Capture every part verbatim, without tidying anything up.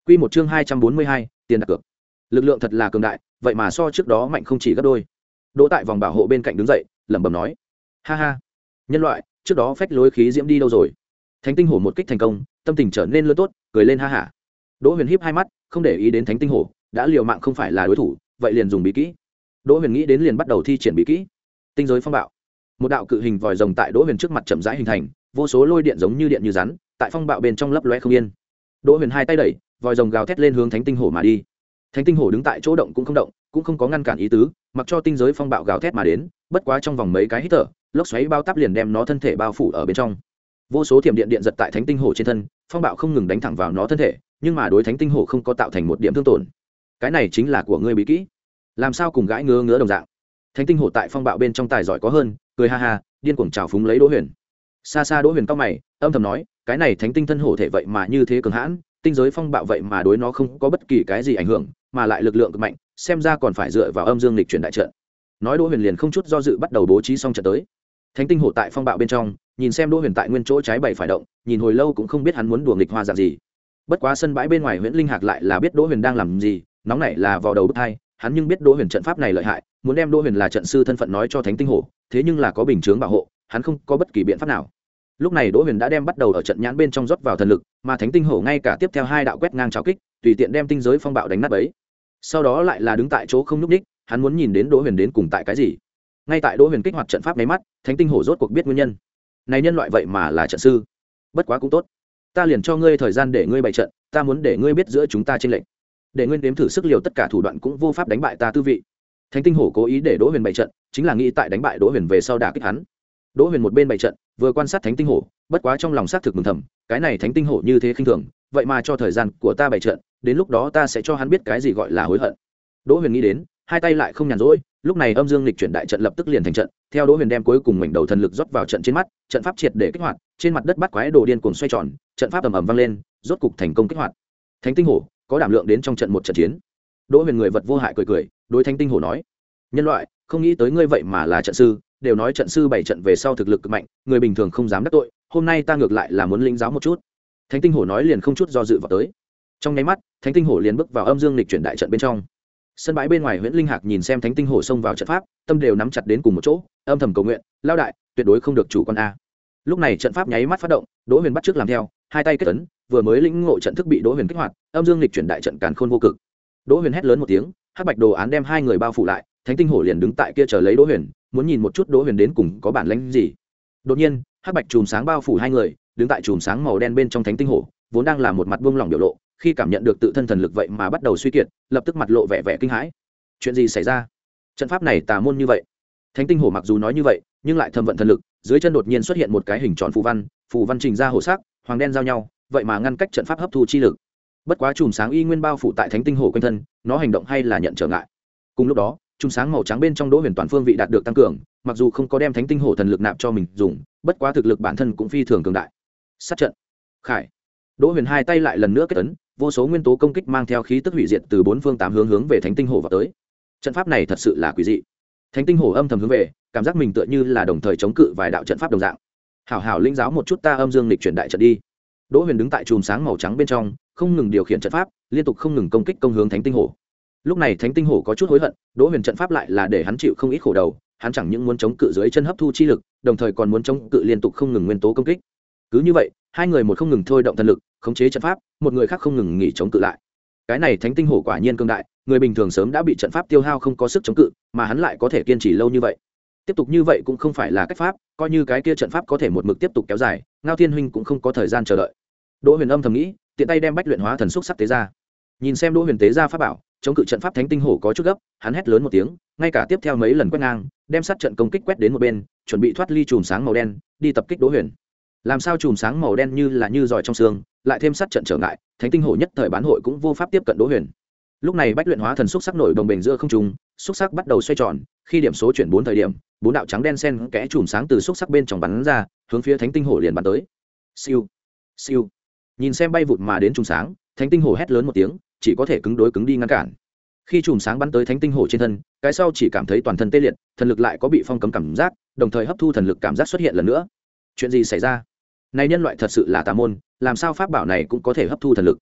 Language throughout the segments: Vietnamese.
Quy một chương hai trăm bốn mươi hai, tiền đặt cược. Lực lượng thật là cường đại, vậy mà so trước đó mạnh không chỉ gấp đôi. Đỗ tại vòng bảo hộ bên cạnh đứng dậy, lẩm bẩm nói: "Ha ha, nhân loại, trước đó phách lối khí diễm đi đâu rồi?" Thánh tinh hổ một kích thành công, tâm tình trở nên lớn tốt, cười lên ha hả. Đỗ Huyền híp hai mắt, không để ý đến Thánh tinh hổ, đã liều mạng không phải là đối thủ, vậy liền dùng bí kỹ. Đỗ Huyền nghĩ đến liền bắt đầu thi triển bí kỹ. Tinh giới phong bạo. Một đạo cự hình vòi rồng tại Đỗ Huyền trước mặt chậm rãi hình thành, vô số lôi điện giống như điện như rắn, tại phong bạo bên trong lấp lóe không yên. Đỗ Huyền hai tay đẩy, vòi rồng gào thét lên hướng Thánh tinh hổ mà đi. Thánh tinh hổ đứng tại chỗ động cũng không động, cũng không có ngăn cản ý tứ, mặc cho tinh giới phong bạo gào thét mà đến, bất quá trong vòng mấy cái hít thở, lốc xoáy bao táp liền đem nó thân thể bao phủ ở bên trong. Vô số thiểm điện điện giật tại Thánh tinh hổ trên thân, phong bạo không ngừng đánh thẳng vào nó thân thể, nhưng mà đối Thánh tinh hổ không có tạo thành một điểm thương tổn. Cái này chính là của ngươi bí kỹ, làm sao cùng gãi ngứa ngứa đồng dạng. Thánh tinh hổ tại phong bạo bên trong tài giỏi có hơn, cười ha ha, điên cuồng trào phúng lấy Đỗ Huyền. Xa xa Đỗ Huyền cao mày, âm thầm nói, cái này Thánh tinh thân hổ thể vậy mà như thế cường hãn, tinh giới phong bạo vậy mà đối nó không có bất kỳ cái gì ảnh hưởng, mà lại lực lượng cực mạnh, xem ra còn phải dựa vào âm dương lịch chuyển đại trận. Nói Đỗ Huyền liền không chút do dự bắt đầu bố trí xong trận tới. Thánh tinh hổ tại phong bạo bên trong, nhìn xem Đỗ Huyền tại nguyên chỗ trái bày phải động, nhìn hồi lâu cũng không biết hắn muốn đùa nghịch hoa dạng gì. Bất quá sân bãi bên ngoài Huyễn Linh Hạc lại là biết Đỗ Huyền đang làm gì, nóng nảy là vào đầu bứt tai, hắn nhưng biết Đỗ Huyền trận pháp này lợi hại, muốn đem Đỗ Huyền là trận sư thân phận nói cho Thánh tinh hổ, thế nhưng là có bình chướng bảo hộ, hắn không có bất kỳ biện pháp nào. Lúc này Đỗ Huyền đã đem bắt đầu ở trận nhãn bên trong rót vào thần lực, mà Thánh tinh hổ ngay cả tiếp theo hai đạo quét ngang cháo kích, tùy tiện đem tinh giới phong bạo đánh nát bấy. Sau đó lại là đứng tại chỗ không nhúc nhích, hắn muốn nhìn đến Đỗ Huyền đến cùng tại cái gì. Ngay tại Đỗ Huyền kích hoạt trận pháp mấy mắt, Thánh tinh hổ rốt cuộc biết nguyên nhân. Này nhân loại vậy mà là trận sư, bất quá cũng tốt, ta liền cho ngươi thời gian để ngươi bày trận, ta muốn để ngươi biết giữa chúng ta chênh lệch, để ngươi nếm thử sức liều tất cả thủ đoạn cũng vô pháp đánh bại ta tư vị. Thánh tinh hổ cố ý để Đỗ Huyền bày trận, chính là nghĩ tại đánh bại Đỗ Huyền về sau đả kích hắn. Đỗ Huyền một bên bày trận, vừa quan sát Thánh tinh hổ, bất quá trong lòng xác thực mừng thầm, cái này Thánh tinh hổ như thế khinh thường, vậy mà cho thời gian của ta bày trận, đến lúc đó ta sẽ cho hắn biết cái gì gọi là hối hận. Đỗ Huyền nghĩ đến, hai tay lại không nhàn rỗi, lúc này âm dương lịch chuyển đại trận lập tức liền thành trận, theo Đỗ Huyền đem cuối cùng mảnh đầu thần lực rót vào trận trên mắt, trận pháp triệt để kích hoạt, trên mặt đất bắt quái đồ điên cuồng xoay tròn, trận pháp ầm ầm vang lên, rốt cục thành công kích hoạt. Thánh tinh hổ có đảm lượng đến trong trận một trận chiến. Đỗ Huyền người vật vô hại cười cười, đối Thánh tinh hổ nói: nhân loại, không nghĩ tới ngươi vậy mà là trận sư, đều nói trận sư bảy trận về sau thực lực cực mạnh, người bình thường không dám đắc tội, hôm nay ta ngược lại là muốn lĩnh giáo một chút. Thánh tinh hổ nói liền không chút do dự vào tới. Trong nháy mắt, Thánh tinh hổ liền bước vào âm dương lịch chuyển đại trận bên trong. Sân bãi bên ngoài Huyễn Linh Hạc nhìn xem Thánh tinh hổ xông vào trận pháp, tâm đều nắm chặt đến cùng một chỗ, âm thầm cầu nguyện, lao đại, tuyệt đối không được chủ quan a. Lúc này trận pháp nháy mắt phát động, Đỗ Huyền bắt trước làm theo, hai tay kết ấn, vừa mới lĩnh ngộ trận thức bị Đỗ Huyền kích hoạt, âm dương lịch chuyển đại trận càn khôn vô cực. Đỗ Huyền hét lớn một tiếng, hắc bạch đồ án đem hai người bao phủ lại, Thánh tinh hổ liền đứng tại kia chờ lấy Đỗ Huyền, muốn nhìn một chút Đỗ Huyền đến cùng có bản lĩnh gì. Đột nhiên, hắc bạch chùm sáng bao phủ hai người, đứng tại chùm sáng màu đen bên trong Thánh tinh hổ, vốn đang là một mặt buông lỏng biểu lộ, khi cảm nhận được tự thân thần lực vậy mà bắt đầu suy kiệt, lập tức mặt lộ vẻ vẻ kinh hãi. Chuyện gì xảy ra? Trận pháp này tà môn như vậy? Thánh tinh hổ mặc dù nói như vậy, nhưng lại thâm vận thần lực, dưới chân đột nhiên xuất hiện một cái hình tròn phù văn, phù văn trình ra hổ sắc, hoàng đen giao nhau, vậy mà ngăn cách trận pháp hấp thu chi lực. Bất quá chùm sáng y nguyên bao phủ tại Thánh tinh hổ quanh thân, nó hành động hay là nhận trở ngại. Cùng lúc đó, chùm sáng màu trắng bên trong Đỗ Huyền toàn phương vị đạt được tăng cường, mặc dù không có đem Thánh tinh hổ thần lực nạp cho mình dùng, bất quá thực lực bản thân cũng phi thường cường đại. Sát trận. Khải. Đỗ Huyền hai tay lại lần nữa kết ấn, vô số nguyên tố công kích mang theo khí tức hủy diệt từ bốn phương tám hướng hướng về Thánh tinh hổ vào tới. Trận pháp này thật sự là quỷ dị. Thánh tinh hổ âm thầm hướng về, cảm giác mình tựa như là đồng thời chống cự vài đạo trận pháp đồng dạng. Hảo hảo linh giáo một chút ta âm dương lịch chuyển đại trận đi. Đỗ Huyền đứng tại chùm sáng màu trắng bên trong, không ngừng điều khiển trận pháp, liên tục không ngừng công kích công hướng Thánh tinh hổ. Lúc này Thánh tinh hổ có chút hối hận, Đỗ Huyền trận pháp lại là để hắn chịu không ít khổ đầu, hắn chẳng những muốn chống cự dưới chân hấp thu chi lực, đồng thời còn muốn chống cự liên tục không ngừng nguyên tố công kích. Cứ như vậy, hai người một không ngừng thôi động thần lực, khống chế trận pháp, một người khác không ngừng nghỉ chống cự lại. Cái này Thánh tinh hổ quả nhiên cường đại, người bình thường sớm đã bị trận pháp tiêu hao không có sức chống cự, mà hắn lại có thể kiên trì lâu như vậy. Tiếp tục như vậy cũng không phải là cách pháp, coi như cái kia trận pháp có thể một mực tiếp tục kéo dài, Ngao Thiên huynh cũng không có thời gian chờ đợi. Đỗ Huyền âm thầm nghĩ, tiện tay đem bách luyện hóa thần xúc sắc tế ra. Nhìn xem Đỗ Huyền tế ra pháp bảo, chống cự trận pháp Thánh tinh hổ có chút gấp, hắn hét lớn một tiếng, ngay cả tiếp theo mấy lần quét ngang, đem sát trận công kích quét đến một bên, chuẩn bị thoát ly chùm sáng màu đen, đi tập kích Đỗ Huyền. Làm sao chùm sáng màu đen như là như giỏi trong xương, lại thêm sát trận trở ngại, Thánh tinh hổ nhất thời bán hội cũng vô pháp tiếp cận Đỗ Huyền. Lúc này bách luyện hóa thần xúc sắc nổi đồng bền giữa không trung, xúc sắc bắt đầu xoay tròn, khi điểm số chuyển bốn thời điểm, bốn đạo trắng đen xen kẽ chùm sáng từ xúc sắc bên trong bắn ra, hướng phía Thánh tinh hổ liền bắn tới. Siêu, siêu. Nhìn xem bay vụt mà đến chùm sáng, Thánh tinh hổ hét lớn một tiếng, chỉ có thể cứng đối cứng đi ngăn cản. Khi chùm sáng bắn tới Thánh tinh hổ trên thân, cái sau chỉ cảm thấy toàn thân tê liệt, thần lực lại có bị phong cấm cảm giác, đồng thời hấp thu thần lực cảm giác xuất hiện lần nữa. Chuyện gì xảy ra? Này nhân loại thật sự là tà môn, làm sao pháp bảo này cũng có thể hấp thu thần lực?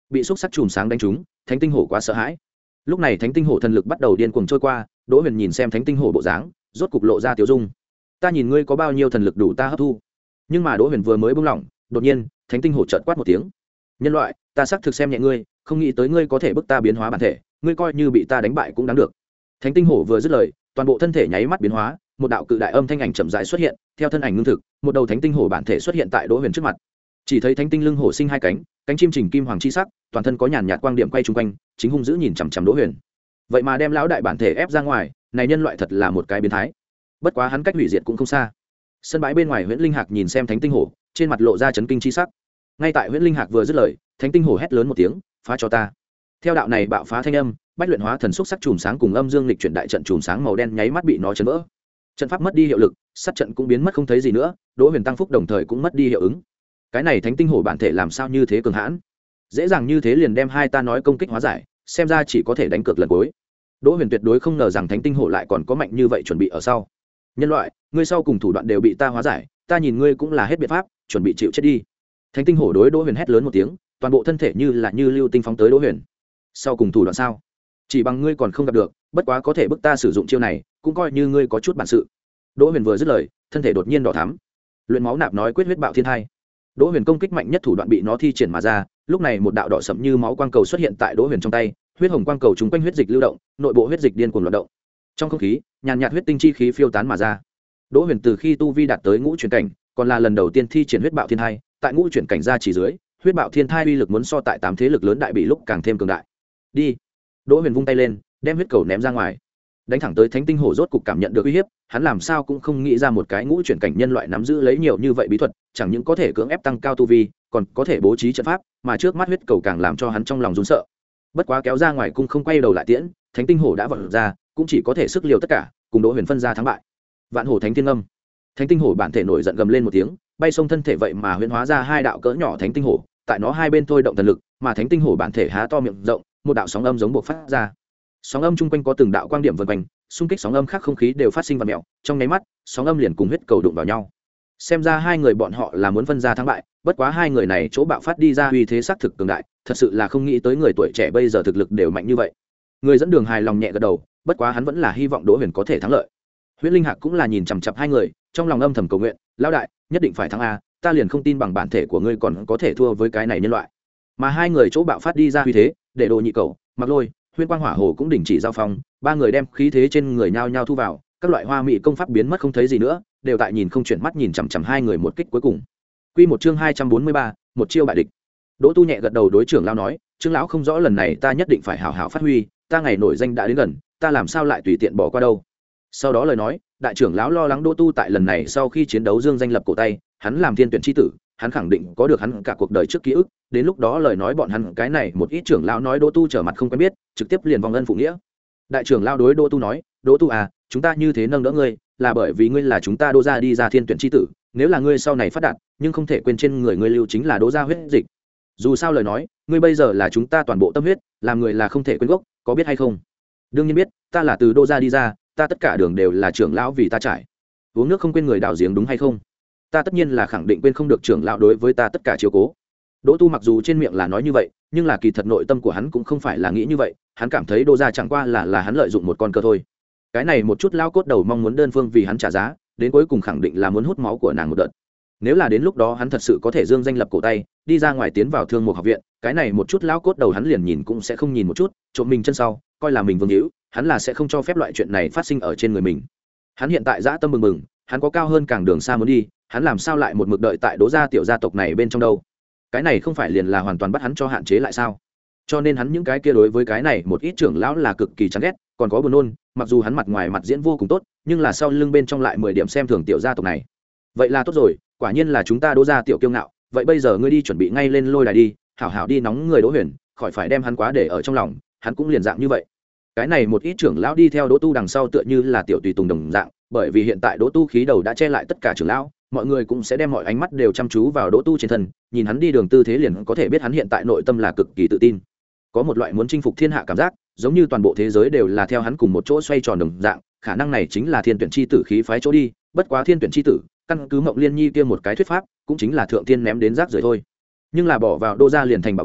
bị xúc sắc chùm sáng đánh trúng, thánh tinh hổ quá sợ hãi. Lúc này thánh tinh hổ thần lực bắt đầu điên cuồng trôi qua, Đỗ Huyền nhìn xem thánh tinh hổ bộ dáng, rốt cục lộ ra tiêu dung. Ta nhìn ngươi có bao nhiêu thần lực đủ ta hấp thu. Nhưng mà Đỗ Huyền vừa mới buông lỏng, đột nhiên thánh tinh hổ chợt quát một tiếng. Nhân loại, ta xác thực xem nhẹ ngươi, không nghĩ tới ngươi có thể bức ta biến hóa bản thể, ngươi coi như bị ta đánh bại cũng đáng được. Thánh tinh hổ vừa dứt lời, toàn bộ thân thể nháy mắt biến hóa, một đạo cự đại âm thanh ảnh chậm rãi xuất hiện, theo thân ảnh ngưng thực, một đầu thánh tinh hổ bản thể xuất hiện tại Đỗ Huyền trước mặt. Chỉ thấy thánh tinh lưng hổ sinh hai cánh, cánh chim chỉnh kim hoàng chi sắc, toàn thân có nhàn nhạt quang điểm quay chung quanh, chính hung dữ nhìn chằm chằm Đỗ Huyền. Vậy mà đem lão đại bản thể ép ra ngoài, này nhân loại thật là một cái biến thái. Bất quá hắn cách hủy diệt cũng không xa. Sân bãi bên ngoài Huyễn Linh Hạc nhìn xem thánh tinh hổ, trên mặt lộ ra chấn kinh chi sắc. Ngay tại Huyễn Linh Hạc vừa dứt lời, thánh tinh hổ hét lớn một tiếng, phá cho ta. Theo đạo này bạo phá thanh âm, bách luyện hóa thần xúc sắc chùm sáng cùng âm dương lịch chuyển đại trận chùm sáng màu đen nháy mắt bị nó chấn vỡ. Trận pháp mất đi hiệu lực, sát trận cũng biến mất không thấy gì nữa, Đỗ Huyền tăng phúc đồng thời cũng mất đi hiệu ứng. Cái này thánh tinh hổ bản thể làm sao như thế cường hãn, dễ dàng như thế liền đem hai ta nói công kích hóa giải, xem ra chỉ có thể đánh cược lần cuối. Đỗ Huyền tuyệt đối không ngờ rằng thánh tinh hổ lại còn có mạnh như vậy chuẩn bị ở sau. Nhân loại, ngươi sau cùng thủ đoạn đều bị ta hóa giải, ta nhìn ngươi cũng là hết biện pháp, chuẩn bị chịu chết đi. Thánh tinh hổ đối Đỗ Huyền hét lớn một tiếng, toàn bộ thân thể như là như lưu tinh phóng tới Đỗ Huyền. Sau cùng thủ đoạn sao? Chỉ bằng ngươi còn không gặp được, bất quá có thể bức ta sử dụng chiêu này, cũng coi như ngươi có chút bản sự. Đỗ Huyền vừa dứt lời, thân thể đột nhiên đỏ thắm. Luyện máu nạp nói quyết huyết bạo thiên thai. Đỗ Huyền công kích mạnh nhất thủ đoạn bị nó thi triển mà ra, lúc này một đạo đỏ sẫm như máu quang cầu xuất hiện tại Đỗ Huyền trong tay, huyết hồng quang cầu trúng quanh huyết dịch lưu động, nội bộ huyết dịch điên cuồng loạn động. Trong không khí, nhàn nhạt huyết tinh chi khí phiêu tán mà ra. Đỗ Huyền từ khi tu vi đạt tới ngũ chuyển cảnh, còn là lần đầu tiên thi triển huyết bạo thiên thai, tại ngũ chuyển cảnh ra chỉ dưới, huyết bạo thiên thai uy lực muốn so tại tám thế lực lớn đại bị lúc càng thêm cường đại. Đi. Đỗ Huyền vung tay lên, đem huyết cầu ném ra ngoài, đánh thẳng tới thánh tinh hổ. Rốt cục cảm nhận được uy hiếp, hắn làm sao cũng không nghĩ ra một cái ngũ chuyển cảnh nhân loại nắm giữ lấy nhiều như vậy bí thuật, chẳng những có thể cưỡng ép tăng cao tu vi, còn có thể bố trí trận pháp, mà trước mắt huyết cầu càng làm cho hắn trong lòng run sợ. Bất quá kéo ra ngoài cung không quay đầu lại tiễn, thánh tinh hổ đã vọt ra, cũng chỉ có thể sức liều tất cả, cùng Đỗ Huyền phân ra thắng bại. Vạn hổ thánh thiên âm. Thánh tinh hổ bản thể nổi giận gầm lên một tiếng, bay xông thân thể vậy mà huyễn hóa ra hai đạo cỡ nhỏ thánh tinh hổ, tại nó hai bên thôi động thần lực, mà thánh tinh hổ bản thể há to miệng rộng, một đạo sóng âm giống bộc phát ra. Sóng âm chung quanh có từng đạo quang điểm vần quanh, xung kích sóng âm khác không khí đều phát sinh vật mèo, trong nháy mắt, sóng âm liền cùng huyết cầu đụng vào nhau. Xem ra hai người bọn họ là muốn phân ra thắng bại, bất quá hai người này chỗ bạo phát đi ra uy thế xác thực cường đại, thật sự là không nghĩ tới người tuổi trẻ bây giờ thực lực đều mạnh như vậy. Người dẫn đường hài lòng nhẹ gật đầu, bất quá hắn vẫn là hy vọng Đỗ Huyền có thể thắng lợi. Huyễn Linh Hạc cũng là nhìn chằm chằm hai người, trong lòng âm thầm cầu nguyện, lão đại, nhất định phải thắng a, ta liền không tin bằng bản thể của ngươi còn có thể thua với cái này nhân loại. Mà hai người chỗ bạo phát đi ra uy thế, để Đồ Nhị Cẩu, Mặc Lôi, Huyễn Quang Hỏa Hồ cũng đình chỉ giao phong, ba người đem khí thế trên người nhao nhao thu vào, các loại hoa mỹ công pháp biến mất không thấy gì nữa, đều tại nhìn không chuyển mắt nhìn chằm chằm hai người một kích cuối cùng. Quy một chương hai trăm bốn mươi ba, một chiêu bại địch. Đỗ Tu nhẹ gật đầu đối trưởng lão nói, trưởng lão không rõ lần này ta nhất định phải hảo hảo phát huy, ta ngày nổi danh đã đến gần, ta làm sao lại tùy tiện bỏ qua đâu. Sau đó lời nói, đại trưởng lão lo lắng Đỗ Tu tại lần này sau khi chiến đấu dương danh lập cổ tay, hắn làm thiên tuyển chi tử, hắn khẳng định có được hắn cả cuộc đời trước ký ức, đến lúc đó lời nói bọn hắn cái này một ít trưởng lão nói Đỗ Tu trở mặt không quen biết, trực tiếp liền vòng ân phụ nghĩa. Đại trưởng lão đối Đỗ Tu nói, Đỗ Tu à, chúng ta như thế nâng đỡ ngươi, là bởi vì ngươi là chúng ta Đỗ gia đi ra thiên tuyển chi tử, nếu là ngươi sau này phát đạt, nhưng không thể quên trên người ngươi lưu chính là Đỗ gia huyết dịch. Dù sao lời nói, ngươi bây giờ là chúng ta toàn bộ tâm huyết, làm người là không thể quên gốc, có biết hay không? Đương nhiên biết, ta là từ Đỗ gia đi ra, ta tất cả đường đều là trưởng lão vì ta trải. Uống nước không quên người đào giếng đúng hay không? Ta tất nhiên là khẳng định quên không được trưởng lão đối với ta tất cả chiếu cố. Đỗ Tu mặc dù trên miệng là nói như vậy, nhưng là kỳ thật nội tâm của hắn cũng không phải là nghĩ như vậy, hắn cảm thấy Đỗ gia chẳng qua là là hắn lợi dụng một con cờ thôi. Cái này một chút lao cốt đầu mong muốn đơn phương vì hắn trả giá, đến cuối cùng khẳng định là muốn hút máu của nàng một đợt. Nếu là đến lúc đó hắn thật sự có thể dương danh lập cổ tay, đi ra ngoài tiến vào Thương Mục học viện, cái này một chút lao cốt đầu hắn liền nhìn cũng sẽ không nhìn một chút, trộm mình chân sau, coi là mình vương hữu, hắn là sẽ không cho phép loại chuyện này phát sinh ở trên người mình. Hắn hiện tại dã tâm bừng bừng, hắn có cao hơn càng đường xa muốn đi, hắn làm sao lại một mực đợi tại Đỗ gia tiểu gia tộc này bên trong đâu? Cái này không phải liền là hoàn toàn bắt hắn cho hạn chế lại sao? Cho nên hắn những cái kia đối với cái này một ít trưởng lão là cực kỳ chán ghét, còn có buồn nôn, mặc dù hắn mặt ngoài mặt diễn vô cùng tốt, nhưng là sau lưng bên trong lại mười điểm xem thường tiểu gia tộc này. Vậy là tốt rồi, quả nhiên là chúng ta Đỗ gia tiểu kiêu ngạo, vậy bây giờ ngươi đi chuẩn bị ngay lên lôi đài đi, hảo hảo đi nóng người Đỗ Huyền, khỏi phải đem hắn quá để ở trong lòng, hắn cũng liền dạng như vậy. Cái này một ít trưởng lão đi theo Đỗ Tu đằng sau tựa như là tiểu tùy tùng đồng dạng, bởi vì hiện tại Đỗ Tu khí đầu đã che lại tất cả trưởng lão, mọi người cũng sẽ đem mọi ánh mắt đều chăm chú vào Đỗ Tu trên thân, nhìn hắn đi đường tư thế liền có thể biết hắn hiện tại nội tâm là cực kỳ tự tin, có một loại muốn chinh phục thiên hạ cảm giác, giống như toàn bộ thế giới đều là theo hắn cùng một chỗ xoay tròn đồng dạng, khả năng này chính là thiên tuyển chi tử khí phái chỗ đi, bất quá thiên tuyển chi tử, căn cứ Mộng Liên Nhi kia một cái thuyết pháp, cũng chính là thượng tiên ném đến rác rưởi thôi. Nhưng là bỏ vào Đỗ gia liền thành bảo bối,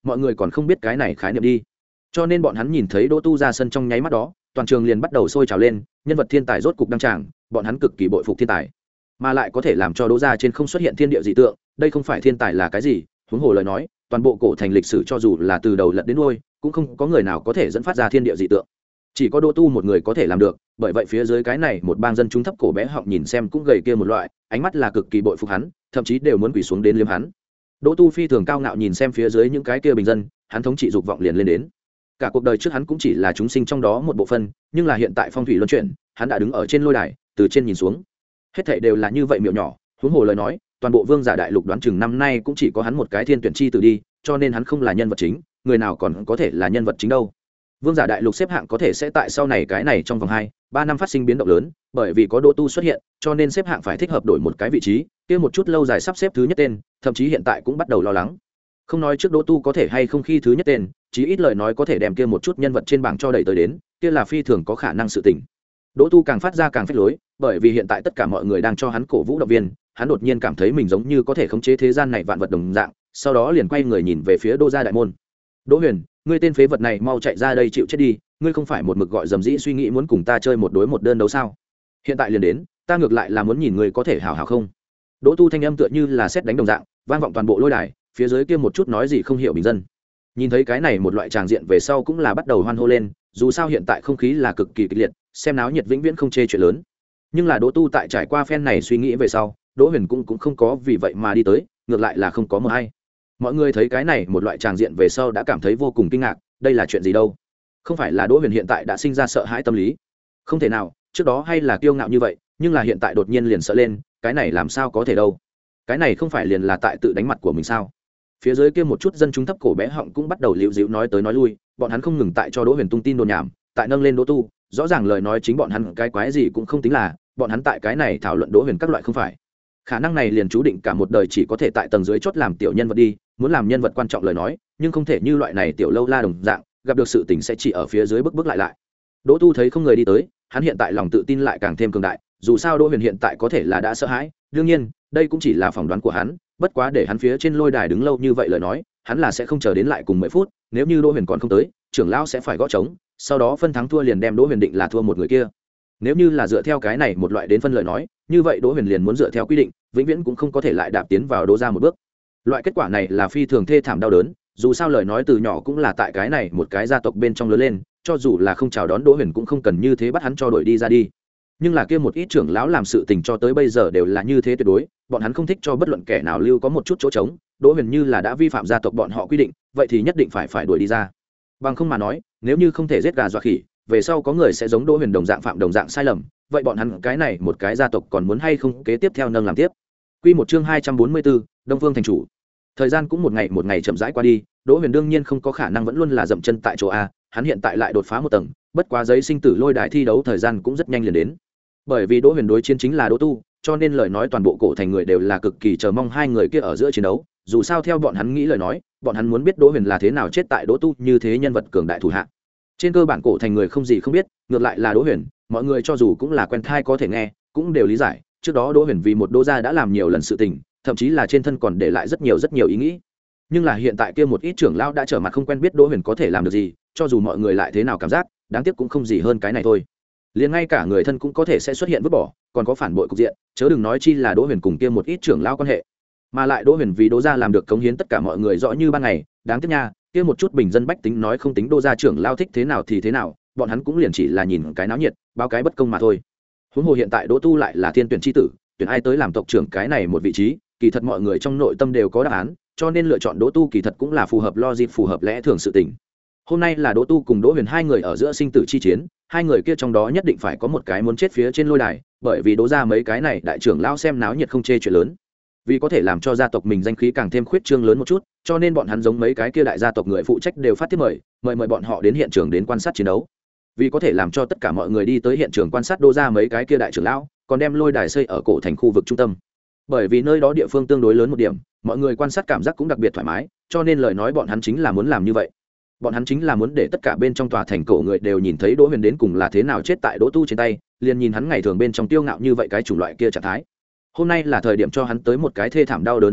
mọi người còn không biết cái này khái niệm đi, cho nên bọn hắn nhìn thấy Đỗ Tu ra sân trong nháy mắt đó, toàn trường liền bắt đầu sôi trào lên, nhân vật thiên tài rốt cục đăng tràng, bọn hắn cực kỳ bội phục thiên tài, mà lại có thể làm cho Đỗ gia trên không xuất hiện thiên địa dị tượng, đây không phải thiên tài là cái gì? Huống hồ lời nói, toàn bộ cổ thành lịch sử cho dù là từ đầu lật đến đuôi, cũng không có người nào có thể dẫn phát ra thiên địa dị tượng, chỉ có Đỗ Tu một người có thể làm được. Bởi vậy phía dưới cái này một bang dân chúng thấp cổ bé họng nhìn xem cũng gầy kia một loại, ánh mắt là cực kỳ bội phục hắn, thậm chí đều muốn quỳ xuống đến liếm hắn. Đỗ Tu phi thường cao ngạo nhìn xem phía dưới những cái kia bình dân, hắn thống trị dục vọng liền lên đến. Cả cuộc đời trước hắn cũng chỉ là chúng sinh trong đó một bộ phận, nhưng là hiện tại phong thủy luân chuyển, hắn đã đứng ở trên lôi đài, từ trên nhìn xuống, hết thảy đều là như vậy miệu nhỏ. Huống hồ lời nói, toàn bộ vương giả đại lục đoán chừng năm nay cũng chỉ có hắn một cái thiên tuyển chi tử đi, cho nên hắn không là nhân vật chính, người nào còn có thể là nhân vật chính đâu. Vương giả đại lục xếp hạng có thể sẽ tại sau này cái này trong vòng hai ba năm phát sinh biến động lớn, bởi vì có Đỗ Tu xuất hiện, cho nên xếp hạng phải thích hợp đổi một cái vị trí, kia một chút lâu dài sắp xếp thứ nhất tên, thậm chí hiện tại cũng bắt đầu lo lắng. Không nói trước Đỗ Tu có thể hay không khi thứ nhất tên, chí ít lời nói có thể đem kia một chút nhân vật trên bảng cho đẩy tới đến, kia là phi thường có khả năng sự tình. Đỗ Tu càng phát ra càng phách lối, bởi vì hiện tại tất cả mọi người đang cho hắn cổ vũ động viên, hắn đột nhiên cảm thấy mình giống như có thể khống chế thế gian này vạn vật đồng dạng, sau đó liền quay người nhìn về phía Đỗ gia đại môn. Đỗ Huyền, ngươi tên phế vật này mau chạy ra đây chịu chết đi, ngươi không phải một mực gọi dầm dĩ suy nghĩ muốn cùng ta chơi một đối một đơn đấu sao? Hiện tại liền đến, ta ngược lại là muốn nhìn ngươi có thể hảo hảo không. Đỗ Tu thanh âm tựa như là sét đánh đồng dạng, vang vọng toàn bộ lôi đài, phía dưới kia một chút nói gì không hiểu bình dân. Nhìn thấy cái này một loại tràng diện về sau cũng là bắt đầu hoan hô lên, dù sao hiện tại không khí là cực kỳ kịch liệt, xem náo nhiệt vĩnh viễn không chê chuyện lớn. Nhưng là Đỗ Tu tại trải qua phen này suy nghĩ về sau, Đỗ Huyền cũng cũng không có vì vậy mà đi tới, ngược lại là không có mờ hay. Mọi người thấy cái này một loại tràng diện về sau đã cảm thấy vô cùng kinh ngạc, đây là chuyện gì đâu? Không phải là Đỗ Huyền hiện tại đã sinh ra sợ hãi tâm lý? Không thể nào, trước đó hay là kiêu ngạo như vậy, nhưng là hiện tại đột nhiên liền sợ lên, cái này làm sao có thể đâu? Cái này không phải liền là tại tự đánh mặt của mình sao? Phía dưới kia một chút dân chúng thấp cổ bé họng cũng bắt đầu liễu díu nói tới nói lui, bọn hắn không ngừng tại cho Đỗ Huyền tung tin đồn nhảm, tại nâng lên Đỗ Tu, rõ ràng lời nói chính bọn hắn cái quái gì cũng không tính là, bọn hắn tại cái này thảo luận Đỗ Huyền các loại không phải. Khả năng này liền chú định cả một đời chỉ có thể tại tầng dưới chót làm tiểu nhân vật đi, muốn làm nhân vật quan trọng lời nói, nhưng không thể như loại này tiểu lâu la đồng dạng, gặp được sự tình sẽ chỉ ở phía dưới bước bước lại lại. Đỗ Tu thấy không người đi tới, hắn hiện tại lòng tự tin lại càng thêm cường đại, dù sao Đỗ Huyền hiện tại có thể là đã sợ hãi, đương nhiên, đây cũng chỉ là phỏng đoán của hắn, bất quá để hắn phía trên lôi đài đứng lâu như vậy lời nói, hắn là sẽ không chờ đến lại cùng mười phút, nếu như Đỗ Huyền còn không tới, trưởng lão sẽ phải gõ trống, sau đó phân thắng thua liền đem Đỗ Huyền định là thua một người kia. Nếu như là dựa theo cái này một loại đến phân lời nói, như vậy Đỗ Huyền liền muốn dựa theo quy định, vĩnh viễn cũng không có thể lại đạp tiến vào Đỗ gia một bước. Loại kết quả này là phi thường thê thảm đau đớn, dù sao lời nói từ nhỏ cũng là tại cái này một cái gia tộc bên trong lớn lên, cho dù là không chào đón Đỗ Huyền cũng không cần như thế bắt hắn cho đuổi đi ra đi. Nhưng là kia một ít trưởng lão làm sự tình cho tới bây giờ đều là như thế tuyệt đối, bọn hắn không thích cho bất luận kẻ nào lưu có một chút chỗ trống, Đỗ Huyền như là đã vi phạm gia tộc bọn họ quy định, vậy thì nhất định phải phải đuổi đi ra. Bằng không mà nói, nếu như không thể giết gà dọa khỉ, về sau có người sẽ giống Đỗ Huyền đồng dạng phạm đồng dạng sai lầm, vậy bọn hắn cái này một cái gia tộc còn muốn hay không kế tiếp theo nâng làm tiếp. Quy một chương hai trăm bốn mươi bốn, Đông Phương thành chủ. Thời gian cũng một ngày một ngày chậm rãi qua đi, Đỗ Huyền đương nhiên không có khả năng vẫn luôn là dậm chân tại chỗ a, hắn hiện tại lại đột phá một tầng, bất quá giấy sinh tử lôi đài thi đấu thời gian cũng rất nhanh liền đến. Bởi vì Đỗ Huyền đối chiến chính là Đỗ Tu, cho nên lời nói toàn bộ cổ thành người đều là cực kỳ chờ mong hai người kia ở giữa chiến đấu, dù sao theo bọn hắn nghĩ lời nói, bọn hắn muốn biết Đỗ Huyền là thế nào chết tại Đỗ Tu như thế nhân vật cường đại thủ hạ. Trên cơ bản cổ thành người không gì không biết, ngược lại là Đỗ Huyền, mọi người cho dù cũng là quen thai có thể nghe, cũng đều lý giải, trước đó Đỗ Huyền vì một Đỗ gia đã làm nhiều lần sự tình, thậm chí là trên thân còn để lại rất nhiều rất nhiều ý nghĩ. Nhưng là hiện tại kia một ít trưởng lão đã trở mặt không quen biết Đỗ Huyền có thể làm được gì, cho dù mọi người lại thế nào cảm giác, đáng tiếc cũng không gì hơn cái này thôi. Liền ngay cả người thân cũng có thể sẽ xuất hiện vứt bỏ, còn có phản bội cục diện, chớ đừng nói chi là Đỗ Huyền cùng kia một ít trưởng lão quan hệ. Mà lại Đỗ Huyền vì Đỗ gia làm được cống hiến tất cả mọi người rõ như ban ngày, đáng tiếc nha, kia một chút bình dân bách tính nói không tính Đỗ gia trưởng lão thích thế nào thì thế nào, bọn hắn cũng liền chỉ là nhìn cái náo nhiệt, báo cái bất công mà thôi. Huống hồ hiện tại Đỗ Tu lại là thiên tuyển chi tử, tuyển ai tới làm tộc trưởng cái này một vị trí, kỳ thật mọi người trong nội tâm đều có đáp án, cho nên lựa chọn Đỗ Tu kỳ thật cũng là phù hợp logic, phù hợp lẽ thường sự tình. Hôm nay là Đỗ Tu cùng Đỗ Huyền hai người ở giữa sinh tử chi chiến, hai người kia trong đó nhất định phải có một cái muốn chết phía trên lôi đài, bởi vì Đỗ gia mấy cái này đại trưởng lão xem náo nhiệt không chê chuyện lớn. Vì có thể làm cho gia tộc mình danh khí càng thêm khuyết trương lớn một chút, cho nên bọn hắn giống mấy cái kia đại gia tộc người phụ trách đều phát tiếp mời, mời mời bọn họ đến hiện trường đến quan sát chiến đấu. Vì có thể làm cho tất cả mọi người đi tới hiện trường quan sát Đỗ gia mấy cái kia đại trưởng lão, còn đem lôi đài xây ở cổ thành khu vực trung tâm. Bởi vì nơi đó địa phương tương đối lớn một điểm, mọi người quan sát cảm giác cũng đặc biệt thoải mái, cho nên lời nói bọn hắn chính là muốn làm như vậy. Bọn hắn chính là muốn để tất cả bên trong tòa thành cổ người đều nhìn thấy Đỗ Huyền đến cùng là thế nào chết tại Đỗ Tu trên tay, liền nhìn hắn ngày thường bên trong tiêu ngạo như vậy cái chủng loại kia trạng thái. Hôm nay là thời điểm cho hắn tới một cái thê thảm đau đớn giáo huấn,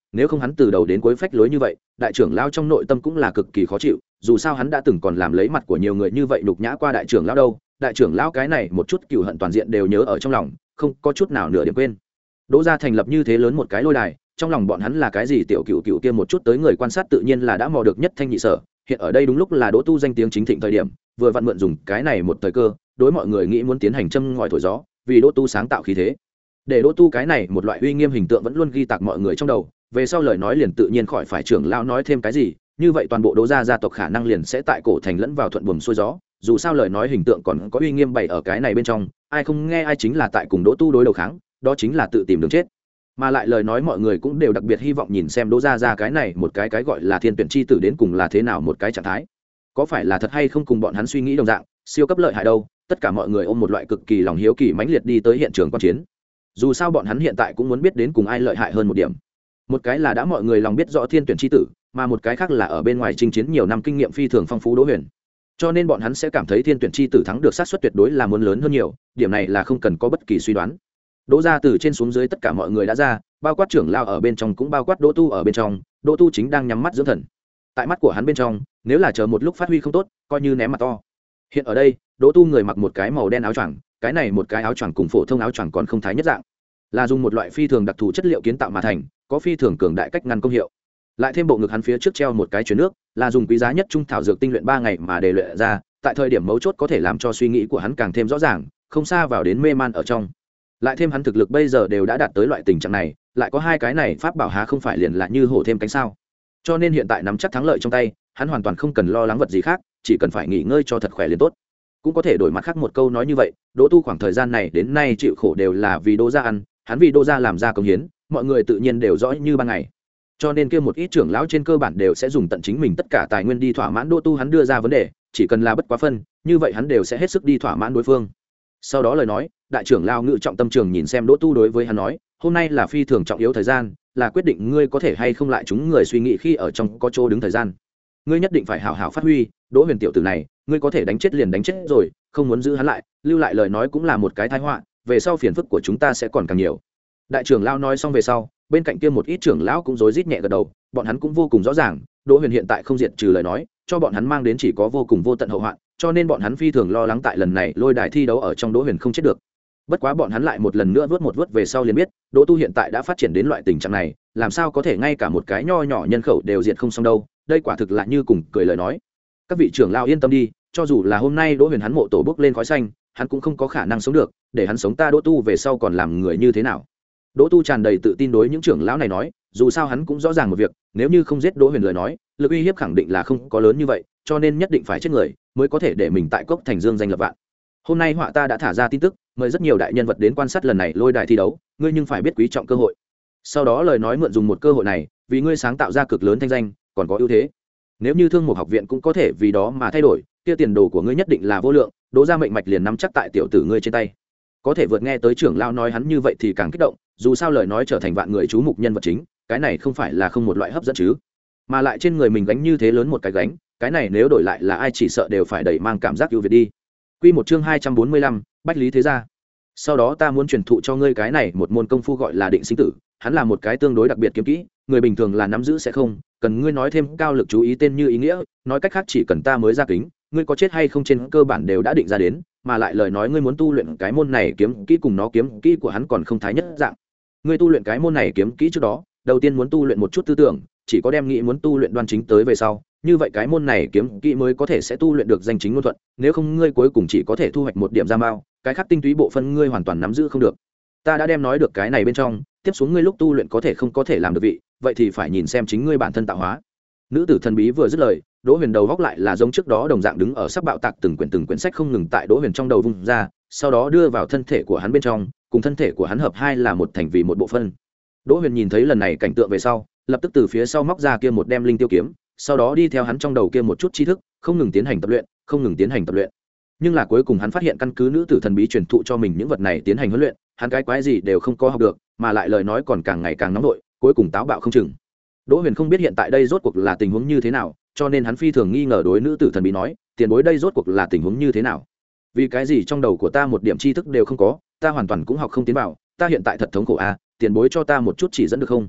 nếu không hắn từ đầu đến cuối phách lối như vậy đại trưởng lão trong nội tâm cũng là cực kỳ khó chịu, dù sao hắn đã từng còn làm lấy mặt của nhiều người như vậy nhục nhã qua đại trưởng lão đâu. Đại trưởng lão cái này một chút cừu hận toàn diện đều nhớ ở trong lòng, không có chút nào nửa điểm quên. Đỗ gia thành lập như thế lớn một cái lôi đài, trong lòng bọn hắn là cái gì tiểu cựu cựu kia một chút tới người quan sát tự nhiên là đã mò được nhất thanh nhị sở. Hiện ở đây đúng lúc là Đỗ Tu danh tiếng chính thịnh thời điểm, vừa vặn mượn dùng cái này một thời cơ, đối mọi người nghĩ muốn tiến hành châm ngòi thổi gió, vì Đỗ Tu sáng tạo khí thế. Để Đỗ Tu cái này một loại uy nghiêm hình tượng vẫn luôn ghi tạc mọi người trong đầu, về sau lời nói liền tự nhiên khỏi phải trưởng lão nói thêm cái gì, như vậy toàn bộ Đỗ gia gia tộc khả năng liền sẽ tại cổ thành lẫn vào thuận buồm xuôi gió, dù sao lời nói hình tượng còn có uy nghiêm bày ở cái này bên trong, ai không nghe ai chính là tại cùng Đỗ Tu đối đầu kháng, đó chính là tự tìm đường chết. Mà lại lời nói mọi người cũng đều đặc biệt hy vọng nhìn xem Đỗ gia gia cái này một cái cái gọi là thiên tuyển chi tử đến cùng là thế nào một cái trạng thái, có phải là thật hay không cùng bọn hắn suy nghĩ đồng dạng, siêu cấp lợi hại đâu. Tất cả mọi người ôm một loại cực kỳ lòng hiếu kỳ mãnh liệt đi tới hiện trường quan chiến, dù sao bọn hắn hiện tại cũng muốn biết đến cùng ai lợi hại hơn một điểm. Một cái là đã mọi người lòng biết rõ thiên tuyển chi tử, mà một cái khác là ở bên ngoài chinh chiến nhiều năm kinh nghiệm phi thường phong phú Đỗ Huyền, cho nên bọn hắn sẽ cảm thấy thiên tuyển chi tử thắng được sát suất tuyệt đối là muốn lớn hơn nhiều, điểm này là không cần có bất kỳ suy đoán. Đỗ gia từ trên xuống dưới tất cả mọi người đã ra, bao quát trưởng lao ở bên trong cũng bao quát Đỗ Tu ở bên trong. Đỗ Tu chính đang nhắm mắt dưỡng thần, tại mắt của hắn bên trong nếu là chờ một lúc phát huy không tốt coi như ném mặt to. Hiện ở đây Đỗ Tu người mặc một cái màu đen áo choàng, cái này một cái áo choàng cùng phổ thông áo choàng còn không thái nhất dạng, là dùng một loại phi thường đặc thù chất liệu kiến tạo mà thành, có phi thường cường đại cách ngăn công hiệu. Lại thêm bộ ngực hắn phía trước treo một cái chuyền nước, là dùng quý giá nhất trung thảo dược tinh luyện ba ngày mà để luyện ra, tại thời điểm mấu chốt có thể làm cho suy nghĩ của hắn càng thêm rõ ràng, không xa vào đến mê man ở trong. Lại thêm hắn thực lực bây giờ đều đã đạt tới loại tình trạng này, lại có hai cái này pháp bảo há không phải liền là như hổ thêm cánh sao. Cho nên hiện tại nắm chắc thắng lợi trong tay, hắn hoàn toàn không cần lo lắng vật gì khác, chỉ cần phải nghỉ ngơi cho thật khỏe liền tốt. Cũng có thể đổi mặt khác một câu nói như vậy, Đỗ Tu khoảng thời gian này đến nay chịu khổ đều là vì Đỗ gia ăn, hắn vì Đỗ gia làm ra công hiến, mọi người tự nhiên đều rõ như ban ngày. Cho nên kia một ít trưởng lão trên cơ bản đều sẽ dùng tận chính mình tất cả tài nguyên đi thỏa mãn Đỗ Tu hắn đưa ra vấn đề, chỉ cần là bất quá phân, như vậy hắn đều sẽ hết sức đi thỏa mãn đối phương. Sau đó lời nói, đại trưởng lão ngự trọng tâm trường nhìn xem Đỗ Tu đối với hắn nói, hôm nay là phi thường trọng yếu thời gian, là quyết định ngươi có thể hay không lại chúng người suy nghĩ khi ở trong có chỗ đứng thời gian. Ngươi nhất định phải hảo hảo phát huy, Đỗ Huyền tiểu tử này, ngươi có thể đánh chết liền đánh chết rồi, không muốn giữ hắn lại, lưu lại lời nói cũng là một cái tai họa, về sau phiền phức của chúng ta sẽ còn càng nhiều. Đại trưởng lão nói xong về sau, bên cạnh kia một ít trưởng lão cũng rối rít nhẹ gật đầu, bọn hắn cũng vô cùng rõ ràng, Đỗ Huyền hiện tại không diệt trừ lời nói, cho bọn hắn mang đến chỉ có vô cùng vô tận hậu hoạn, cho nên bọn hắn phi thường lo lắng tại lần này lôi đài thi đấu ở trong Đỗ Huyền không chết được. Bất quá bọn hắn lại một lần nữa vớt một vớt về sau liền biết, Đỗ Tu hiện tại đã phát triển đến loại tình trạng này, làm sao có thể ngay cả một cái nho nhỏ nhân khẩu đều diệt không xong đâu, đây quả thực là như cùng cười lời nói. Các vị trưởng lão yên tâm đi, cho dù là hôm nay Đỗ Huyền hắn mộ tổ bốc lên khói xanh, hắn cũng không có khả năng sống được, để hắn sống ta Đỗ Tu về sau còn làm người như thế nào. Đỗ Tu tràn đầy tự tin đối những trưởng lão này nói, dù sao hắn cũng rõ ràng một việc, nếu như không giết Đỗ Huyền lời nói, lực uy hiếp khẳng định là không có lớn như vậy, cho nên nhất định phải chết người mới có thể để mình tại cốc thành dương danh lập vạn. Hôm nay họa ta đã thả ra tin tức, mời rất nhiều đại nhân vật đến quan sát lần này lôi đài thi đấu, ngươi nhưng phải biết quý trọng cơ hội. Sau đó lời nói mượn dùng một cơ hội này, vì ngươi sáng tạo ra cực lớn thanh danh, còn có ưu thế. Nếu như Thương Mục học viện cũng có thể vì đó mà thay đổi, kia tiền đồ của ngươi nhất định là vô lượng, Đỗ gia mệnh mạch liền nắm chắc tại tiểu tử ngươi trên tay. Có thể vượt nghe tới trưởng lão nói hắn như vậy thì càng kích động, dù sao lời nói trở thành vạn người chú mục nhân vật chính, cái này không phải là không một loại hấp dẫn chứ. Mà lại trên người mình gánh như thế lớn một cái gánh, cái này nếu đổi lại là ai chỉ sợ đều phải đẩy mang cảm giác ưu việt đi. Quy một chương hai trăm bốn mươi lăm, Bách Lý Thế Gia. Sau đó ta muốn truyền thụ cho ngươi cái này một môn công phu gọi là định sinh tử, hắn là một cái tương đối đặc biệt kiếm kỹ, người bình thường là nắm giữ sẽ không, cần ngươi nói thêm cao lực chú ý tên như ý nghĩa, nói cách khác chỉ cần ta mới ra kính, ngươi có chết hay không trên cơ bản đều đã định ra đến, mà lại lời nói ngươi muốn tu luyện cái môn này kiếm kỹ cùng nó kiếm kỹ của hắn còn không thái nhất dạng. Ngươi tu luyện cái môn này kiếm kỹ trước đó, đầu tiên muốn tu luyện một chút tư tưởng, chỉ có đem nghĩ muốn tu luyện đoan chính tới về sau, như vậy cái môn này kiếm kỹ mới có thể sẽ tu luyện được danh chính ngôn thuận, nếu không ngươi cuối cùng chỉ có thể thu hoạch một điểm ra mao, cái khác tinh túy bộ phân ngươi hoàn toàn nắm giữ không được. Ta đã đem nói được cái này bên trong, tiếp xuống ngươi lúc tu luyện có thể không có thể làm được vị, vậy thì phải nhìn xem chính ngươi bản thân tạo hóa. Nữ tử thần bí vừa dứt lời, Đỗ Huyền đầu góc lại là giống trước đó đồng dạng đứng ở sắc bạo tạc từng quyển từng quyển sách không ngừng tại Đỗ Huyền trong đầu vung ra, sau đó đưa vào thân thể của hắn bên trong, cùng thân thể của hắn hợp hai là một thành vì một bộ phân. Đỗ Huyền nhìn thấy lần này cảnh tượng về sau, lập tức từ phía sau móc ra kia một đem linh tiêu kiếm, sau đó đi theo hắn trong đầu kia một chút tri thức, không ngừng tiến hành tập luyện, không ngừng tiến hành tập luyện. Nhưng là cuối cùng hắn phát hiện căn cứ nữ tử thần bí truyền thụ cho mình những vật này tiến hành huấn luyện, hắn cái quái gì đều không có học được, mà lại lời nói còn càng ngày càng nóng nổi, cuối cùng táo bạo không chừng. Đỗ Huyền không biết hiện tại đây rốt cuộc là tình huống như thế nào, cho nên hắn phi thường nghi ngờ đối nữ tử thần bí nói, tiền bối đây rốt cuộc là tình huống như thế nào? Vì cái gì trong đầu của ta một điểm tri thức đều không có, ta hoàn toàn cũng học không tiến vào, ta hiện tại thật thống khổ a, tiền bối cho ta một chút chỉ dẫn được không?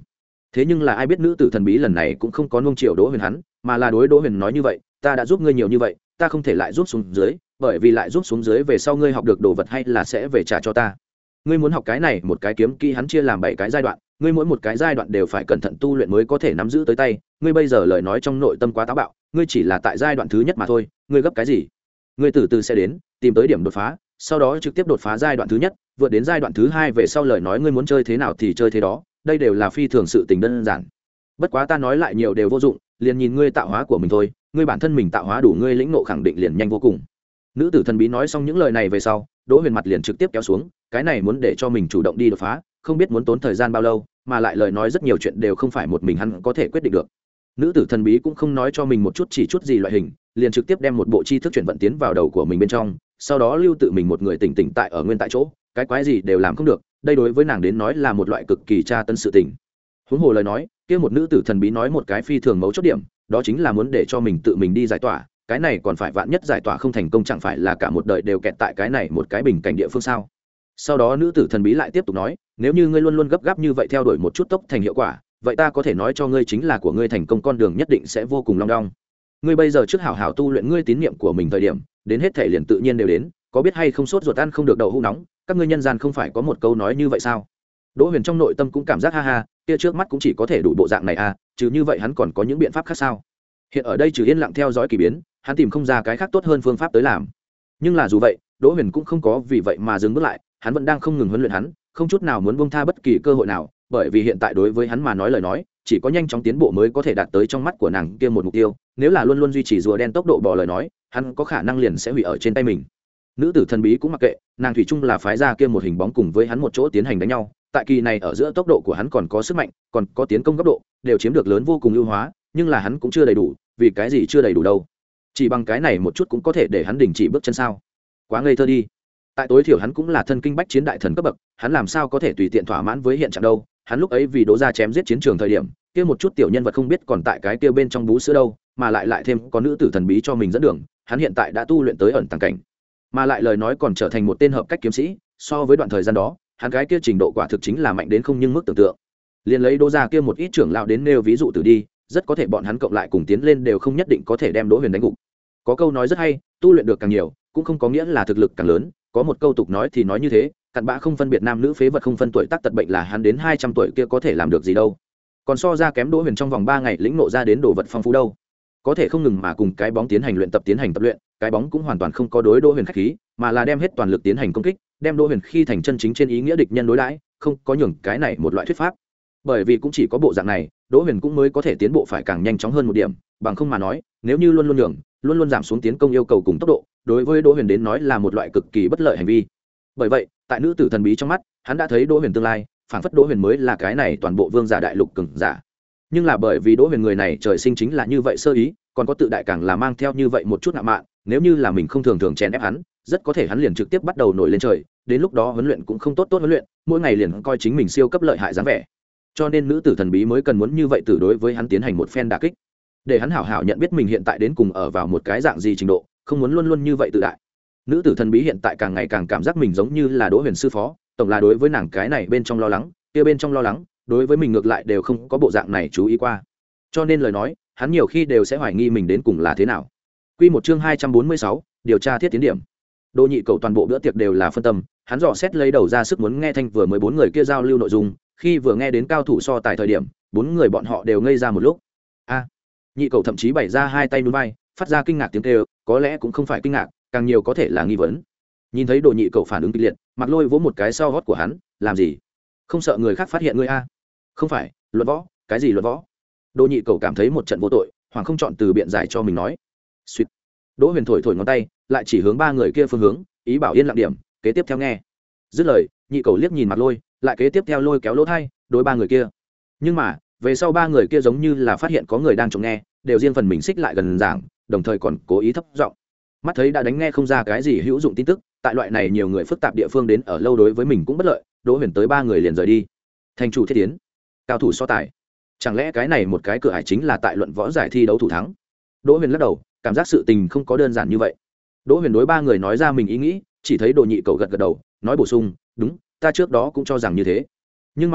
thế nhưng là ai biết nữ tử thần bí lần này cũng không có nuông chiều Đỗ Huyền hắn, mà là đối Đỗ Huyền nói như vậy, ta đã giúp ngươi nhiều như vậy, ta không thể lại giúp xuống dưới, bởi vì lại giúp xuống dưới về sau ngươi học được đồ vật hay là sẽ về trả cho ta. Ngươi muốn học cái này một cái kiếm kỹ hắn chia làm bảy cái giai đoạn, ngươi mỗi một cái giai đoạn đều phải cẩn thận tu luyện mới có thể nắm giữ tới tay, ngươi bây giờ lời nói trong nội tâm quá táo bạo, ngươi chỉ là tại giai đoạn thứ nhất mà thôi, ngươi gấp cái gì? Ngươi từ từ sẽ đến, tìm tới điểm đột phá, sau đó trực tiếp đột phá giai đoạn thứ nhất, vượt đến giai đoạn thứ hai về sau lời nói ngươi muốn chơi thế nào thì chơi thế đó, đây đều là phi thường sự tình đơn giản. Bất quá ta nói lại nhiều đều vô dụng, liền nhìn ngươi tạo hóa của mình thôi, ngươi bản thân mình tạo hóa đủ ngươi lĩnh ngộ khẳng định liền nhanh vô cùng. Nữ tử thần bí nói xong những lời này về sau, Đỗ Huyền mặt liền trực tiếp kéo xuống, cái này muốn để cho mình chủ động đi đột phá, không biết muốn tốn thời gian bao lâu, mà lại lời nói rất nhiều chuyện đều không phải một mình hắn có thể quyết định được. Nữ tử thần bí cũng không nói cho mình một chút chỉ chút gì loại hình, liền trực tiếp đem một bộ tri thức chuyển vận tiến vào đầu của mình bên trong, sau đó lưu tự mình một người tỉnh tỉnh tại ở nguyên tại chỗ, cái quái gì đều làm không được, đây đối với nàng đến nói là một loại cực kỳ tra tấn sự tình. Huống hồ lời nói, kia một nữ tử thần bí nói một cái phi thường mấu chốt điểm, đó chính là muốn để cho mình tự mình đi giải tỏa, cái này còn phải vạn nhất giải tỏa không thành công chẳng phải là cả một đời đều kẹt tại cái này một cái bình cảnh địa phương sao? Sau đó nữ tử thần bí lại tiếp tục nói, nếu như ngươi luôn luôn gấp gáp như vậy theo đuổi một chút tốc thành hiệu quả, vậy ta có thể nói cho ngươi chính là của ngươi thành công con đường nhất định sẽ vô cùng long đong. Ngươi bây giờ trước hảo hảo tu luyện ngươi tín niệm của mình thời điểm, đến hết thể liền tự nhiên đều đến, có biết hay không sốt ruột ăn không được đậu hũ nóng, các ngươi nhân gian không phải có một câu nói như vậy sao? Đỗ Huyền trong nội tâm cũng cảm giác ha ha, kia trước mắt cũng chỉ có thể đủ bộ dạng này à, chứ như vậy hắn còn có những biện pháp khác sao? Hiện ở đây trừ yên lặng theo dõi kỳ biến, hắn tìm không ra cái khác tốt hơn phương pháp tới làm. Nhưng là dù vậy, Đỗ Huyền cũng không có vì vậy mà dừng bước lại, hắn vẫn đang không ngừng huấn luyện hắn, không chút nào muốn buông tha bất kỳ cơ hội nào, bởi vì hiện tại đối với hắn mà nói lời nói, chỉ có nhanh chóng tiến bộ mới có thể đạt tới trong mắt của nàng kia một mục tiêu, nếu là luôn luôn duy trì rùa đen tốc độ bỏ lời nói, hắn có khả năng liền sẽ hủy ở trên tay mình. Nữ tử thần bí cũng mặc kệ, nàng thủy chung là phái ra kia một hình bóng cùng với hắn một chỗ tiến hành đánh nhau, tại kỳ này ở giữa tốc độ của hắn còn có sức mạnh, còn có tiến công góc độ, đều chiếm được lớn vô cùng ưu hóa, nhưng là hắn cũng chưa đầy đủ, vì cái gì chưa đầy đủ đâu? Chỉ bằng cái này một chút cũng có thể để hắn đình chỉ bước chân sao? Quá ngây thơ đi. Tại tối thiểu hắn cũng là thân kinh bách chiến đại thần cấp bậc, hắn làm sao có thể tùy tiện thỏa mãn với hiện trạng đâu? Hắn lúc ấy vì Đỗ gia chém giết chiến trường thời điểm, kia một chút tiểu nhân vật không biết còn tại cái kia bên trong bú sữa đâu, mà lại lại thêm có nữ tử thần bí cho mình dẫn đường, hắn hiện tại đã tu luyện tới ẩn tàng cảnh, mà lại lời nói còn trở thành một tên hợp cách kiếm sĩ, so với đoạn thời gian đó, hắn cái kia trình độ quả thực chính là mạnh đến không nhưng mức tưởng tượng. Liên lấy Đỗ gia kia một ít trưởng lão đến nêu ví dụ từ đi, rất có thể bọn hắn cộng lại cùng tiến lên đều không nhất định có thể đem Đỗ Huyền đánh gục. Có câu nói rất hay, tu luyện được càng nhiều, cũng không có nghĩa là thực lực càng lớn, có một câu tục nói thì nói như thế, cặn bã không phân biệt nam nữ, phế vật không phân tuổi tác tật bệnh, là hắn đến hai trăm tuổi kia có thể làm được gì đâu. Còn so ra kém Đỗ Huyền trong vòng ba ngày lĩnh ngộ ra đến đồ vật phong phú đâu. Có thể không ngừng mà cùng cái bóng tiến hành luyện tập tiến hành tập luyện, cái bóng cũng hoàn toàn không có đối Đỗ Huyền khách khí, mà là đem hết toàn lực tiến hành công kích, đem Đỗ Huyền khi thành chân chính trên ý nghĩa địch nhân đối đãi, không có nhường cái này một loại thuyết pháp. Bởi vì cũng chỉ có bộ dạng này, Đỗ Huyền cũng mới có thể tiến bộ phải càng nhanh chóng hơn một điểm, bằng không mà nói, nếu như luôn luôn nhường, luôn luôn giảm xuống tiến công yêu cầu cùng tốc độ, đối với Đỗ Huyền đến nói là một loại cực kỳ bất lợi hành vi. Bởi vậy, tại nữ tử thần bí trong mắt, hắn đã thấy Đỗ Huyền tương lai, phảng phất Đỗ Huyền mới là cái này toàn bộ vương giả đại lục cường giả. Nhưng là bởi vì Đỗ Huyền người này trời sinh chính là như vậy sơ ý, còn có tự đại càng là mang theo như vậy một chút ngạo mạn, nếu như là mình không thường thường chèn ép hắn, rất có thể hắn liền trực tiếp bắt đầu nổi lên trời, đến lúc đó huấn luyện cũng không tốt tốt huấn luyện, mỗi ngày liền coi chính mình siêu cấp lợi hại dáng vẻ. Cho nên nữ tử thần bí mới cần muốn như vậy từ đối với hắn tiến hành một phen đả kích, để hắn hảo hảo nhận biết mình hiện tại đến cùng ở vào một cái dạng gì trình độ, không muốn luôn luôn như vậy tự đại. Nữ tử thần bí hiện tại càng ngày càng cảm giác mình giống như là Đỗ Huyền sư phó, tổng là đối với nàng cái này bên trong lo lắng, kia bên trong lo lắng, đối với mình ngược lại đều không có bộ dạng này chú ý qua. Cho nên lời nói, hắn nhiều khi đều sẽ hoài nghi mình đến cùng là thế nào. Quy một chương hai trăm bốn mươi sáu, điều tra thiết tiến điểm. Đỗ Nhị Cầu toàn bộ bữa tiệc đều là phân tâm, hắn dò xét lấy đầu ra sức muốn nghe thanh vừa mới bốn người kia giao lưu nội dung, khi vừa nghe đến cao thủ so tài thời điểm, bốn người bọn họ đều ngây ra một lúc. A, Nhị Cầu thậm chí bày ra hai tay nhún vai, phát ra kinh ngạc tiếng kêu, có lẽ cũng không phải kinh ngạc, càng nhiều có thể là nghi vấn. Nhìn thấy Đồ Nhị Cầu phản ứng kịch liệt, Mạc Lôi vỗ một cái sau gót của hắn, làm gì? Không sợ người khác phát hiện ngươi a? Không phải, luận võ, cái gì luận võ? Đồ Nhị Cầu cảm thấy một trận vô tội, hoàng không chọn từ biện giải cho mình nói. Xuyệt. Đỗ Huyền thổi thổi ngón tay, lại chỉ hướng ba người kia phương hướng, ý bảo yên lặng điểm, kế tiếp theo nghe. Dứt lời, Nhị Cầu liếc nhìn Mạc Lôi, lại kế tiếp theo lôi kéo lỗ thay, đối ba người kia. Nhưng mà, về sau ba người kia giống như là phát hiện có người đang trông nghe, đều riêng phần mình xích lại gần giảng, đồng thời còn cố ý thấp giọng. Mắt thấy đã đánh nghe không ra cái gì hữu dụng tin tức, tại loại này nhiều người phức tạp địa phương đến ở lâu đối với mình cũng bất lợi, Đỗ Huyền tới ba người liền rời đi. Thành chủ thiết tiến, cao thủ so tài, chẳng lẽ cái này một cái cửa ải chính là tại luận võ giải thi đấu thủ thắng? Đỗ Huyền lắc đầu, cảm giác sự tình không có đơn giản như vậy. Đỗ Huyền đối ba người nói ra mình ý nghĩ, chỉ thấy Đồ Nhị Cầu gật gật đầu, nói bổ sung, đúng, ta trước đó cũng cho rằng như thế. Nhưng mà,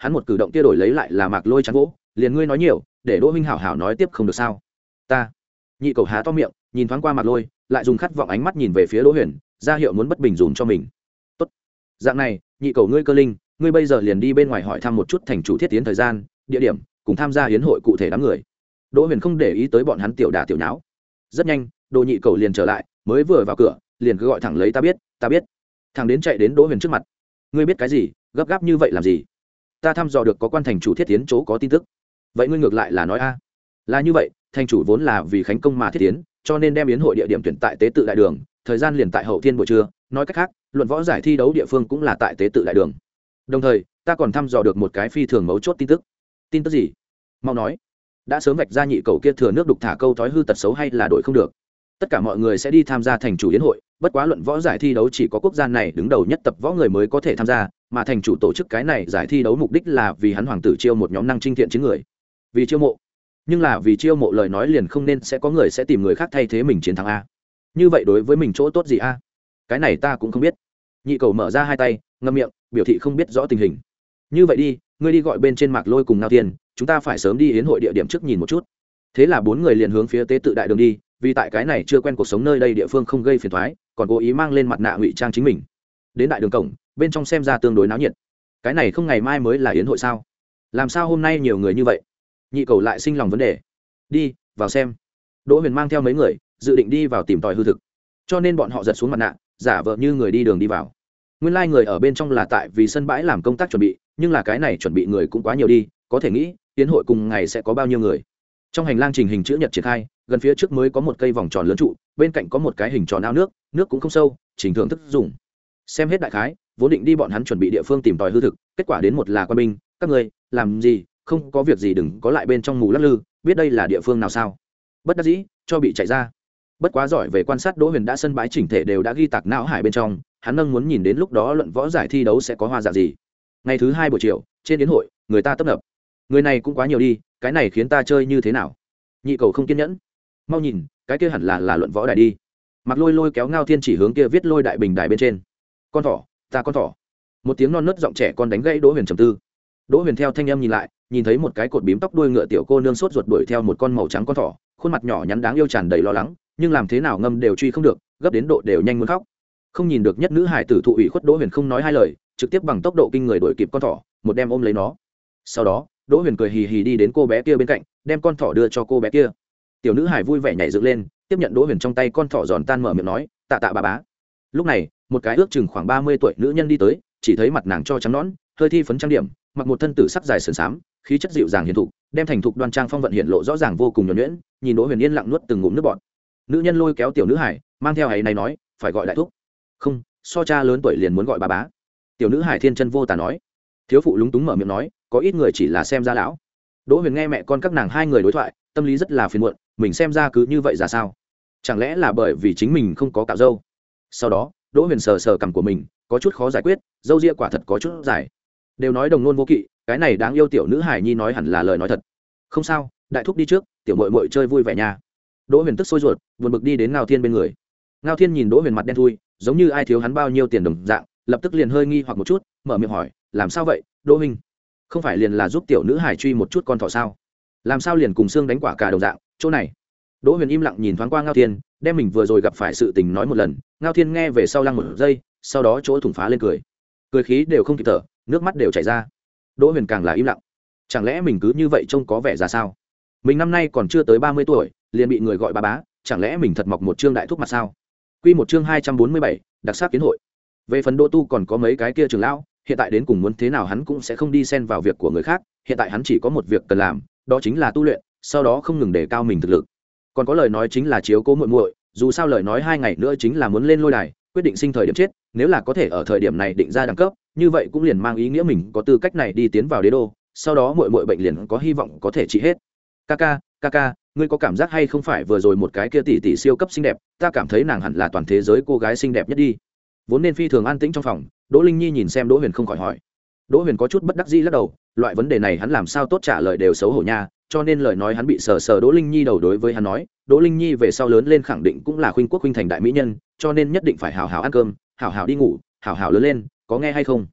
hắn một cử động kia đổi lấy lại là Mạc Lôi chán vỗ, liền ngươi nói nhiều, để Đỗ huynh hảo hảo nói tiếp không được sao? Ta. Nhị cầu há to miệng, nhìn thoáng qua Mạc Lôi, lại dùng khát vọng ánh mắt nhìn về phía Đỗ Huyền, ra hiệu muốn bất bình dùm cho mình. Tốt. Dạng này, nhị cầu ngươi cơ linh, ngươi bây giờ liền đi bên ngoài hỏi thăm một chút thành chủ Thiết Tiến thời gian, địa điểm, cùng tham gia hiến hội cụ thể đám người. Đỗ Huyền không để ý tới bọn hắn tiểu đả tiểu nháo. Rất nhanh, Đồ nhị cầu liền trở lại, mới vừa vào cửa, liền cứ gọi thẳng lấy ta biết, ta biết. Thằng đến chạy đến Đỗ Huyền trước mặt. Ngươi biết cái gì, gấp gáp như vậy làm gì? Ta thăm dò được có quan thành chủ Thiết Tiến chỗ có tin tức. Vậy ngươi ngược lại là nói a? Là như vậy, thành chủ vốn là vì khánh công mà thiết tiến, cho nên đem yến hội địa điểm tuyển tại tế tự đại đường, thời gian liền tại hậu thiên buổi trưa, nói cách khác, luận võ giải thi đấu địa phương cũng là tại tế tự đại đường. Đồng thời, ta còn thăm dò được một cái phi thường mấu chốt tin tức. Tin tức gì? Mau nói. Đã sớm vạch ra nhị cầu kia thừa nước đục thả câu thói hư tật xấu hay là đổi không được. Tất cả mọi người sẽ đi tham gia thành chủ yến hội, bất quá luận võ giải thi đấu chỉ có quốc gia này đứng đầu nhất tập võ người mới có thể tham gia, mà thành chủ tổ chức cái này giải thi đấu mục đích là vì hắn hoàng tử chiêu một nhóm năng trinh thiện chiến người. Vì chiêu mộ. Nhưng là vì chiêu mộ lời nói liền không nên sẽ có người sẽ tìm người khác thay thế mình chiến thắng a. Như vậy đối với mình chỗ tốt gì a? Cái này ta cũng không biết. Nhị cầu mở ra hai tay, ngậm miệng, biểu thị không biết rõ tình hình. Như vậy đi, ngươi đi gọi bên trên Mạc Lôi cùng Ngao Thiên, chúng ta phải sớm đi yến hội địa điểm trước nhìn một chút. Thế là bốn người liền hướng phía tế tự đại đường đi, vì tại cái này chưa quen cuộc sống nơi đây địa phương không gây phiền toái, còn cố ý mang lên mặt nạ ngụy trang chính mình. Đến đại đường cổng, bên trong xem ra tương đối náo nhiệt. Cái này không ngày mai mới là yến hội sao? Làm sao hôm nay nhiều người như vậy? Nhị cầu lại sinh lòng vấn đề. Đi vào xem. Đỗ Huyền mang theo mấy người dự định đi vào tìm tòi hư thực, cho nên bọn họ giật xuống mặt nạ, giả vờ như người đi đường đi vào. Nguyên lai người ở bên trong là tại vì sân bãi làm công tác chuẩn bị, nhưng là cái này chuẩn bị người cũng quá nhiều đi, có thể nghĩ tiến hội cùng ngày sẽ có bao nhiêu người. Trong hành lang trình hình chữ nhật triển khai, gần phía trước mới có một cây vòng tròn lớn trụ, bên cạnh có một cái hình tròn ao nước, nước cũng không sâu, trình thưởng thức dùng. Xem hết đại khái, vốn định đi bọn hắn chuẩn bị địa phương tìm tòi hư thực, kết quả đến một là quan binh, các người làm gì? Không có việc gì đừng có lại bên trong mù lắc lư, biết đây là địa phương nào sao? Bất đắc dĩ cho bị chạy ra. Bất quá giỏi về quan sát, Đỗ Huyền đã sân bãi chỉnh thể đều đã ghi tạc não hải bên trong, hắn nâng muốn nhìn đến lúc đó luận võ giải thi đấu sẽ có hoa dạng gì. Ngày thứ hai buổi chiều, trên yến hội người ta tấp nập, người này cũng quá nhiều đi, cái này khiến ta chơi như thế nào? Nhị cầu không kiên nhẫn, mau nhìn, cái kia hẳn là là luận võ đài đi. Mặc Lôi lôi kéo Ngao Thiên chỉ hướng kia viết lôi đại bình đài bên trên. Con thỏ, ta con thỏ. Một tiếng non nớt giọng trẻ con đánh gãy Đỗ Huyền trầm tư. Đỗ Huyền theo thanh âm nhìn lại, nhìn thấy một cái cột bím tóc đuôi ngựa tiểu cô nương sốt ruột đuổi theo một con màu trắng con thỏ, khuôn mặt nhỏ nhắn đáng yêu tràn đầy lo lắng, nhưng làm thế nào ngâm đều truy không được, gấp đến độ đều nhanh muốn khóc. Không nhìn được nhất nữ hải tử thụ ủy khuất, Đỗ Huyền không nói hai lời, trực tiếp bằng tốc độ kinh người đuổi kịp con thỏ, một đem ôm lấy nó. Sau đó, Đỗ Huyền cười hì hì đi đến cô bé kia bên cạnh, đem con thỏ đưa cho cô bé kia. Tiểu nữ hải vui vẻ nhảy dựng lên, tiếp nhận Đỗ Huyền trong tay con thỏ giòn tan, mở miệng nói, tạ tạ bà bá. Lúc này, một cái ước chừng khoảng ba mươi tuổi nữ nhân đi tới, chỉ thấy mặt nàng cho trắng nõn, hơi thi phấn trang điểm, mặc một thân tử sắc dài sườn xám, khí chất dịu dàng hiền thục, đem thành thục đoan trang phong vận hiện lộ rõ ràng vô cùng nhuần nhuyễn. Nhìn Đỗ Huyền yên lặng nuốt từng ngụm nước bọt. Nữ nhân lôi kéo tiểu nữ hải, mang theo ấy này nói, phải gọi đại thúc. Không, so cha lớn tuổi liền muốn gọi bà bá. Tiểu nữ hải thiên chân vô tà nói. Thiếu phụ lúng túng mở miệng nói, có ít người chỉ là xem ra lão. Đỗ Huyền nghe mẹ con các nàng hai người đối thoại, tâm lý rất là phiền muộn, mình xem ra cứ như vậy ra sao? Chẳng lẽ là bởi vì chính mình không có cạo râu? Sau đó, Đỗ Huyền sờ sờ cằm của mình, có chút khó giải quyết, râu ria quả thật có chút dài. Đều nói đồng nôn vô kỵ, cái này đáng yêu tiểu nữ hải nhi nói hẳn là lời nói thật. Không sao, đại thúc đi trước, tiểu muội muội chơi vui vẻ nha. Đỗ Huyền tức sôi ruột, buồn bực đi đến Ngao Thiên bên người. Ngao Thiên nhìn Đỗ Huyền mặt đen thui, giống như ai thiếu hắn bao nhiêu tiền đồng dạng, lập tức liền hơi nghi hoặc một chút, mở miệng hỏi, làm sao vậy, Đỗ huynh? Không phải liền là giúp tiểu nữ hải truy một chút con thỏ sao? Làm sao liền cùng xương đánh quả cả đồng dạng, chỗ này? Đỗ Huyền im lặng nhìn thoáng qua Ngao Thiên, đem mình vừa rồi gặp phải sự tình nói một lần. Ngao Thiên nghe về sau lăng một giây, sau đó chỗ thủng phá lên cười, cười khí đều không kịp thở, nước mắt đều chảy ra. Đỗ Huyền càng là im lặng, chẳng lẽ mình cứ như vậy trông có vẻ ra sao? Mình năm nay còn chưa tới ba mươi tuổi, liền bị người gọi bà bá, chẳng lẽ mình thật mọc một trương đại thúc mặt sao? Quy một chương hai trăm bốn mươi bảy, đặc sắc kiến hội. Về phần Đỗ Tu còn có mấy cái kia trưởng lão, hiện tại đến cùng muốn thế nào hắn cũng sẽ không đi xen vào việc của người khác, hiện tại hắn chỉ có một việc cần làm, đó chính là tu luyện, sau đó không ngừng đề cao mình thực lực. Còn có lời nói chính là chiếu cố muội muội, dù sao lời nói hai ngày nữa chính là muốn lên lôi đài, quyết định sinh thời điểm chết, nếu là có thể ở thời điểm này định ra đẳng cấp, như vậy cũng liền mang ý nghĩa mình có tư cách này đi tiến vào đế đô, sau đó muội muội bệnh liền có hy vọng có thể trị hết. Kaka, Kaka, ngươi có cảm giác hay không phải vừa rồi một cái kia tỷ tỷ siêu cấp xinh đẹp, ta cảm thấy nàng hẳn là toàn thế giới cô gái xinh đẹp nhất đi. Vốn nên phi thường an tĩnh trong phòng, Đỗ Linh Nhi nhìn xem Đỗ Huyền không khỏi hỏi. Đỗ Huyền có chút bất đắc dĩ lắc đầu, loại vấn đề này hắn làm sao tốt trả lời đều xấu hổ nha, cho nên lời nói hắn bị sờ sờ Đỗ Linh Nhi đầu đối với hắn nói, Đỗ Linh Nhi về sau lớn lên khẳng định cũng là khuynh quốc khuynh thành đại mỹ nhân, cho nên nhất định phải hào hào ăn cơm, hào hào đi ngủ, hào hào lớn lên, có nghe hay không?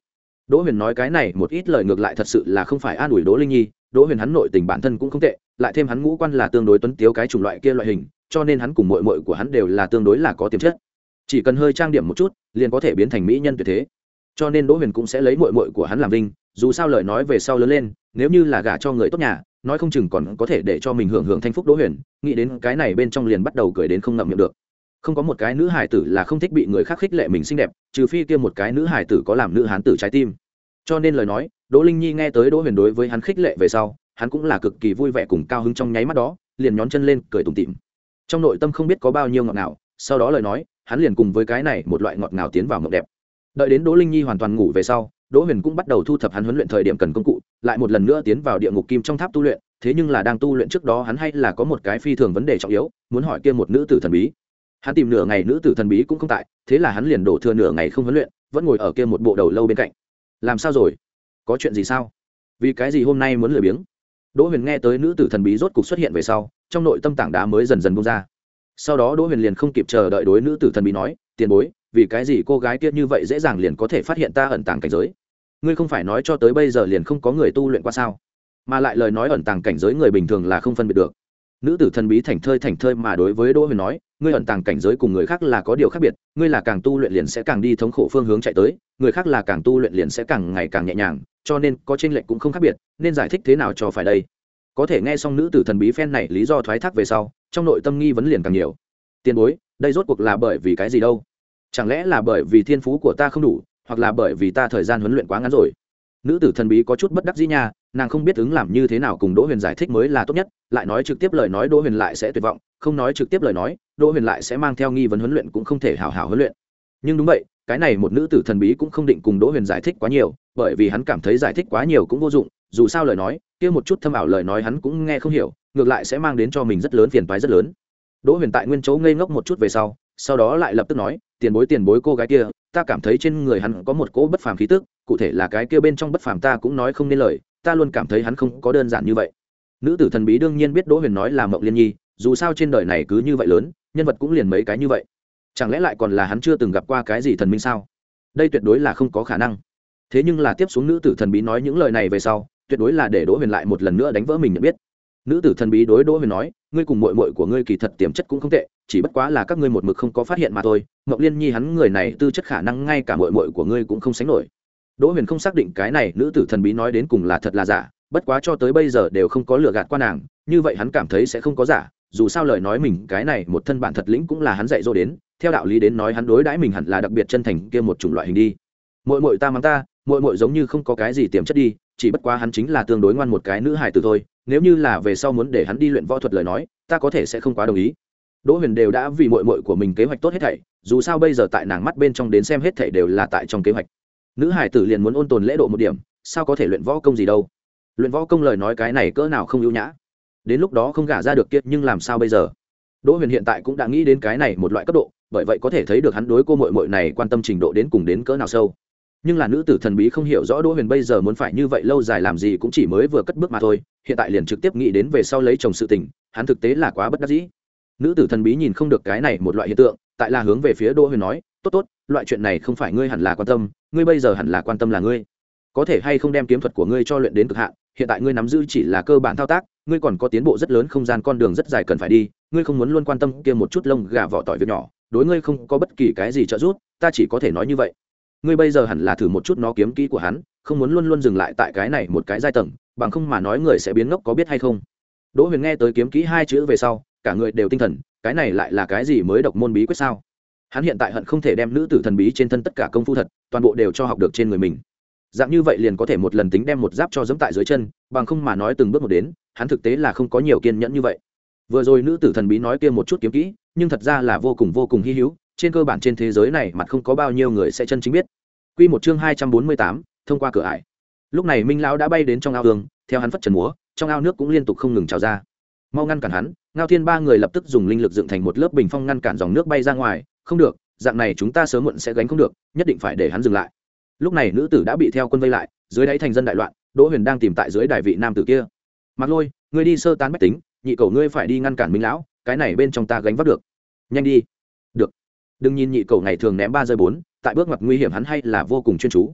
Đỗ Huyền nói cái này một ít lời ngược lại thật sự là không phải an ủi Đỗ Linh Nhi. Đỗ Huyền hắn nội tình bản thân cũng không tệ, lại thêm hắn ngũ quan là tương đối tuấn tiếu cái chủng loại kia loại hình, cho nên hắn cùng muội muội của hắn đều là tương đối là có tiềm chất. Chỉ cần hơi trang điểm một chút, liền có thể biến thành mỹ nhân tuyệt thế. Cho nên Đỗ Huyền cũng sẽ lấy muội muội của hắn làm vinh, dù sao lời nói về sau lớn lên, nếu như là gả cho người tốt nhà, nói không chừng còn có thể để cho mình hưởng hưởng thanh phúc. Đỗ Huyền nghĩ đến cái này bên trong liền bắt đầu cười đến không ngậm miệng được. Không có một cái nữ hài tử là không thích bị người khác khích lệ mình xinh đẹp, trừ phi kia một cái nữ hài tử có làm nữ hán tử trái tim. Cho nên lời nói, Đỗ Linh Nhi nghe tới Đỗ Huyền đối với hắn khích lệ về sau, hắn cũng là cực kỳ vui vẻ cùng cao hứng, trong nháy mắt đó liền nhón chân lên cười tủm tỉm. Trong nội tâm không biết có bao nhiêu ngọt ngào, sau đó lời nói, hắn liền cùng với cái này một loại ngọt ngào tiến vào mộng đẹp. Đợi đến Đỗ Linh Nhi hoàn toàn ngủ về sau, Đỗ Huyền cũng bắt đầu thu thập hắn huấn luyện thời điểm cần công cụ, lại một lần nữa tiến vào địa ngục kim trong tháp tu luyện. Thế nhưng là đang tu luyện trước đó hắn hay là có một cái phi thường vấn đề trọng yếu, muốn hỏi kia một nữ tử thần bí. Hắn tìm nửa ngày nữ tử thần bí cũng không tại, thế là hắn liền đổ thừa nửa ngày không huấn luyện, vẫn ngồi ở kia một bộ đầu lâu bên cạnh. Làm sao rồi? Có chuyện gì sao? Vì cái gì hôm nay muốn lười biếng? Đỗ Huyền nghe tới nữ tử thần bí rốt cục xuất hiện về sau, trong nội tâm tảng đá mới dần dần bung ra. Sau đó Đỗ Huyền liền không kịp chờ đợi đối nữ tử thần bí nói, tiền bối, vì cái gì cô gái kia như vậy dễ dàng liền có thể phát hiện ta ẩn tàng cảnh giới? Ngươi không phải nói cho tới bây giờ liền không có người tu luyện qua sao? Mà lại lời nói ẩn tàng cảnh giới người bình thường là không phân biệt được. Nữ tử thần bí thảnh thơi thảnh thơi mà đối với Đỗ Huyền nói, ngươi ẩn tàng cảnh giới cùng người khác là có điều khác biệt, ngươi là càng tu luyện liền sẽ càng đi thống khổ phương hướng chạy tới, người khác là càng tu luyện liền sẽ càng ngày càng nhẹ nhàng, cho nên có chênh lệch cũng không khác biệt, nên giải thích thế nào cho phải đây? Có thể nghe xong nữ tử thần bí phen này lý do thoái thác về sau, trong nội tâm nghi vấn liền càng nhiều. Tiền bối, đây rốt cuộc là bởi vì cái gì đâu? Chẳng lẽ là bởi vì thiên phú của ta không đủ, hoặc là bởi vì ta thời gian huấn luyện quá ngắn rồi? Nữ tử thần bí có chút bất đắc dĩ nha, nàng không biết ứng làm như thế nào cùng Đỗ Huyền giải thích mới là tốt nhất, lại nói trực tiếp lời nói Đỗ Huyền lại sẽ tuyệt vọng, không nói trực tiếp lời nói, Đỗ Huyền lại sẽ mang theo nghi vấn huấn luyện cũng không thể hảo hảo huấn luyện. Nhưng đúng vậy, cái này một nữ tử thần bí cũng không định cùng Đỗ Huyền giải thích quá nhiều, bởi vì hắn cảm thấy giải thích quá nhiều cũng vô dụng, dù sao lời nói, kia một chút thâm ảo lời nói hắn cũng nghe không hiểu, ngược lại sẽ mang đến cho mình rất lớn phiền toái rất lớn. Đỗ Huyền tại nguyên chỗ ngây ngốc một chút về sau, sau đó lại lập tức nói, tiền bối tiền bối cô gái kia, ta cảm thấy trên người hắn có một cỗ bất phàm khí tức, cụ thể là cái kia bên trong bất phàm ta cũng nói không nên lời, ta luôn cảm thấy hắn không có đơn giản như vậy. Nữ tử thần bí đương nhiên biết Đỗ Huyền nói là Mộng Liên Nhi, dù sao trên đời này cứ như vậy lớn, nhân vật cũng liền mấy cái như vậy, chẳng lẽ lại còn là hắn chưa từng gặp qua cái gì thần minh sao? Đây tuyệt đối là không có khả năng. Thế nhưng là tiếp xuống nữ tử thần bí nói những lời này về sau, tuyệt đối là để Đỗ Huyền lại một lần nữa đánh vỡ mình nhận biết. Nữ tử thần bí đối Đỗ Huyền nói, ngươi cùng muội muội của ngươi kỳ thật tiềm chất cũng không tệ, chỉ bất quá là các ngươi một mực không có phát hiện mà thôi. Mộng Liên Nhi hắn người này tư chất khả năng ngay cả muội muội của ngươi cũng không sánh nổi. Đỗ Huyền không xác định cái này nữ tử thần bí nói đến cùng là thật là giả, bất quá cho tới bây giờ đều không có lừa gạt qua nàng, như vậy hắn cảm thấy sẽ không có giả, dù sao lời nói mình cái này một thân bản thật lĩnh cũng là hắn dạy dỗ đến, theo đạo lý đến nói hắn đối đãi mình hẳn là đặc biệt chân thành kia một chủng loại hình đi. Muội muội ta mắng ta, muội muội giống như không có cái gì tiềm chất đi, chỉ bất quá hắn chính là tương đối ngoan một cái nữ hài tử thôi, nếu như là về sau muốn để hắn đi luyện võ thuật lời nói, ta có thể sẽ không quá đồng ý. Đỗ Huyền đều đã vì muội muội của mình kế hoạch tốt hết thảy, dù sao bây giờ tại nàng mắt bên trong đến xem hết thảy đều là tại trong kế hoạch. Nữ hài tử liền muốn ôn tồn lễ độ một điểm, sao có thể luyện võ công gì đâu? Luyện võ công lời nói cái này cỡ nào không ưu nhã. Đến lúc đó không gả ra được kiệt nhưng làm sao bây giờ? Đỗ Huyền hiện tại cũng đã nghĩ đến cái này một loại cấp độ, bởi vậy có thể thấy được hắn đối cô muội muội này quan tâm trình độ đến cùng đến cỡ nào sâu. Nhưng là nữ tử thần bí không hiểu rõ Đỗ Huyền bây giờ muốn phải như vậy lâu dài làm gì, cũng chỉ mới vừa cất bước mà thôi, hiện tại liền trực tiếp nghĩ đến về sau lấy chồng sự tình, hắn thực tế là quá bất đắc dĩ. Nữ tử thần bí nhìn không được cái này một loại hiện tượng, tại là hướng về phía Đỗ Huyền nói, tốt tốt, loại chuyện này không phải ngươi hẳn là quan tâm, ngươi bây giờ hẳn là quan tâm là ngươi có thể hay không đem kiếm thuật của ngươi cho luyện đến cực hạn. Hiện tại ngươi nắm giữ chỉ là cơ bản thao tác, ngươi còn có tiến bộ rất lớn không gian con đường rất dài cần phải đi, ngươi không muốn luôn quan tâm kia một chút lông gà vỏ tỏi việc nhỏ, đối ngươi không có bất kỳ cái gì trợ giúp, ta chỉ có thể nói như vậy. Ngươi bây giờ hẳn là thử một chút nó kiếm kỹ của hắn, không muốn luôn luôn dừng lại tại cái này một cái giai tầng, bằng không mà nói người sẽ biến ngốc, có biết hay không? Đỗ Huyền nghe tới kiếm kỹ hai chữ về sau, cả người đều tinh thần, cái này lại là cái gì mới độc môn bí quyết sao? Hắn hiện tại hận không thể đem nữ tử thần bí trên thân tất cả công phu thật, toàn bộ đều cho học được trên người mình. Dạng như vậy liền có thể một lần tính đem một giáp cho giẫm tại dưới chân, bằng không mà nói từng bước một đến, hắn thực tế là không có nhiều kiên nhẫn như vậy. Vừa rồi nữ tử thần bí nói kia một chút kiếm kỹ, nhưng thật ra là vô cùng vô cùng hi hữu, trên cơ bản trên thế giới này mặt không có bao nhiêu người sẽ chân chính biết. Quy một chương hai trăm bốn mươi tám, thông qua cửa ải. Lúc này Minh lão đã bay đến trong ao ương, theo hắn phất trần múa, trong ao nước cũng liên tục không ngừng trào ra. Mau ngăn cản hắn! Ngao Thiên ba người lập tức dùng linh lực dựng thành một lớp bình phong ngăn cản dòng nước bay ra ngoài, không được, dạng này chúng ta sớm muộn sẽ gánh không được, nhất định phải để hắn dừng lại. Lúc này nữ tử đã bị theo quân vây lại, dưới đáy thành dân đại loạn, Đỗ Huyền đang tìm tại dưới đài vị nam tử kia. Mạc Lôi, ngươi đi sơ tán bách tính, nhị cầu ngươi phải đi ngăn cản Minh lão, cái này bên trong ta gánh vác được. Nhanh đi. Được. Đừng nhìn nhị cầu ngày thường ném ba rơi bốn, tại bước ngoặt nguy hiểm hắn hay là vô cùng chuyên chú.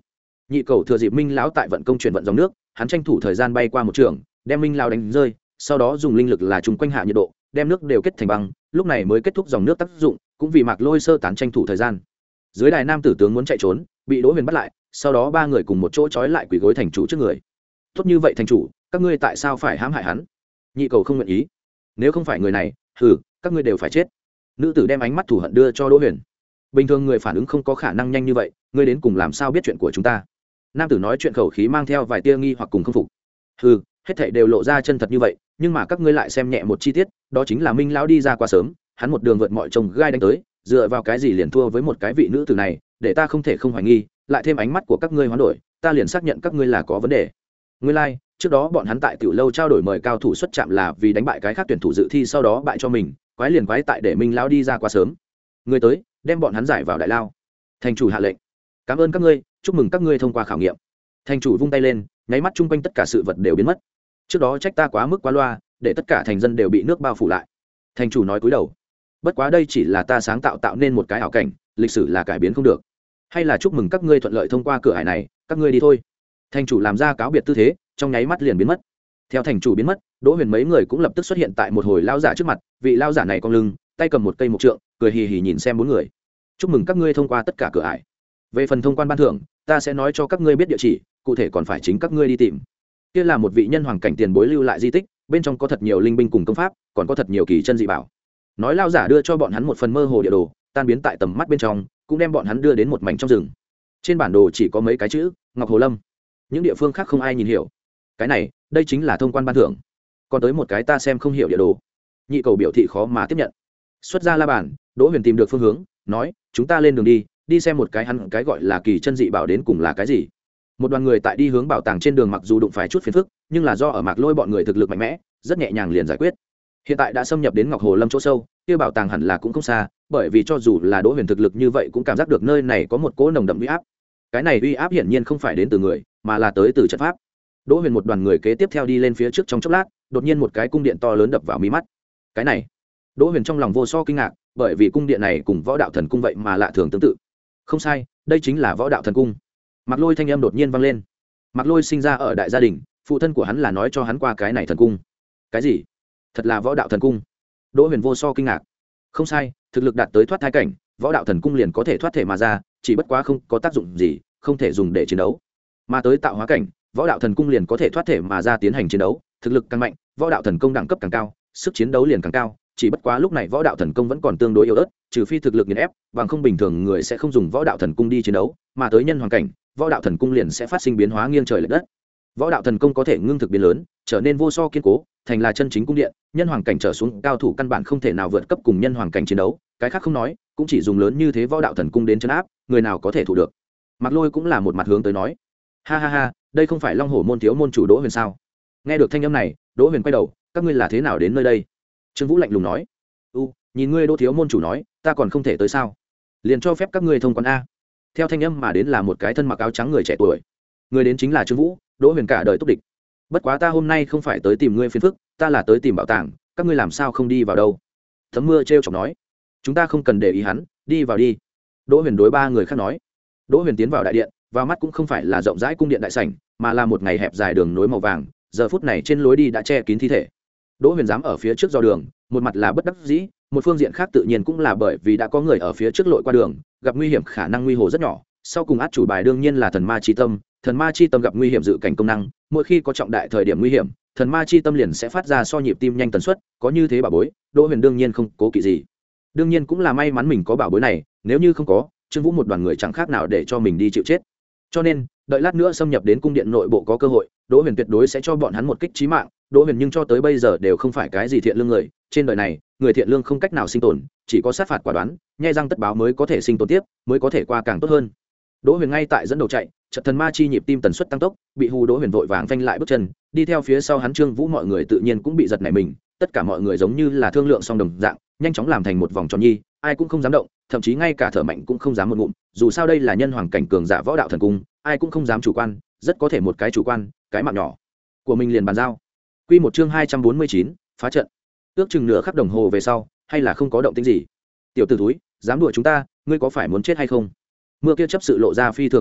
nhị cầu thừa dịp minh lão tại vận công chuyển vận dòng nước, hắn tranh thủ thời gian bay qua một trường, đem minh lão đánh rơi, sau đó dùng linh lực là chung quanh hạ nhiệt độ, đem nước đều kết thành băng, lúc này mới kết thúc dòng nước tác dụng, cũng vì Mạc Lôi sơ tán tranh thủ thời gian. Dưới đài nam tử tướng muốn chạy trốn, bị Đỗ Huyền bắt lại, sau đó ba người cùng một chỗ trói lại quỳ gối thành chủ trước người. Tốt như vậy thành chủ, các ngươi tại sao phải hãm hại hắn? Nhị cầu không nguyện ý. Nếu không phải người này, hừ, các ngươi đều phải chết. Nữ tử đem ánh mắt thù hận đưa cho Đỗ Huyền. Bình thường người phản ứng không có khả năng nhanh như vậy, ngươi đến cùng làm sao biết chuyện của chúng ta? Nam tử nói chuyện khẩu khí mang theo vài tia nghi hoặc cùng không phục. Hừ, hết thảy đều lộ ra chân thật như vậy, nhưng mà các ngươi lại xem nhẹ một chi tiết, đó chính là Minh lão đi ra quá sớm, hắn một đường vượt mọi trông gai đánh tới, dựa vào cái gì liền thua với một cái vị nữ tử này, để ta không thể không hoài nghi, lại thêm ánh mắt của các ngươi hoán đổi, ta liền xác nhận các ngươi là có vấn đề. Ngươi lai, trước đó bọn hắn tại tiểu lâu trao đổi mời cao thủ xuất trạm là vì đánh bại cái khác tuyển thủ dự thi, sau đó bại cho mình, quái liền quái tại để Minh lão đi ra quá sớm. Ngươi tới, đem bọn hắn giải vào đại lao. Thành chủ hạ lệnh. Cảm ơn các ngươi, chúc mừng các ngươi thông qua khảo nghiệm. Thành chủ vung tay lên, nháy mắt chung quanh tất cả sự vật đều biến mất. Trước đó trách ta quá mức quá loa, để tất cả thành dân đều bị nước bao phủ lại. Thành chủ nói cúi đầu. Bất quá đây chỉ là ta sáng tạo tạo nên một cái ảo cảnh, lịch sử là cải biến không được. Hay là chúc mừng các ngươi thuận lợi thông qua cửa ải này, các ngươi đi thôi. Thành chủ làm ra cáo biệt tư thế, trong nháy mắt liền biến mất. Theo thành chủ biến mất, Đỗ Huyền mấy người cũng lập tức xuất hiện tại một hồi lao giả trước mặt, vị lao giả này cong lưng, tay cầm một cây mộc trượng, cười hì hì nhìn xem bốn người. Chúc mừng các ngươi thông qua tất cả cửa ải. Về phần thông quan ban thưởng, ta sẽ nói cho các ngươi biết địa chỉ, cụ thể còn phải chính các ngươi đi tìm. Kia là một vị nhân hoàng cảnh tiền bối lưu lại di tích, bên trong có thật nhiều linh binh cùng công pháp, còn có thật nhiều kỳ chân dị bảo. Nói lao giả đưa cho bọn hắn một phần mơ hồ địa đồ, tan biến tại tầm mắt bên trong, cũng đem bọn hắn đưa đến một mảnh trong rừng. Trên bản đồ chỉ có mấy cái chữ Ngọc Hồ Lâm, những địa phương khác không ai nhìn hiểu. Cái này, đây chính là thông quan ban thưởng. Còn tới một cái ta xem không hiểu địa đồ. Nhị cầu biểu thị khó mà tiếp nhận. Xuất ra la bàn, Đỗ Huyền tìm được phương hướng, nói, chúng ta lên đường đi, đi xem một cái hắn cái gọi là kỳ chân dị bảo đến cùng là cái gì. Một đoàn người tại đi hướng bảo tàng trên đường mặc dù đụng phải chút phiền phức, nhưng là do ở Mạc Lôi bọn người thực lực mạnh mẽ, rất nhẹ nhàng liền giải quyết. Hiện tại đã xâm nhập đến Ngọc Hồ Lâm chỗ sâu, kia bảo tàng hẳn là cũng không xa, bởi vì cho dù là Đỗ Huyền thực lực như vậy cũng cảm giác được nơi này có một cỗ nồng đậm uy áp. Cái này uy áp hiển nhiên không phải đến từ người, mà là tới từ trận pháp. Đỗ Huyền một đoàn người kế tiếp theo đi lên phía trước trong chốc lát, đột nhiên một cái cung điện to lớn đập vào mí mắt. Cái này, Đỗ Huyền trong lòng vô so kinh ngạc, bởi vì cung điện này cùng Võ Đạo Thần Cung vậy mà lạ thường tương tự. Không sai, đây chính là Võ Đạo Thần Cung. Mạc Lôi thanh âm đột nhiên vang lên. Mạc Lôi sinh ra ở đại gia đình, phụ thân của hắn là nói cho hắn qua cái này thần cung. Cái gì? Thật là Võ Đạo Thần Cung? Đỗ Huyền vô so kinh ngạc. Không sai, thực lực đạt tới thoát thai cảnh, Võ Đạo Thần Cung liền có thể thoát thể mà ra, chỉ bất quá không có tác dụng gì, không thể dùng để chiến đấu. Mà tới tạo hóa cảnh, Võ Đạo Thần Cung liền có thể thoát thể mà ra tiến hành chiến đấu, thực lực càng mạnh, Võ Đạo Thần Công đẳng cấp càng cao, sức chiến đấu liền càng cao, chỉ bất quá lúc này Võ Đạo Thần Công vẫn còn tương đối yếu ớt, trừ phi thực lực nghiền ép, bằng không bình thường người sẽ không dùng Võ Đạo Thần Cung đi chiến đấu, mà tới nhân hoàng cảnh, Võ Đạo Thần Cung liền sẽ phát sinh biến hóa nghiêng trời lệch đất. Võ Đạo Thần Công có thể ngưng thực biến lớn, trở nên vô so kiên cố, thành là chân chính cung điện, nhân hoàng cảnh trở xuống cao thủ căn bản không thể nào vượt cấp cùng nhân hoàng cảnh chiến đấu, cái khác không nói, cũng chỉ dùng lớn như thế Võ Đạo Thần Cung đến trấn áp, người nào có thể thủ được. Mạc Lôi cũng là một mặt hướng tới nói, ha ha ha, đây không phải Long Hổ môn thiếu môn chủ Đỗ Huyền sao? Nghe được thanh âm này, Đỗ Huyền quay đầu, các ngươi là thế nào đến nơi đây? Trương Vũ lạnh lùng nói, u, nhìn ngươi Đỗ thiếu môn chủ nói, ta còn không thể tới sao? Liền cho phép các ngươi thông quan a. Theo thanh âm mà đến là một cái thân mặc áo trắng người trẻ tuổi. Người đến chính là Trương Vũ, Đỗ Huyền cả đời túc địch. Bất quá ta hôm nay không phải tới tìm ngươi phiền phức, ta là tới tìm bảo tàng, các ngươi làm sao không đi vào đâu? Thấm Mưa trêu chọc nói, chúng ta không cần để ý hắn, đi vào đi. Đỗ Huyền đối ba người khác nói. Đỗ Huyền tiến vào đại điện, vào mắt cũng không phải là rộng rãi cung điện đại sảnh, mà là một ngày hẹp dài đường nối màu vàng, giờ phút này trên lối đi đã che kín thi thể. Đỗ Huyền dám ở phía trước do đường, một mặt là bất đắc dĩ, một phương diện khác tự nhiên cũng là bởi vì đã có người ở phía trước lội qua đường, gặp nguy hiểm khả năng nguy hồ rất nhỏ. Sau cùng át chủ bài đương nhiên là thần ma chi tâm, thần ma chi tâm gặp nguy hiểm dự cảnh công năng, mỗi khi có trọng đại thời điểm nguy hiểm, thần ma chi tâm liền sẽ phát ra so nhịp tim nhanh tần suất, có như thế bảo bối, Đỗ Huyền đương nhiên không cố kỵ gì. Đương nhiên cũng là may mắn mình có bảo bối này, nếu như không có, Trương Vũ một đoàn người chẳng khác nào để cho mình đi chịu chết. Cho nên, đợi lát nữa xâm nhập đến cung điện nội bộ có cơ hội, Đỗ Huyền tuyệt đối sẽ cho bọn hắn một kích chí mạng. Đỗ Huyền nhưng cho tới bây giờ đều không phải cái gì thiện lương người, trên đời này, người thiện lương không cách nào sinh tồn, chỉ có sát phạt quả đoán, nhe răng tất báo mới có thể sinh tồn tiếp, mới có thể qua càng tốt hơn. Đỗ Huyền ngay tại dẫn đầu chạy, chợt thần ma chi nhịp tim tần suất tăng tốc, bị hù Đỗ Huyền vội vàng phanh lại bước chân, đi theo phía sau hắn Trương Vũ mọi người tự nhiên cũng bị giật nảy mình, tất cả mọi người giống như là thương lượng xong đồng dạng, nhanh chóng làm thành một vòng tròn nhi, ai cũng không dám động, thậm chí ngay cả thở mạnh cũng không dám một ngụm, dù sao đây là nhân hoàng cảnh cường giả Võ Đạo Thần Cung, ai cũng không dám chủ quan, rất có thể một cái chủ quan, cái mạng nhỏ của mình liền bàn giao. Quy một chương hai trăm bốn mươi chín, phá trận. Ước chừng nửa khắc đồng hồ về sau, hay là không có động tĩnh gì. Tiểu tử túi, dám đùa chúng ta, ngươi có phải muốn chết hay không? Mưa kia chấp sự lộ ra phi thường phẫn nộ,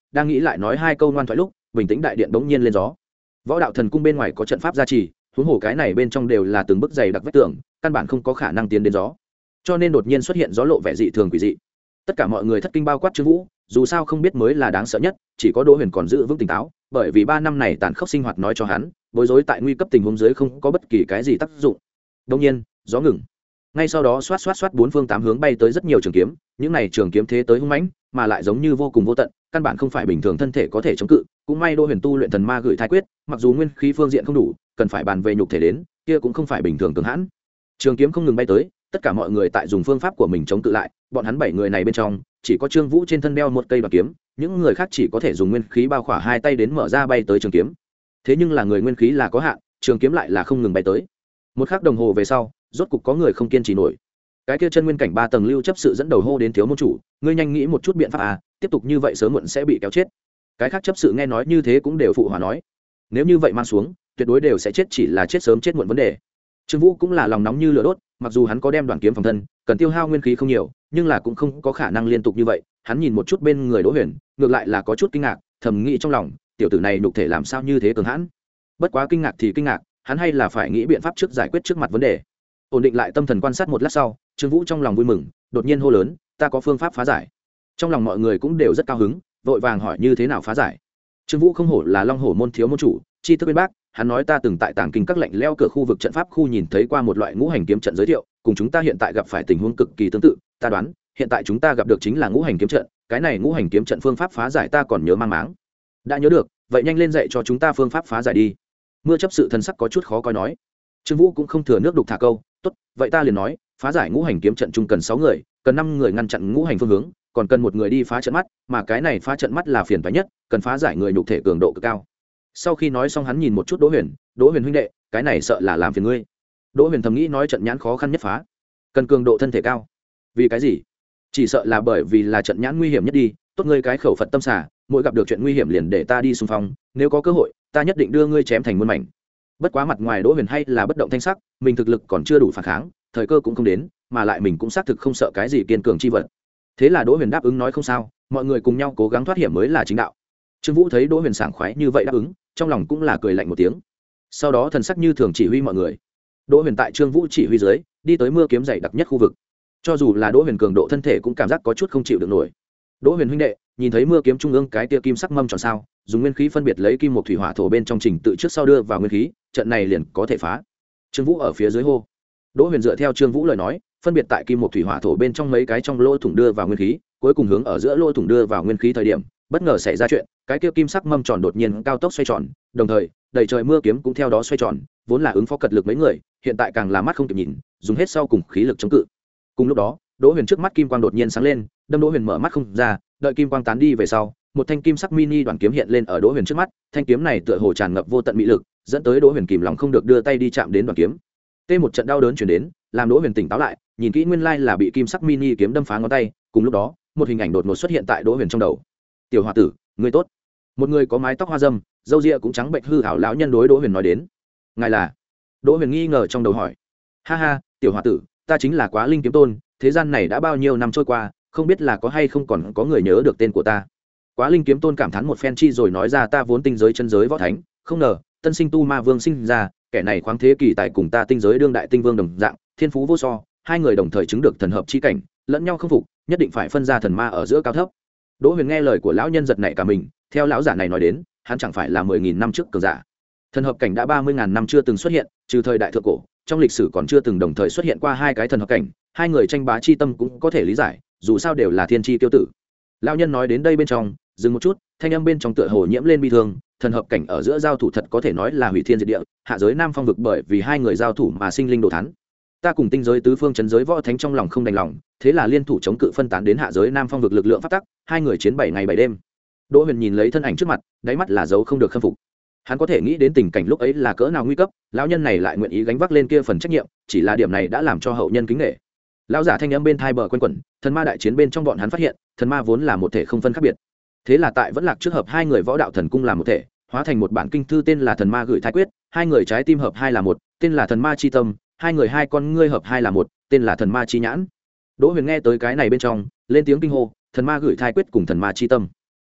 đang nghĩ lại nói hai câu ngoan thoại lúc bình tĩnh đại điện bỗng nhiên lên gió. Võ đạo thần cung bên ngoài có trận pháp gia trì, huống hồ cái này bên trong đều là từng bức dày đặc vách tường, căn bản không có khả năng tiến đến gió, cho nên đột nhiên xuất hiện gió lộ vẻ dị thường quỷ dị. Tất cả mọi người thất kinh bao quát Trương Vũ, dù sao không biết mới là đáng sợ nhất, chỉ có Đỗ Huyền còn giữ vững tỉnh táo, bởi vì ba năm này tàn khốc sinh hoạt nói cho hắn, bối rối tại nguy cấp tình huống dưới không có bất kỳ cái gì tác dụng. Đương nhiên, gió ngừng. Ngay sau đó xoát xoát xoát bốn phương tám hướng bay tới rất nhiều trường kiếm, những này trường kiếm thế tới hung mãnh, mà lại giống như vô cùng vô tận, căn bản không phải bình thường thân thể có thể chống cự. Cũng may Đỗ Huyền tu luyện thần ma gửi thai quyết, mặc dù nguyên khí phương diện không đủ, cần phải bàn về nhục thể đến, kia cũng không phải bình thường cường hãn. Trường kiếm không ngừng bay tới, tất cả mọi người tại dùng phương pháp của mình chống cự lại, bọn hắn bảy người này bên trong, chỉ có Trương Vũ trên thân đeo một cây đoạt kiếm, những người khác chỉ có thể dùng nguyên khí bao khỏa hai tay đến mở ra bay tới trường kiếm. Thế nhưng là người nguyên khí là có hạn, trường kiếm lại là không ngừng bay tới. Một khắc đồng hồ về sau, rốt cục có người không kiên trì nổi. Cái kia chân nguyên cảnh ba tầng lưu chấp sự dẫn đầu hô đến thiếu môn chủ, ngươi nhanh nghĩ một chút biện pháp à, tiếp tục như vậy sớm muộn sẽ bị kéo chết. Cái khác chấp sự nghe nói như thế cũng đều phụ hòa nói, nếu như vậy mang xuống, tuyệt đối đều sẽ chết, chỉ là chết sớm chết muộn vấn đề. Trương Vũ cũng là lòng nóng như lửa đốt, mặc dù hắn có đem đoạn kiếm phòng thân, cần tiêu hao nguyên khí không nhiều, nhưng là cũng không có khả năng liên tục như vậy. Hắn nhìn một chút bên người Đỗ Huyền, ngược lại là có chút kinh ngạc, thầm nghĩ trong lòng, tiểu tử này nhục thể làm sao như thế cường hãn. Bất quá kinh ngạc thì kinh ngạc, hắn hay là phải nghĩ biện pháp trước giải quyết trước mặt vấn đề. Ổn định lại tâm thần quan sát một lát sau, Trương Vũ trong lòng vui mừng, đột nhiên hô lớn, ta có phương pháp phá giải. Trong lòng mọi người cũng đều rất cao hứng, vội vàng hỏi như thế nào phá giải. Trương Vũ không hổ là Long Hổ môn thiếu môn chủ, chi thức bên bác, hắn nói ta từng tại tàng kinh các lạnh leo cửa khu vực trận pháp khu nhìn thấy qua một loại ngũ hành kiếm trận giới thiệu, cùng chúng ta hiện tại gặp phải tình huống cực kỳ tương tự, ta đoán, hiện tại chúng ta gặp được chính là ngũ hành kiếm trận, cái này ngũ hành kiếm trận phương pháp phá giải ta còn nhớ mang máng. Đã nhớ được, vậy nhanh lên dạy cho chúng ta phương pháp phá giải đi. Mưa chấp sự thần sắc có chút khó coi nói. Trương Vũ cũng không thừa nước đục thả câu, tốt, vậy ta liền nói, phá giải ngũ hành kiếm trận chung cần sáu người, cần năm người ngăn chặn ngũ hành phương hướng, còn cần một người đi phá trận mắt, mà cái này phá trận mắt là phiền toái nhất, cần phá giải người nhục thể cường độ cực cao. Sau khi nói xong hắn nhìn một chút Đỗ Huyền, Đỗ Huyền huynh đệ, cái này sợ là làm phiền ngươi. Đỗ Huyền thầm nghĩ nói trận nhãn khó khăn nhất phá, cần cường độ thân thể cao. Vì cái gì? Chỉ sợ là bởi vì là trận nhãn nguy hiểm nhất đi, tốt ngươi cái khẩu Phật tâm xả, mỗi gặp được chuyện nguy hiểm liền để ta đi xung phong, nếu có cơ hội, ta nhất định đưa ngươi chém thành muôn mảnh. Bất quá mặt ngoài Đỗ Huyền hay là bất động thanh sắc, mình thực lực còn chưa đủ phản kháng, thời cơ cũng không đến, mà lại mình cũng xác thực không sợ cái gì kiên cường chi vật. Thế là Đỗ Huyền đáp ứng nói không sao, mọi người cùng nhau cố gắng thoát hiểm mới là chính đạo. Trương Vũ thấy Đỗ Huyền sảng khoái như vậy đáp ứng, trong lòng cũng là cười lạnh một tiếng. Sau đó thần sắc như thường chỉ huy mọi người. Đỗ Huyền tại Trương Vũ chỉ huy dưới, đi tới mưa kiếm dày đặc nhất khu vực. Cho dù là Đỗ Huyền cường độ thân thể cũng cảm giác có chút không chịu được nổi. Đỗ Huyền huynh đệ, nhìn thấy mưa kiếm trung ương cái tia kim sắc mâm tròn sao, dùng nguyên khí phân biệt lấy kim một thủy hỏa thổ bên trong trình tự trước sau đưa vào nguyên khí, trận này liền có thể phá. Trương Vũ ở phía dưới hô. Đỗ Huyền dựa theo Trương Vũ lời nói, phân biệt tại kim một thủy hỏa thổ bên trong mấy cái trong lỗ thủng đưa vào nguyên khí, cuối cùng hướng ở giữa lỗ thủng đưa vào nguyên khí thời điểm, bất ngờ xảy ra chuyện, cái kia kim sắc mâm tròn đột nhiên cao tốc xoay tròn, đồng thời, đầy trời mưa kiếm cũng theo đó xoay tròn, vốn là ứng phó cật lực mấy người, hiện tại càng là mắt không kịp nhìn, dùng hết sau cùng khí lực chống cự. Cùng lúc đó, Đỗ Huyền trước mắt kim quang đột nhiên sáng lên, đâm Đỗ Huyền mở mắt không ra, đợi kim quang tán đi về sau, một thanh kim sắc mini đoạn kiếm hiện lên ở Đỗ Huyền trước mắt, thanh kiếm này tựa hồ tràn ngập vô tận mỹ lực, dẫn tới Đỗ Huyền kìm lòng không được đưa tay đi chạm đến đoạn kiếm. Tê một trận đau đớn truyền đến, làm Đỗ Huyền tỉnh táo lại, nhìn kỹ nguyên lai là bị kim sắc mini kiếm đâm phá ngón tay, cùng lúc đó, một hình ảnh đột ngột xuất hiện tại Đỗ Huyền trong đầu. "Tiểu hòa tử, ngươi tốt." Một người có mái tóc hoa râm, râu ria cũng trắng bệnh hư hảo lão nhân đối Đỗ Huyền nói đến. "Ngài là?" Đỗ Huyền nghi ngờ trong đầu hỏi. "Ha ha, tiểu hòa tử, ta chính là Quá Linh kiếm tôn, thế gian này đã bao nhiêu năm trôi qua, không biết là có hay không còn có người nhớ được tên của ta." Quá Linh kiếm tôn cảm thán một phen chi rồi nói ra, "Ta vốn tinh giới chân giới võ thánh, không ngờ tân sinh tu ma vương sinh ra, kẻ này khoáng thế kỳ tài cùng ta tinh giới đương đại tinh vương đồng dạng, thiên phú vô so, hai người đồng thời chứng được thần hợp chi cảnh, lẫn nhau không phục, nhất định phải phân ra thần ma ở giữa cao thấp." Đỗ Huyền nghe lời của lão nhân giật nảy cả mình, theo lão giả này nói đến, hắn chẳng phải là mười nghìn năm trước cường giả. Thần hợp cảnh đã ba mươi ngàn năm chưa từng xuất hiện, trừ thời đại thượng cổ, trong lịch sử còn chưa từng đồng thời xuất hiện qua hai cái thần hợp cảnh, hai người tranh bá chi tâm cũng có thể lý giải, dù sao đều là thiên chi tiêu tử. Lão nhân nói đến đây bên trong, dừng một chút, thanh âm bên trong tựa hồ nhiễm lên bi thương, thần hợp cảnh ở giữa giao thủ thật có thể nói là hủy thiên diệt địa, hạ giới Nam Phong vực bởi vì hai người giao thủ mà sinh linh đồ thán. Ta cùng tinh giới tứ phương chấn giới võ thánh trong lòng không đành lòng, thế là liên thủ chống cự phân tán đến hạ giới Nam Phong vực lực lượng pháp tắc, hai người chiến bảy ngày bảy đêm. Đỗ Huyền nhìn lấy thân ảnh trước mặt, đáy mắt là dấu không được khâm phục. Hắn có thể nghĩ đến tình cảnh lúc ấy là cỡ nào nguy cấp, lão nhân này lại nguyện ý gánh vác lên kia phần trách nhiệm, chỉ là điểm này đã làm cho hậu nhân kính nể. Lão giả thanh âm bên thai bờ quanh quẩn, thần ma đại chiến bên trong bọn hắn phát hiện, thần ma vốn là một thể không phân khác biệt. Thế là tại vẫn lạc trước hợp hai người võ đạo thần cung làm một thể, hóa thành một bản kinh thư tên là Thần Ma Gửi Thai Quyết, hai người trái tim hợp hai là một, tên là Thần Ma Chi Tâm, hai người hai con ngươi hợp hai là một, tên là Thần Ma Chi Nhãn. Đỗ Huyền nghe tới cái này bên trong, lên tiếng kinh hô, Thần Ma Gửi Thai Quyết cùng Thần Ma Chi Tâm.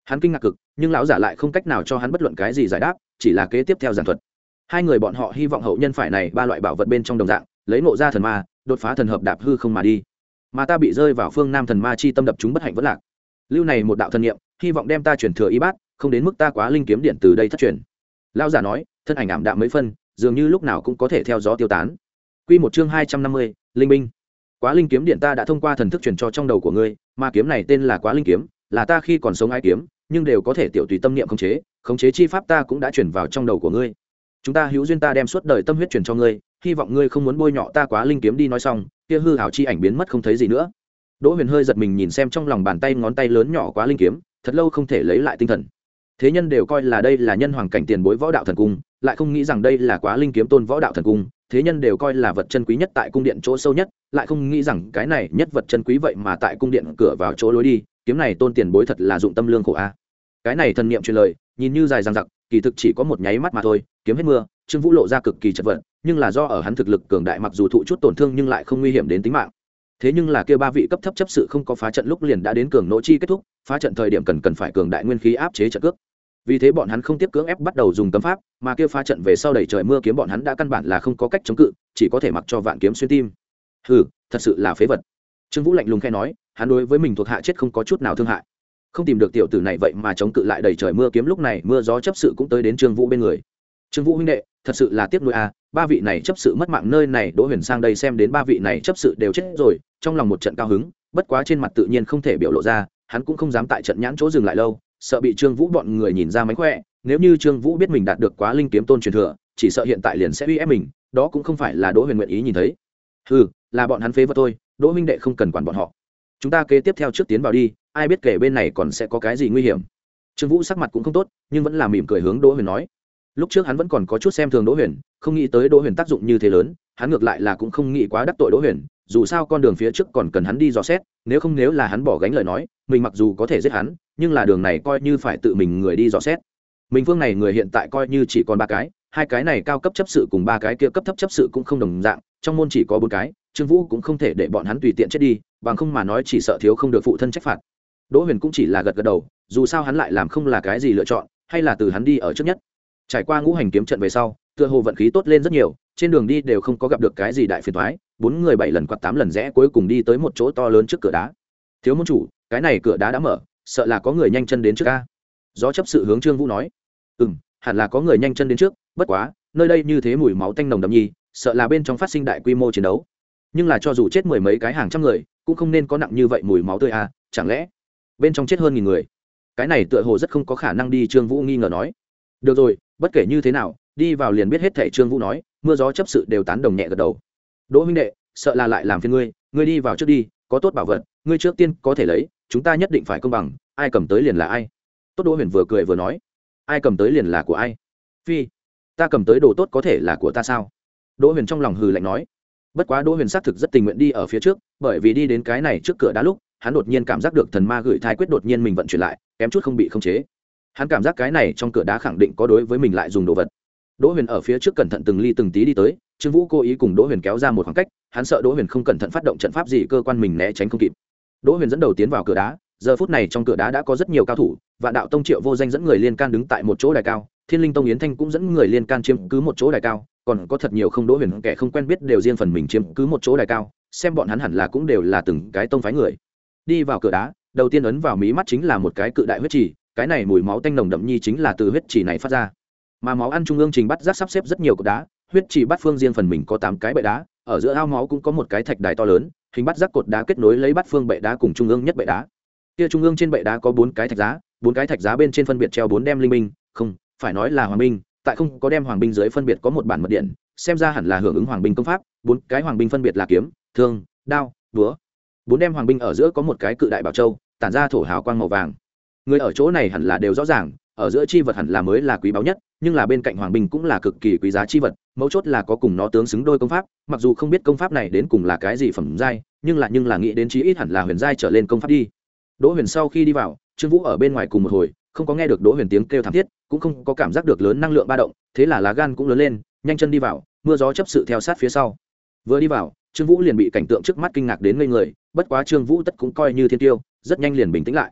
Hắn kinh ngạc cực, nhưng lão giả lại không cách nào cho hắn bất luận cái gì giải đáp, chỉ là kế tiếp theo giảng thuật. Hai người bọn họ hy vọng hậu nhân phải này ba loại bảo vật bên trong đồng dạng, lấy ngộ ra thần ma, đột phá thần hợp đạp hư không mà đi. Mà ta bị rơi vào phương Nam thần ma chi tâm đập chúng bất hạnh vẫn lạc. Lưu này một đạo thần niệm, hy vọng đem ta chuyển thừa y bát, không đến mức ta quá linh kiếm điện từ đây thất truyền. Lão giả nói, thân ảnh ảm đạm mấy phân, dường như lúc nào cũng có thể theo gió tiêu tán. Quy một chương hai trăm năm mươi, linh binh. Quá linh kiếm điện ta đã thông qua thần thức truyền cho trong đầu của ngươi, mà kiếm này tên là Quá linh kiếm, là ta khi còn sống ai kiếm, nhưng đều có thể tiểu tùy tâm niệm khống chế, khống chế chi pháp ta cũng đã truyền vào trong đầu của ngươi. Chúng ta hữu duyên, ta đem suốt đời tâm huyết truyền cho ngươi, hy vọng ngươi không muốn bôi nhọ ta Quá linh kiếm đi. Nói xong, kia hư ảo chi ảnh biến mất không thấy gì nữa. Đỗ Huyền hơi giật mình nhìn xem trong lòng bàn tay ngón tay lớn nhỏ Quá linh kiếm, thật lâu không thể lấy lại tinh thần. Thế nhân đều coi là đây là nhân hoàng cảnh tiền bối võ đạo thần cung, lại không nghĩ rằng đây là Quá linh kiếm tôn võ đạo thần cung. Thế nhân đều coi là vật chân quý nhất tại cung điện chỗ sâu nhất, lại không nghĩ rằng cái này nhất vật chân quý vậy mà tại cung điện cửa vào chỗ lối đi, kiếm này tôn tiền bối thật là dụng tâm lương khổ a. Cái này thần niệm truyền lời, nhìn như dài dằng dặc, kỳ thực chỉ có một nháy mắt mà thôi. Kiếm hết mưa, Trương Vũ lộ ra cực kỳ chật vật, nhưng là do ở hắn thực lực cường đại, mặc dù thụ chút tổn thương nhưng lại không nguy hiểm đến tính mạng. Thế nhưng là kia ba vị cấp thấp chấp sự không có phá trận lúc liền đã đến cường nỗ chi kết thúc, phá trận thời điểm cần cần phải cường đại nguyên khí áp chế trận cước. Vì thế bọn hắn không tiếp cưỡng ép bắt đầu dùng cấm pháp, mà kia phá trận về sau đẩy trời mưa kiếm bọn hắn đã căn bản là không có cách chống cự, chỉ có thể mặc cho vạn kiếm xuyên tim. Hừ, thật sự là phế vật. Trương Vũ lạnh lùng khẽ nói, hắn đối với mình thuộc hạ chết không có chút nào thương hại. Không tìm được tiểu tử này vậy mà chống cự lại đẩy trời mưa kiếm. Lúc này mưa gió chấp sự cũng tới đến Trương Vũ bên người. Trương Vũ huynh đệ, thật sự là tiếc nuối a, ba vị này chấp sự mất mạng nơi này. Đỗ Huyền sang đây xem đến ba vị này chấp sự đều chết rồi, trong lòng một trận cao hứng, bất quá trên mặt tự nhiên không thể biểu lộ ra, hắn cũng không dám tại trận nhãn chỗ dừng lại lâu, sợ bị Trương Vũ bọn người nhìn ra mánh khỏe. Nếu như Trương Vũ biết mình đạt được Quá linh kiếm tôn truyền thừa, chỉ sợ hiện tại liền sẽ uy ép mình, đó cũng không phải là Đỗ Huyền nguyện ý nhìn thấy. Hừ, là bọn hắn phế vật thôi, Đỗ huynh đệ không cần quản bọn họ. Chúng ta kế tiếp theo trước tiến vào đi, ai biết kể bên này còn sẽ có cái gì nguy hiểm. Trương Vũ sắc mặt cũng không tốt, nhưng vẫn là mỉm cười hướng Đỗ Huyền nói. Lúc trước hắn vẫn còn có chút xem thường Đỗ Huyền, không nghĩ tới Đỗ Huyền tác dụng như thế lớn, hắn ngược lại là cũng không nghĩ quá đắc tội Đỗ Huyền, dù sao con đường phía trước còn cần hắn đi dò xét, nếu không nếu là hắn bỏ gánh lời nói, mình mặc dù có thể giết hắn, nhưng là đường này coi như phải tự mình người đi dò xét. Mình phương này người hiện tại coi như chỉ còn ba cái, hai cái này cao cấp chấp sự cùng ba cái kia cấp thấp chấp sự cũng không đồng dạng, trong môn chỉ có bốn cái, Trương Vũ cũng không thể để bọn hắn tùy tiện chết đi, bằng không mà nói chỉ sợ thiếu không được phụ thân trách phạt. Đỗ Huyền cũng chỉ là gật gật đầu, dù sao hắn lại làm không là cái gì lựa chọn, hay là từ hắn đi ở trước nhất. Trải qua ngũ hành kiếm trận về sau, tựa hồ vận khí tốt lên rất nhiều, trên đường đi đều không có gặp được cái gì đại phiền toái, bốn người bảy lần quạt tám lần rẽ cuối cùng đi tới một chỗ to lớn trước cửa đá. Thiếu môn chủ, cái này cửa đá đã mở, sợ là có người nhanh chân đến trước a. Gió chấp sự hướng Trương Vũ nói. Ừm, hẳn là có người nhanh chân đến trước, bất quá, nơi đây như thế mùi máu tanh nồng đậm nhi, sợ là bên trong phát sinh đại quy mô chiến đấu. Nhưng là cho dù chết mười mấy cái hàng trăm người, cũng không nên có nặng như vậy mùi máu tươi a, chẳng lẽ bên trong chết hơn nghìn người? Cái này tựa hồ rất không có khả năng đi, Trương Vũ nghi ngờ nói. Được rồi, bất kể như thế nào, đi vào liền biết hết thảy. Trương Vũ nói, mưa gió chấp sự đều tán đồng nhẹ gật đầu. Đỗ huynh đệ, sợ là lại làm phiền ngươi, ngươi đi vào trước đi, có tốt bảo vật, ngươi trước tiên có thể lấy, chúng ta nhất định phải công bằng, ai cầm tới liền là ai. Tốt. Đỗ Huyền vừa cười vừa nói, ai cầm tới liền là của ai? Phi, ta cầm tới đồ tốt có thể là của ta sao? Đỗ Huyền trong lòng hừ lạnh nói. Bất quá Đỗ Huyền xác thực rất tình nguyện đi ở phía trước, bởi vì đi đến cái này trước cửa đá lúc, hắn đột nhiên cảm giác được thần ma gửi thai quyết đột nhiên mình vận chuyển lại, kém chút không bị khống chế. Hắn cảm giác cái này trong cửa đá khẳng định có đối với mình lại dùng đồ vật. Đỗ Huyền ở phía trước cẩn thận từng ly từng tí đi tới, Trương Vũ cố ý cùng Đỗ Huyền kéo ra một khoảng cách, hắn sợ Đỗ Huyền không cẩn thận phát động trận pháp gì cơ quan mình né tránh không kịp. Đỗ Huyền dẫn đầu tiến vào cửa đá, giờ phút này trong cửa đá đã có rất nhiều cao thủ, Vạn Đạo Tông Triệu Vô Danh dẫn người liên can đứng tại một chỗ đài cao, Thiên Linh Tông Yến Thanh cũng dẫn người liên can chiếm cứ một chỗ đài cao, còn có thật nhiều không Đỗ Huyền kẻ không quen biết đều riêng phần mình chiếm cứ một chỗ đài cao, xem bọn hắn hẳn là cũng đều là từng cái tông phái người. Đi vào cửa đá, đầu tiên ấn vào mí mắt chính là một cái cự đại huyết trì, cái này mùi máu tanh nồng đậm nhi chính là từ huyết trì này phát ra. Mà máu ăn trung ương trình bắt giác sắp xếp rất nhiều cột đá, huyết trì bát phương riêng phần mình có tám cái bệ đá, ở giữa ao máu cũng có một cái thạch đài to lớn, hình bắt giác cột đá kết nối lấy bát phương bệ đá cùng trung ương nhất bệ đá. Kia trung ương trên bệ đá có bốn cái thạch giá, bốn cái thạch giá bên trên phân biệt treo bốn đem linh binh, không, phải nói là hoàng binh, tại không có đem hoàng binh dưới phân biệt có một bản mật điện, xem ra hẳn là hưởng ứng hoàng binh công pháp, bốn cái hoàng binh phân biệt là kiếm, thương, đao, búa. Bốn đem hoàng binh ở giữa có một cái cự đại bảo châu, tản ra thổ hào quang màu vàng. Người ở chỗ này hẳn là đều rõ ràng, ở giữa chi vật hẳn là mới là quý báu nhất, nhưng là bên cạnh hoàng binh cũng là cực kỳ quý giá chi vật, mấu chốt là có cùng nó tướng xứng đôi công pháp, mặc dù không biết công pháp này đến cùng là cái gì phẩm giai, nhưng là nhưng là nghĩ đến chí ít hẳn là huyền giai trở lên công pháp đi. Đỗ Huyền sau khi đi vào, Trương Vũ ở bên ngoài cùng một hồi, không có nghe được Đỗ Huyền tiếng kêu thảm thiết, cũng không có cảm giác được lớn năng lượng ba động, thế là lá gan cũng lớn lên, nhanh chân đi vào, mưa gió chấp sự theo sát phía sau. Vừa đi vào, Trương Vũ liền bị cảnh tượng trước mắt kinh ngạc đến ngây người, bất quá Trương Vũ tất cũng coi như thiên tiêu, rất nhanh liền bình tĩnh lại.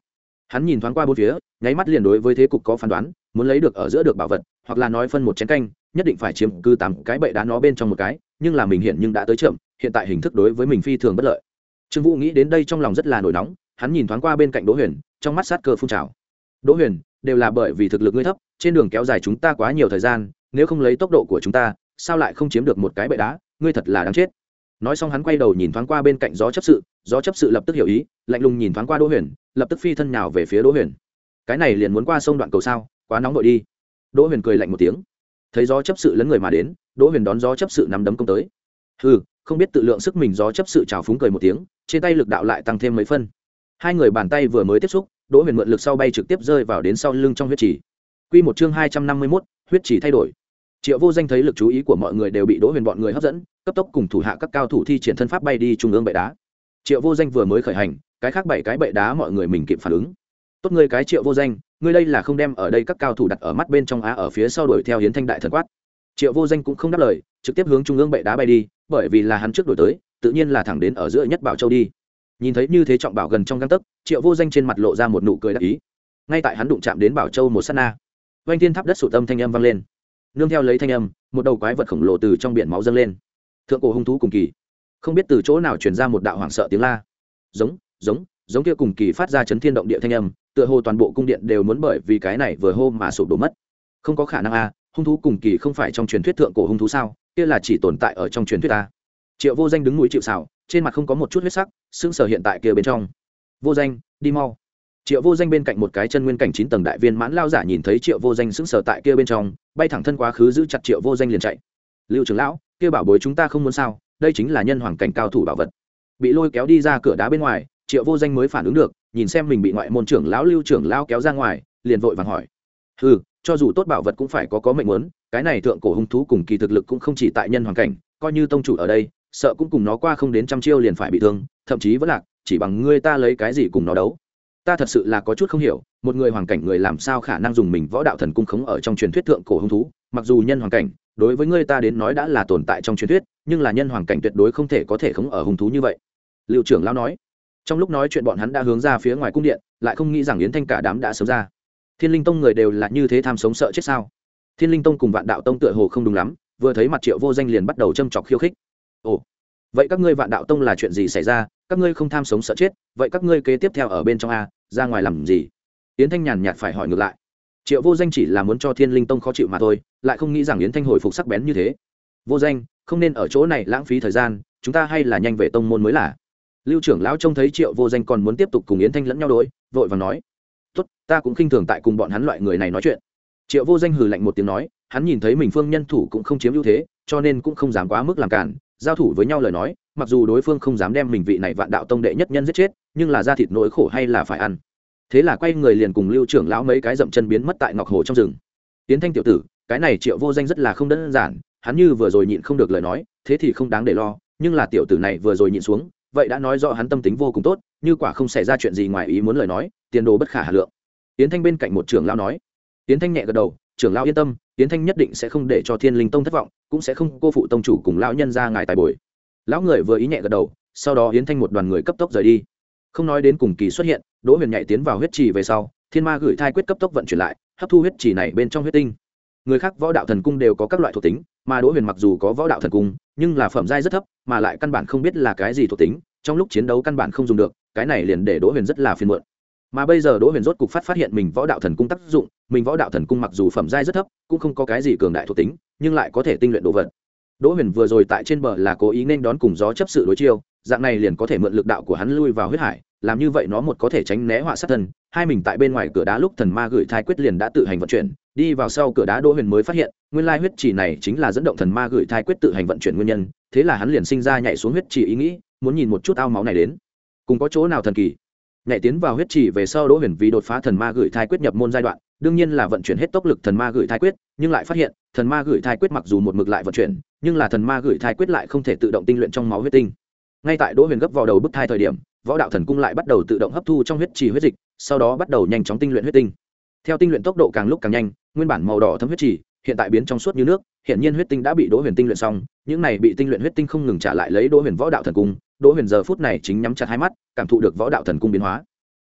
Hắn nhìn thoáng qua bốn phía, nháy mắt liền đối với thế cục có phán đoán, muốn lấy được ở giữa được bảo vật, hoặc là nói phân một chén canh, nhất định phải chiếm cứ tám cái bệ đá nó bên trong một cái, nhưng là mình hiện nhưng đã tới chậm, hiện tại hình thức đối với mình phi thường bất lợi. Trương Vũ nghĩ đến đây trong lòng rất là nổi nóng, hắn nhìn thoáng qua bên cạnh Đỗ Huyền, trong mắt sát cơ phun trào. Đỗ Huyền, đều là bởi vì thực lực ngươi thấp, trên đường kéo dài chúng ta quá nhiều thời gian, nếu không lấy tốc độ của chúng ta, sao lại không chiếm được một cái bệ đá, ngươi thật là đáng chết. Nói xong hắn quay đầu nhìn thoáng qua bên cạnh gió chấp sự, gió chấp sự lập tức hiểu ý, lạnh lùng nhìn thoáng qua Đỗ Huyền, lập tức phi thân nhào về phía Đỗ Huyền. Cái này liền muốn qua sông đoạn cầu sao, quá nóng vội đi. Đỗ Huyền cười lạnh một tiếng, thấy gió chấp sự lấn người mà đến, Đỗ Huyền đón gió chấp sự nắm đấm công tới. Hừ, không biết tự lượng sức mình, gió chấp sự trào phúng cười một tiếng, trên tay lực đạo lại tăng thêm mấy phân. Hai người bàn tay vừa mới tiếp xúc, Đỗ Huyền mượn lực sau bay trực tiếp rơi vào đến sau lưng trong huyết trì. Quy một chương hai trăm năm mươi mốt, huyết trì thay đổi. Triệu Vô Danh thấy lực chú ý của mọi người đều bị Đỗ Huyền bọn người hấp dẫn, cấp tốc cùng thủ hạ các cao thủ thi triển thân pháp bay đi trung ương bệ đá. Triệu Vô Danh vừa mới khởi hành, cái khác bảy cái bệ đá mọi người mình kịp phản ứng. Tốt ngươi cái Triệu Vô Danh, ngươi đây là không đem ở đây các cao thủ đặt ở mắt bên trong á, ở phía sau đuổi theo Hiến Thanh đại thần quát. Triệu Vô Danh cũng không đáp lời, trực tiếp hướng trung ương bệ đá bay đi, bởi vì là hắn trước đuổi tới, tự nhiên là thẳng đến ở giữa nhất Bảo Châu đi. Nhìn thấy như thế trọng bảo gần trong gang tấc, Triệu Vô Danh trên mặt lộ ra một nụ cười đắc ý. Ngay tại hắn đụng chạm đến Bảo Châu một sát na, oanh thiên tháp đất sụt âm thanh âm vang lên. Nương theo lấy thanh âm, một đầu quái vật khổng lồ từ trong biển máu dâng lên. Thượng cổ hung thú cùng kỳ, không biết từ chỗ nào truyền ra một đạo hoảng sợ tiếng la. Giống, giống, giống kia cùng kỳ phát ra chấn thiên động địa thanh âm, tựa hồ toàn bộ cung điện đều muốn bởi vì cái này vừa hô mà sụp đổ mất. Không có khả năng a, hung thú cùng kỳ không phải trong truyền thuyết thượng cổ hung thú sao? Kia là chỉ tồn tại ở trong truyền thuyết a. Triệu Vô Danh đứng núi chịu sào, trên mặt không có một chút huyết sắc, sững sờ hiện tại kia bên trong. Vô Danh, đi mau. Triệu Vô Danh bên cạnh một cái chân nguyên cảnh chín tầng đại viên mãn lao giả nhìn thấy Triệu Vô Danh sững sờ tại kia bên trong, bay thẳng thân quá khứ giữ chặt Triệu Vô Danh liền chạy. Lưu trưởng lão, kia bảo bối chúng ta không muốn sao, đây chính là nhân hoàng cảnh cao thủ bảo vật. Bị lôi kéo đi ra cửa đá bên ngoài, Triệu Vô Danh mới phản ứng được, nhìn xem mình bị ngoại môn trưởng lão Lưu trưởng lão kéo ra ngoài, liền vội vàng hỏi: "Hừ, cho dù tốt bảo vật cũng phải có có mệnh muốn, cái này thượng cổ hung thú cùng kỳ thực lực cũng không chỉ tại nhân hoàng cảnh, coi như tông chủ ở đây, sợ cũng cùng nó qua không đến trăm chiêu liền phải bị thương, thậm chí vẫn lạc, chỉ bằng ngươi ta lấy cái gì cùng nó đấu?" Ta thật sự là có chút không hiểu, một người hoàng cảnh người làm sao khả năng dùng mình võ đạo thần cung khống ở trong truyền thuyết thượng cổ hung thú, mặc dù nhân hoàng cảnh đối với ngươi ta đến nói đã là tồn tại trong truyền thuyết, nhưng là nhân hoàng cảnh tuyệt đối không thể có thể khống ở hung thú như vậy. Lưu trưởng lão nói. Trong lúc nói chuyện bọn hắn đã hướng ra phía ngoài cung điện, lại không nghĩ rằng Yến Thanh cả đám đã sớm ra. Thiên Linh Tông người đều là như thế tham sống sợ chết sao? Thiên Linh Tông cùng Vạn Đạo Tông tựa hồ không đúng lắm, vừa thấy mặt Triệu Vô Danh liền bắt đầu châm chọc khiêu khích. Ồ, vậy các ngươi Vạn Đạo Tông là chuyện gì xảy ra? Các ngươi không tham sống sợ chết, vậy các ngươi kế tiếp theo ở bên trong a, ra ngoài làm gì? Yến Thanh nhàn nhạt phải hỏi ngược lại. Triệu Vô Danh chỉ là muốn cho Thiên Linh Tông khó chịu mà thôi, lại không nghĩ rằng Yến Thanh hồi phục sắc bén như thế. Vô Danh, không nên ở chỗ này lãng phí thời gian, chúng ta hay là nhanh về tông môn mới là. Lưu trưởng lão trông thấy Triệu Vô Danh còn muốn tiếp tục cùng Yến Thanh lẫn nhau đối, vội vàng nói: "Tốt, ta cũng khinh thường tại cùng bọn hắn loại người này nói chuyện." Triệu Vô Danh hừ lạnh một tiếng nói, hắn nhìn thấy mình phương nhân thủ cũng không chiếm ưu thế, cho nên cũng không dám quá mức làm cản, giao thủ với nhau lời nói, mặc dù đối phương không dám đem mình vị này Vạn Đạo Tông đệ nhất nhân giết chết, nhưng là da thịt nỗi khổ hay là phải ăn. Thế là quay người liền cùng Lưu trưởng lão mấy cái dậm chân biến mất tại Ngọc Hồ trong rừng. Yến Thanh tiểu tử, cái này Triệu Vô Danh rất là không đơn giản, hắn như vừa rồi nhịn không được lời nói, thế thì không đáng để lo, nhưng là tiểu tử này vừa rồi nhịn xuống, vậy đã nói rõ hắn tâm tính vô cùng tốt, như quả không xảy ra chuyện gì ngoài ý muốn lời nói, tiền đồ bất khả hà lượng. Yến Thanh bên cạnh một trưởng lão nói. Yến Thanh nhẹ gật đầu, trưởng lão yên tâm, Yến Thanh nhất định sẽ không để cho Thiên Linh Tông thất vọng, cũng sẽ không cô phụ tông chủ cùng lão nhân ra ngài tài bồi. Lão người vừa ý nhẹ gật đầu, sau đó Yến Thanh một đoàn người cấp tốc rời đi. Không nói đến cùng kỳ xuất hiện, Đỗ Huyền nhảy tiến vào huyết trì về sau, Thiên Ma gửi thai quyết cấp tốc vận chuyển lại, hấp thu huyết trì này bên trong huyết tinh. Người khác võ đạo thần cung đều có các loại thuộc tính, mà Đỗ Huyền mặc dù có võ đạo thần cung, nhưng là phẩm giai rất thấp, mà lại căn bản không biết là cái gì thuộc tính, trong lúc chiến đấu căn bản không dùng được, cái này liền để Đỗ Huyền rất là phiền muộn. Mà bây giờ Đỗ Huyền rốt cục phát phát hiện mình võ đạo thần cung tác dụng, mình võ đạo thần cung mặc dù phẩm giai rất thấp, cũng không có cái gì cường đại thuộc tính, nhưng lại có thể tinh luyện đồ vật. Đỗ Huyền vừa rồi tại trên bờ là cố ý nên đón cùng gió chấp sự đối chiêu, dạng này liền có thể mượn lực đạo của hắn lui vào huyết hải, làm như vậy nó một có thể tránh né họa sát thân. Hai mình tại bên ngoài cửa đá lúc thần ma gửi thai quyết liền đã tự hành vận chuyển, đi vào sau cửa đá Đỗ Huyền mới phát hiện, nguyên lai huyết trì này chính là dẫn động thần ma gửi thai quyết tự hành vận chuyển nguyên nhân, thế là hắn liền sinh ra nhảy xuống huyết trì ý nghĩ, muốn nhìn một chút ao máu này đến cùng có chỗ nào thần kỳ. Nhảy tiến vào huyết trì về sau Đỗ Huyền vì đột phá thần ma gửi thai quyết nhập môn giai đoạn, đương nhiên là vận chuyển hết tốc lực thần ma gửi thai quyết, nhưng lại phát hiện, thần ma gửi thai quyết mặc dù một mực lại vận chuyển, nhưng là thần ma gửi thai quyết lại không thể tự động tinh luyện trong máu huyết tinh. Ngay tại Đỗ Huyền gấp vào đầu bức thai thời điểm, võ đạo thần cung lại bắt đầu tự động hấp thu trong huyết trì huyết dịch, sau đó bắt đầu nhanh chóng tinh luyện huyết tinh. Theo tinh luyện tốc độ càng lúc càng nhanh, nguyên bản màu đỏ thấm huyết trì hiện tại biến trong suốt như nước, hiện nhiên huyết tinh đã bị Đỗ Huyền tinh luyện xong, những này bị tinh luyện huyết tinh không ngừng trả lại lấy Đỗ Huyền võ đạo thần cung. Đỗ Huyền giờ phút này chính nhắm chặt hai mắt, cảm thụ được võ đạo thần cung biến hóa.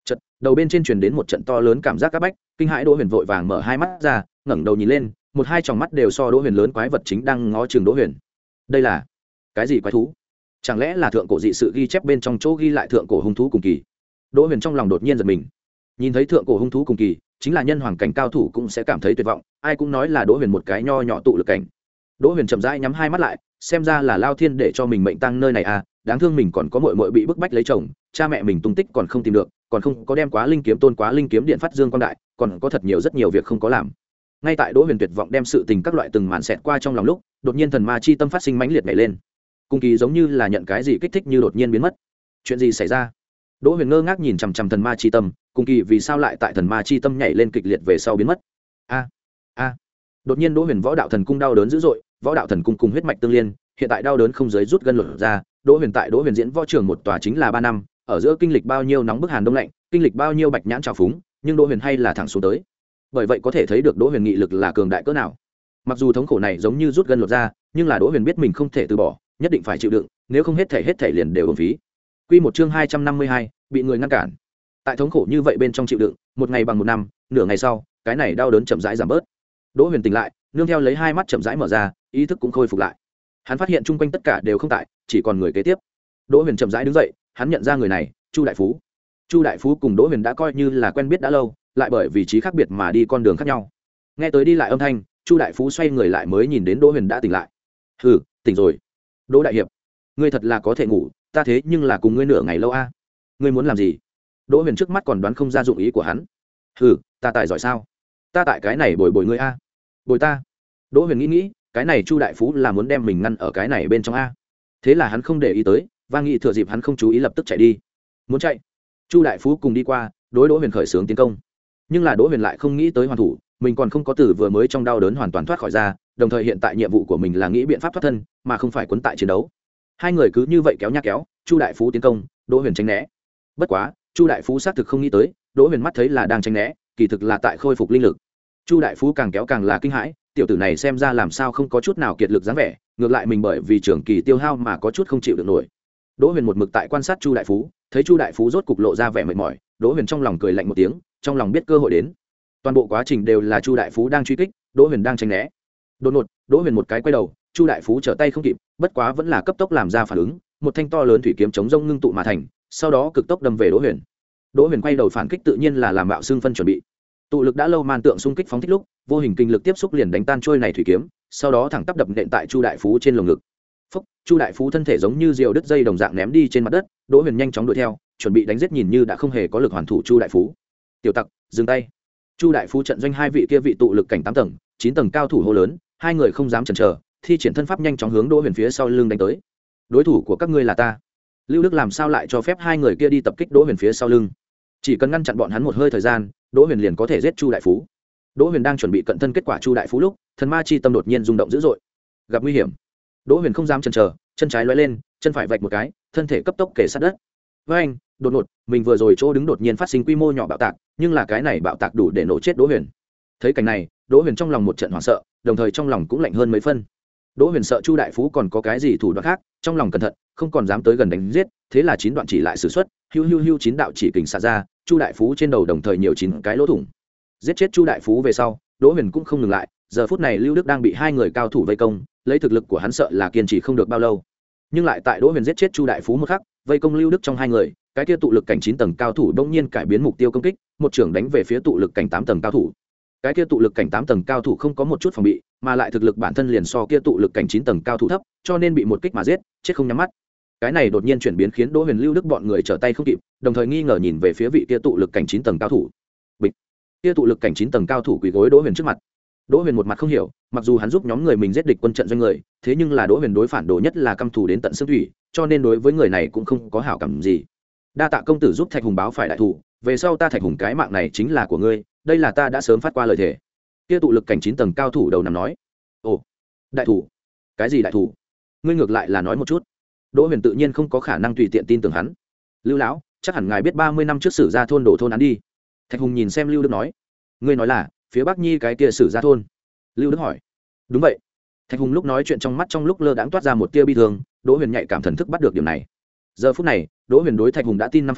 Chật, đầu bên trên truyền đến một trận to lớn cảm giác áp bách, kinh hãi Đỗ Huyền vội vàng mở hai mắt ra, ngẩng đầu nhìn lên, một hai tròng mắt đều so Đỗ Huyền lớn quái vật chính đang ngó chừng Đỗ Huyền. Đây là cái gì quái thú? Chẳng lẽ là thượng cổ dị sự ghi chép bên trong chỗ ghi lại thượng cổ hung thú cùng kỳ? Đỗ Huyền trong lòng đột nhiên giật mình. Nhìn thấy thượng cổ hung thú cùng kỳ, chính là nhân hoàng cảnh cao thủ cũng sẽ cảm thấy tuyệt vọng, ai cũng nói là Đỗ Huyền một cái nho nhỏ tụ lực cảnh. Đỗ Huyền chậm rãi nhắm hai mắt lại, xem ra là Lao Thiên để cho mình mệnh tăng nơi này à, đáng thương mình còn có muội muội bị bức bách lấy chồng, cha mẹ mình tung tích còn không tìm được, còn không có đem Quá Linh kiếm tôn Quá Linh kiếm điện phát dương quang đại, còn có thật nhiều rất nhiều việc không có làm. Ngay tại Đỗ Huyền tuyệt vọng đem sự tình các loại từng màn xẹt qua trong lòng lúc, đột nhiên thần ma chi tâm phát sinh mãnh liệt nhảy lên. Cung kỳ giống như là nhận cái gì kích thích như đột nhiên biến mất. Chuyện gì xảy ra? Đỗ Huyền ngơ ngác nhìn chằm chằm thần ma chi tâm, cung kỳ vì sao lại tại thần ma chi tâm nhảy lên kịch liệt về sau biến mất? A a. Đột nhiên Đỗ Huyền võ đạo thần cung đau đớn dữ dội, võ đạo thần cung cùng huyết mạch tương liên, hiện tại đau đớn không giới rút gân lột ra. Đỗ Huyền tại Đỗ Huyền diễn võ trường một tòa chính là ba năm, ở giữa kinh lịch bao nhiêu nóng bức hàn đông lạnh, kinh lịch bao nhiêu bạch nhãn trào phúng, nhưng Đỗ Huyền hay là thẳng xuống tới. Bởi vậy có thể thấy được Đỗ Huyền nghị lực là cường đại cỡ nào. Mặc dù thống khổ này giống như rút gân lột ra, nhưng là Đỗ Huyền biết mình không thể từ bỏ, nhất định phải chịu đựng, nếu không hết thể hết thể liền đều uổng phí. Quy một chương hai trăm năm mươi hai, bị người ngăn cản. Tại thống khổ như vậy bên trong chịu đựng, một ngày bằng một năm, nửa ngày sau, cái này đau đớn chậm rãi giảm bớt. Đỗ Huyền tỉnh lại, nương theo lấy hai mắt chậm rãi mở ra, ý thức cũng khôi phục lại. Hắn phát hiện chung quanh tất cả đều không tại, chỉ còn người kế tiếp. Đỗ Huyền chậm rãi đứng dậy, hắn nhận ra người này, Chu đại phú. Chu đại phú cùng Đỗ Huyền đã coi như là quen biết đã lâu, lại bởi vị trí khác biệt mà đi con đường khác nhau. Nghe tới đi lại âm thanh, Chu đại phú xoay người lại mới nhìn đến Đỗ Huyền đã tỉnh lại. "Hừ, tỉnh rồi. Đỗ đại hiệp, ngươi thật là có thể ngủ, ta thế nhưng là cùng ngươi nửa ngày lâu a. Ngươi muốn làm gì?" Đỗ Huyền trước mắt còn đoán không ra dụng ý của hắn. "Hừ, ta tài giỏi sao? Ta tại cái này bồi bồi ngươi a." "Bồi ta?" Đỗ Huyền nghĩ nghĩ, cái này Chu đại phú là muốn đem mình ngăn ở cái này bên trong a. Thế là hắn không để ý tới, và nghĩ thừa dịp hắn không chú ý lập tức chạy đi. Muốn chạy, Chu đại phú cùng đi qua, đối Đỗ Huyền khởi xướng tiến công. Nhưng là Đỗ Huyền lại không nghĩ tới hoàn thủ, mình còn không có từ vừa mới trong đau đớn hoàn toàn thoát khỏi ra, đồng thời hiện tại nhiệm vụ của mình là nghĩ biện pháp thoát thân, mà không phải quấn tại chiến đấu. Hai người cứ như vậy kéo nhác kéo, Chu đại phú tiến công, Đỗ Huyền tránh né. Bất quá, Chu đại phú xác thực không nghĩ tới, Đỗ Huyền mắt thấy là đang tránh né, kỳ thực là tại khôi phục linh lực. Chu đại phú càng kéo càng là kinh hãi, tiểu tử này xem ra làm sao không có chút nào kiệt lực dáng vẻ, ngược lại mình bởi vì trường kỳ tiêu hao mà có chút không chịu được nổi. Đỗ Huyền một mực tại quan sát Chu đại phú, thấy Chu đại phú rốt cục lộ ra vẻ mệt mỏi, Đỗ Huyền trong lòng cười lạnh một tiếng, trong lòng biết cơ hội đến. Toàn bộ quá trình đều là Chu đại phú đang truy kích, Đỗ Huyền đang tránh né. Đột ngột, Đỗ Huyền một cái quay đầu, Chu đại phú trở tay không kịp, bất quá vẫn là cấp tốc làm ra phản ứng, một thanh to lớn thủy kiếm chống rông ngưng tụ mà thành, sau đó cực tốc đâm về Đỗ Huyền. Đỗ Huyền quay đầu phản kích tự nhiên là làm bạo xương phân chuẩn bị. Tụ lực đã lâu man tượng xung kích phóng thích lúc, vô hình kinh lực tiếp xúc liền đánh tan trôi này thủy kiếm, sau đó thẳng tắp đập nện tại Chu đại phú trên lồng ngực. Phúc, Chu đại phú thân thể giống như diều đứt dây đồng dạng ném đi trên mặt đất, Đỗ Huyền nhanh chóng đuổi theo, chuẩn bị đánh giết nhìn như đã không hề có lực hoàn thủ Chu đại phú. "Tiểu tặc, dừng tay." Chu đại phú trận doanh hai vị kia vị tụ lực cảnh tám tầng, chín tầng cao thủ hô lớn, hai người không dám chần chờ, thi triển thân pháp nhanh chóng hướng Đỗ Huyền phía sau lưng đánh tới. "Đối thủ của các ngươi là ta." Lưu Đức làm sao lại cho phép hai người kia đi tập kích Đỗ Huyền phía sau lưng? Chỉ cần ngăn chặn bọn hắn một hơi thời gian, Đỗ Huyền liền có thể giết Chu đại phú. Đỗ Huyền đang chuẩn bị cận thân kết quả Chu đại phú lúc, thần ma chi tâm đột nhiên rung động dữ dội. Gặp nguy hiểm. Đỗ Huyền không dám chần chờ, chân trái lóe lên, chân phải vạch một cái, thân thể cấp tốc kề sát đất. Với anh, đột ngột, mình vừa rồi chỗ đứng đột nhiên phát sinh quy mô nhỏ bạo tạc, nhưng là cái này bạo tạc đủ để nổ chết Đỗ Huyền. Thấy cảnh này, Đỗ Huyền trong lòng một trận hoảng sợ, đồng thời trong lòng cũng lạnh hơn mấy phân. Đỗ Huyền sợ Chu đại phú còn có cái gì thủ đoạn khác, trong lòng cẩn thận, không còn dám tới gần đánh giết, thế là chín đoạn chỉ lại sử xuất, hưu hưu hưu chín đạo chỉ kình xạ ra, Chu đại phú trên đầu đồng thời nhiều chín cái lỗ thủng. Giết chết Chu đại phú về sau, Đỗ Huyền cũng không ngừng lại, giờ phút này Lưu Đức đang bị hai người cao thủ vây công, lấy thực lực của hắn sợ là kiên trì không được bao lâu. Nhưng lại tại Đỗ Huyền giết chết Chu đại phú một khắc, vây công Lưu Đức trong hai người, cái kia tụ lực cảnh chín tầng cao thủ bỗng nhiên cải biến mục tiêu công kích, một trưởng đánh về phía tụ lực cảnh tám tầng cao thủ. Cái kia tụ lực cảnh tám tầng cao thủ không có một chút phòng bị, mà lại thực lực bản thân liền so kia tụ lực cảnh chín tầng cao thủ thấp, cho nên bị một kích mà giết, chết không nhắm mắt. Cái này đột nhiên chuyển biến khiến Đỗ Huyền Lưu Đức bọn người trở tay không kịp, đồng thời nghi ngờ nhìn về phía vị kia tụ lực cảnh chín tầng cao thủ. Bịch. Kia tụ lực cảnh chín tầng cao thủ quỳ gối Đỗ Huyền trước mặt. Đỗ Huyền một mặt không hiểu, mặc dù hắn giúp nhóm người mình giết địch quân trận doanh người, thế nhưng là Đỗ Huyền đối phản đồ nhất là căm thù đến tận xương thủy, cho nên đối với người này cũng không có hảo cảm gì. Đa tạ công tử giúp Thạch Hùng báo phải đại thủ, về sau ta Thạch Hùng cái mạng này chính là của ngươi, đây là ta đã sớm phát qua lời thề. Kia tụ lực cảnh chín tầng cao thủ đầu nằm nói. Ồ, đại thủ? Cái gì đại thủ? Ngươi ngược lại là nói một chút. Đỗ Huyền tự nhiên không có khả năng tùy tiện tin tưởng hắn. Lưu lão, chắc hẳn ngài biết ba mươi năm trước Sử Gia thôn đổ thôn án đi. Thạch Hùng nhìn xem Lưu Đức nói. Ngươi nói là phía Bắc Nhi cái kia Sử Gia thôn? Lưu Đức hỏi. Đúng vậy. Thạch Hùng lúc nói chuyện trong mắt trong lúc lơ đãng toát ra một tia bi thương, Đỗ Huyền nhạy cảm thần thức bắt được điểm này. Giờ phút này, Đỗ Huyền đối Thạch Hùng đã tin năm phân,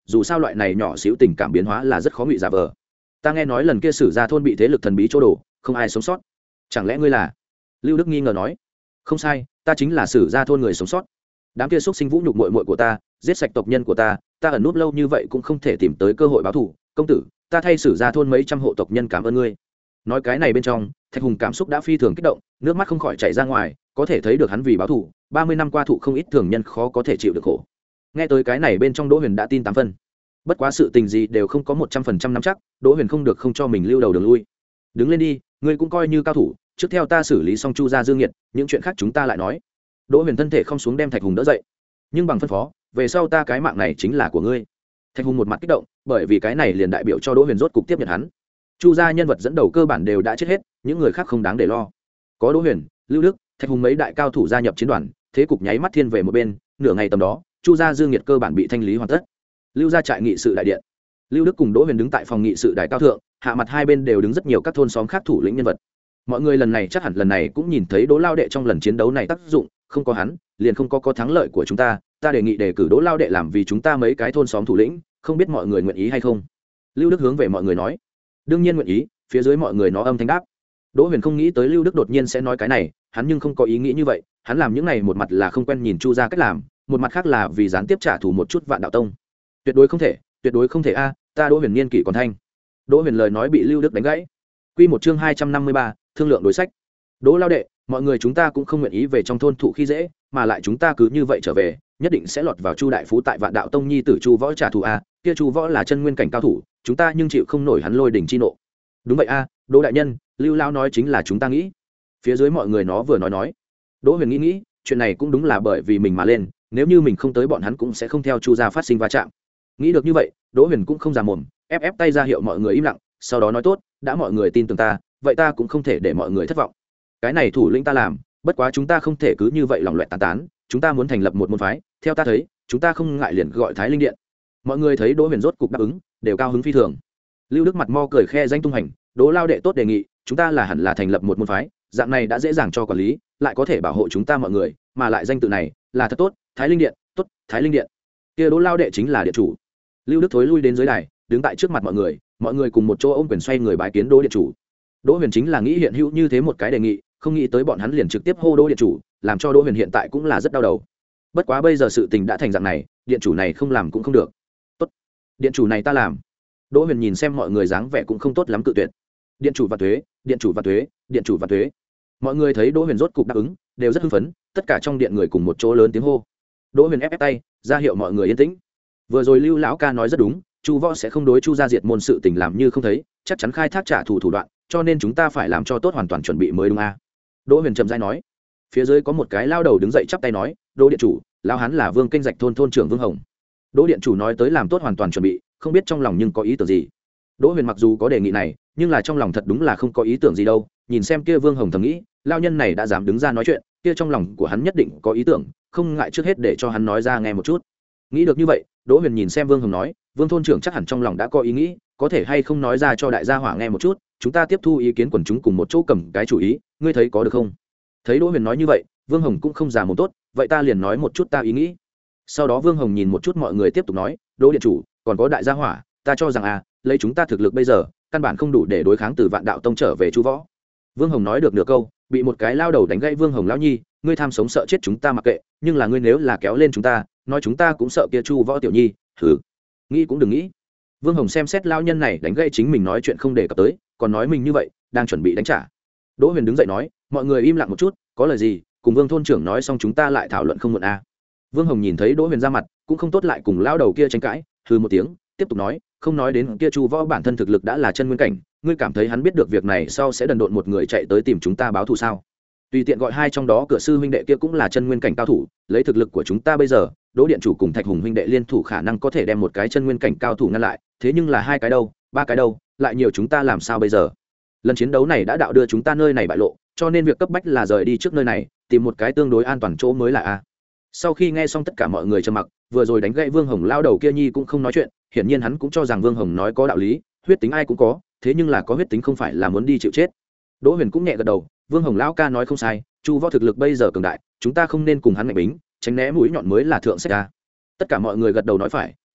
dù sao loại này nhỏ xíu tình cảm biến hóa là rất khó ngụy giả vờ. Ta nghe nói lần kia sử gia thôn bị thế lực thần bí chỗ đổ, không ai sống sót, chẳng lẽ ngươi là? Lưu Đức nghi ngờ nói. Không sai, ta chính là sử gia thôn người sống sót. Đám kia xúc sinh vũ nhục muội muội của ta, giết sạch tộc nhân của ta, ta ẩn núp lâu như vậy cũng không thể tìm tới cơ hội báo thù. Công tử, ta thay sử gia thôn mấy trăm hộ tộc nhân cảm ơn ngươi. Nói cái này bên trong, Thạch Hùng cảm xúc đã phi thường kích động, nước mắt không khỏi chảy ra ngoài, có thể thấy được hắn vì báo thù, ba mươi năm qua thụ không ít thường nhân khó có thể chịu được khổ. Nghe tới cái này bên trong Đỗ Huyền đã tin tám phân. Bất quá sự tình gì đều không có một trăm phần trăm nắm chắc, Đỗ Huyền không được không cho mình lưu đầu đường lui. Đứng lên đi, ngươi cũng coi như cao thủ, trước theo ta xử lý xong Chu gia Dương Nghiệt, những chuyện khác chúng ta lại nói. Đỗ Huyền thân thể không xuống đem Thạch Hùng đỡ dậy, nhưng bằng phân phó, về sau ta cái mạng này chính là của ngươi. Thạch Hùng một mặt kích động, bởi vì cái này liền đại biểu cho Đỗ Huyền rốt cục tiếp nhận hắn. Chu gia nhân vật dẫn đầu cơ bản đều đã chết hết, những người khác không đáng để lo. Có Đỗ Huyền, Lưu Đức, Thạch Hùng mấy đại cao thủ gia nhập chiến đoàn, thế cục nháy mắt thiên về một bên. Nửa ngày tầm đó, Chu gia Dương Nghiệt cơ bản bị thanh lý hoàn tất. Lưu gia trại nghị sự đại điện, Lưu Đức cùng Đỗ Huyền đứng tại phòng nghị sự đại cao thượng, hạ mặt hai bên đều đứng rất nhiều các thôn xóm khác thủ lĩnh nhân vật. Mọi người lần này chắc hẳn lần này cũng nhìn thấy Đỗ Lao đệ trong lần chiến đấu này tác dụng, không có hắn, liền không có có thắng lợi của chúng ta. Ta đề nghị đề cử Đỗ Lao đệ làm vì chúng ta mấy cái thôn xóm thủ lĩnh, không biết mọi người nguyện ý hay không? Lưu Đức hướng về mọi người nói. Đương nhiên nguyện ý, phía dưới mọi người nó âm thanh đáp. Đỗ Huyền không nghĩ tới Lưu Đức đột nhiên sẽ nói cái này, hắn nhưng không có ý nghĩ như vậy, hắn làm những này một mặt là không quen nhìn Chu gia cách làm, một mặt khác là vì gián tiếp trả thù một chút Vạn Đạo Tông. Tuyệt đối không thể, tuyệt đối không thể a, ta Đỗ Huyền niên kỷ còn thanh. Đỗ Huyền lời nói bị Lưu Đức đánh gãy. Quy một chương hai trăm năm mươi ba, thương lượng đối sách. Đỗ Lao đệ, mọi người chúng ta cũng không nguyện ý về trong thôn thụ khi dễ, mà lại chúng ta cứ như vậy trở về, nhất định sẽ lọt vào Chu đại phú tại Vạn Đạo Tông nhi tử Chu Võ trả thù a, kia Chu Võ là chân nguyên cảnh cao thủ, chúng ta nhưng chịu không nổi hắn lôi đỉnh chi nộ. Đúng vậy a, Đỗ đại nhân, Lưu Lao nói chính là chúng ta nghĩ. Phía dưới mọi người nó vừa nói nói. Đỗ Huyền nghĩ nghĩ, chuyện này cũng đúng là bởi vì mình mà lên, nếu như mình không tới bọn hắn cũng sẽ không theo Chu gia phát sinh va chạm. Nghĩ được như vậy, Đỗ Huyền cũng không già mồm, ép ép tay ra hiệu mọi người im lặng, sau đó nói tốt, đã mọi người tin tưởng ta, vậy ta cũng không thể để mọi người thất vọng. Cái này thủ lĩnh ta làm, bất quá chúng ta không thể cứ như vậy lòng loẹt tán tán, chúng ta muốn thành lập một môn phái, theo ta thấy, chúng ta không ngại liền gọi Thái Linh Điện. Mọi người thấy Đỗ Huyền rốt cục đáp ứng, đều cao hứng phi thường. Lưu Đức mặt mo cười khe danh tung hành, Đỗ Lao đệ tốt đề nghị, chúng ta là hẳn là thành lập một môn phái, dạng này đã dễ dàng cho quản lý, lại có thể bảo hộ chúng ta mọi người, mà lại danh tự này là thật tốt, Thái Linh Điện, tốt, Thái Linh Điện. Kia Đỗ Lao đệ chính là điện chủ. Lưu Đức thối lui đến dưới đài, đứng tại trước mặt mọi người, mọi người cùng một chỗ ôm quyền xoay người bái kiến Đỗ điện chủ. Đỗ Huyền chính là nghĩ hiện hữu như thế một cái đề nghị, không nghĩ tới bọn hắn liền trực tiếp hô Đỗ điện chủ, làm cho Đỗ Huyền hiện tại cũng là rất đau đầu. Bất quá bây giờ sự tình đã thành dạng này, điện chủ này không làm cũng không được. Tốt, điện chủ này ta làm. Đỗ Huyền nhìn xem mọi người dáng vẻ cũng không tốt lắm cự tuyệt. Điện chủ và thuế, điện chủ và thuế, điện chủ và thuế. Mọi người thấy Đỗ Huyền rốt cục đáp ứng, đều rất hưng phấn, tất cả trong điện người cùng một chỗ lớn tiếng hô. Đỗ Huyền ép ép tay, ra hiệu mọi người yên tĩnh. Vừa rồi Lưu lão ca nói rất đúng, Chu Võ sẽ không đối Chu gia diệt môn sự tình làm như không thấy, chắc chắn khai thác trả thù thủ đoạn, cho nên chúng ta phải làm cho tốt hoàn toàn chuẩn bị mới đúng a. À? Đỗ Huyền trầm rãi nói. Phía dưới có một cái lao đầu đứng dậy chắp tay nói, Đỗ điện chủ, lão hắn là Vương Kênh Rạch thôn thôn trưởng Vương Hồng. Đỗ điện chủ nói tới làm tốt hoàn toàn chuẩn bị, không biết trong lòng nhưng có ý tưởng gì. Đỗ Huyền mặc dù có đề nghị này, nhưng là trong lòng thật đúng là không có ý tưởng gì đâu, nhìn xem kia Vương Hồng thầm nghĩ, lao nhân này đã dám đứng ra nói chuyện, kia trong lòng của hắn nhất định có ý tưởng, không ngại trước hết để cho hắn nói ra nghe một chút. Nghĩ được như vậy, Đỗ Huyền nhìn xem Vương Hồng nói, Vương thôn trưởng chắc hẳn trong lòng đã có ý nghĩ, có thể hay không nói ra cho đại gia hỏa nghe một chút, chúng ta tiếp thu ý kiến quần chúng cùng một chỗ cầm cái chủ ý, ngươi thấy có được không? Thấy Đỗ Huyền nói như vậy, Vương Hồng cũng không già mồm tốt, vậy ta liền nói một chút ta ý nghĩ. Sau đó Vương Hồng nhìn một chút mọi người tiếp tục nói, Đỗ điện chủ, còn có đại gia hỏa, ta cho rằng à, lấy chúng ta thực lực bây giờ, căn bản không đủ để đối kháng từ Vạn Đạo Tông trở về Chu Võ. Vương Hồng nói được nửa câu, bị một cái lao đầu đánh gãy. Vương Hồng lão nhi, ngươi tham sống sợ chết chúng ta mặc kệ, nhưng là ngươi nếu là kéo lên chúng ta, nói chúng ta cũng sợ kia Chu Võ tiểu nhi, thử nghĩ cũng đừng nghĩ. Vương Hồng xem xét lao nhân này đánh gãy chính mình nói chuyện không để cập tới, còn nói mình như vậy, đang chuẩn bị đánh trả. Đỗ Huyền đứng dậy nói, mọi người im lặng một chút, có lời gì, cùng Vương thôn trưởng nói xong chúng ta lại thảo luận không muộn a. À. Vương Hồng nhìn thấy Đỗ Huyền ra mặt, cũng không tốt lại cùng lao đầu kia tranh cãi, hừ một tiếng, tiếp tục nói, không nói đến kia Chu Võ bản thân thực lực đã là chân nguyên cảnh, ngươi cảm thấy hắn biết được việc này sau sẽ đần độn một người chạy tới tìm chúng ta báo thù sao? Tùy tiện gọi hai trong đó cửa sư huynh đệ kia cũng là chân nguyên cảnh cao thủ, lấy thực lực của chúng ta bây giờ, Đỗ điện chủ cùng Thạch Hùng huynh đệ liên thủ khả năng có thể đem một cái chân nguyên cảnh cao thủ ngăn lại, thế nhưng là hai cái đâu, ba cái đâu, lại nhiều chúng ta làm sao bây giờ? Lần chiến đấu này đã đạo đưa chúng ta nơi này bại lộ, cho nên việc cấp bách là rời đi trước nơi này, tìm một cái tương đối an toàn chỗ mới là a. Sau khi nghe xong tất cả mọi người trầm mặc, vừa rồi đánh gãy Vương Hồng lao đầu kia nhi cũng không nói chuyện, hiển nhiên hắn cũng cho rằng Vương Hồng nói có đạo lý, huyết tính ai cũng có, thế nhưng là có huyết tính không phải là muốn đi chịu chết. Đỗ Huyền cũng nhẹ gật đầu, Vương Hồng lão ca nói không sai, Chu Võ thực lực bây giờ cường đại, chúng ta không nên cùng hắn ngạnh bính, tránh né mũi nhọn mới là thượng sách a. Tất cả mọi người gật đầu nói phải,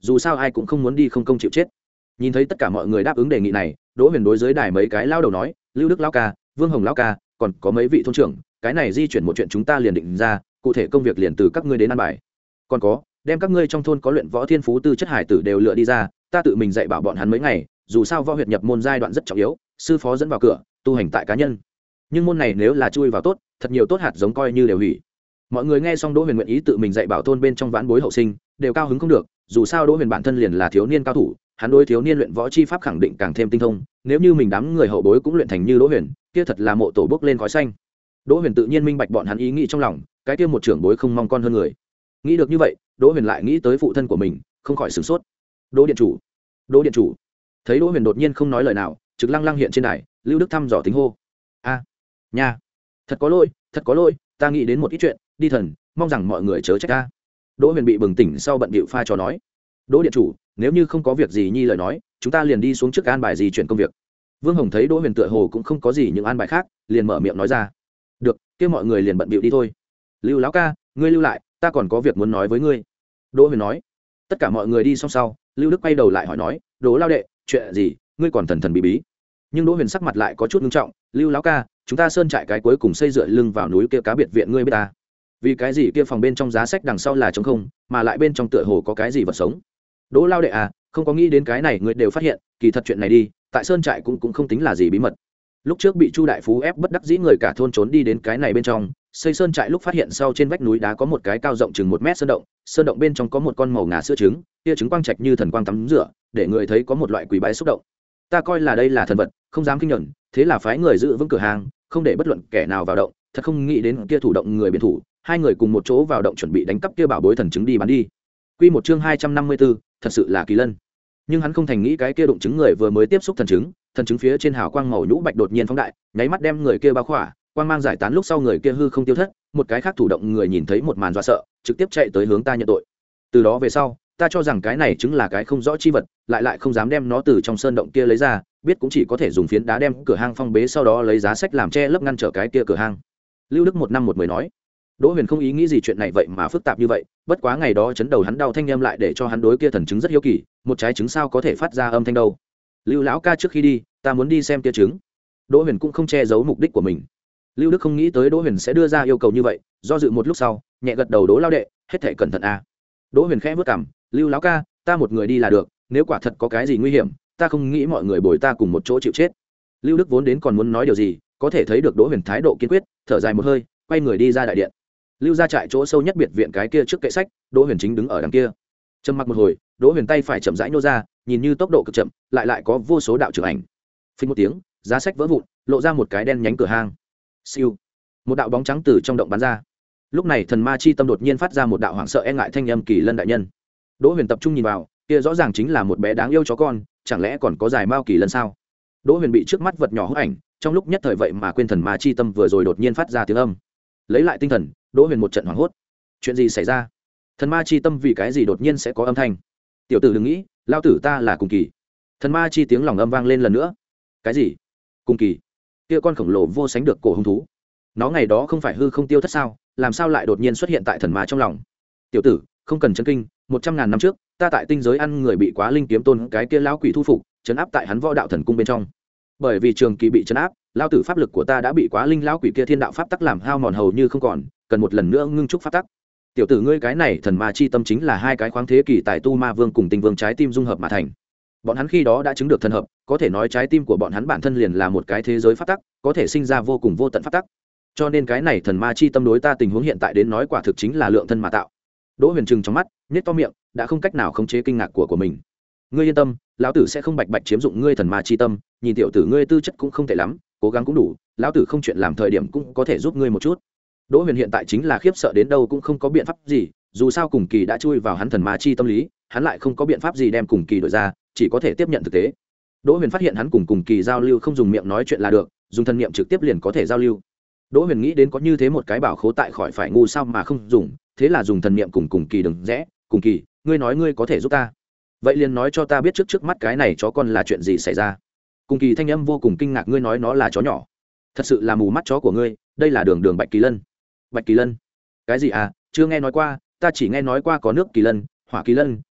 dù sao ai cũng không muốn đi không công chịu chết. Nhìn thấy tất cả mọi người đáp ứng đề nghị này, Đỗ Huyền đối dưới đài mấy cái lao đầu nói, Lưu Đức lão ca, Vương Hồng lão ca, còn có mấy vị thôn trưởng, cái này di chuyển một chuyện chúng ta liền định ra, cụ thể công việc liền từ các ngươi đến an bài. Còn có, đem các ngươi trong thôn có luyện võ thiên phú tư chất hải tử đều lựa đi ra, ta tự mình dạy bảo bọn hắn mấy ngày, dù sao võ huyệt nhập môn giai đoạn rất trọng yếu, sư phó dẫn vào cửa, tu hành tại cá nhân. Nhưng môn này nếu là chui vào tốt, thật nhiều tốt hạt giống coi như đều hủy. Mọi người nghe xong Đỗ Huyền nguyện ý tự mình dạy bảo thôn bên trong vãn bối hậu sinh, đều cao hứng không được, dù sao Đỗ Huyền bản thân liền là thiếu niên cao thủ, hắn đối thiếu niên luyện võ chi pháp khẳng định càng thêm tinh thông, nếu như mình đám người hậu bối cũng luyện thành như Đỗ Huyền, kia thật là mộ tổ bước lên khói xanh. Đỗ Huyền tự nhiên minh bạch bọn hắn ý nghĩ trong lòng, cái kia một trưởng bối không mong con hơn người. Nghĩ được như vậy, Đỗ Huyền lại nghĩ tới phụ thân của mình, không khỏi sửng sốt. Đỗ điện chủ, Đỗ điện chủ. Thấy Đỗ Huyền đột nhiên không nói lời nào, trực lăng lăng hiện trên đài, Lưu Đức thăm dò tính hô: "A, nha, thật có lỗi, thật có lỗi, ta nghĩ đến một ít chuyện, đi thần, mong rằng mọi người chớ trách ta." Đỗ Huyền bị bừng tỉnh sau bận bịu pha trò nói: "Đỗ điện chủ, nếu như không có việc gì nhi lời nói, chúng ta liền đi xuống trước an bài gì chuyển công việc." Vương Hồng thấy Đỗ Huyền tựa hồ cũng không có gì những an bài khác, liền mở miệng nói ra: "Được, kia mọi người liền bận bịu đi thôi. Lưu lão ca, ngươi lưu lại, ta còn có việc muốn nói với ngươi." Đỗ Huyền nói. Tất cả mọi người đi xong sau, Lưu Đức quay đầu lại hỏi nói: "Đỗ lao đệ, chuyện gì, ngươi còn thần thần bí bí?" Nhưng Đỗ Huyền sắc mặt lại có chút nghiêm trọng: "Lưu lão ca, chúng ta sơn trại cái cuối cùng xây dựa lưng vào núi kia cá biệt viện ngươi biết ta. Vì cái gì kia phòng bên trong giá sách đằng sau là trống không, mà lại bên trong tựa hồ có cái gì vật sống?" Đỗ lao đệ à, không có nghĩ đến cái này ngươi đều phát hiện, kỳ thật chuyện này đi, tại sơn trại cũng cũng không tính là gì bí mật. Lúc trước bị Chu đại phú ép bất đắc dĩ người cả thôn trốn đi đến cái này bên trong, xây sơn trại lúc phát hiện sau trên vách núi đá có một cái cao rộng chừng một mét sơn động, sơn động bên trong có một con màu ngà sữa trứng, kia trứng quang trạch như thần quang tắm rửa, để người thấy có một loại quỷ bái xúc động. Ta coi là đây là thần vật, không dám kinh nhẫn, thế là phái người giữ vững cửa hàng, không để bất luận kẻ nào vào động, thật không nghĩ đến kia thủ động người biến thủ, hai người cùng một chỗ vào động chuẩn bị đánh cắp kia bảo bối thần trứng đi bán đi. Quy một chương hai trăm năm mươi tư, thật sự là kỳ lân. Nhưng hắn không thành nghĩ cái kia đụng trứng người vừa mới tiếp xúc thần trứng, thần trứng phía trên hào quang màu nhũ bạch đột nhiên phóng đại, nháy mắt đem người kia bao khỏa, quang mang giải tán lúc sau người kia hư không tiêu thất, một cái khác thủ động người nhìn thấy một màn dọa sợ, trực tiếp chạy tới hướng ta nhận tội. Từ đó về sau, ta cho rằng cái này chứng là cái không rõ chi vật, lại lại không dám đem nó từ trong sơn động kia lấy ra, biết cũng chỉ có thể dùng phiến đá đem cửa hang phong bế, sau đó lấy giá sách làm che lấp ngăn trở cái kia cửa hang. Lưu Đức một năm một mười nói. Đỗ Huyền không ý nghĩ gì chuyện này vậy mà phức tạp như vậy, bất quá ngày đó chấn đầu hắn đau thanh âm lại để cho hắn đối kia thần trứng rất hiếu kỳ, một trái trứng sao có thể phát ra âm thanh đâu. Lưu lão ca, trước khi đi, ta muốn đi xem kia trứng. Đỗ Huyền cũng không che giấu mục đích của mình. Lưu Đức không nghĩ tới Đỗ Huyền sẽ đưa ra yêu cầu như vậy, do dự một lúc sau, nhẹ gật đầu: "Đỗ lao đệ, hết thảy cẩn thận a." Đỗ Huyền khẽ vút cằm: "Lưu lão ca, ta một người đi là được, nếu quả thật có cái gì nguy hiểm, ta không nghĩ mọi người bồi ta cùng một chỗ chịu chết." Lưu Đức vốn đến còn muốn nói điều gì, có thể thấy được Đỗ Huyền thái độ kiên quyết, thở dài một hơi, quay người đi ra đại điện. Lưu ra trại chỗ sâu nhất biệt viện cái kia trước kệ sách, Đỗ Huyền chính đứng ở đằng kia. Trầm mặc một hồi, Đỗ Huyền tay phải chậm rãi nô ra, nhìn như tốc độ cực chậm, lại lại có vô số đạo trưởng ảnh. Phình một tiếng, giá sách vỡ vụn, lộ ra một cái đen nhánh cửa hang. Siêu, một đạo bóng trắng từ trong động bắn ra. Lúc này thần ma chi tâm đột nhiên phát ra một đạo hoảng sợ e ngại thanh âm: "Kỳ Lân đại nhân." Đỗ Huyền tập trung nhìn vào, kia rõ ràng chính là một bé đáng yêu chó con, chẳng lẽ còn có dài mao kỳ lân sao? Đỗ Huyền bị trước mắt vật nhỏ hút ảnh, trong lúc nhất thời vậy mà quên thần ma chi tâm vừa rồi đột nhiên phát ra tiếng âm. Lấy lại tinh thần, Đỗ Huyền một trận hoảng hốt. Chuyện gì xảy ra? Thần ma chi tâm vì cái gì đột nhiên sẽ có âm thanh? Tiểu tử đừng nghĩ, lao tử ta là cùng kỳ. Thần ma chi tiếng lòng âm vang lên lần nữa. Cái gì? Cùng kỳ? Kia con khổng lồ vô sánh được cổ hung thú, nó ngày đó không phải hư không tiêu thất sao, làm sao lại đột nhiên xuất hiện tại thần ma trong lòng? Tiểu tử, không cần chấn kinh, một trăm ngàn năm trước, ta tại tinh giới ăn người bị Quá Linh kiếm tôn cái kia lão quỷ thu phục, trấn áp tại hắn võ đạo thần cung bên trong. Bởi vì trường kỳ bị trấn áp, lao tử pháp lực của ta đã bị Quá Linh lão quỷ kia thiên đạo pháp tắc làm hao mòn hầu như không còn, cần một lần nữa ngưng trúc pháp tắc. Tiểu tử ngươi, cái này thần ma chi tâm chính là hai cái khoáng thế kỷ tài tu ma vương cùng tinh vương trái tim dung hợp mà thành. Bọn hắn khi đó đã chứng được thần hợp, có thể nói trái tim của bọn hắn bản thân liền là một cái thế giới pháp tắc, có thể sinh ra vô cùng vô tận pháp tắc. Cho nên cái này thần ma chi tâm đối ta tình huống hiện tại đến nói quả thực chính là lượng thân mà tạo. Đỗ Huyền trừng trong mắt, nhếch to miệng, đã không cách nào khống chế kinh ngạc của của mình. Ngươi yên tâm, lão tử sẽ không bạch bạch chiếm dụng ngươi thần ma chi tâm, nhìn tiểu tử ngươi tư chất cũng không tệ lắm, cố gắng cũng đủ, lão tử không chuyện làm thời điểm cũng có thể giúp ngươi một chút. Đỗ Huyền hiện tại chính là khiếp sợ đến đâu cũng không có biện pháp gì, dù sao cùng kỳ đã chui vào hắn thần ma chi tâm lý, hắn lại không có biện pháp gì đem cùng kỳ đổi ra, chỉ có thể tiếp nhận thực tế. Đỗ Huyền phát hiện hắn cùng cùng kỳ giao lưu không dùng miệng nói chuyện là được, dùng thân niệm trực tiếp liền có thể giao lưu. Đỗ Huyền nghĩ đến có như thế một cái bảo khố tại khỏi phải ngu sao mà không dùng, thế là dùng thần niệm cùng cùng kỳ đừng rẽ, cùng kỳ, ngươi nói ngươi có thể giúp ta, vậy liền nói cho ta biết trước trước mắt cái này chó con là chuyện gì xảy ra. Cùng kỳ thanh âm vô cùng kinh ngạc: ngươi nói nó là chó nhỏ? Thật sự là mù mắt chó của ngươi, đây là đường đường bạch kỳ lân. Bạch kỳ lân? Cái gì à, chưa nghe nói qua, ta chỉ nghe nói qua có nước kỳ lân, hỏa kỳ lân,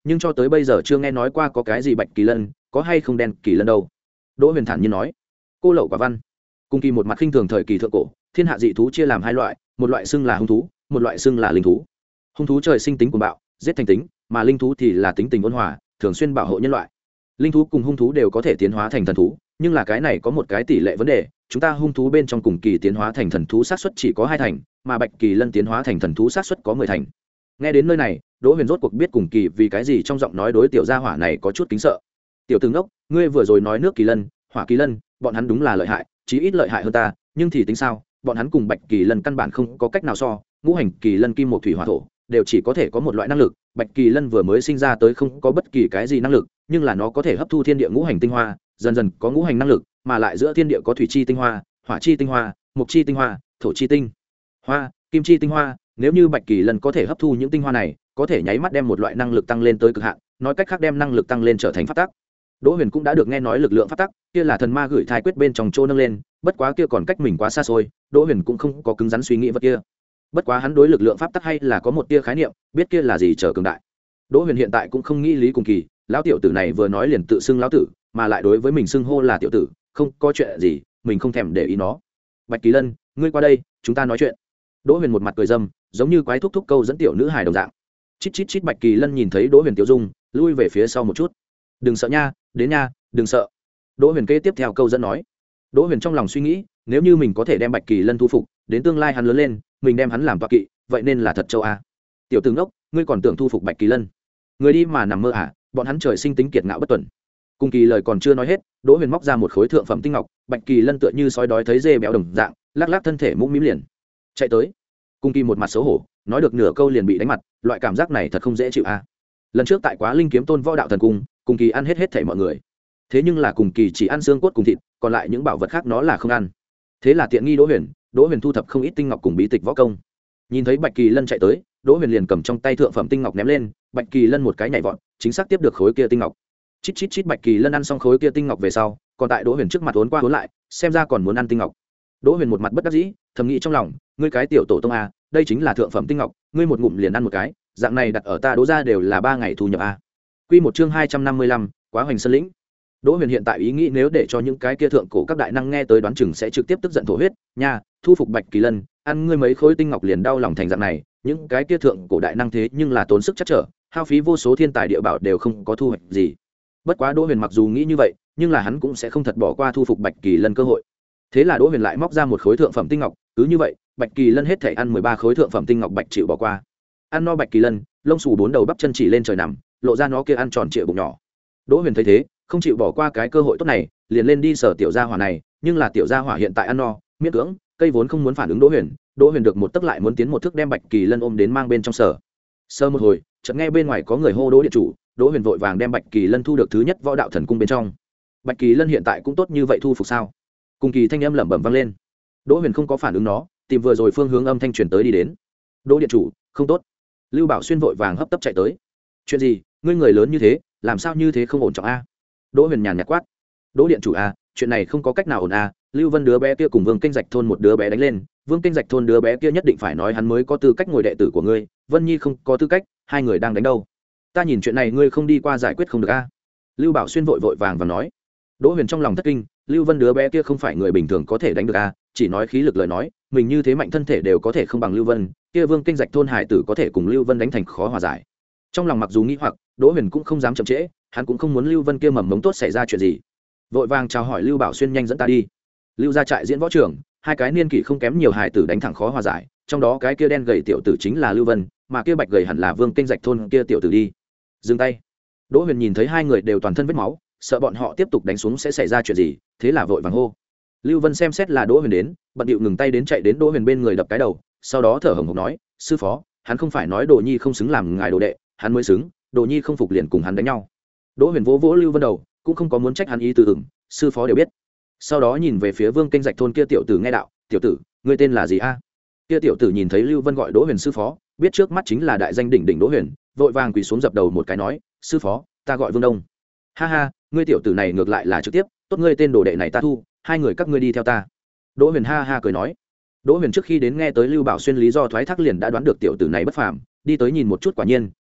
nhưng cho tới bây giờ chưa nghe nói qua có cái gì bạch kỳ lân, có hay không đen kỳ lân đâu. Đỗ Huyền thản nhiên nói. Cô lậu quả văn. Cung Kỳ một mặt khinh thường thời kỳ thượng cổ, thiên hạ dị thú chia làm hai loại, một loại xưng là hung thú, một loại xưng là linh thú. Hung thú trời sinh tính cuồng bạo, giết thành tính, mà linh thú thì là tính tình ôn hòa, thường xuyên bảo hộ nhân loại. Linh thú cùng hung thú đều có thể tiến hóa thành thần thú, nhưng là cái này có một cái tỷ lệ vấn đề, chúng ta hung thú bên trong cùng kỳ tiến hóa thành thần thú xác suất chỉ có hai thành, mà bạch kỳ lân tiến hóa thành thần thú xác suất có mười thành. Nghe đến nơi này, Đỗ Huyền rốt cuộc biết cùng kỳ vì cái gì trong giọng nói đối tiểu gia hỏa này có chút kính sợ. Tiểu tướng đốc, ngươi vừa rồi nói nước kỳ lân, hỏa kỳ lân, bọn hắn đúng là lợi hại, chí ít lợi hại hơn ta, nhưng thì tính sao, bọn hắn cùng bạch kỳ lân căn bản không có cách nào so, ngũ hành kỳ lân kim một thủy hỏa thổ đều chỉ có thể có một loại năng lực, bạch kỳ lân vừa mới sinh ra tới không có bất kỳ cái gì năng lực, nhưng là nó có thể hấp thu thiên địa ngũ hành tinh hoa, dần dần có ngũ hành năng lực, mà lại giữa thiên địa có thủy chi tinh hoa, hỏa chi tinh hoa, mộc chi tinh hoa, thổ chi tinh hoa, kim chi tinh hoa. Nếu như bạch kỳ lân có thể hấp thu những tinh hoa này, có thể nháy mắt đem một loại năng lực tăng lên tới cực hạn, nói cách khác đem năng lực tăng lên trở thành pháp tắc. Đỗ Huyền cũng đã được nghe nói lực lượng pháp tắc, kia là thần ma gửi thai quyết bên trong chỗ nâng lên, bất quá kia còn cách mình quá xa xôi, Đỗ Huyền cũng không có cứng rắn suy nghĩ vật kia. Bất quá hắn đối lực lượng pháp tắc hay là có một tia khái niệm, biết kia là gì trở cường đại. Đỗ Huyền hiện tại cũng không nghĩ Lý Cùng Kỳ, lão tiểu tử này vừa nói liền tự xưng lão tử, mà lại đối với mình xưng hô là tiểu tử, không có chuyện gì, mình không thèm để ý nó. Bạch Kỳ Lân, ngươi qua đây, chúng ta nói chuyện. Đỗ Huyền một mặt cười dâm, giống như quái thúc thúc câu dẫn tiểu nữ hài đồng dạng. Chít chít chít. Bạch Kỳ Lân nhìn thấy Đỗ Huyền tiêu dung, lui về phía sau một chút. Đừng sợ nha, đến nha, đừng sợ. Đỗ Huyền kế tiếp theo câu dẫn nói. Đỗ Huyền trong lòng suy nghĩ, nếu như mình có thể đem Bạch Kỳ Lân thu phục, đến tương lai hắn lớn lên, mình đem hắn làm tọa kỵ, vậy nên là thật châu a. Tiểu tướng đốc, ngươi còn tưởng thu phục Bạch Kỳ Lân? Người đi mà nằm mơ à, bọn hắn trời sinh tính kiệt ngạo bất tuần. Cung Kỳ lời còn chưa nói hết, Đỗ Huyền móc ra một khối thượng phẩm tinh ngọc, Bạch Kỳ Lân tựa như sói đói thấy dê béo đồng dạng, lắc lắc thân thể mũm mĩm liền chạy tới. Cung Kỳ một mặt xấu hổ, nói được nửa câu liền bị đánh mặt, loại cảm giác này thật không dễ chịu a. Lần trước tại Quá Linh Kiếm Tôn Võ Đạo Thần Cung, Cung Kỳ ăn hết hết thảy mọi người, thế nhưng là Cung Kỳ chỉ ăn xương cốt cùng thịt, còn lại những bảo vật khác nó là không ăn. Thế là tiện nghi Đỗ Huyền, Đỗ Huyền thu thập không ít tinh ngọc cùng bí tịch võ công. Nhìn thấy Bạch Kỳ Lân chạy tới, Đỗ Huyền liền cầm trong tay thượng phẩm tinh ngọc ném lên, Bạch Kỳ Lân một cái nhảy vọt, chính xác tiếp được khối kia tinh ngọc. Chít chít chít. Bạch Kỳ Lân ăn xong khối kia tinh ngọc về sau, còn tại Đỗ Huyền trước mặt uốn qua uốn lại, xem ra còn muốn ăn tinh ngọc. Đỗ Huyền một mặt bất đắc dĩ, thầm nghĩ trong lòng, ngươi cái tiểu tổ tông a, đây chính là thượng phẩm tinh ngọc, ngươi một ngụm liền ăn một cái, dạng này đặt ở ta Đỗ gia đều là ba ngày thu nhập a. Quy một chương hai trăm năm mươi lăm, Quá Hoành Sơn lĩnh. Đỗ Huyền hiện tại ý nghĩ nếu để cho những cái kia thượng cổ các đại năng nghe tới đoán chừng sẽ trực tiếp tức giận thổ huyết, nha, thu phục Bạch Kỳ Lân, ăn ngươi mấy khối tinh ngọc liền đau lòng thành dạng này, những cái kia thượng cổ đại năng thế nhưng là tốn sức chắc trở, hao phí vô số thiên tài địa bảo đều không có thu hoạch gì. Bất quá Đỗ Huyền mặc dù nghĩ như vậy, nhưng là hắn cũng sẽ không thật bỏ qua thu phục Bạch Kỳ Lân cơ hội. Thế là Đỗ Huyền lại móc ra một khối thượng phẩm tinh ngọc, cứ như vậy, Bạch Kỳ Lân hết thảy ăn mười ba khối thượng phẩm tinh ngọc bạch chịu bỏ qua. Ăn no Bạch Kỳ Lân, lông xù bốn đầu bắp chân chỉ lên trời nằm, lộ ra nó kia ăn tròn trịa bụng nhỏ. Đỗ Huyền thấy thế, không chịu bỏ qua cái cơ hội tốt này, liền lên đi sở tiểu gia hỏa này, nhưng là tiểu gia hỏa hiện tại ăn no, miễn cưỡng, cây vốn không muốn phản ứng Đỗ Huyền, Đỗ Huyền được một tấc lại muốn tiến một thước đem Bạch Kỳ Lân ôm đến mang bên trong sở. Sơ một hồi, chợt nghe bên ngoài có người hô Đỗ điện chủ, Đỗ Huyền vội vàng đem Bạch Kỳ Lân thu được thứ nhất Võ Đạo Thần Cung bên trong. Bạch Kỳ Lân hiện tại cũng tốt như vậy thu phục sao? Cùng kỳ thanh âm lẩm bẩm vang lên. Đỗ Huyền không có phản ứng nó, tìm vừa rồi phương hướng âm thanh truyền tới đi đến. Đỗ điện chủ, không tốt. Lưu Bảo Xuyên vội vàng hấp tấp chạy tới. Chuyện gì? Ngươi người lớn như thế, làm sao như thế không ổn trọng a? Đỗ Huyền nhàn nhạt quát. Đỗ điện chủ a, chuyện này không có cách nào ổn a. Lưu Vân đứa bé kia cùng Vương Kinh Rạch thôn một đứa bé đánh lên, Vương Kinh Rạch thôn đứa bé kia nhất định phải nói hắn mới có tư cách ngồi đệ tử của ngươi, Vân Nhi không có tư cách, hai người đang đánh đâu. Ta nhìn chuyện này ngươi không đi qua giải quyết không được a. Lưu Bảo Xuyên vội vội vàng và nói. Đỗ Huyền trong lòng thất kinh, Lưu Vân đứa bé kia không phải người bình thường có thể đánh được a, chỉ nói khí lực lời nói, mình như thế mạnh thân thể đều có thể không bằng Lưu Vân, kia Vương Kinh Rạch thôn hải tử có thể cùng Lưu Vân đánh thành khó hòa giải. Trong lòng mặc dù nghĩ hoặc, Đỗ Huyền cũng không dám chậm trễ, hắn cũng không muốn Lưu Vân kia mầm mống tốt xảy ra chuyện gì. Vội vàng chào hỏi Lưu Bảo Xuyên nhanh dẫn ta đi. Lưu gia trại diễn võ trường, hai cái niên kỷ không kém nhiều hải tử đánh thẳng khó hòa giải, trong đó cái kia đen gầy tiểu tử chính là Lưu Vân, mà kia bạch gầy hẳn là Vương Kinh Rạch thôn kia tiểu tử đi. Dừng tay. Đỗ Huyền nhìn thấy hai người đều toàn thân vết máu, sợ bọn họ tiếp tục đánh xuống sẽ xảy ra chuyện gì, thế là vội vàng hô. Lưu Vân xem xét là Đỗ Huyền đến, bận điệu ngừng tay đến chạy đến Đỗ Huyền bên người đập cái đầu, sau đó thở hổn hển nói, sư phó, hắn không phải nói Đồ Nhi không xứng làm ngài đồ đệ, hắn mới xứng, Đồ Nhi không phục liền cùng hắn đánh nhau. Đỗ Huyền vỗ vỗ Lưu Vân đầu, cũng không có muốn trách hắn ý từ ửng, sư phó đều biết. Sau đó nhìn về phía Vương Kinh Rạch thôn kia tiểu tử nghe đạo, tiểu tử, ngươi tên là gì a? Kia tiểu tử nhìn thấy Lưu Vân gọi Đỗ Huyền sư phó, biết trước mắt chính là đại danh đỉnh đỉnh Đỗ Huyền, vội vàng quỳ xuống dập đầu một cái nói, sư phó, ta gọi Vương Đông. Ha ha, ngươi tiểu tử này ngược lại là trực tiếp, tốt ngươi tên đồ đệ này ta thu, hai người các ngươi đi theo ta. Đỗ Huyền ha ha cười nói. Đỗ Huyền trước khi đến nghe tới Lưu Bảo Xuyên lý do thoái thác liền đã đoán được tiểu tử này bất phàm, đi tới nhìn một chút quả nhiên,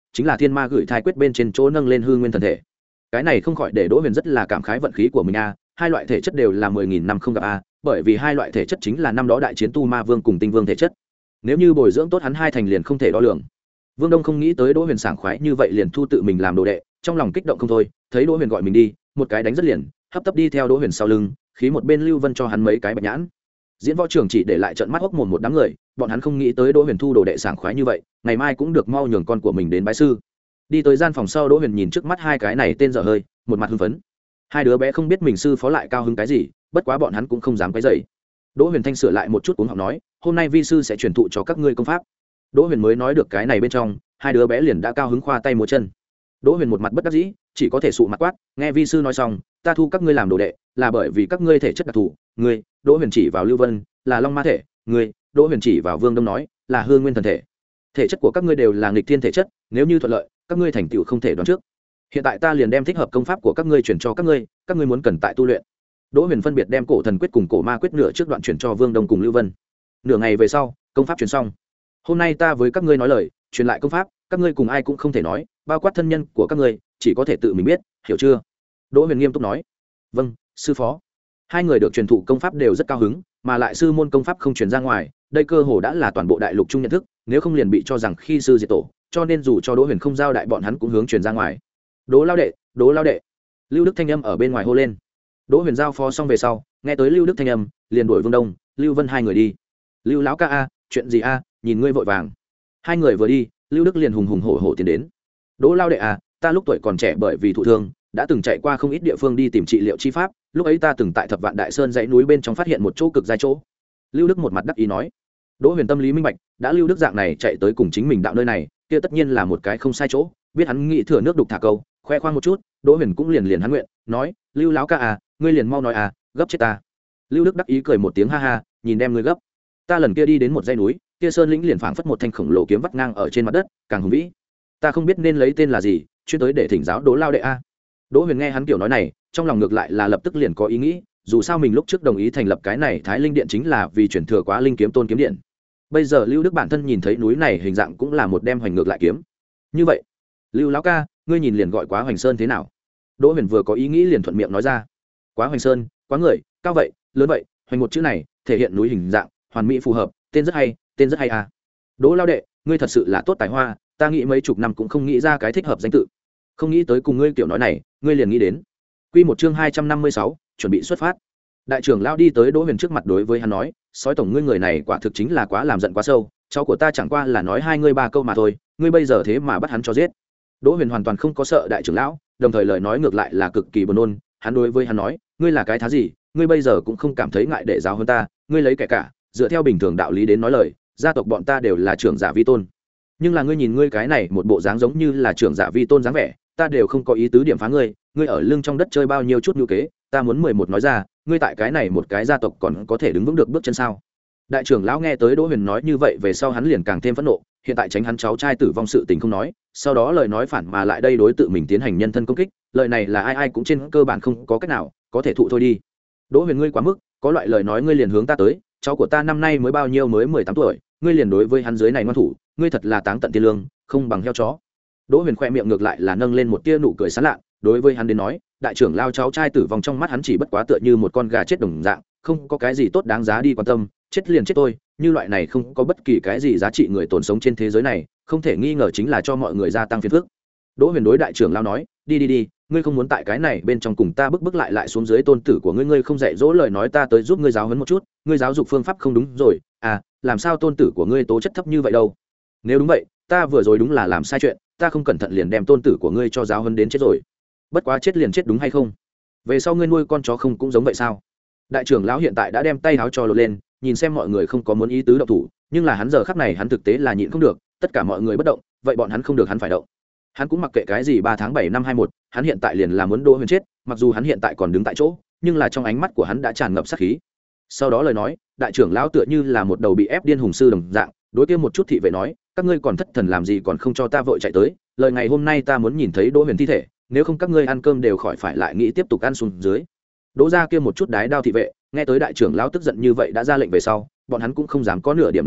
chính là thiên ma gửi thai quyết bên trên chỗ nâng lên hư nguyên thần thể. Cái này không khỏi để Đỗ Huyền rất là cảm khái vận khí của mình a, hai loại thể chất đều là mười nghìn năm không gặp a, bởi vì hai loại thể chất chính là năm đó đại chiến tu ma vương cùng tinh vương thể chất. Nếu như bồi dưỡng tốt hắn hai thành liền không thể đo lường. Vương Đông không nghĩ tới Đỗ Huyền sảng khoái như vậy liền thu tự mình làm đồ đệ, trong lòng kích động không thôi, thấy Đỗ Huyền gọi mình đi, một cái đánh rất liền, hấp tấp đi theo Đỗ Huyền sau lưng, khí một bên Lưu Vân cho hắn mấy cái bạch nhãn. Diễn võ trường chỉ để lại trận mắt hốc mồm một đám người, bọn hắn không nghĩ tới Đỗ Huyền thu đồ đệ sảng khoái như vậy, ngày mai cũng được mau nhường con của mình đến bái sư. Đi tới gian phòng sau, Đỗ Huyền nhìn trước mắt hai cái này tên dở hơi, một mặt hưng phấn. Hai đứa bé không biết mình sư phó lại cao hứng cái gì, bất quá bọn hắn cũng không dám quấy rầy. Đỗ Huyền thanh sửa lại một chút cuống họng nói, hôm nay vi sư sẽ truyền thụ cho các ngươi công pháp. Đỗ Huyền mới nói được cái này bên trong, hai đứa bé liền đã cao hứng khoa tay múa chân. Đỗ Huyền một mặt bất đắc dĩ, chỉ có thể sụ mặt quát, nghe vi sư nói xong, ta thu các ngươi làm đồ đệ, là bởi vì các ngươi thể chất đặc thù. Ngươi, Đỗ Huyền chỉ vào Lưu Vân, là long ma thể. Ngươi, Đỗ Huyền chỉ vào Vương Đông nói, là hương nguyên thần thể. Thể chất của các ngươi đều là nghịch thiên thể chất, nếu như thuận lợi, các ngươi thành tựu không thể đoán trước. Hiện tại ta liền đem thích hợp công pháp của các ngươi truyền cho các ngươi, các ngươi muốn cần tại tu luyện. Đỗ Huyền phân biệt đem cổ thần quyết cùng cổ ma quyết nửa trước đoạn truyền cho Vương Đông cùng Lưu Vân. Nửa ngày về sau, công pháp truyền xong. Hôm nay ta với các ngươi nói lời, truyền lại công pháp, các ngươi cùng ai cũng không thể nói, bao quát thân nhân của các ngươi, chỉ có thể tự mình biết, hiểu chưa? Đỗ Huyền nghiêm túc nói. Vâng, sư phó. Hai người được truyền thụ công pháp đều rất cao hứng, mà lại sư môn công pháp không truyền ra ngoài, đây cơ hồ đã là toàn bộ đại lục chung nhận thức, nếu không liền bị cho rằng khi sư diệt tổ, cho nên dù cho Đỗ Huyền không giao đại bọn hắn cũng hướng truyền ra ngoài. Đỗ lao đệ, Đỗ lao đệ. Lưu Đức thanh âm ở bên ngoài hô lên. Đỗ Huyền giao phó xong về sau, nghe tới Lưu Đức thanh âm, liền đuổi Vương Đông, Lưu Vân hai người đi. Lưu lão ca a, chuyện gì a, nhìn ngươi vội vàng. Hai người vừa đi, Lưu Đức liền hùng hùng hổ hổ tiến đến. Đỗ lao đệ à, ta lúc tuổi còn trẻ bởi vì thụ thương, đã từng chạy qua không ít địa phương đi tìm trị liệu chi pháp, lúc ấy ta từng tại Thập Vạn Đại Sơn dãy núi bên trong phát hiện một chỗ cực giai chỗ. Lưu Đức một mặt đắc ý nói. Đỗ Huyền tâm lý minh bạch, đã Lưu Đức dạng này chạy tới cùng chính mình đạo nơi này, kia tất nhiên là một cái không sai chỗ, biết hắn nghĩ thừa nước đục thả câu, khoe khoang một chút, Đỗ Huyền cũng liền liền hắn nguyện, nói, Lưu lão ca à, ngươi liền mau nói à, gấp chết ta. Lưu Đức đắc ý cười một tiếng ha ha, nhìn đem ngươi gấp. Ta lần kia đi đến một dãy núi, kia sơn lĩnh liền phảng phất một thanh khổng lồ kiếm vắt ngang ở trên mặt đất, càng hùng vĩ. Ta không biết nên lấy tên là gì, chuyên tới để thỉnh giáo Đỗ lao đệ a. Đỗ Huyền nghe hắn kiểu nói này, trong lòng ngược lại là lập tức liền có ý nghĩ, dù sao mình lúc trước đồng ý thành lập cái này Thái Linh Điện chính là vì chuyển thừa quá Linh Kiếm Tôn kiếm điện. Bây giờ Lưu Đức bản thân nhìn thấy núi này hình dạng cũng là một đem hoành ngược lại kiếm. Như vậy, Lưu lão ca, ngươi nhìn liền gọi Quá Hoành Sơn thế nào? Đỗ Huyền vừa có ý nghĩ liền thuận miệng nói ra. Quá Hoành Sơn, quá người, cao vậy, lớn vậy, hoành một chữ này, thể hiện núi hình dạng, hoàn mỹ phù hợp, tên rất hay, tên rất hay à. Đỗ lao đệ, ngươi thật sự là tốt tài hoa, ta nghĩ mấy chục năm cũng không nghĩ ra cái thích hợp danh tự. Không nghĩ tới cùng ngươi kiểu nói này, ngươi liền nghĩ đến. Quy một chương hai trăm năm mươi sáu, chuẩn bị xuất phát. Đại trưởng lão đi tới Đỗ Huyền trước mặt đối với hắn nói, sói tổng ngươi người này quả thực chính là quá làm giận quá sâu, cháu của ta chẳng qua là nói hai ngươi ba câu mà thôi, ngươi bây giờ thế mà bắt hắn cho giết. Đỗ Huyền hoàn toàn không có sợ đại trưởng lão, đồng thời lời nói ngược lại là cực kỳ buồn nôn, hắn đối với hắn nói, ngươi là cái thá gì, ngươi bây giờ cũng không cảm thấy ngại để giáo hơn ta, ngươi lấy kẻ cả, dựa theo bình thường đạo lý đến nói lời, gia tộc bọn ta đều là trưởng giả vi tôn. Nhưng là ngươi nhìn ngươi cái này một bộ dáng giống như là trưởng giả vi tôn dáng vẻ, ta đều không có ý tứ điểm phá ngươi, ngươi ở lưng trong đất chơi bao nhiêu chút nhu kế, ta muốn mười một nói ra, ngươi tại cái này một cái gia tộc còn có thể đứng vững được bước chân sao? Đại trưởng lão nghe tới Đỗ Huyền nói như vậy về sau hắn liền càng thêm phẫn nộ, hiện tại tránh hắn cháu trai tử vong sự tình không nói, sau đó lời nói phản mà lại đây đối tự mình tiến hành nhân thân công kích, lời này là ai ai cũng trên cơ bản không có cách nào, có thể thụ thôi đi. Đỗ Huyền ngươi quá mức, có loại lời nói ngươi liền hướng ta tới, cháu của ta năm nay mới bao nhiêu mới mười tám tuổi, ngươi liền đối với hắn dưới này ngoan thủ, ngươi thật là táng tận thiên lương, không bằng heo chó. Đỗ Huyền khoe miệng ngược lại là nâng lên một tia nụ cười sán lạ, đối với hắn đến nói, đại trưởng lao cháu trai tử vong trong mắt hắn chỉ bất quá tựa như một con gà chết đồng dạng, không có cái gì tốt đáng giá đi quan tâm, chết liền chết tôi, như loại này không có bất kỳ cái gì giá trị người tồn sống trên thế giới này, không thể nghi ngờ chính là cho mọi người gia tăng phiền phức. Đỗ Huyền đối đại trưởng lao nói, đi đi đi, ngươi không muốn tại cái này bên trong cùng ta bức bức lại lại xuống dưới tôn tử của ngươi, ngươi không dạy dỗ lời nói ta tới giúp ngươi giáo huấn một chút, ngươi giáo dục phương pháp không đúng rồi, à, làm sao tôn tử của ngươi tố chất thấp như vậy đâu? Nếu đúng vậy, ta vừa rồi đúng là làm sai chuyện, ta không cẩn thận liền đem tôn tử của ngươi cho giáo huấn đến chết rồi. Bất quá chết liền chết đúng hay không? Về sau ngươi nuôi con chó không cũng giống vậy sao? Đại trưởng lão hiện tại đã đem tay áo cho lột lên, nhìn xem mọi người không có muốn ý tứ động thủ, nhưng là hắn giờ khắc này hắn thực tế là nhịn không được, tất cả mọi người bất động, vậy bọn hắn không được hắn phải động. Hắn cũng mặc kệ cái gì ba tháng bảy năm hai mốt, hắn hiện tại liền là muốn Đỗ Huyền chết, mặc dù hắn hiện tại còn đứng tại chỗ, nhưng là trong ánh mắt của hắn đã tràn ngập sát khí. Sau đó lời nói, đại trưởng lão tựa như là một đầu bị ép điên hùng sư đồng dạng, đối kia một chút thị vệ nói, các ngươi còn thất thần làm gì còn không cho ta vội chạy tới, lời ngày hôm nay ta muốn nhìn thấy Đỗ Huyền thi thể, nếu không các ngươi ăn cơm đều khỏi phải lại nghĩ tiếp tục ăn xuống dưới. Đỗ ra kia một chút đái đao thị vệ, nghe tới đại trưởng lão tức giận như vậy đã ra lệnh về sau, bọn hắn cũng không dám có nửa điểm lười biếng,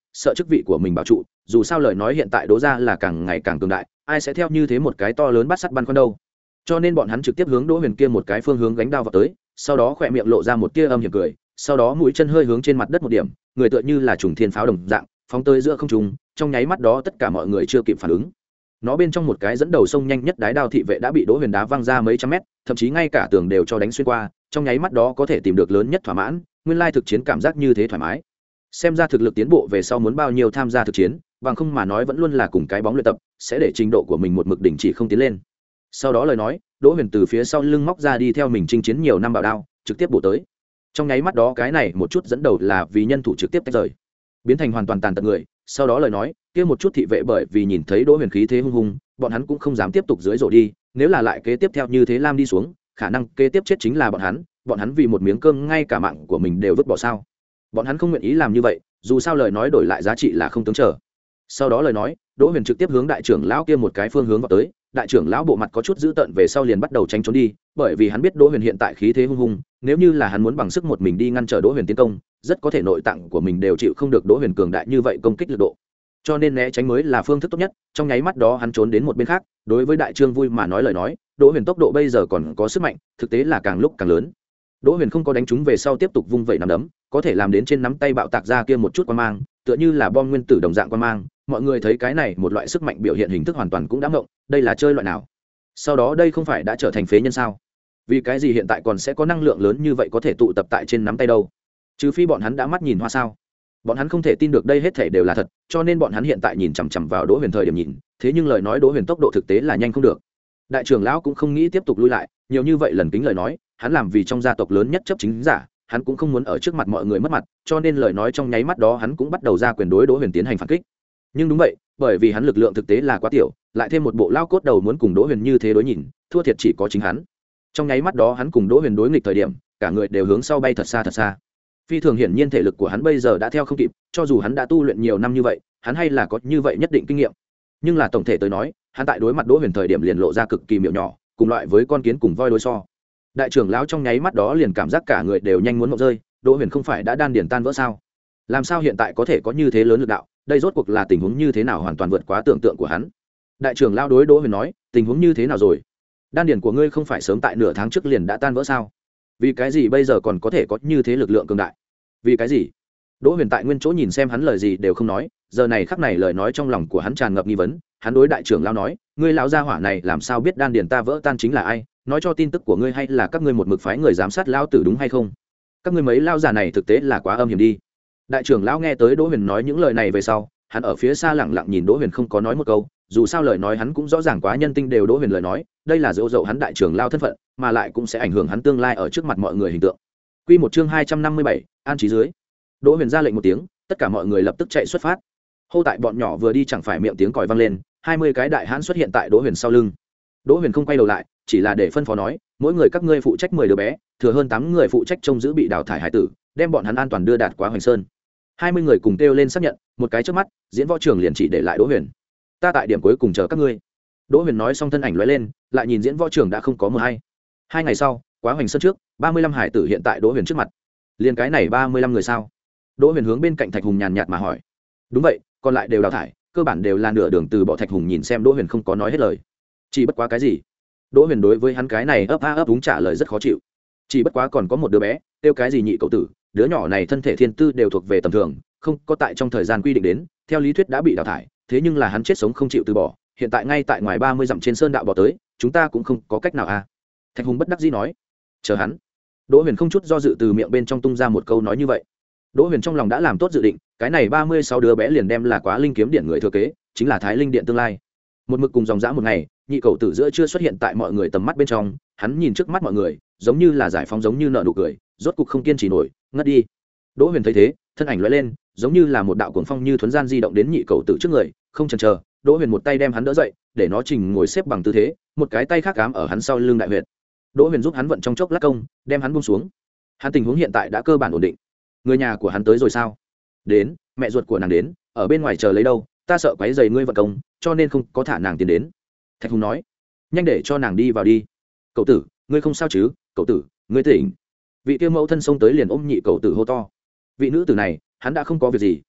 sợ chức vị của mình bảo trụ, dù sao lời nói hiện tại Đỗ gia là càng ngày càng cường đại, ai sẽ theo như thế một cái to lớn bắt sắt băn khoăn đâu. Cho nên bọn hắn trực tiếp hướng Đỗ Huyền kia một cái phương hướng gánh đao vào tới, sau đó khỏe miệng lộ ra một tia âm hiểm cười, sau đó mũi chân hơi hướng trên mặt đất một điểm, người tựa như là trùng thiên pháo đồng dạng, phóng tới giữa không trung, trong nháy mắt đó tất cả mọi người chưa kịp phản ứng. Nó bên trong một cái dẫn đầu sông nhanh nhất đái đao thị vệ đã bị Đỗ Huyền đá văng ra mấy trăm mét, thậm chí ngay cả tường đều cho đánh xuyên qua, trong nháy mắt đó có thể tìm được lớn nhất thỏa mãn, nguyên lai thực chiến cảm giác như thế thoải mái. Xem ra thực lực tiến bộ về sau muốn bao nhiêu tham gia thực chiến, bằng không mà nói vẫn luôn là cùng cái bóng luyện tập, sẽ để trình độ của mình một mực đỉnh chỉ không tiến lên. Sau đó lời nói, Đỗ Huyền từ phía sau lưng móc ra đi theo mình chinh chiến nhiều năm bảo đao, trực tiếp bổ tới. Trong nháy mắt đó cái này một chút dẫn đầu là vì nhân thủ trực tiếp tách rời, biến thành hoàn toàn tàn tật người. Sau đó lời nói, kia một chút thị vệ bởi vì nhìn thấy Đỗ Huyền khí thế hung hùng, bọn hắn cũng không dám tiếp tục dưới rổ đi, nếu là lại kế tiếp theo như thế lam đi xuống, khả năng kế tiếp chết chính là bọn hắn, bọn hắn vì một miếng cơm ngay cả mạng của mình đều vứt bỏ sao? Bọn hắn không nguyện ý làm như vậy, dù sao lời nói đổi lại giá trị là không tướng trở. Sau đó lời nói, Đỗ Huyền trực tiếp hướng đại trưởng lão kia một cái phương hướng vào tới, đại trưởng lão bộ mặt có chút dữ tợn về sau liền bắt đầu tránh trốn đi, bởi vì hắn biết Đỗ Huyền hiện tại khí thế hung hùng, nếu như là hắn muốn bằng sức một mình đi ngăn trở Đỗ Huyền tiến công, rất có thể nội tạng của mình đều chịu không được Đỗ Huyền cường đại như vậy công kích lực độ. Cho nên né tránh mới là phương thức tốt nhất. Trong nháy mắt đó hắn trốn đến một bên khác, đối với đại trương vui mà nói lời nói, Đỗ Huyền tốc độ bây giờ còn có sức mạnh, thực tế là càng lúc càng lớn. Đỗ Huyền không có đánh trúng về sau tiếp tục vung vẩy nắm đấm, có thể làm đến trên nắm tay bạo tạc ra kia một chút quang mang, tựa như là bom nguyên tử đồng dạng quang mang. Mọi người thấy cái này một loại sức mạnh biểu hiện hình thức hoàn toàn cũng đã ngộng, đây là chơi loại nào? Sau đó đây không phải đã trở thành phế nhân sao? Vì cái gì hiện tại còn sẽ có năng lượng lớn như vậy có thể tụ tập tại trên nắm tay đâu? Trừ phi bọn hắn đã mắt nhìn hoa sao? Bọn hắn không thể tin được đây hết thể đều là thật, cho nên bọn hắn hiện tại nhìn chằm chằm vào Đỗ Huyền thời điểm nhìn, thế nhưng lời nói Đỗ Huyền tốc độ thực tế là nhanh không được. Đại trưởng lão cũng không nghĩ tiếp tục lui lại, nhiều như vậy lần kính lời nói, hắn làm vì trong gia tộc lớn nhất chấp chính giả, hắn cũng không muốn ở trước mặt mọi người mất mặt, cho nên lời nói trong nháy mắt đó hắn cũng bắt đầu ra quyền đối Đỗ Huyền tiến hành phản kích. Nhưng đúng vậy, bởi vì hắn lực lượng thực tế là quá tiểu, lại thêm một bộ lao cốt đầu muốn cùng Đỗ Huyền như thế đối nhìn, thua thiệt chỉ có chính hắn. Trong nháy mắt đó hắn cùng Đỗ Huyền đối nghịch thời điểm, cả người đều hướng sau bay thật xa thật xa. Phi thường hiển nhiên thể lực của hắn bây giờ đã theo không kịp, cho dù hắn đã tu luyện nhiều năm như vậy, hắn hay là có như vậy nhất định kinh nghiệm. Nhưng là tổng thể tới nói, hắn tại đối mặt Đỗ Huyền thời điểm liền lộ ra cực kỳ miểu nhỏ, cùng loại với con kiến cùng voi đối so. Đại trưởng lão trong nháy mắt đó liền cảm giác cả người đều nhanh muốn ngộp rơi, Đỗ Huyền không phải đã đan điền tan vỡ sao? Làm sao hiện tại có thể có như thế lớn lực đạo, đây rốt cuộc là tình huống như thế nào hoàn toàn vượt quá tưởng tượng của hắn. Đại trưởng lão đối Đỗ Huyền nói, tình huống như thế nào rồi? Đan điền của ngươi không phải sớm tại nửa tháng trước liền đã tan vỡ sao? Vì cái gì bây giờ còn có thể có như thế lực lượng cường đại? Vì cái gì? Đỗ Huyền tại nguyên chỗ nhìn xem hắn lời gì đều không nói, giờ này khắc này lời nói trong lòng của hắn tràn ngập nghi vấn, hắn đối đại trưởng lão nói, ngươi lão gia hỏa này làm sao biết đan điền ta vỡ tan chính là ai, nói cho tin tức của ngươi hay là các ngươi một mực phái người giám sát lão tử đúng hay không? Các ngươi mấy lão già này thực tế là quá âm hiểm đi. Đại trưởng lão nghe tới Đỗ Huyền nói những lời này về sau, hắn ở phía xa lặng lặng nhìn Đỗ Huyền không có nói một câu, dù sao lời nói hắn cũng rõ ràng quá nhân tinh đều Đỗ Huyền lời nói, đây là dỗ dậu hắn đại trưởng lão thân phận, mà lại cũng sẽ ảnh hưởng hắn tương lai ở trước mặt mọi người hình tượng. Quy một chương hai trăm năm mươi bảy, an trí dưới. Đỗ Huyền ra lệnh một tiếng, tất cả mọi người lập tức chạy xuất phát. Hô tại bọn nhỏ vừa đi chẳng phải miệng tiếng còi vang lên, hai mươi cái đại hãn xuất hiện tại Đỗ Huyền sau lưng. Đỗ Huyền không quay đầu lại, chỉ là để phân phó nói, mỗi người các ngươi phụ trách mười đứa bé, thừa hơn tám người phụ trách trông giữ bị đào thải hải tử, đem bọn hắn an toàn đưa đạt Quá Hoành Sơn. hai mươi người cùng kêu lên xác nhận, một cái chớp mắt, diễn võ trưởng liền chỉ để lại Đỗ Huyền. Ta tại điểm cuối cùng chờ các ngươi. Đỗ Huyền nói xong thân ảnh lóe lên, lại nhìn diễn võ trưởng đã không có mờ hay. Hai ngày sau, Quá Hoành Sơn trước, ba mươi lăm hải tử hiện tại Đỗ Huyền trước mặt. Liên cái này ba mươi lăm người sao? Đỗ Huyền hướng bên cạnh Thạch Hùng nhàn nhạt mà hỏi. Đúng vậy, còn lại đều đào thải, cơ bản đều là nửa đường từ bỏ. Thạch Hùng nhìn xem Đỗ Huyền không có nói hết lời. Chỉ bất quá cái gì? Đỗ Huyền đối với hắn cái này ấp a ấp đúng trả lời rất khó chịu. Chỉ bất quá còn có một đứa bé, tiêu cái gì nhị cậu tử, đứa nhỏ này thân thể thiên tư đều thuộc về tầm thường, không có tại trong thời gian quy định đến, theo lý thuyết đã bị đào thải, thế nhưng là hắn chết sống không chịu từ bỏ, hiện tại ngay tại ngoài ba mươi dặm trên sơn đạo bỏ tới, chúng ta cũng không có cách nào à? Thạch Hùng bất đắc dĩ nói. Chờ hắn. Đỗ Huyền không chút do dự từ miệng bên trong tung ra một câu nói như vậy. Đỗ Huyền trong lòng đã làm tốt dự định, cái này ba mươi sáu đứa bé liền đem là Quá Linh kiếm điện người thừa kế, chính là Thái Linh điện tương lai. Một mực cùng dòng dã một ngày, nhị cậu tử giữa chưa xuất hiện tại mọi người tầm mắt bên trong, hắn nhìn trước mắt mọi người, giống như là giải phóng giống như nở nụ cười, rốt cục không kiên trì nổi, ngất đi. Đỗ Huyền thấy thế, thân ảnh lóe lên, giống như là một đạo cuồng phong như thuấn gian di động đến nhị cậu tử trước người, không chần chờ, Đỗ Huyền một tay đem hắn đỡ dậy, để nó trình ngồi xếp bằng tư thế, một cái tay khác ám ở hắn sau lưng đại huyệt. Đỗ Huyền giúp hắn vận trong chốc lát công, đem hắn buông xuống. Hắn tình huống hiện tại đã cơ bản ổn định. Người nhà của hắn tới rồi sao? Đến, mẹ ruột của nàng đến, ở bên ngoài chờ lấy đâu, ta sợ quấy rầy ngươi vận công, cho nên không có thả nàng tiến đến. Thạch Hùng nói. Nhanh để cho nàng đi vào đi. Cậu tử, ngươi không sao chứ? Cậu tử, ngươi tỉnh. Vị kia mẫu thân xông tới liền ôm nhị cậu tử hô to. Vị nữ tử này, hắn đã không có việc gì,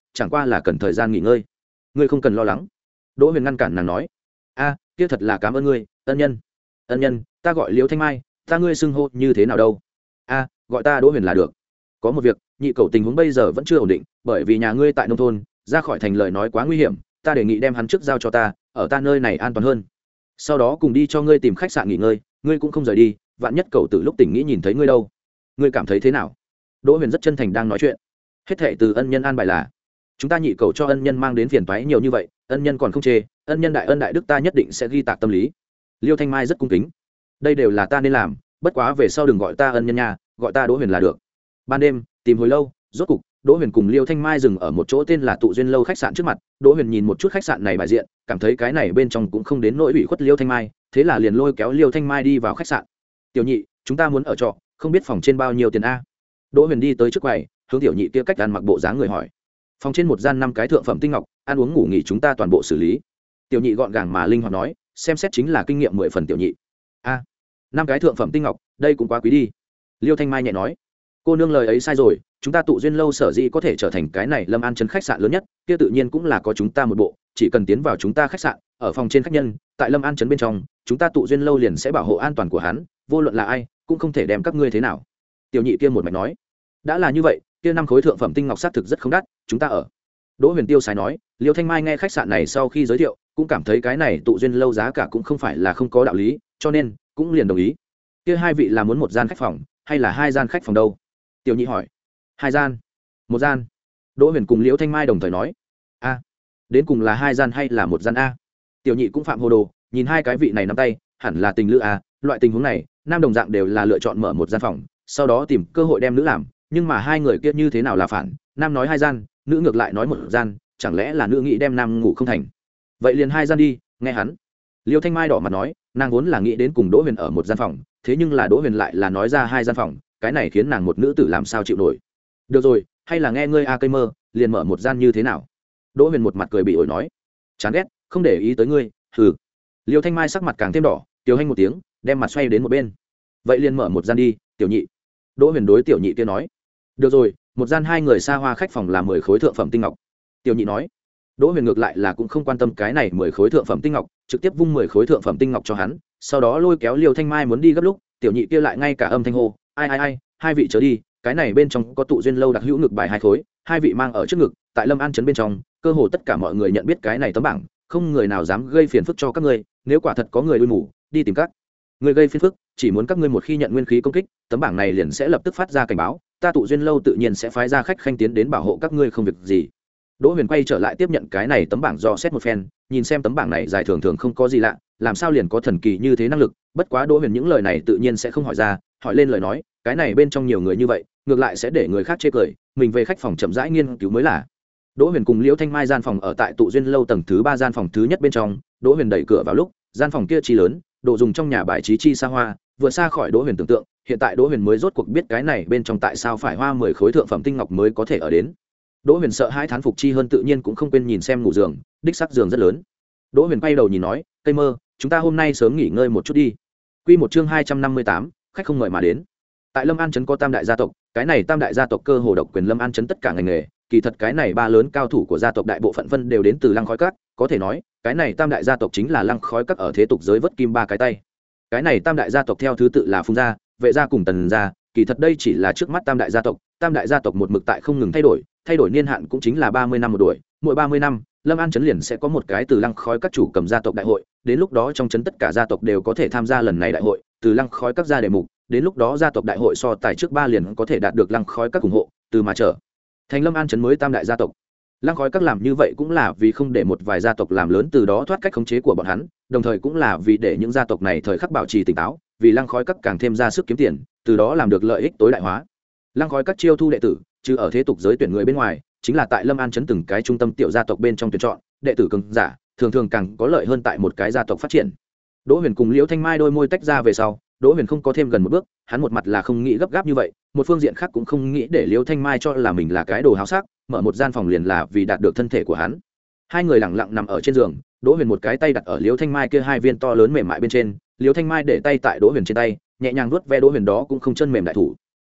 chẳng qua là cần thời gian nghỉ ngơi. Ngươi không cần lo lắng. Đỗ Huyền ngăn cản nàng nói. A, kia thật là cảm ơn ngươi, ân nhân. Ân nhân, ta gọi Liễu Thanh Mai, ta ngươi xưng hô như thế nào đâu? A, gọi ta Đỗ Huyền là được. Có một việc, nhị cậu tình huống bây giờ vẫn chưa ổn định, bởi vì nhà ngươi tại nông thôn, ra khỏi thành lời nói quá nguy hiểm, ta đề nghị đem hắn trước giao cho ta, ở ta nơi này an toàn hơn. Sau đó cùng đi cho ngươi tìm khách sạn nghỉ ngơi, ngươi cũng không rời đi, vạn nhất cậu từ lúc tỉnh nghĩ nhìn thấy ngươi đâu. Ngươi cảm thấy thế nào? Đỗ Huyền rất chân thành đang nói chuyện. Hết thảy từ ân nhân an bài là, chúng ta nhị cầu cho ân nhân mang đến phiền toái nhiều như vậy, ân nhân còn không chê, ân nhân đại ân đại đức ta nhất định sẽ ghi tạc tâm lý. Liêu Thanh Mai rất cung kính. Đây đều là ta nên làm, bất quá về sau đừng gọi ta ân nhân nha, gọi ta Đỗ Huyền là được. Ban đêm, tìm hồi lâu, rốt cục Đỗ Huyền cùng Liêu Thanh Mai dừng ở một chỗ tên là Tụ Duyên lâu khách sạn trước mặt. Đỗ Huyền nhìn một chút khách sạn này bài diện, cảm thấy cái này bên trong cũng không đến nỗi ủy khuất Liêu Thanh Mai, thế là liền lôi kéo Liêu Thanh Mai đi vào khách sạn. Tiểu nhị, chúng ta muốn ở trọ, không biết phòng trên bao nhiêu tiền a? Đỗ Huyền đi tới trước quầy, hướng tiểu nhị kia cách ăn mặc bộ dáng người hỏi. Phòng trên một gian năm cái thượng phẩm tinh ngọc, ăn uống ngủ nghỉ chúng ta toàn bộ xử lý. Tiểu nhị gọn gàng mà linh hoạt nói, xem xét chính là kinh nghiệm mười phần tiểu nhị. A, năm cái thượng phẩm tinh ngọc, đây cũng quá quý đi. Liêu Thanh Mai nhẹ nói, cô nương lời ấy sai rồi, chúng ta Tụ Duyên lâu sở dĩ có thể trở thành cái này Lâm An trấn khách sạn lớn nhất, kia tự nhiên cũng là có chúng ta một bộ, chỉ cần tiến vào chúng ta khách sạn, ở phòng trên khách nhân, tại Lâm An trấn bên trong, chúng ta Tụ Duyên lâu liền sẽ bảo hộ an toàn của hắn, vô luận là ai, cũng không thể đem các ngươi thế nào. Tiểu nhị kia một mạch nói, đã là như vậy, kia năm khối thượng phẩm tinh ngọc xác thực rất không đắt, chúng ta ở. Đỗ Huyền tiêu sái nói. Liêu Thanh Mai nghe khách sạn này sau khi giới thiệu, cũng cảm thấy cái này Tụ Duyên lâu giá cả cũng không phải là không có đạo lý, cho nên cũng liền đồng ý. Kia hai vị là muốn một gian khách phòng hay là hai gian khách phòng đâu? Tiểu nhị hỏi. Hai gian. Một gian. Đỗ Huyền cùng Liêu Thanh Mai đồng thời nói. A, đến cùng là hai gian hay là một gian a? Tiểu nhị cũng phạm hồ đồ, nhìn hai cái vị này nắm tay, hẳn là tình lữ a, loại tình huống này, nam đồng dạng đều là lựa chọn mở một gian phòng, sau đó tìm cơ hội đem nữ làm, nhưng mà hai người kia như thế nào là phản, nam nói hai gian, nữ ngược lại nói một gian, chẳng lẽ là nữ nghĩ đem nam ngủ không thành? Vậy liền hai gian đi, nghe hắn. Liêu Thanh Mai đỏ mặt nói, nàng vốn là nghĩ đến cùng Đỗ Huyền ở một gian phòng, thế nhưng là Đỗ Huyền lại là nói ra hai gian phòng, cái này khiến nàng một nữ tử làm sao chịu nổi. Được rồi, hay là nghe ngươi a cây mơ, liền mở một gian như thế nào? Đỗ Huyền một mặt cười bị ổi nói, chán ghét, không để ý tới ngươi, hừ. Liêu Thanh Mai sắc mặt càng thêm đỏ, tiểu hanh một tiếng, đem mặt xoay đến một bên. Vậy liền mở một gian đi, tiểu nhị. Đỗ Huyền đối tiểu nhị kia nói, được rồi, một gian hai người xa hoa khách phòng là mười khối thượng phẩm tinh ngọc. Tiểu nhị nói. Đỗ Huyền ngược lại là cũng không quan tâm cái này mười khối thượng phẩm tinh ngọc, trực tiếp vung mười khối thượng phẩm tinh ngọc cho hắn, sau đó lôi kéo Liêu Thanh Mai muốn đi gấp lúc, tiểu nhị kia lại ngay cả âm thanh hô, ai ai ai, hai vị chớ đi, cái này bên trong có Tụ Duyên lâu đặc hữu ngực bài hai khối, hai vị mang ở trước ngực, tại Lâm An trấn bên trong, cơ hồ tất cả mọi người nhận biết cái này tấm bảng, không người nào dám gây phiền phức cho các ngươi, nếu quả thật có người đuôi mù, đi tìm các người gây phiền phức, chỉ muốn các ngươi một khi nhận nguyên khí công kích, tấm bảng này liền sẽ lập tức phát ra cảnh báo, ta Tụ Duyên lâu tự nhiên sẽ phái ra khách khanh tiến đến bảo hộ các ngươi không việc gì. Đỗ Huyền quay trở lại tiếp nhận cái này tấm bảng dò xét một phen, nhìn xem tấm bảng này dài thường thường không có gì lạ, làm sao liền có thần kỳ như thế năng lực, bất quá Đỗ Huyền những lời này tự nhiên sẽ không hỏi ra, hỏi lên lời nói, cái này bên trong nhiều người như vậy, ngược lại sẽ để người khác chê cười, mình về khách phòng chậm rãi nghiên cứu mới là. Đỗ Huyền cùng Liễu Thanh Mai gian phòng ở tại Tụ Duyên lâu tầng thứ ba gian phòng thứ nhất bên trong, Đỗ Huyền đẩy cửa vào lúc, gian phòng kia chi lớn, đồ dùng trong nhà bài trí chi xa hoa, vừa xa khỏi Đỗ Huyền tưởng tượng, hiện tại Đỗ Huyền mới rốt cuộc biết cái này bên trong tại sao phải hoa mười khối thượng phẩm tinh ngọc mới có thể ở đến. Đỗ Huyền sợ hai thán phục chi hơn tự nhiên cũng không quên nhìn xem ngủ giường, đích xác giường rất lớn. Đỗ Huyền quay đầu nhìn nói, cây mơ, chúng ta hôm nay sớm nghỉ ngơi một chút đi. Quy một chương hai trăm năm mươi tám, khách không mời mà đến. Tại Lâm An trấn có tam đại gia tộc, cái này tam đại gia tộc cơ hồ độc quyền Lâm An trấn tất cả ngành nghề, kỳ thật cái này ba lớn cao thủ của gia tộc đại bộ phận phân đều đến từ Lăng Khói Các, có thể nói, cái này tam đại gia tộc chính là Lăng Khói Các ở thế tục giới vớt kim ba cái tay. Cái này tam đại gia tộc theo thứ tự là Phùng gia, Vệ gia cùng Tần gia, kỳ thật đây chỉ là trước mắt tam đại gia tộc, tam đại gia tộc một mực tại không ngừng thay đổi, thay đổi niên hạn cũng chính là ba mươi năm một đuổi, mỗi ba mươi năm, Lâm An trấn liền sẽ có một cái từ Lăng Khói Các chủ cầm gia tộc đại hội, đến lúc đó trong trấn tất cả gia tộc đều có thể tham gia lần này đại hội, từ Lăng Khói Các gia đề mục, đến lúc đó gia tộc đại hội so tài trước ba liền có thể đạt được Lăng Khói Các ủng hộ, từ mà trở thành Lâm An trấn mới tam đại gia tộc. Lăng Khói Các làm như vậy cũng là vì không để một vài gia tộc làm lớn từ đó thoát cách khống chế của bọn hắn, đồng thời cũng là vì để những gia tộc này thời khắc bảo trì tỉnh táo, vì Lăng Khói Các càng thêm ra sức kiếm tiền, từ đó làm được lợi ích tối đại hóa. Lăng Khói Các chiêu thu đệ tử, chứ ở thế tục giới tuyển người bên ngoài, chính là tại Lâm An trấn từng cái trung tâm tiểu gia tộc bên trong tuyển chọn, đệ tử cường giả, thường thường càng có lợi hơn tại một cái gia tộc phát triển. Đỗ Huyền cùng Liễu Thanh Mai đôi môi tách ra về sau, Đỗ Huyền không có thêm gần một bước, hắn một mặt là không nghĩ gấp gáp như vậy, một phương diện khác cũng không nghĩ để Liễu Thanh Mai cho là mình là cái đồ háo sắc, mở một gian phòng liền là vì đạt được thân thể của hắn. Hai người lặng lặng nằm ở trên giường, Đỗ Huyền một cái tay đặt ở Liễu Thanh Mai kia hai viên to lớn mềm mại bên trên, Liễu Thanh Mai để tay tại Đỗ Huyền trên tay, nhẹ nhàng vuốt ve Đỗ Huyền đó cũng không chân mềm đại thủ.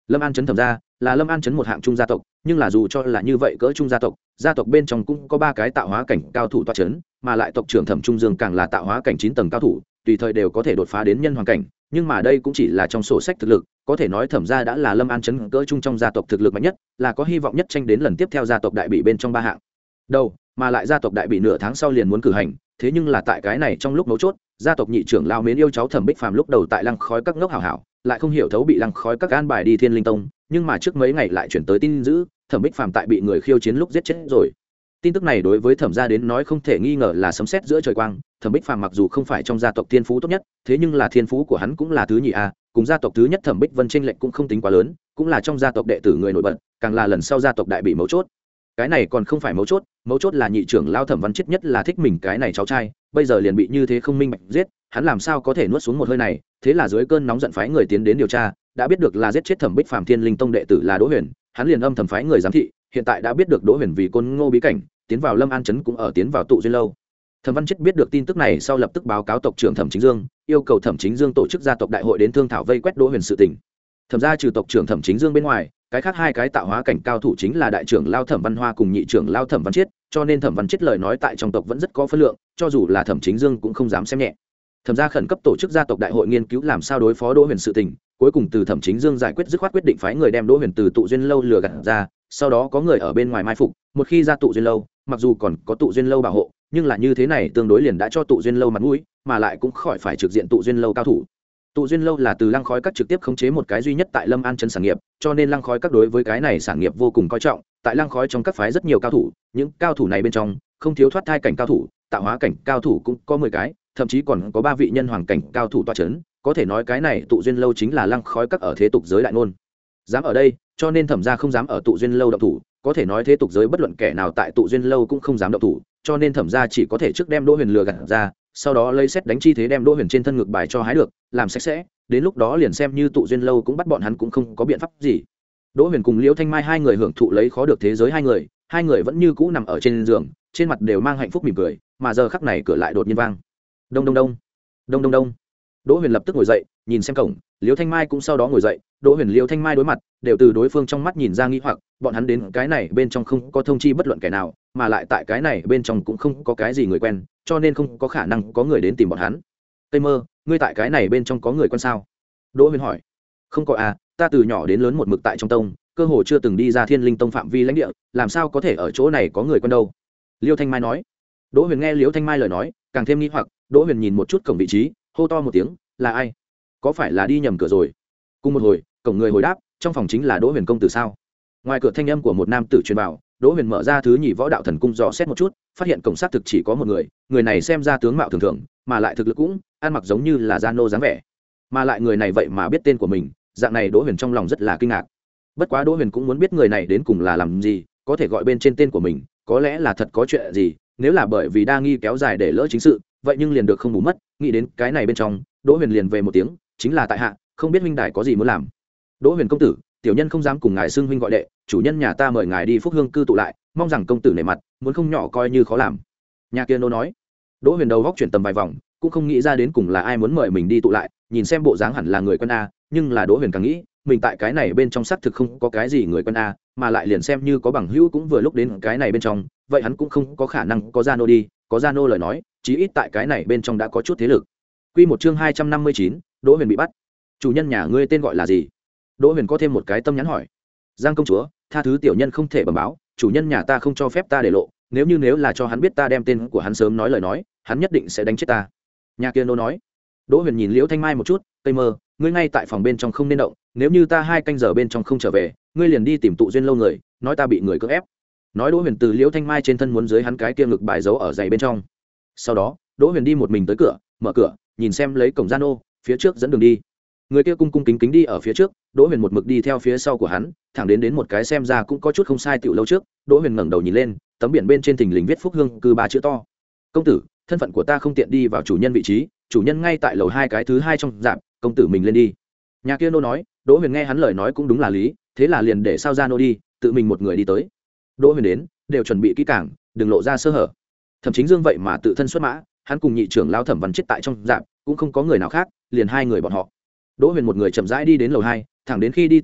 Lâm An Trấn thẩm gia là Lâm An Trấn một hạng trung gia tộc, nhưng là dù cho là như vậy cỡ trung gia tộc, gia tộc bên trong cũng có ba cái tạo hóa cảnh cao thủ toa trấn, mà lại tộc trưởng Thẩm Trung Dương càng là tạo hóa cảnh chín tầng cao thủ, tùy thời đều có thể đột phá đến nhân hoàng cảnh, nhưng mà đây cũng chỉ là trong sổ sách thực lực, có thể nói thẩm gia đã là Lâm An Trấn cỡ trung trong gia tộc thực lực mạnh nhất, là có hy vọng nhất tranh đến lần tiếp theo gia tộc đại bị bên trong ba hạng. Đâu, mà lại gia tộc đại bị nửa tháng sau liền muốn cử hành, thế nhưng là tại cái này trong lúc mấu chốt, gia tộc nhị trưởng lao mến yêu cháu Thẩm Bích Phàm lúc đầu tại Lăng Khói các ngốc hảo hảo, lại không hiểu thấu bị Lăng Khói các an bài đi Thiên Linh Tông, nhưng mà trước mấy ngày lại chuyển tới tin dữ, Thẩm Bích Phàm tại bị người khiêu chiến lúc giết chết rồi. Tin tức này đối với Thẩm gia đến nói không thể nghi ngờ là sấm sét giữa trời quang. Thẩm Bích Phàm mặc dù không phải trong gia tộc thiên phú tốt nhất, thế nhưng là thiên phú của hắn cũng là thứ nhì a, cùng gia tộc thứ nhất Thẩm Bích Vân chênh lệch cũng không tính quá lớn, cũng là trong gia tộc đệ tử người nổi bật, càng là lần sau gia tộc đại bị mấu chốt. Cái này còn không phải mấu chốt, mấu chốt là nhị trưởng lao Thẩm Văn Chết nhất là thích mình cái này cháu trai, bây giờ liền bị như thế không minh bạch giết, hắn làm sao có thể nuốt xuống một hơi này, thế là dưới cơn nóng giận phái người tiến đến điều tra, đã biết được là giết chết Thẩm Bích Phàm Thiên Linh Tông đệ tử là Đỗ Huyền, hắn liền âm thầm phái người giám thị, hiện tại đã biết được Đỗ Huyền vì Côn Ngô bí cảnh tiến vào Lâm An Trấn cũng ở tiến vào tụ duyên lâu. Thẩm Văn Chết biết được tin tức này sau lập tức báo cáo tộc trưởng Thẩm Chính Dương, yêu cầu Thẩm Chính Dương tổ chức gia tộc đại hội đến thương thảo vây quét Đỗ Huyền sự tình. Thẩm gia trừ tộc trưởng Thẩm Chính Dương bên ngoài, cái khác hai cái tạo hóa cảnh cao thủ chính là đại trưởng lao Thẩm Văn Hoa cùng nhị trưởng lao Thẩm Văn Chết, cho nên Thẩm Văn Chết lời nói tại trong tộc vẫn rất có phân lượng, cho dù là Thẩm Chính Dương cũng không dám xem nhẹ. Thẩm gia khẩn cấp tổ chức gia tộc đại hội nghiên cứu làm sao đối phó Đỗ Huyền sự tình, cuối cùng từ Thẩm Chính Dương giải quyết dứt khoát quyết định phái người đem Đỗ Huyền từ tụ duyên lâu lừa gạt ra, sau đó có người ở bên ngoài mai phục, một khi ra tụ duyên lâu, mặc dù còn có tụ duyên lâu bảo hộ, nhưng là như thế này tương đối liền đã cho tụ duyên lâu mặt mũi, mà lại cũng khỏi phải trực diện tụ duyên lâu cao thủ. Tụ duyên lâu là từ Lăng Khói các trực tiếp khống chế một cái duy nhất tại Lâm An Trấn sản nghiệp, cho nên Lăng Khói các đối với cái này sản nghiệp vô cùng coi trọng, tại Lăng Khói trong các phái rất nhiều cao thủ, những cao thủ này bên trong không thiếu thoát thai cảnh cao thủ, tạo hóa cảnh cao thủ cũng có mười cái, thậm chí còn có ba vị nhân hoàng cảnh cao thủ tọa trấn, có thể nói cái này tụ duyên lâu chính là Lăng Khói các ở thế tục giới đại ngôn. Dám ở đây, cho nên Thẩm gia không dám ở tụ duyên lâu động thủ, có thể nói thế tục giới bất luận kẻ nào tại tụ duyên lâu cũng không dám động thủ, cho nên Thẩm gia chỉ có thể trước đem Đỗ Huyền lừa gạt ra, sau đó lấy xét đánh chi thế đem Đỗ Huyền trên thân ngược bài cho hái được, làm sạch sẽ, đến lúc đó liền xem như tụ duyên lâu cũng bắt bọn hắn cũng không có biện pháp gì. Đỗ Huyền cùng Liễu Thanh Mai hai người hưởng thụ lấy khó được thế giới hai người, hai người vẫn như cũ nằm ở trên giường, trên mặt đều mang hạnh phúc mỉm cười, mà giờ khắc này cửa lại đột nhiên vang. Đông đông đông, đông đông đông. Đỗ Huyền lập tức ngồi dậy, nhìn xem cổng, Liễu Thanh Mai cũng sau đó ngồi dậy, Đỗ Huyền Liễu Thanh Mai đối mặt, đều từ đối phương trong mắt nhìn ra nghi hoặc, bọn hắn đến cái này bên trong không có thông chi bất luận kẻ nào, mà lại tại cái này bên trong cũng không có cái gì người quen, cho nên không có khả năng có người đến tìm bọn hắn. Tây Mơ, ngươi tại cái này bên trong có người quen sao? Đỗ Huyền hỏi. Không có à, ta từ nhỏ đến lớn một mực tại trong tông, cơ hồ chưa từng đi ra Thiên Linh Tông phạm vi lãnh địa, làm sao có thể ở chỗ này có người quen đâu? Liễu Thanh Mai nói. Đỗ Huyền nghe Liễu Thanh Mai lời nói, càng thêm nghi hoặc, Đỗ Huyền nhìn một chút cổng vị trí, hô to một tiếng, là ai? Có phải là đi nhầm cửa rồi? Cùng một hồi, cổng người hồi đáp, trong phòng chính là Đỗ Huyền công tử sao? Ngoài cửa thanh âm của một nam tử truyền vào, Đỗ Huyền mở ra thứ nhì võ đạo thần cung dò xét một chút, phát hiện cổng xác thực chỉ có một người, người này xem ra tướng mạo thường thường, mà lại thực lực cũng ăn mặc giống như là gia nô dáng vẻ, mà lại người này vậy mà biết tên của mình, dạng này Đỗ Huyền trong lòng rất là kinh ngạc. Bất quá Đỗ Huyền cũng muốn biết người này đến cùng là làm gì, có thể gọi bên trên tên của mình, có lẽ là thật có chuyện gì, nếu là bởi vì đa nghi kéo dài để lỡ chính sự, vậy nhưng liền được không bù mất, nghĩ đến cái này bên trong, Đỗ Huyền liền về một tiếng, chính là tại hạ, không biết huynh đài có gì muốn làm. Đỗ Huyền công tử, tiểu nhân không dám cùng ngài xưng huynh gọi đệ, chủ nhân nhà ta mời ngài đi Phúc Hương cư tụ lại, mong rằng công tử nể mặt, muốn không nhỏ coi như khó làm. Nhà kia nô nói. Đỗ Huyền đầu góc chuyển tầm vài vòng, cũng không nghĩ ra đến cùng là ai muốn mời mình đi tụ lại, nhìn xem bộ dáng hẳn là người quân a, nhưng là Đỗ Huyền càng nghĩ, mình tại cái này bên trong xác thực không có cái gì người quân a, mà lại liền xem như có bằng hữu cũng vừa lúc đến cái này bên trong, vậy hắn cũng không có khả năng có gia nô đi, có gia nô lời nói, chí ít tại cái này bên trong đã có chút thế lực. Quy một chương hai trăm năm mươi chín, Đỗ Huyền bị bắt. Chủ nhân nhà ngươi tên gọi là gì? Đỗ Huyền có thêm một cái tâm nhắn hỏi. Giang công chúa, tha thứ tiểu nhân không thể bẩm báo, chủ nhân nhà ta không cho phép ta để lộ, nếu như nếu là cho hắn biết ta đem tên của hắn sớm nói lời nói, hắn nhất định sẽ đánh chết ta. Nhà kia nô nói. Đỗ Huyền nhìn Liễu Thanh Mai một chút, Tây Mơ, ngươi ngay tại phòng bên trong không nên động, nếu như ta hai canh giờ bên trong không trở về, ngươi liền đi tìm tụ duyên lâu người, nói ta bị người cưỡng ép. Nói Đỗ Huyền từ Liễu Thanh Mai trên thân muốn dưới hắn cái kia ngực bài giấu ở giày bên trong. Sau đó, Đỗ Huyền đi một mình tới cửa, mở cửa, nhìn xem lấy cổng gian ô, phía trước dẫn đường đi. Người kia cung cung kính kính đi ở phía trước, Đỗ Huyền một mực đi theo phía sau của hắn, thẳng đến đến một cái xem ra cũng có chút không sai tiểu lâu trước, Đỗ Huyền ngẩng đầu nhìn lên, tấm biển bên trên thình lình viết Phúc Hương cư ba chữ to. Công tử, thân phận của ta không tiện đi vào chủ nhân vị trí, chủ nhân ngay tại lầu hai cái thứ hai trong dạp, công tử mình lên đi. Nhà kia nô nói. Đỗ Huyền nghe hắn lời nói cũng đúng là lý, thế là liền để sao ra nô đi, tự mình một người đi tới. Đỗ Huyền đến, đều chuẩn bị kỹ càng, đừng lộ ra sơ hở. Thẩm Chính Dương vậy mà tự thân xuất mã, hắn cùng nhị trưởng lão Thẩm Văn Chết tại trong dạp, cũng không có người nào khác, liền hai người bọn họ. Đỗ Huyền một người chậm rãi đi đến lầu hai, thẳng đến khi đi tới cửa,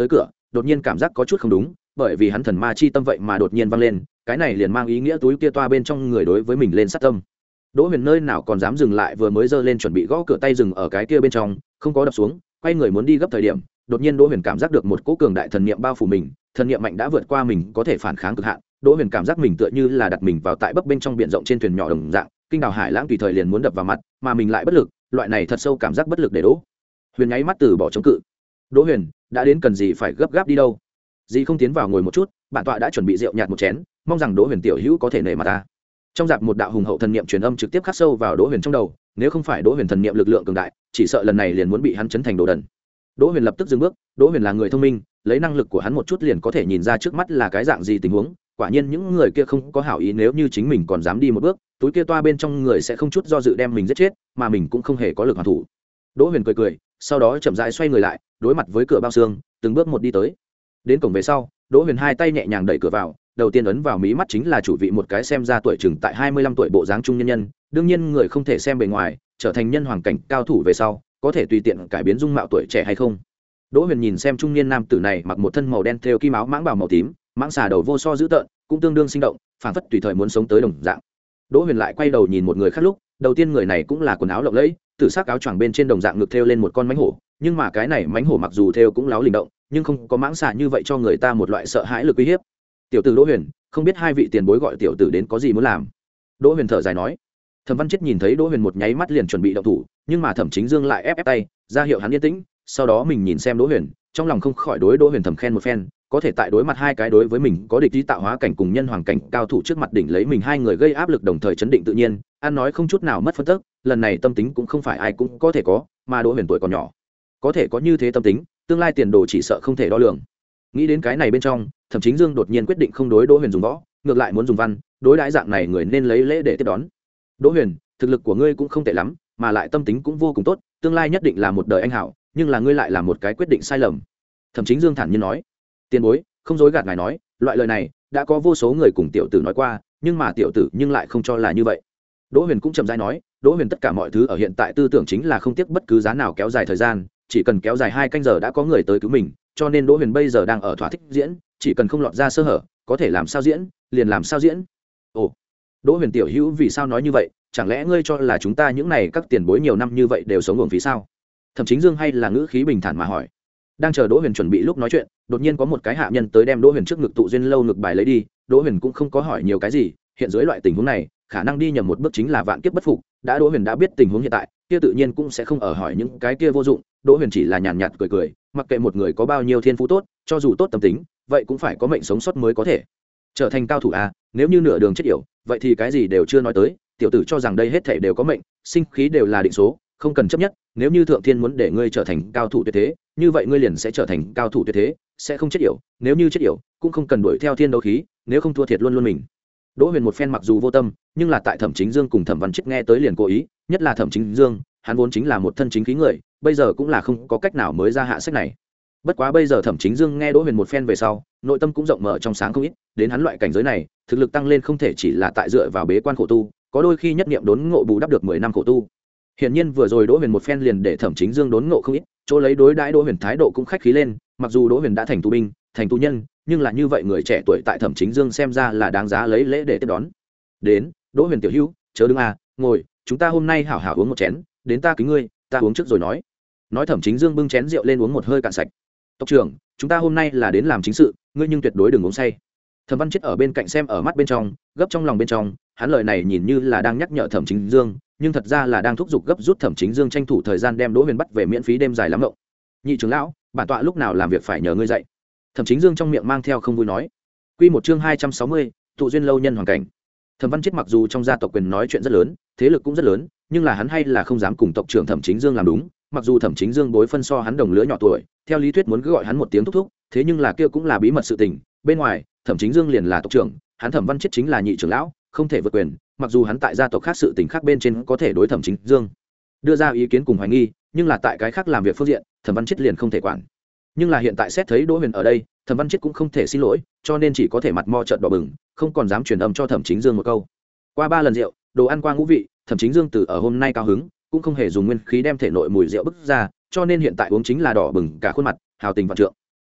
đột nhiên cảm giác có chút không đúng, bởi vì hắn thần ma chi tâm vậy mà đột nhiên vang lên, cái này liền mang ý nghĩa túi kia toa bên trong người đối với mình lên sát tâm. Đỗ Huyền nơi nào còn dám dừng lại, vừa mới giơ lên chuẩn bị gõ cửa tay dừng ở cái kia bên trong, không có đập xuống, quay người muốn đi gấp thời điểm, đột nhiên Đỗ Huyền cảm giác được một cỗ cường đại thần niệm bao phủ mình, thần niệm mạnh đã vượt qua mình có thể phản kháng cực hạn. Đỗ Huyền cảm giác mình tựa như là đặt mình vào tại bấp bên trong biển rộng trên thuyền nhỏ đồng dạng, kinh đảo hải lãng tùy thời liền muốn đập vào mặt, mà mình lại bất lực, loại này thật sâu cảm giác bất lực để Đỗ Huyền nháy mắt từ bỏ chống cự. Đỗ Huyền, đã đến cần gì phải gấp gáp đi đâu? Dì không tiến vào ngồi một chút, bản tọa đã chuẩn bị rượu nhạt một chén, mong rằng Đỗ Huyền tiểu hữu có thể nể mặt ta. Trong dạp một đạo hùng hậu thần niệm truyền âm trực tiếp khắc sâu vào Đỗ Huyền trong đầu, nếu không phải Đỗ Huyền thần niệm lực lượng cường đại, chỉ sợ lần này liền muốn bị hắn chấn thành đồ đần. Đỗ Huyền lập tức dừng bước, Đỗ Huyền là người thông minh, lấy năng lực của hắn một chút liền có thể nhìn ra trước mắt là cái dạng gì tình huống, quả nhiên những người kia không có hảo ý, nếu như chính mình còn dám đi một bước, túi kia toa bên trong người sẽ không chút do dự đem mình giết chết, mà mình cũng không hề có lực hoàn thủ. Đỗ Huyền cười cười, sau đó chậm rãi xoay người lại, đối mặt với cửa bao xương, từng bước một đi tới. Đến cổng về sau, Đỗ Huyền hai tay nhẹ nhàng đẩy cửa vào, đầu tiên ấn vào mí mắt chính là chủ vị một cái xem ra tuổi chừng tại hai mươi lăm tuổi bộ dáng trung nhân nhân, đương nhiên người không thể xem bề ngoài, trở thành nhân hoàng cảnh cao thủ về sau, có thể tùy tiện cải biến dung mạo tuổi trẻ hay không. Đỗ Huyền nhìn xem trung niên nam tử này mặc một thân màu đen thêu kim áo mãng bào màu tím, mãng xà đầu vô so dữ tợn, cũng tương đương sinh động, phảng phất tùy thời muốn sống tới đồng dạng. Đỗ Huyền lại quay đầu nhìn một người khác lúc, đầu tiên người này cũng là quần áo lộng lẫy, tử sắc áo choàng bên trên đồng dạng ngực thêu lên một con mãnh hổ, nhưng mà cái này mãnh hổ mặc dù thêu cũng láo linh động, nhưng không có mãng xà như vậy cho người ta một loại sợ hãi lực uy hiếp. Tiểu tử Đỗ Huyền, không biết hai vị tiền bối gọi tiểu tử đến có gì muốn làm? Đỗ Huyền thở dài nói. Thẩm Văn Chết nhìn thấy Đỗ Huyền một nháy mắt liền chuẩn bị động thủ, nhưng mà Thẩm Chính Dương lại ép ép tay, ra hiệu hắn yên tĩnh. Sau đó mình nhìn xem Đỗ Huyền, trong lòng không khỏi đối Đỗ Huyền thầm khen một phen, có thể tại đối mặt hai cái đối với mình có địch ý tạo hóa cảnh cùng nhân hoàng cảnh cao thủ trước mặt đỉnh lấy mình hai người gây áp lực đồng thời chấn định tự nhiên, ăn nói không chút nào mất phân tức, lần này tâm tính cũng không phải ai cũng có thể có, mà Đỗ Huyền tuổi còn nhỏ, có thể có như thế tâm tính, tương lai tiền đồ chỉ sợ không thể đo lường. Nghĩ đến cái này bên trong, Thẩm Chính Dương đột nhiên quyết định không đối Đỗ Huyền dùng võ, ngược lại muốn dùng văn, đối đãi dạng này người nên lấy lễ để tiếp đón. Đỗ Huyền, thực lực của ngươi cũng không tệ lắm, mà lại tâm tính cũng vô cùng tốt, tương lai nhất định là một đời anh hảo, nhưng là ngươi lại làm một cái quyết định sai lầm. Thẩm Chính Dương thản nhiên nói. Tiền bối, không dối gạt ngài nói, loại lời này đã có vô số người cùng tiểu tử nói qua, nhưng mà tiểu tử nhưng lại không cho là như vậy. Đỗ Huyền cũng chậm rãi nói, Đỗ Huyền tất cả mọi thứ ở hiện tại tư tưởng chính là không tiếc bất cứ giá nào kéo dài thời gian, chỉ cần kéo dài hai canh giờ đã có người tới cứu mình, cho nên Đỗ Huyền bây giờ đang ở thỏa thích diễn, chỉ cần không lọt ra sơ hở, có thể làm sao diễn, liền làm sao diễn. Ồ, Đỗ Huyền tiểu hữu vì sao nói như vậy, chẳng lẽ ngươi cho là chúng ta những này các tiền bối nhiều năm như vậy đều sống uổng phí sao? Thẩm Chính Dương hay là ngữ khí bình thản mà hỏi. Đang chờ Đỗ Huyền chuẩn bị lúc nói chuyện, đột nhiên có một cái hạ nhân tới đem Đỗ Huyền trước ngực tụ duyên lâu ngực bài lấy đi, Đỗ Huyền cũng không có hỏi nhiều cái gì, hiện dưới loại tình huống này, khả năng đi nhầm một bước chính là vạn kiếp bất phục, đã Đỗ Huyền đã biết tình huống hiện tại, kia tự nhiên cũng sẽ không ở hỏi những cái kia vô dụng, Đỗ Huyền chỉ là nhàn nhạt cười cười, mặc kệ một người có bao nhiêu thiên phú tốt, cho dù tốt tâm tính, vậy cũng phải có mệnh sống sót mới có thể trở thành cao thủ à, nếu như nửa đường chết yểu, vậy thì cái gì đều chưa nói tới, tiểu tử cho rằng đây hết thảy đều có mệnh, sinh khí đều là định số, không cần chấp nhất, nếu như thượng thiên muốn để ngươi trở thành cao thủ tuyệt thế, như vậy ngươi liền sẽ trở thành cao thủ tuyệt thế, sẽ không chết yểu, nếu như chết yểu, cũng không cần đuổi theo thiên đấu khí, nếu không thua thiệt luôn luôn mình. Đỗ Huyền một phen mặc dù vô tâm, nhưng là tại Thẩm Chính Dương cùng Thẩm Văn Chết nghe tới liền cố ý, nhất là Thẩm Chính Dương, hắn vốn chính là một thân chính khí người, bây giờ cũng là không có cách nào mới ra hạ sách này. Bất quá bây giờ Thẩm Chính Dương nghe Đỗ Huyền một phen về sau, nội tâm cũng rộng mở trong sáng không ít, đến hắn loại cảnh giới này, thực lực tăng lên không thể chỉ là tại dựa vào bế quan khổ tu, có đôi khi nhất niệm đốn ngộ bù đắp được mười năm khổ tu. Hiển nhiên vừa rồi Đỗ Huyền một phen liền để Thẩm Chính Dương đốn ngộ không ít, chỗ lấy đối đãi Đỗ Huyền thái độ cũng khách khí lên, mặc dù Đỗ Huyền đã thành tù binh, thành tù nhân, nhưng là như vậy người trẻ tuổi tại Thẩm Chính Dương xem ra là đáng giá lấy lễ để tiếp đón. Đến, Đỗ Huyền tiểu hữu, chớ đứng à, ngồi, chúng ta hôm nay hảo hảo uống một chén, đến ta kính ngươi, ta uống trước rồi nói. Nói Thẩm Chính Dương bưng chén rượu lên uống một hơi cạn sạch. Tộc trưởng, chúng ta hôm nay là đến làm chính sự, ngươi nhưng tuyệt đối đừng uống say. Thẩm Văn Chết ở bên cạnh xem ở mắt bên trong, gấp trong lòng bên trong, hắn lời này nhìn như là đang nhắc nhở Thẩm Chính Dương, nhưng thật ra là đang thúc giục gấp rút Thẩm Chính Dương tranh thủ thời gian đem Đỗ Huyền bắt về miễn phí đêm dài lắm ngộng. Nhị trưởng lão, bản tọa lúc nào làm việc phải nhờ ngươi dạy. Thẩm Chính Dương trong miệng mang theo không vui nói. Quy một chương hai trăm sáu mươi, tụ duyên lâu nhân hoàn cảnh. Thẩm Văn Chết mặc dù trong gia tộc quyền nói chuyện rất lớn, thế lực cũng rất lớn, nhưng là hắn hay là không dám cùng tộc trưởng Thẩm Chính Dương làm đúng, mặc dù Thẩm Chính Dương bối phân so hắn đồng lứa nhỏ tuổi, theo lý thuyết muốn cứ gọi hắn một tiếng thúc thúc, thế nhưng là kia cũng là bí mật sự tình, bên ngoài, Thẩm Chính Dương liền là tộc trưởng, hắn Thẩm Văn Chết chính là nhị trưởng lão, không thể vượt quyền, mặc dù hắn tại gia tộc khác sự tình khác bên trên có thể đối Thẩm Chính Dương đưa ra ý kiến cùng hoài nghi, nhưng là tại cái khác làm việc phương diện, Thẩm Văn Chết liền không thể quản. Nhưng là hiện tại xét thấy Đỗ Huyền ở đây, Thẩm Văn Chết cũng không thể xin lỗi, cho nên chỉ có thể mặt mo trợn đỏ bừng, không còn dám truyền âm cho Thẩm Chính Dương một câu. Qua ba lần rượu, đồ ăn qua ngũ vị, Thẩm Chính Dương từ ở hôm nay cao hứng, cũng không hề dùng nguyên khí đem thể nội mùi rượu bức ra, cho nên hiện tại uống chính là đỏ bừng cả khuôn mặt, hào tình vạn trượng.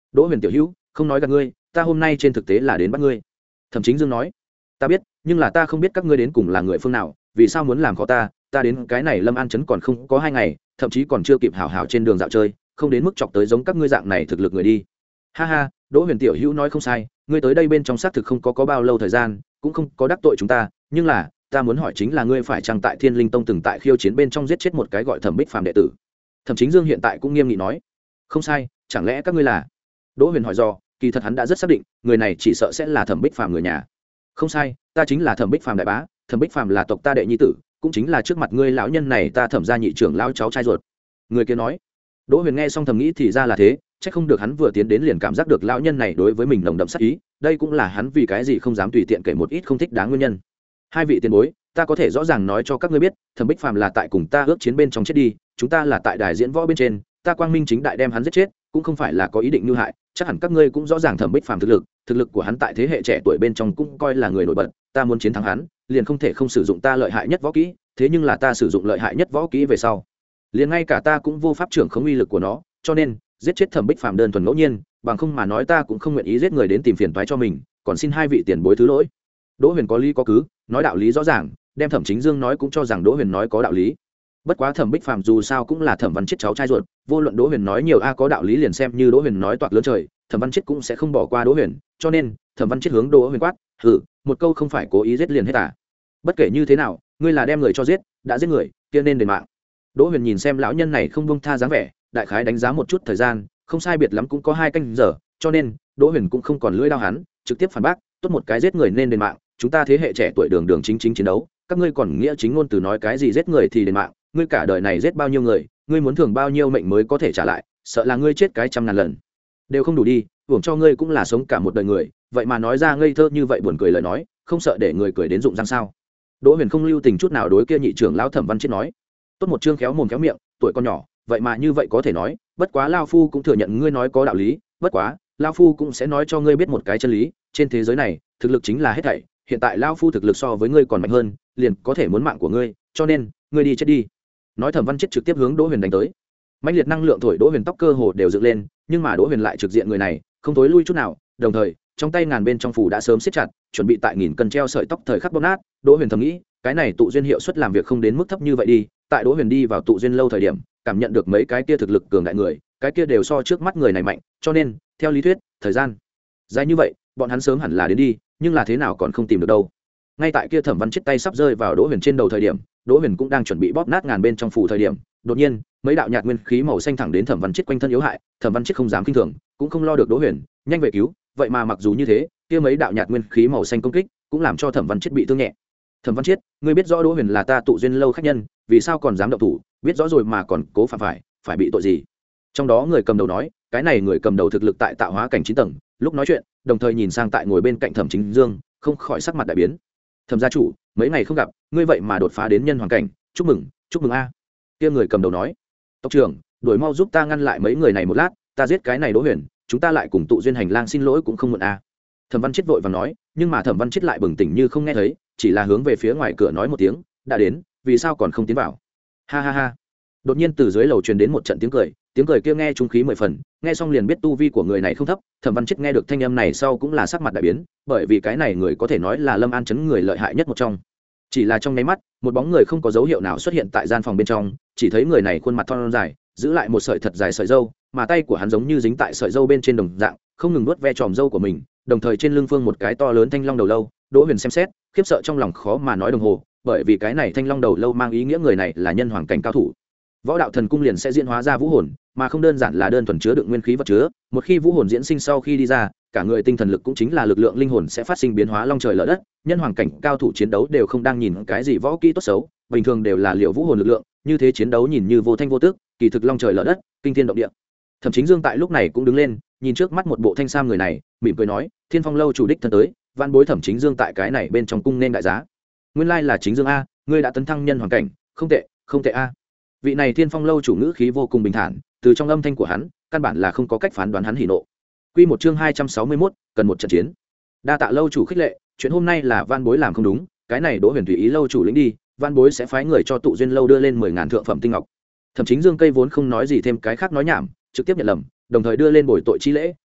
Đỗ Huyền tiểu hữu, không nói gạt ngươi, ta hôm nay trên thực tế là đến bắt ngươi. Thẩm Chính Dương nói. Ta biết, nhưng là ta không biết các ngươi đến cùng là người phương nào, vì sao muốn làm khó ta, ta đến cái này Lâm An trấn còn không có hai ngày, thậm chí còn chưa kịp hảo hảo trên đường dạo chơi, không đến mức chọc tới giống các ngươi dạng này thực lực người đi. Ha ha, Đỗ Huyền tiểu hữu nói không sai, ngươi tới đây bên trong xác thực không có có bao lâu thời gian, cũng không có đắc tội chúng ta, nhưng là, ta muốn hỏi chính là ngươi phải chăng tại Thiên Linh Tông từng tại khiêu chiến bên trong giết chết một cái gọi Thẩm Bích Phàm đệ tử? Thẩm Chính Dương hiện tại cũng nghiêm nghị nói. Không sai, chẳng lẽ các ngươi là? Đỗ Huyền hỏi do, kỳ thật hắn đã rất xác định, người này chỉ sợ sẽ là Thẩm Bích Phàm người nhà. Không sai, ta chính là Thẩm Bích Phàm đại bá, Thẩm Bích Phàm là tộc ta đệ nhi tử, cũng chính là trước mặt ngươi lão nhân này ta Thẩm gia nhị trưởng lão cháu trai ruột. Người kia nói. Đỗ Huyền nghe xong thầm nghĩ thì ra là thế, chắc không được hắn vừa tiến đến liền cảm giác được lão nhân này đối với mình nồng đậm sát ý, đây cũng là hắn vì cái gì không dám tùy tiện kể một ít không thích đáng nguyên nhân. Hai vị tiền bối, ta có thể rõ ràng nói cho các ngươi biết, Thẩm Bích Phàm là tại cùng ta ước chiến bên trong chết đi, chúng ta là tại đài diễn võ bên trên, ta quang minh chính đại đem hắn giết chết, cũng không phải là có ý định mưu hại, chắc hẳn các ngươi cũng rõ ràng Thẩm Bích Phàm thực lực, thực lực của hắn tại thế hệ trẻ tuổi bên trong cũng coi là người nổi bật, ta muốn chiến thắng hắn, liền không thể không sử dụng ta lợi hại nhất võ kỹ, thế nhưng là ta sử dụng lợi hại nhất võ kỹ về sau, liền ngay cả ta cũng vô pháp trưởng khống uy lực của nó, cho nên giết chết Thẩm Bích Phàm đơn thuần ngẫu nhiên, bằng không mà nói ta cũng không nguyện ý giết người đến tìm phiền toái cho mình, còn xin hai vị tiền bối thứ lỗi. Đỗ Huyền có lý có cứ, nói đạo lý rõ ràng, đem Thẩm Chính Dương nói cũng cho rằng Đỗ Huyền nói có đạo lý. Bất quá Thẩm Bích Phàm dù sao cũng là Thẩm Văn Chết cháu trai ruột, vô luận Đỗ Huyền nói nhiều a có đạo lý liền xem như Đỗ Huyền nói toạc lớn trời, Thẩm Văn Chết cũng sẽ không bỏ qua Đỗ Huyền, cho nên Thẩm Văn Chết hướng Đỗ Huyền quát, "Hừ, một câu không phải cố ý giết liền hết à? Bất kể như thế nào, ngươi là đem người cho giết, đã giết người, kia nên đền mạng." Đỗ Huyền nhìn xem lão nhân này không buông tha dáng vẻ, đại khái đánh giá một chút thời gian, không sai biệt lắm cũng có hai canh giờ, cho nên Đỗ Huyền cũng không còn lưỡi đao hắn, trực tiếp phản bác, "Tốt một cái giết người nên đền mạng, chúng ta thế hệ trẻ tuổi đường đường chính chính chiến đấu, các ngươi còn nghĩa chính ngôn từ nói cái gì giết người thì đền mạng, ngươi cả đời này giết bao nhiêu người, ngươi muốn thưởng bao nhiêu mệnh mới có thể trả lại, sợ là ngươi chết cái trăm ngàn lần đều không đủ đi, hưởng cho ngươi cũng là sống cả một đời người, vậy mà nói ra ngây thơ như vậy buồn cười lời nói, không sợ để người cười đến rụng răng sao?" Đỗ Huyền không lưu tình chút nào đối kia nhị trưởng lão Thẩm Văn Chết nói. Tốt một chương khéo mồm khéo miệng, tuổi con nhỏ, vậy mà như vậy có thể nói, bất quá lão phu cũng thừa nhận ngươi nói có đạo lý, bất quá lão phu cũng sẽ nói cho ngươi biết một cái chân lý, trên thế giới này, thực lực chính là hết thảy, hiện tại lão phu thực lực so với ngươi còn mạnh hơn, liền có thể muốn mạng của ngươi, cho nên, ngươi đi chết đi. Nói Thẩm Văn Chết trực tiếp hướng Đỗ Huyền đánh tới. Mãnh liệt năng lượng thổi Đỗ Huyền tóc cơ hồ đều dựng lên, nhưng mà Đỗ Huyền lại trực diện người này, không thối lui chút nào, đồng thời, trong tay ngàn bên trong phủ đã sớm siết chặt, chuẩn bị tại nghìn cân treo sợi tóc thời khắc bóp nát. Đỗ Huyền thầm nghĩ, cái này tụ duyên hiệu suất làm việc không đến mức thấp như vậy đi, tại Đỗ Huyền đi vào tụ duyên lâu thời điểm, cảm nhận được mấy cái kia thực lực cường đại người, cái kia đều so trước mắt người này mạnh, cho nên, theo lý thuyết, thời gian dài như vậy, bọn hắn sớm hẳn là đến đi, nhưng là thế nào còn không tìm được đâu. Ngay tại kia Thẩm Văn Chết tay sắp rơi vào Đỗ Huyền trên đầu thời điểm, Đỗ Huyền cũng đang chuẩn bị bóp nát ngàn bên trong phủ thời điểm, đột nhiên, mấy đạo nhạt nguyên khí màu xanh thẳng đến Thẩm Văn Chết quanh thân yếu hại, Thẩm Văn Chết không dám kinh thường, cũng không lo được Đỗ Huyền, nhanh về cứu, vậy mà mặc dù như thế, kia mấy đạo nhạt nguyên khí màu xanh công kích, cũng làm cho Thẩm Văn Chết bị thương nhẹ. Thẩm Văn Chết, ngươi biết rõ Đỗ Huyền là ta tụ duyên lâu khách nhân, vì sao còn dám động thủ, biết rõ rồi mà còn cố phạm phải, phải bị tội gì? Trong đó người cầm đầu nói, cái này người cầm đầu thực lực tại tạo hóa cảnh chín tầng, lúc nói chuyện, đồng thời nhìn sang tại ngồi bên cạnh Thẩm Chính Dương, không khỏi sắc mặt đại biến. Thẩm gia chủ, mấy ngày không gặp, ngươi vậy mà đột phá đến nhân hoàng cảnh, chúc mừng, chúc mừng a. Kia người cầm đầu nói, tộc trưởng, đuổi mau giúp ta ngăn lại mấy người này một lát, ta giết cái này Đỗ Huyền, chúng ta lại cùng tụ duyên hành lang xin lỗi cũng không muộn a. Thẩm Văn Chết vội vàng nói, nhưng mà Thẩm Văn Chết lại bừng tỉnh như không nghe thấy, chỉ là hướng về phía ngoài cửa nói một tiếng, đã đến, vì sao còn không tiến vào? Ha ha ha. Đột nhiên từ dưới lầu truyền đến một trận tiếng cười, tiếng cười kia nghe trung khí mười phần, nghe xong liền biết tu vi của người này không thấp. Thẩm Văn Chết nghe được thanh âm này sau cũng là sắc mặt đại biến, bởi vì cái này người có thể nói là Lâm An trấn người lợi hại nhất một trong. Chỉ là trong nháy mắt, một bóng người không có dấu hiệu nào xuất hiện tại gian phòng bên trong, chỉ thấy người này khuôn mặt thon dài, giữ lại một sợi thật dài sợi râu, mà tay của hắn giống như dính tại sợi râu bên trên đồng dạng, không ngừng nuốt ve tròm râu của mình, đồng thời trên lưng phương một cái to lớn thanh long đầu lâu. Đỗ Huyền xem xét, khiếp sợ trong lòng khó mà nói đồng hồ, bởi vì cái này thanh long đầu lâu mang ý nghĩa người này là nhân hoàng cảnh cao thủ. Võ đạo thần cung liền sẽ diễn hóa ra vũ hồn, mà không đơn giản là đơn thuần chứa đựng nguyên khí vật chứa, một khi vũ hồn diễn sinh sau khi đi ra, cả người tinh thần lực cũng chính là lực lượng linh hồn sẽ phát sinh biến hóa long trời lở đất. Nhân hoàng cảnh cao thủ chiến đấu đều không đang nhìn cái gì võ kỹ tốt xấu, bình thường đều là liệu vũ hồn lực lượng, như thế chiến đấu nhìn như vô thanh vô tức, kỳ thực long trời lở đất, kinh thiên động địa. Thẩm Chính Dương tại lúc này cũng đứng lên, nhìn trước mắt một bộ thanh sam người này, mỉm cười nói, Thiên Phong lâu chủ đích thân tới, van bối Thẩm Chính Dương tại cái này bên trong cung nên đại giá. Nguyên lai là Chính Dương a, ngươi đã tấn thăng nhân hoàng cảnh, không tệ, không tệ a. Vị này Thiên Phong lâu chủ ngữ khí vô cùng bình thản, từ trong âm thanh của hắn, căn bản là không có cách phán đoán hắn hỉ nộ. Quy một chương hai trăm sáu mươi mốt, cần một trận chiến. Đa tạ lâu chủ khích lệ, chuyện hôm nay là van bối làm không đúng, cái này Đỗ Huyền tùy ý lâu chủ lĩnh đi, van bối sẽ phái người cho tụ duyên lâu đưa lên mười ngàn thượng phẩm tinh ngọc. Thẩm Chính Dương cây vốn không nói gì thêm cái khác nói nhảm, trực tiếp nhận lầm, đồng thời đưa lên bồi tội chi lễ,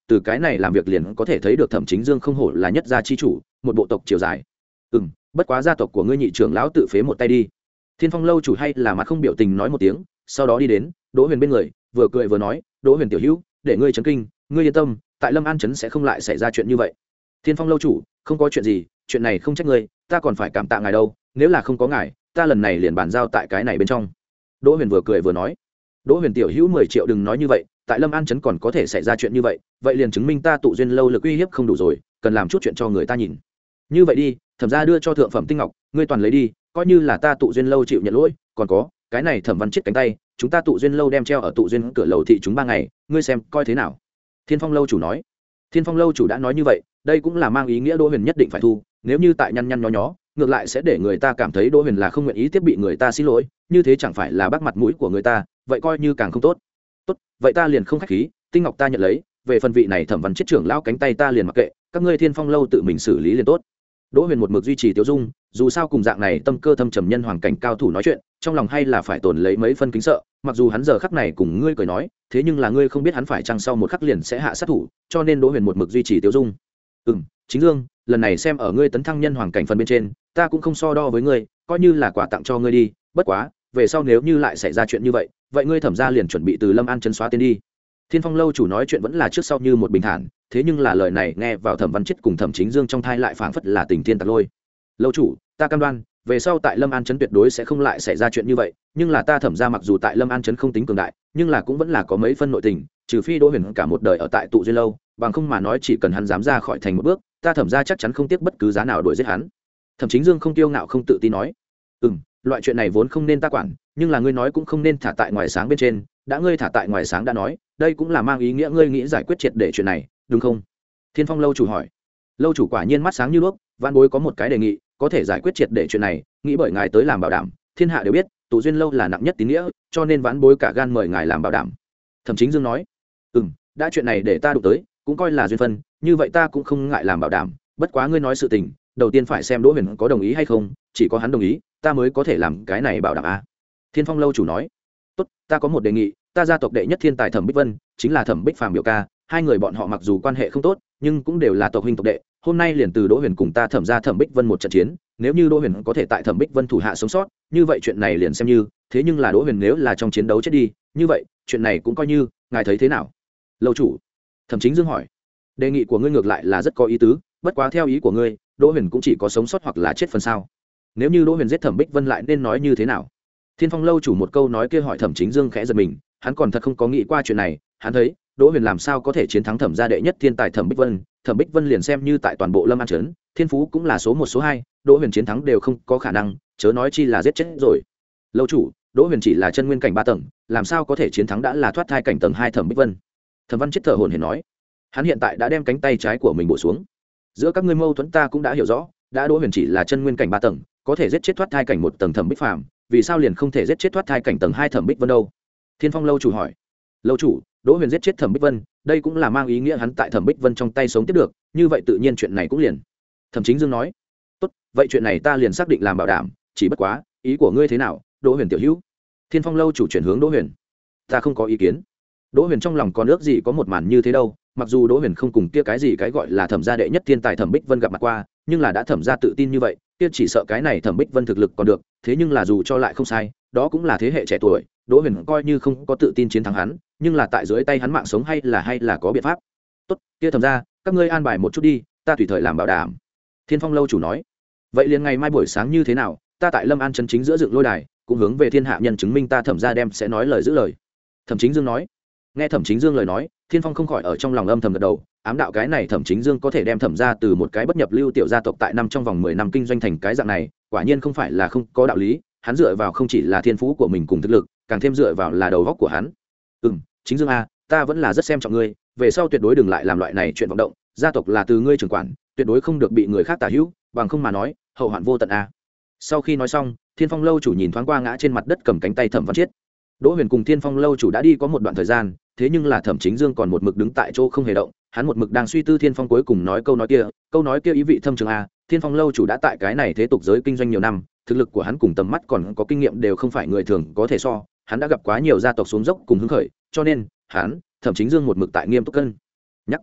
từ cái này làm việc liền có thể thấy được thẩm chính dương không hổ là nhất gia chi chủ, một bộ tộc chiều dài. Ừ, bất quá gia tộc của ngươi nhị trưởng lão tự phế một tay đi. Thiên Phong lâu chủ hay là mặt không biểu tình nói một tiếng, sau đó đi đến Đỗ Huyền bên người, vừa cười vừa nói, Đỗ Huyền tiểu hữu, để ngươi chấn kinh, ngươi yên tâm, tại Lâm An trấn sẽ không lại xảy ra chuyện như vậy. Thiên Phong lâu chủ, không có chuyện gì, chuyện này không trách ngươi, ta còn phải cảm tạ ngài đâu, nếu là không có ngài, ta lần này liền bàn giao tại cái này bên trong. Đỗ Huyền vừa cười vừa nói, Đỗ Huyền tiểu hữu mười triệu đừng nói như vậy, tại Lâm An trấn còn có thể xảy ra chuyện như vậy, vậy liền chứng minh ta tụ duyên lâu lực uy hiếp không đủ rồi, cần làm chút chuyện cho người ta nhìn. Như vậy đi, thẩm gia đưa cho thượng phẩm tinh ngọc, ngươi toàn lấy đi, coi như là ta tụ duyên lâu chịu nhận lỗi, còn có, cái này Thẩm Văn chết cánh tay, chúng ta tụ duyên lâu đem treo ở tụ duyên cửa lầu thị chúng ba ngày, ngươi xem coi thế nào. Thiên Phong lâu chủ nói. Thiên Phong lâu chủ đã nói như vậy, đây cũng là mang ý nghĩa Đỗ Huyền nhất định phải thu, nếu như tại nhăn nhăn nhó nhó, ngược lại sẽ để người ta cảm thấy Đỗ Huyền là không nguyện ý tiếp bị người ta xin lỗi, như thế chẳng phải là bác mặt mũi của người ta, vậy coi như càng không tốt. Tốt, vậy ta liền không khách khí, tinh ngọc ta nhận lấy, về phần vị này Thẩm Văn chết trưởng lão cánh tay ta liền mặc kệ, các ngươi Thiên Phong lâu tự mình xử lý liền tốt. Đỗ Huyền một mực duy trì tiêu dung, dù sao cùng dạng này tâm cơ thâm trầm nhân hoàng cảnh cao thủ nói chuyện, trong lòng hay là phải tồn lấy mấy phân kính sợ, mặc dù hắn giờ khắc này cùng ngươi cười nói, thế nhưng là ngươi không biết hắn phải chăng sau một khắc liền sẽ hạ sát thủ, cho nên Đỗ Huyền một mực duy trì tiêu dung. Ừm, Chính Dương, lần này xem ở ngươi tấn thăng nhân hoàng cảnh phần bên trên, ta cũng không so đo với ngươi, coi như là quà tặng cho ngươi đi, bất quá, về sau nếu như lại xảy ra chuyện như vậy, vậy ngươi Thẩm gia liền chuẩn bị từ Lâm An trấn xóa tên đi. Thiên Phong lâu chủ nói chuyện vẫn là trước sau như một bình thản, thế nhưng là lời này nghe vào Thẩm Văn Chết cùng Thẩm Chính Dương trong thai lại phảng phất là tình thiên tạc lôi. Lâu chủ, ta cam đoan, về sau tại Lâm An trấn tuyệt đối sẽ không lại xảy ra chuyện như vậy, nhưng là ta Thẩm gia mặc dù tại Lâm An trấn không tính cường đại, nhưng là cũng vẫn là có mấy phân nội tình, trừ phi Đỗ Huyền cả một đời ở tại tụ duyên lâu, bằng không mà nói chỉ cần hắn dám ra khỏi thành một bước, ta Thẩm gia chắc chắn không tiếc bất cứ giá nào đuổi giết hắn. Thẩm Chính Dương không tiêu ngạo không tự tin nói, ừm, loại chuyện này vốn không nên ta quản, nhưng là ngươi nói cũng không nên thả tại ngoài sáng bên trên, đã ngươi thả tại ngoài sáng đã nói, đây cũng là mang ý nghĩa ngươi nghĩ giải quyết triệt để chuyện này, đúng không? Thiên Phong lâu chủ hỏi. Lâu chủ quả nhiên mắt sáng như đuốc, Vạn Bối có một cái đề nghị, có thể giải quyết triệt để chuyện này, nghĩ bởi ngài tới làm bảo đảm, thiên hạ đều biết, tụ duyên lâu là nặng nhất tín nghĩa, cho nên Vạn Bối cả gan mời ngài làm bảo đảm. Thẩm Chính Dương nói, ừm, đã chuyện này để ta đụng tới, cũng coi là duyên phân, như vậy ta cũng không ngại làm bảo đảm, bất quá ngươi nói sự tình, đầu tiên phải xem Đỗ Huyền có đồng ý hay không, chỉ có hắn đồng ý, ta mới có thể làm cái này bảo đảm a. Thiên Phong lâu chủ nói, tốt, ta có một đề nghị, ta gia tộc đệ nhất thiên tài Thẩm Bích Vân, chính là Thẩm Bích Phàm biểu ca, hai người bọn họ mặc dù quan hệ không tốt, nhưng cũng đều là tộc huynh tộc đệ, hôm nay liền từ Đỗ Huyền cùng ta Thẩm gia Thẩm Bích Vân một trận chiến, nếu như Đỗ Huyền có thể tại Thẩm Bích Vân thủ hạ sống sót, như vậy chuyện này liền xem như, thế nhưng là Đỗ Huyền nếu là trong chiến đấu chết đi, như vậy, chuyện này cũng coi như, ngài thấy thế nào? Lâu chủ, Thẩm Chính Dương hỏi. Đề nghị của ngươi ngược lại là rất có ý tứ, bất quá theo ý của ngươi, Đỗ Huyền cũng chỉ có sống sót hoặc là chết phần sao? Nếu như Đỗ Huyền giết Thẩm Bích Vân lại nên nói như thế nào? Thiên Phong lâu chủ một câu nói kia hỏi Thẩm Chính Dương khẽ giật mình, hắn còn thật không có nghĩ qua chuyện này, hắn thấy Đỗ Huyền làm sao có thể chiến thắng Thẩm gia đệ nhất thiên tài Thẩm Bích Vân, Thẩm Bích Vân liền xem như tại toàn bộ Lâm An trấn, thiên phú cũng là số một số hai, Đỗ Huyền chiến thắng đều không có khả năng, chớ nói chi là giết chết rồi. Lâu chủ, Đỗ Huyền chỉ là chân nguyên cảnh ba tầng, làm sao có thể chiến thắng đã là thoát thai cảnh tầng hai Thẩm Bích Vân? Thẩm Văn chết thở hổn hển nói, hắn hiện tại đã đem cánh tay trái của mình bổ xuống. Giữa các ngươi mâu thuẫn ta cũng đã hiểu rõ, đã Đỗ Huyền chỉ là chân nguyên cảnh ba tầng, có thể giết chết thoát thai cảnh một tầng Thẩm Bích Phàm, vì sao liền không thể giết chết thoát thai cảnh tầng hai Thẩm Bích Vân đâu? Thiên Phong lâu chủ hỏi. Lâu chủ, Đỗ Huyền giết chết Thẩm Bích Vân, đây cũng là mang ý nghĩa hắn tại Thẩm Bích Vân trong tay sống tiếp được, như vậy tự nhiên chuyện này cũng liền. Thẩm Chính Dương nói, tốt, vậy chuyện này ta liền xác định làm bảo đảm, chỉ bất quá, ý của ngươi thế nào, Đỗ Huyền tiểu hữu? Thiên Phong lâu chủ chuyển hướng Đỗ Huyền. Ta không có ý kiến. Đỗ Huyền trong lòng còn ước gì có một màn như thế đâu, mặc dù Đỗ Huyền không cùng kia cái gì cái gọi là Thẩm gia đệ nhất thiên tài Thẩm Bích Vân gặp mặt qua, nhưng là đã Thẩm gia tự tin như vậy, kia chỉ sợ cái này Thẩm Bích Vân thực lực còn được, thế nhưng là dù cho lại không sai, đó cũng là thế hệ trẻ tuổi, Đỗ Huyền coi như không có tự tin chiến thắng hắn, nhưng là tại dưới tay hắn mạng sống hay là hay là có biện pháp. Tốt, kia Thẩm gia, các ngươi an bài một chút đi, ta tùy thời làm bảo đảm. Thiên Phong lâu chủ nói. Vậy liền ngày mai buổi sáng như thế nào, ta tại Lâm An trấn chính giữa dựng lôi đài, cũng hướng về thiên hạ nhân chứng minh ta Thẩm gia đem sẽ nói lời giữ lời. Thẩm Chính Dương nói. Nghe Thẩm Chính Dương lời nói, Thiên Phong không khỏi ở trong lòng âm thầm gật đầu, ám đạo cái này Thẩm Chính Dương có thể đem Thẩm gia từ một cái bất nhập lưu tiểu gia tộc tại năm trong vòng mười năm kinh doanh thành cái dạng này, quả nhiên không phải là không có đạo lý, hắn dựa vào không chỉ là thiên phú của mình cùng thực lực, càng thêm dựa vào là đầu óc của hắn. Ừm, Chính Dương a, ta vẫn là rất xem trọng ngươi, về sau tuyệt đối đừng lại làm loại này chuyện vọng động, gia tộc là từ ngươi trưởng quản, tuyệt đối không được bị người khác tả hữu, bằng không mà nói, hậu hoạn vô tận a. Sau khi nói xong, Thiên Phong lâu chủ nhìn thoáng qua ngã trên mặt đất cầm cánh tay Thẩm Văn Chiết. Đỗ Huyền cùng Thiên Phong lâu chủ đã đi có một đoạn thời gian, thế nhưng là Thẩm Chính Dương còn một mực đứng tại chỗ không hề động, hắn một mực đang suy tư Thiên Phong cuối cùng nói câu nói kia, câu nói kia ý vị thâm trường a, Thiên Phong lâu chủ đã tại cái này thế tục giới kinh doanh nhiều năm, thực lực của hắn cùng tầm mắt còn có kinh nghiệm đều không phải người thường có thể so, hắn đã gặp quá nhiều gia tộc xuống dốc cùng hứng khởi, cho nên, hắn, Thẩm Chính Dương một mực tại nghiêm túc cân nhắc.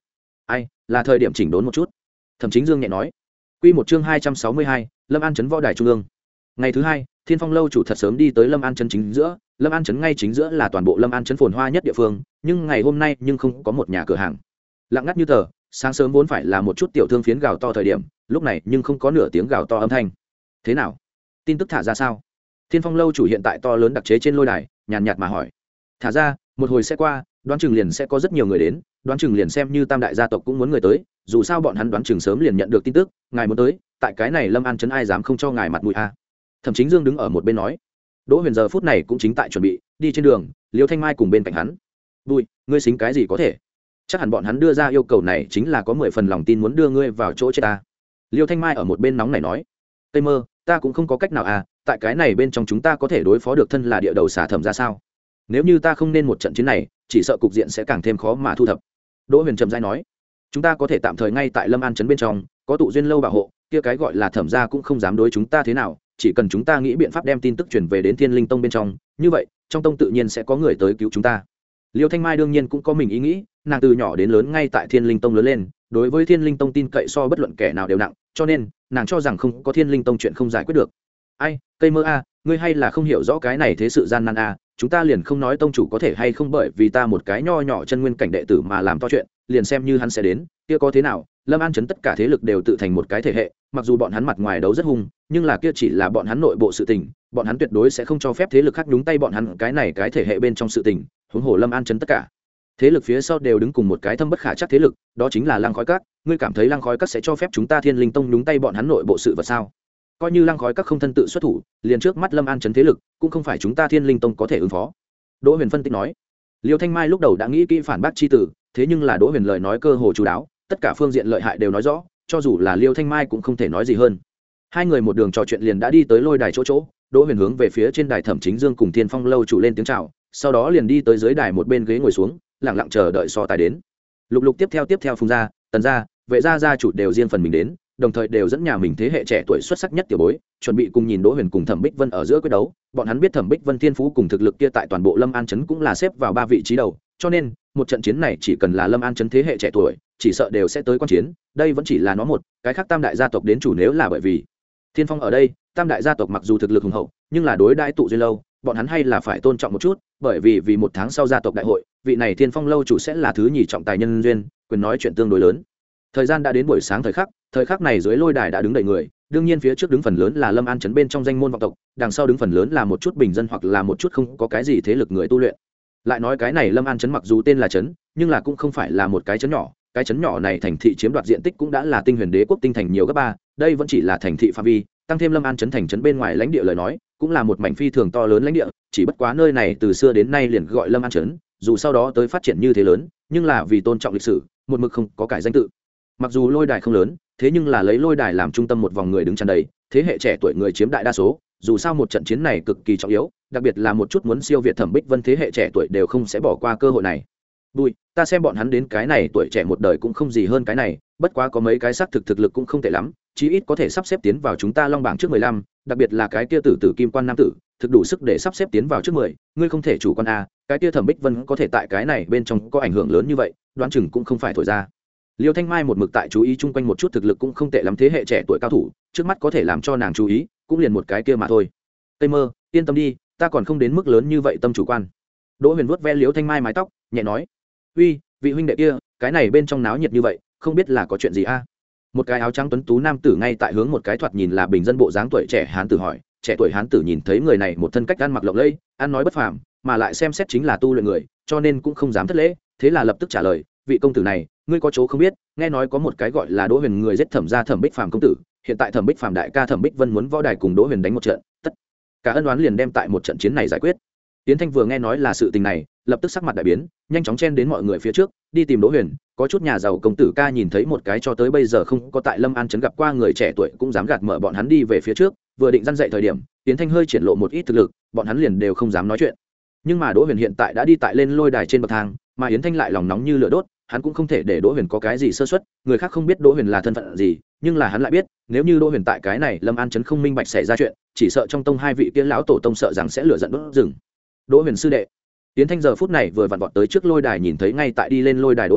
ai là thời điểm chỉnh đốn một chút. Thẩm Chính Dương nhẹ nói. Quy một chương hai trăm sáu mươi hai, Lâm An trấn võ đài trung ương. Ngày thứ hai, Thiên Phong lâu chủ thật sớm đi tới Lâm An trấn chính giữa. Lâm An trấn ngay chính giữa là toàn bộ Lâm An trấn phồn hoa nhất địa phương, nhưng ngày hôm nay nhưng không có một nhà cửa hàng. Lặng ngắt như tờ, sáng sớm vốn phải là một chút tiểu thương phiến gào to thời điểm, lúc này nhưng không có nửa tiếng gào to âm thanh. Thế nào? Tin tức thả ra sao? Thiên Phong lâu chủ hiện tại to lớn đặc chế trên lôi đài, nhàn nhạt mà hỏi. Thả ra, một hồi sẽ qua, đoán chừng liền sẽ có rất nhiều người đến, đoán chừng liền xem như tam đại gia tộc cũng muốn người tới, dù sao bọn hắn đoán chừng sớm liền nhận được tin tức, ngài muốn tới, tại cái này Lâm An trấn ai dám không cho ngài mặt mũi a. À. Thẩm Chính Dương đứng ở một bên nói. Đỗ Huyền giờ phút này cũng chính tại chuẩn bị đi trên đường, Liêu Thanh Mai cùng bên cạnh hắn. "Bùi, ngươi xính cái gì có thể? Chắc hẳn bọn hắn đưa ra yêu cầu này chính là có mười phần lòng tin muốn đưa ngươi vào chỗ chết ta." Liêu Thanh Mai ở một bên nóng này nói. "Tây Mơ, ta cũng không có cách nào à, tại cái này bên trong chúng ta có thể đối phó được thân là địa đầu xả Thẩm ra sao? Nếu như ta không nên một trận chiến này, chỉ sợ cục diện sẽ càng thêm khó mà thu thập." Đỗ Huyền trầm rãi nói. "Chúng ta có thể tạm thời ngay tại Lâm An trấn bên trong, có tụ duyên lâu bảo hộ, kia cái gọi là Thẩm gia cũng không dám đối chúng ta thế nào, chỉ cần chúng ta nghĩ biện pháp đem tin tức truyền về đến Thiên Linh Tông bên trong, như vậy, trong tông tự nhiên sẽ có người tới cứu chúng ta." Liêu Thanh Mai đương nhiên cũng có mình ý nghĩ, nàng từ nhỏ đến lớn ngay tại Thiên Linh Tông lớn lên, đối với Thiên Linh Tông tin cậy so bất luận kẻ nào đều nặng, cho nên, nàng cho rằng không có Thiên Linh Tông chuyện không giải quyết được. "Ai, Cây Mơ a, ngươi hay là không hiểu rõ cái này thế sự gian nan a, chúng ta liền không nói tông chủ có thể hay không bởi vì ta một cái nho nhỏ chân nguyên cảnh đệ tử mà làm to chuyện, liền xem như hắn sẽ đến, kia có thế nào? Lâm An trấn tất cả thế lực đều tự thành một cái thể hệ, mặc dù bọn hắn mặt ngoài đấu rất hung, nhưng là kia chỉ là bọn hắn nội bộ sự tình, bọn hắn tuyệt đối sẽ không cho phép thế lực khác nhúng tay bọn hắn cái này cái thể hệ bên trong sự tình, huống hồ Lâm An trấn tất cả thế lực phía sau đều đứng cùng một cái thâm bất khả chắc thế lực, đó chính là Lăng Khói Các, ngươi cảm thấy Lăng Khói Các sẽ cho phép chúng ta Thiên Linh Tông nhúng tay bọn hắn nội bộ sự vật sao? Coi như Lăng Khói Các không thân tự xuất thủ, liền trước mắt Lâm An trấn thế lực, cũng không phải chúng ta Thiên Linh Tông có thể ứng phó." Đỗ Huyền phân tích nói. Liêu Thanh Mai lúc đầu đã nghĩ kỹ phản bác chi tử, thế nhưng là Đỗ Huyền lời nói cơ hồ chú đáo, tất cả phương diện lợi hại đều nói rõ, cho dù là Liêu Thanh Mai cũng không thể nói gì hơn. Hai người một đường trò chuyện liền đã đi tới lôi đài chỗ chỗ, Đỗ Huyền hướng về phía trên đài Thẩm Chính Dương cùng Thiên Phong lâu chủ lên tiếng chào, sau đó liền đi tới dưới đài một bên ghế ngồi xuống, lặng lặng chờ đợi so tài đến. Lục lục tiếp theo tiếp theo Phùng gia, Tần gia, Vệ gia gia chủ đều riêng phần mình đến, đồng thời đều dẫn nhà mình thế hệ trẻ tuổi xuất sắc nhất tiểu bối, chuẩn bị cùng nhìn Đỗ Huyền cùng Thẩm Bích Vân ở giữa quyết đấu. Bọn hắn biết Thẩm Bích Vân thiên phú cùng thực lực kia tại toàn bộ Lâm An trấn cũng là xếp vào ba vị trí đầu, cho nên một trận chiến này chỉ cần là Lâm An trấn thế hệ trẻ tuổi, chỉ sợ đều sẽ tới quan chiến. Đây vẫn chỉ là nó một, cái khác tam đại gia tộc đến chủ nếu là bởi vì Thiên Phong ở đây, tam đại gia tộc mặc dù thực lực hùng hậu, nhưng là đối đãi tụ duyên lâu, bọn hắn hay là phải tôn trọng một chút, bởi vì vì một tháng sau gia tộc đại hội, vị này Thiên Phong lâu chủ sẽ là thứ nhì trọng tài nhân duyên, quyền nói chuyện tương đối lớn. Thời gian đã đến buổi sáng thời khắc, thời khắc này dưới lôi đài đã đứng đầy người, đương nhiên phía trước đứng phần lớn là Lâm An trấn bên trong danh môn vọng tộc, đằng sau đứng phần lớn là một chút bình dân hoặc là một chút không có cái gì thế lực người tu luyện. Lại nói cái này Lâm An trấn mặc dù tên là trấn, nhưng là cũng không phải là một cái trấn nhỏ, cái trấn nhỏ này thành thị chiếm đoạt diện tích cũng đã là Tinh Huyền Đế quốc tinh thành nhiều gấp ba, đây vẫn chỉ là thành thị phạm vi, tăng thêm Lâm An trấn thành trấn bên ngoài lãnh địa lời nói, cũng là một mảnh phi thường to lớn lãnh địa, chỉ bất quá nơi này từ xưa đến nay liền gọi Lâm An trấn, dù sau đó tới phát triển như thế lớn, nhưng là vì tôn trọng lịch sử, một mực không có cải danh tự. Mặc dù lôi đài không lớn, thế nhưng là lấy lôi đài làm trung tâm một vòng người đứng tràn đầy, thế hệ trẻ tuổi người chiếm đại đa số, dù sao một trận chiến này cực kỳ trọng yếu, đặc biệt là một chút muốn siêu việt Thẩm Bích Vân thế hệ trẻ tuổi đều không sẽ bỏ qua cơ hội này. Bùi, ta xem bọn hắn đến cái này tuổi trẻ một đời cũng không gì hơn cái này, bất quá có mấy cái xác thực thực lực cũng không tệ lắm, chí ít có thể sắp xếp tiến vào chúng ta long bảng trước mười lăm, đặc biệt là cái kia tử tử kim quan nam tử, thực đủ sức để sắp xếp tiến vào trước mười, ngươi không thể chủ quan a, cái kia Thẩm Bích Vân có thể tại cái này bên trong có ảnh hưởng lớn như vậy, đoán chừng cũng không phải thổi ra. Liêu Thanh Mai một mực tại chú ý chung quanh một chút thực lực cũng không tệ lắm thế hệ trẻ tuổi cao thủ, trước mắt có thể làm cho nàng chú ý, cũng liền một cái kia mà thôi. Tây Mơ, yên tâm đi, ta còn không đến mức lớn như vậy tâm chủ quan. Đỗ Huyền vuốt ve Liêu Thanh Mai mái tóc, nhẹ nói: "Uy, vị huynh đệ kia, cái này bên trong náo nhiệt như vậy, không biết là có chuyện gì a?" Một cái áo trắng tuấn tú nam tử ngay tại hướng một cái thoạt nhìn là bình dân bộ dáng tuổi trẻ hán tử hỏi, trẻ tuổi hán tử nhìn thấy người này một thân cách ăn mặc lộng lẫy, ăn nói bất phàm, mà lại xem xét chính là tu luyện người, cho nên cũng không dám thất lễ, thế là lập tức trả lời: "Vị công tử này, ngươi có chỗ không biết, nghe nói có một cái gọi là Đỗ Huyền người giết Thẩm gia Thẩm Bích Phàm công tử, hiện tại Thẩm Bích Phàm đại ca Thẩm Bích Vân muốn võ đài cùng Đỗ Huyền đánh một trận, tất cả ân oán liền đem tại một trận chiến này giải quyết." Tiến Thanh vừa nghe nói là sự tình này, lập tức sắc mặt đại biến, nhanh chóng chen đến mọi người phía trước, đi tìm Đỗ Huyền. Có chút nhà giàu công tử ca nhìn thấy một cái cho tới bây giờ không có tại Lâm An trấn gặp qua người trẻ tuổi cũng dám gạt mở bọn hắn đi về phía trước, vừa định răn dậy thời điểm, Tiến Thanh hơi triển lộ một ít thực lực, bọn hắn liền đều không dám nói chuyện. Nhưng mà Đỗ Huyền hiện tại đã đi tại lên lôi đài trên bậc thang, mà Yến Thanh lại lòng nóng như lửa đốt, hắn cũng không thể để Đỗ Huyền có cái gì sơ suất, người khác không biết Đỗ Huyền là thân phận gì, nhưng là hắn lại biết, nếu như Đỗ Huyền tại cái này Lâm An trấn không minh bạch xảy ra chuyện, chỉ sợ trong tông hai vị kia lão tổ tông sợ rằng sẽ lửa giận đốt rừng. Đỗ Huyền sư đệ. Yến Thanh giờ phút này vừa vặn vọt tới trước lôi đài nhìn thấy ngay tại đi lên lôi đài Đỗ Huyền,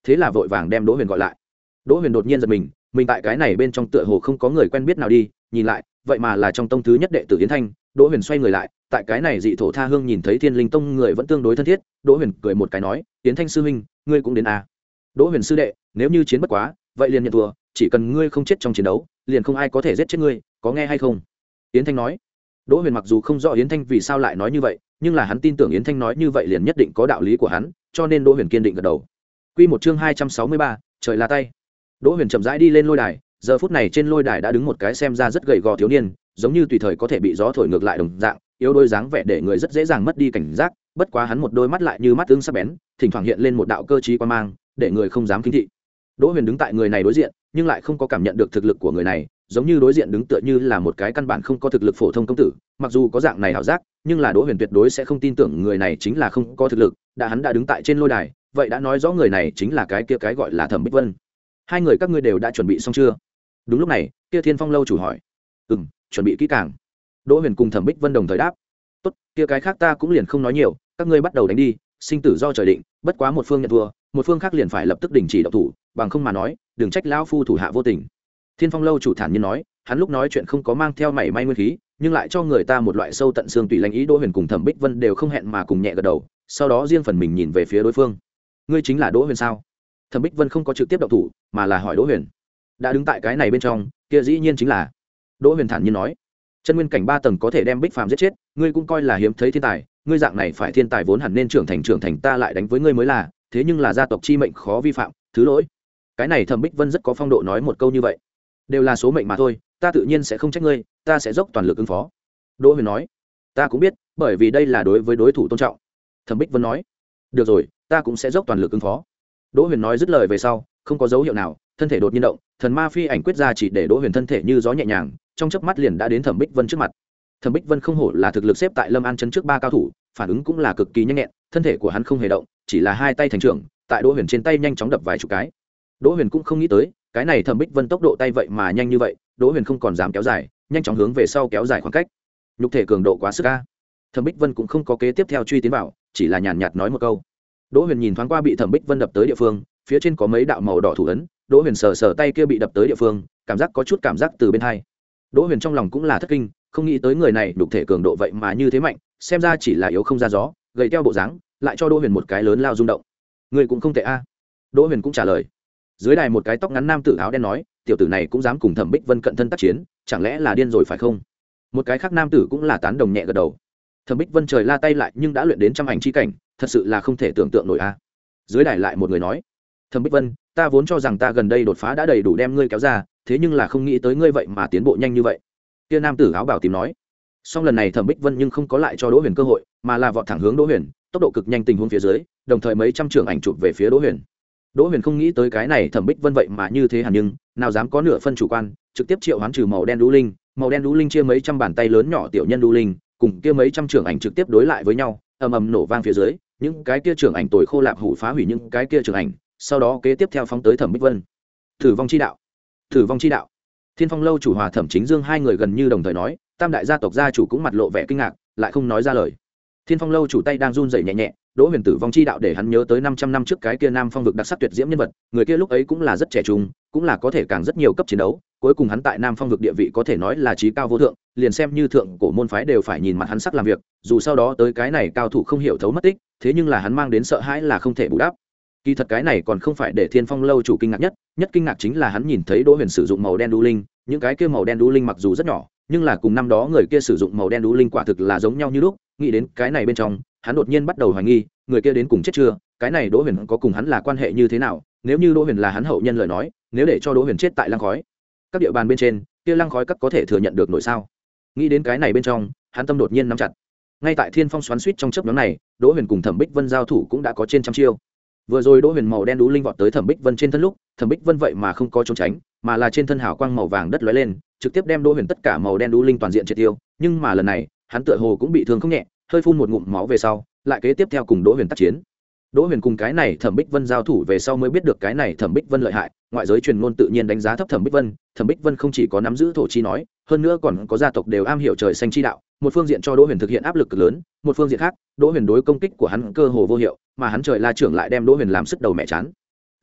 thế là vội vàng đem đỗ huyền gọi lại. Đỗ huyền đột nhiên giật mình, mình tại cái này bên trong tựa hồ không có người quen biết nào đi, nhìn lại vậy mà là trong tông thứ nhất đệ tử Yến Thanh. Đỗ huyền xoay người lại, tại cái này dị thổ tha hương nhìn thấy Thiên Linh tông người vẫn tương đối thân thiết. Đỗ huyền cười một cái nói, Yến Thanh sư huynh, ngươi cũng đến à? Đỗ huyền sư đệ, nếu như chiến bất quá vậy liền nhận thua, chỉ cần ngươi không chết trong chiến đấu liền không ai có thể giết chết ngươi, có nghe hay không? Yến Thanh nói. Đỗ huyền mặc dù không rõ Yến Thanh vì sao lại nói như vậy, nhưng là hắn tin tưởng Yến Thanh nói như vậy liền nhất định có đạo lý của hắn, cho nên Đỗ huyền kiên định gật đầu. Quy một chương hai trăm sáu mươi ba, trời là tay. Đỗ huyền chậm rãi đi lên lôi đài, giờ phút này trên lôi đài đã đứng một cái xem ra rất gầy gò thiếu niên, giống như tùy thời có thể bị gió thổi ngược lại đồng dạng, yếu đôi dáng vẻ để người rất dễ dàng mất đi cảnh giác, bất quá hắn một đôi mắt lại như mắt ưng sắc bén, thỉnh thoảng hiện lên một đạo cơ trí quan mang, để người không dám kinh thị. Đỗ huyền đứng tại người này đối diện, nhưng lại không có cảm nhận được thực lực của người này, giống như đối diện đứng tựa như là một cái căn bản không có thực lực phổ thông công tử. Mặc dù có dạng này ảo giác, nhưng là Đỗ huyền tuyệt đối sẽ không tin tưởng người này chính là không có thực lực, đã hắn đã đứng tại trên lôi đài, vậy đã nói rõ người này chính là cái kia cái gọi là Thẩm Bích Vân. Hai người các ngươi đều đã chuẩn bị xong chưa? Đúng lúc này, kia Thiên Phong lâu chủ hỏi. Ừm, chuẩn bị kỹ càng. Đỗ huyền cùng Thẩm Bích Vân đồng thời đáp. Tốt, kia cái khác ta cũng liền không nói nhiều, các ngươi bắt đầu đánh đi, sinh tử do trời định, bất quá một phương nhận thua, một phương khác liền phải lập tức đình chỉ động thủ, bằng không mà nói đừng trách lão phu thủ hạ vô tình. Thiên Phong lâu chủ thản nhiên nói, hắn lúc nói chuyện không có mang theo mảy may nguyên khí, nhưng lại cho người ta một loại sâu tận xương tùy lãnh ý. Đỗ huyền cùng Thẩm Bích Vân đều không hẹn mà cùng nhẹ gật đầu, sau đó riêng phần mình nhìn về phía đối phương. Ngươi chính là Đỗ huyền sao? Thẩm Bích Vân không có trực tiếp động thủ, mà là hỏi Đỗ huyền. Đã đứng tại cái này bên trong, kia dĩ nhiên chính là. Đỗ huyền thản nhiên nói, chân nguyên cảnh ba tầng có thể đem Bích Phàm giết chết, ngươi cũng coi là hiếm thấy thiên tài, ngươi dạng này phải thiên tài vốn hẳn nên trưởng thành trưởng thành ta lại đánh với ngươi mới là, thế nhưng là gia tộc chi mệnh khó vi phạm, thứ lỗi. Cái này Thẩm Bích Vân rất có phong độ nói một câu như vậy. Đều là số mệnh mà thôi, ta tự nhiên sẽ không trách ngươi, ta sẽ dốc toàn lực ứng phó. Đỗ huyền nói, ta cũng biết, bởi vì đây là đối với đối thủ tôn trọng. Thẩm Bích Vân nói, được rồi, ta cũng sẽ dốc toàn lực ứng phó. Đỗ huyền nói dứt lời về sau, không có dấu hiệu nào, thân thể đột nhiên động, thần ma phi ảnh quyết ra chỉ để Đỗ huyền thân thể như gió nhẹ nhàng, trong chớp mắt liền đã đến Thẩm Bích Vân trước mặt. Thẩm Bích Vân không hổ là thực lực xếp tại Lâm An trấn trước ba cao thủ, phản ứng cũng là cực kỳ nhanh nhẹn, thân thể của hắn không hề động, chỉ là hai tay thành trưởng, tại Đỗ huyền trên tay nhanh chóng đập vài chục cái. Đỗ huyền cũng không nghĩ tới, cái này Thẩm Bích Vân tốc độ tay vậy mà nhanh như vậy. Đỗ huyền không còn dám kéo dài, nhanh chóng hướng về sau kéo dài khoảng cách. Nhục thể cường độ quá sức a. Thẩm Bích Vân cũng không có kế tiếp theo truy tiến vào, chỉ là nhàn nhạt nói một câu. Đỗ huyền nhìn thoáng qua bị Thẩm Bích Vân đập tới địa phương, phía trên có mấy đạo màu đỏ thủ ấn. Đỗ huyền sờ sờ tay kia bị đập tới địa phương, cảm giác có chút cảm giác từ bên hai. Đỗ huyền trong lòng cũng là thất kinh, không nghĩ tới người này nhục thể cường độ vậy mà như thế mạnh, xem ra chỉ là yếu không ra gió, gầy teo bộ dáng, lại cho Đỗ huyền một cái lớn lao rung động. Người cũng không tệ a. Đỗ huyền cũng trả lời. Dưới đài một cái tóc ngắn nam tử áo đen nói, tiểu tử này cũng dám cùng Thẩm Bích Vân cận thân tác chiến, chẳng lẽ là điên rồi phải không? Một cái khác nam tử cũng là tán đồng nhẹ gật đầu. Thẩm Bích Vân trời la tay lại nhưng đã luyện đến trăm ảnh chi cảnh, thật sự là không thể tưởng tượng nổi a. Dưới đài lại một người nói, Thẩm Bích Vân, ta vốn cho rằng ta gần đây đột phá đã đầy đủ đem ngươi kéo ra, thế nhưng là không nghĩ tới ngươi vậy mà tiến bộ nhanh như vậy. Kia nam tử áo bảo tím nói. Song lần này Thẩm Bích Vân nhưng không có lại cho Đỗ huyền cơ hội, mà là vọt thẳng hướng Đỗ huyền, tốc độ cực nhanh tình huống phía dưới, đồng thời mấy trăm trưởng ảnh chụp về phía Đỗ huyền. Đỗ huyền không nghĩ tới cái này Thẩm Bích Vân vậy mà như thế hẳn, nhưng nào dám có nửa phân chủ quan, trực tiếp triệu hoán trừ màu đen đũ linh, màu đen đũ linh chia mấy trăm bàn tay lớn nhỏ tiểu nhân đũ linh, cùng kia mấy trăm trưởng ảnh trực tiếp đối lại với nhau, ầm ầm nổ vang phía dưới, những cái kia trưởng ảnh tồi khô lạp hủ phá hủy những cái kia trưởng ảnh, sau đó kế tiếp theo phóng tới Thẩm Bích Vân. Thử vong chi đạo, thử vong chi đạo. Thiên Phong lâu chủ hòa Thẩm Chính Dương hai người gần như đồng thời nói, tam đại gia tộc gia chủ cũng mặt lộ vẻ kinh ngạc, lại không nói ra lời. Thiên Phong lâu chủ tay đang run rẩy nhẹ nhẹ, Đỗ huyền tử vong chi đạo để hắn nhớ tới năm trăm năm trước cái kia Nam Phong vực đặc sắc tuyệt diễm nhân vật, người kia lúc ấy cũng là rất trẻ trung, cũng là có thể càng rất nhiều cấp chiến đấu, cuối cùng hắn tại Nam Phong vực địa vị có thể nói là chí cao vô thượng, liền xem như thượng cổ môn phái đều phải nhìn mặt hắn sắc làm việc, dù sau đó tới cái này cao thủ không hiểu thấu mất tích, thế nhưng là hắn mang đến sợ hãi là không thể bù đắp. Kỳ thật cái này còn không phải để Thiên Phong lâu chủ kinh ngạc nhất, nhất kinh ngạc chính là hắn nhìn thấy Đỗ huyền sử dụng màu đen đũ linh, những cái kia màu đen đũ linh mặc dù rất nhỏ, nhưng là cùng năm đó người kia sử dụng màu đen đũ linh quả thực là giống nhau như lúc. Nghĩ đến cái này bên trong, hắn đột nhiên bắt đầu hoài nghi, người kia đến cùng chết chưa, cái này Đỗ huyền có cùng hắn là quan hệ như thế nào? Nếu như Đỗ huyền là hắn hậu nhân lời nói, nếu để cho Đỗ huyền chết tại lăng khói các địa bàn bên trên, kia lăng khói các có thể thừa nhận được nổi sao? Nghĩ đến cái này bên trong, hắn tâm đột nhiên nắm chặt. Ngay tại Thiên Phong xoắn xuýt trong chớp nhoáng này, Đỗ huyền cùng Thẩm Bích Vân giao thủ cũng đã có trên trăm chiêu. Vừa rồi Đỗ huyền màu đen đũ linh vọt tới Thẩm Bích Vân trên thân lúc, Thẩm Bích Vân vậy mà không có trốn tránh, mà là trên thân hào quang màu vàng đất lóe lên, trực tiếp đem Đỗ huyền tất cả màu đen đũ linh toàn diện triệt tiêu. Nhưng mà lần này, hắn tựa hồ cũng bị thương không nhẹ, hơi phun một ngụm máu về sau, lại kế tiếp theo cùng Đỗ huyền tác chiến. Đỗ huyền cùng cái này Thẩm Bích Vân giao thủ về sau mới biết được cái này Thẩm Bích Vân lợi hại, ngoại giới truyền ngôn tự nhiên đánh giá thấp Thẩm Bích Vân. Thẩm Bích Vân không chỉ có nắm giữ thổ chi nói, hơn nữa còn có gia tộc đều am hiểu trời xanh chi đạo, một phương diện cho Đỗ huyền thực hiện áp lực cực lớn, một phương diện khác, Đỗ huyền đối công kích của hắn cơ hồ vô hiệu, mà hắn trời la trưởng lại đem Đỗ huyền làm sức đầu mẹ chán.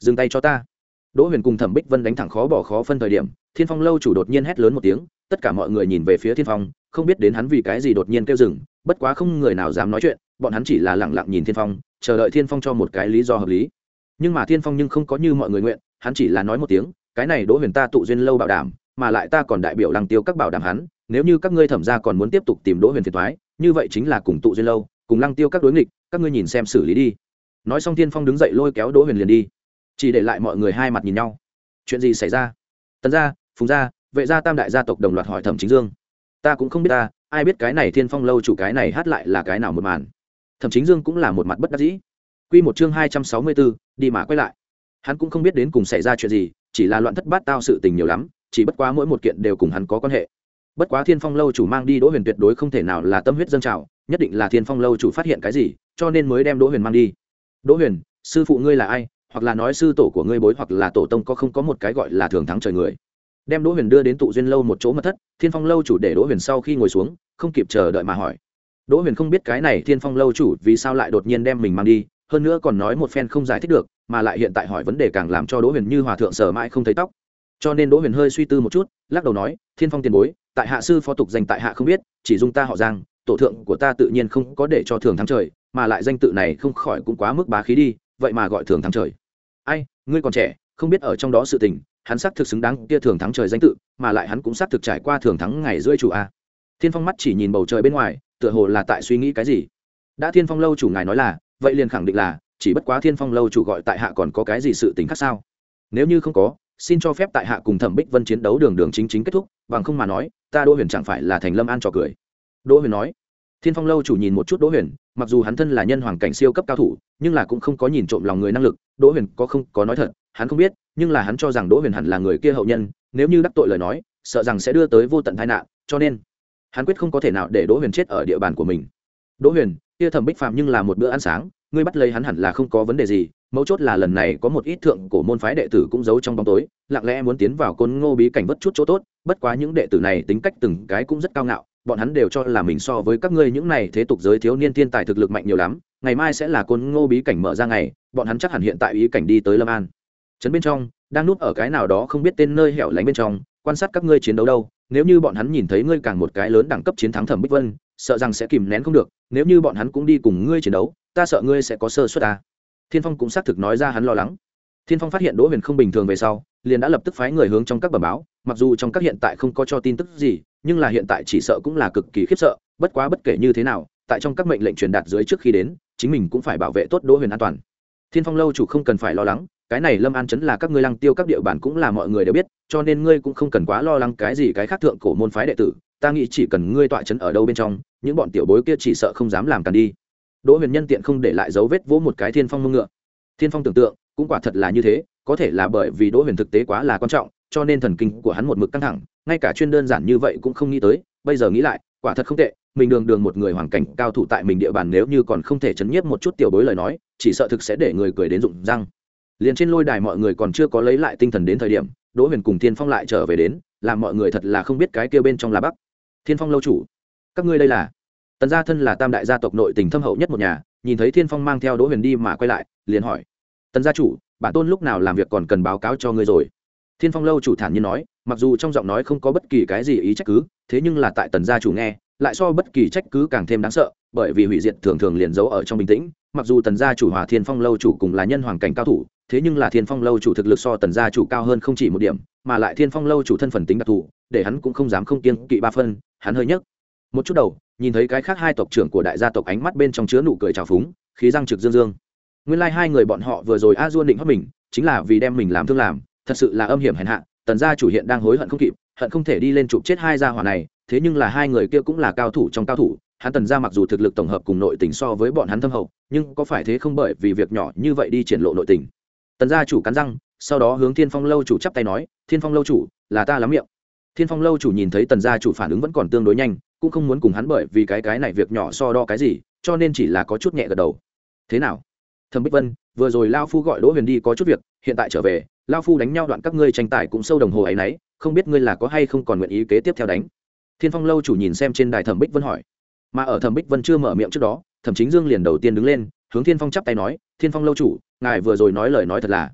dừng tay cho ta. Đỗ Huyền cùng Thẩm Bích Vân đánh thẳng khó bỏ khó phân thời điểm, Thiên Phong lâu chủ đột nhiên hét lớn một tiếng, tất cả mọi người nhìn về phía Thiên Phong, không biết đến hắn vì cái gì đột nhiên kêu dừng, bất quá không người nào dám nói chuyện, bọn hắn chỉ là lặng lặng nhìn Thiên Phong, chờ đợi Thiên Phong cho một cái lý do hợp lý. Nhưng mà Thiên Phong nhưng không có như mọi người nguyện, hắn chỉ là nói một tiếng, cái này Đỗ Huyền ta tụ duyên lâu bảo đảm, mà lại ta còn đại biểu Lăng Tiêu các bảo đảm hắn, nếu như các ngươi Thẩm gia còn muốn tiếp tục tìm Đỗ Huyền phiền toái, như vậy chính là cùng tụ duyên lâu, cùng Lăng Tiêu các đối nghịch, các ngươi nhìn xem xử lý đi. Nói xong Thiên Phong đứng dậy lôi kéo Đỗ Huyền liền đi, chỉ để lại mọi người hai mặt nhìn nhau. Chuyện gì xảy ra? Tần gia, Phùng gia, Vệ gia tam đại gia tộc đồng loạt hỏi Thẩm Chính Dương. Ta cũng không biết ta, ai biết cái này Thiên Phong lâu chủ cái này hát lại là cái nào một màn. Thẩm Chính Dương cũng là một mặt bất đắc dĩ. Quy một chương hai trăm sáu mươi tư, đi mà quay lại. Hắn cũng không biết đến cùng xảy ra chuyện gì, chỉ là loạn thất bát tao sự tình nhiều lắm, chỉ bất quá mỗi một kiện đều cùng hắn có quan hệ. Bất quá Thiên Phong lâu chủ mang đi Đỗ Huyền tuyệt đối không thể nào là tâm huyết dâng trào, nhất định là Thiên Phong lâu chủ phát hiện cái gì, cho nên mới đem Đỗ Huyền mang đi. Đỗ Huyền, sư phụ ngươi là ai, hoặc là nói sư tổ của ngươi bối hoặc là tổ tông có không có một cái gọi là thường thắng trời người. Đem Đỗ Huyền đưa đến tụ duyên lâu một chỗ mật thất, Thiên Phong lâu chủ để Đỗ Huyền sau khi ngồi xuống, không kịp chờ đợi mà hỏi. Đỗ Huyền không biết cái này Thiên Phong lâu chủ vì sao lại đột nhiên đem mình mang đi, hơn nữa còn nói một phen không giải thích được, mà lại hiện tại hỏi vấn đề càng làm cho Đỗ Huyền như hòa thượng sở mãi không thấy tóc. Cho nên Đỗ Huyền hơi suy tư một chút, lắc đầu nói, Thiên Phong tiền bối, tại hạ sư phó tục danh tại hạ không biết, chỉ dung ta họ Giang, tổ thượng của ta tự nhiên không có để cho thường thắng trời, mà lại danh tự này không khỏi cũng quá mức bá khí đi, vậy mà gọi thường thắng trời. Ai, ngươi còn trẻ, không biết ở trong đó sự tình, hắn xác thực xứng đáng kia thường thắng trời danh tự, mà lại hắn cũng xác thực trải qua thường thắng ngày rưỡi chủ a. Thiên Phong mắt chỉ nhìn bầu trời bên ngoài, tựa hồ là tại suy nghĩ cái gì. Đã Thiên Phong lâu chủ ngài nói là, vậy liền khẳng định là, chỉ bất quá Thiên Phong lâu chủ gọi tại hạ còn có cái gì sự tình khác sao? Nếu như không có, xin cho phép tại hạ cùng Thẩm Bích Vân chiến đấu đường đường chính chính kết thúc, bằng không mà nói, ta Đỗ Huyền chẳng phải là thành Lâm An trò cười. Đỗ Huyền nói. Thiên Phong lâu chủ nhìn một chút Đỗ Huyền, mặc dù hắn thân là nhân hoàng cảnh siêu cấp cao thủ, nhưng là cũng không có nhìn trộm lòng người năng lực, Đỗ Huyền có không có nói thật, hắn không biết, nhưng là hắn cho rằng Đỗ Huyền hẳn là người kia hậu nhân, nếu như đắc tội lời nói, sợ rằng sẽ đưa tới vô tận tai nạn, cho nên hắn quyết không có thể nào để Đỗ Huyền chết ở địa bàn của mình. Đỗ Huyền, kia Thẩm Bích Phạm nhưng là một bữa ăn sáng, ngươi bắt lấy hắn hẳn là không có vấn đề gì, mấu chốt là lần này có một ít thượng cổ môn phái đệ tử cũng giấu trong bóng tối, lặng lẽ muốn tiến vào Côn Ngô bí cảnh vất chút chỗ tốt, bất quá những đệ tử này tính cách từng cái cũng rất cao ngạo, bọn hắn đều cho là mình so với các ngươi những này thế tục giới thiếu niên thiên tài thực lực mạnh nhiều lắm, ngày mai sẽ là Côn Ngô bí cảnh mở ra ngày, bọn hắn chắc hẳn hiện tại ý cảnh đi tới Lâm An trấn bên trong, đang núp ở cái nào đó không biết tên nơi hẻo lánh bên trong, quan sát các ngươi chiến đấu đâu, nếu như bọn hắn nhìn thấy ngươi càng một cái lớn đẳng cấp chiến thắng Thẩm Bích Vân, sợ rằng sẽ kìm nén không được, nếu như bọn hắn cũng đi cùng ngươi chiến đấu, ta sợ ngươi sẽ có sơ suất ta. Thiên Phong cũng xác thực nói ra hắn lo lắng. Thiên Phong phát hiện Đỗ Huyền không bình thường về sau, liền đã lập tức phái người hướng trong các bẩm báo, mặc dù trong các hiện tại không có cho tin tức gì, nhưng là hiện tại chỉ sợ cũng là cực kỳ khiếp sợ, bất quá bất kể như thế nào, tại trong các mệnh lệnh truyền đạt dưới trước khi đến, chính mình cũng phải bảo vệ tốt Đỗ Huyền an toàn. Thiên Phong lâu chủ không cần phải lo lắng, cái này Lâm An trấn là các ngươi Lăng Tiêu các địa bàn cũng là mọi người đều biết, cho nên ngươi cũng không cần quá lo lắng cái gì cái khác thượng cổ môn phái đệ tử, ta nghĩ chỉ cần ngươi tọa trấn ở đâu bên trong, những bọn tiểu bối kia chỉ sợ không dám làm càn đi. Đỗ Huyền nhân tiện không để lại dấu vết vỗ một cái Thiên Phong mông ngựa. Thiên Phong tưởng tượng, cũng quả thật là như thế, có thể là bởi vì Đỗ Huyền thực tế quá là quan trọng, cho nên thần kinh của hắn một mực căng thẳng, ngay cả chuyên đơn giản như vậy cũng không nghĩ tới, bây giờ nghĩ lại, quả thật không tệ, mình đường đường một người hoàng cảnh cao thủ tại mình địa bàn nếu như còn không thể chấn nhiếp một chút tiểu bối lời nói, chỉ sợ thực sẽ để người cười đến rụng răng. Liền trên lôi đài mọi người còn chưa có lấy lại tinh thần đến thời điểm, Đỗ Huyền cùng Thiên Phong lại trở về đến, làm mọi người thật là không biết cái kia bên trong là Bắc. Thiên Phong lâu chủ, các ngươi đây là? Tần gia thân là tam đại gia tộc nội tình thâm hậu nhất một nhà, nhìn thấy Thiên Phong mang theo Đỗ Huyền đi mà quay lại, liền hỏi: Tần gia chủ, bản tôn lúc nào làm việc còn cần báo cáo cho ngươi rồi? Thiên Phong lâu chủ thản nhiên nói, mặc dù trong giọng nói không có bất kỳ cái gì ý trách cứ, thế nhưng là tại Tần gia chủ nghe, lại so bất kỳ trách cứ càng thêm đáng sợ, bởi vì hủy diệt thường thường liền giấu ở trong bình tĩnh. Mặc dù Tần gia chủ hòa Thiên Phong lâu chủ cùng là nhân hoàng cảnh cao thủ, thế nhưng là Thiên Phong lâu chủ thực lực so Tần gia chủ cao hơn không chỉ một điểm, mà lại Thiên Phong lâu chủ thân phận tính đặc thù, để hắn cũng không dám không kiêng kỵ ba phân. Hắn hơi nhấc một chút đầu, nhìn thấy cái khác hai tộc trưởng của đại gia tộc ánh mắt bên trong chứa nụ cười trào phúng, khí răng trực dương dương. Nguyên lai like hai người bọn họ vừa rồi a duôn định hót mình, chính là vì đem mình làm thương làm, thật sự là âm hiểm hèn hạ. Tần gia chủ hiện đang hối hận không kịp, hận không thể đi lên chụp chết hai gia hỏa này, thế nhưng là hai người kia cũng là cao thủ trong cao thủ, hắn Tần gia mặc dù thực lực tổng hợp cùng nội tình so với bọn hắn thâm hậu, nhưng có phải thế không bởi vì việc nhỏ như vậy đi triển lộ nội tình. Tần gia chủ cắn răng, sau đó hướng Thiên Phong lâu chủ chắp tay nói: Thiên Phong lâu chủ, là ta lắm miệng. Thiên Phong lâu chủ nhìn thấy Tần gia chủ phản ứng vẫn còn tương đối nhanh, cũng không muốn cùng hắn bởi vì cái cái này việc nhỏ so đo cái gì, cho nên chỉ là có chút nhẹ gật đầu. Thế nào? Thẩm Bích Vân, vừa rồi lao phu gọi Đỗ Huyền đi có chút việc, hiện tại trở về, lao phu đánh nhau đoạn các ngươi tranh tài cũng sâu đồng hồ ấy nấy, không biết ngươi là có hay không còn nguyện ý kế tiếp theo đánh. Thiên Phong lâu chủ nhìn xem trên đài Thẩm Bích Vân hỏi. Mà ở Thẩm Bích Vân chưa mở miệng trước đó, Thẩm Chính Dương liền đầu tiên đứng lên, hướng Thiên Phong chắp tay nói: Thiên Phong lâu chủ, ngài vừa rồi nói lời nói thật là.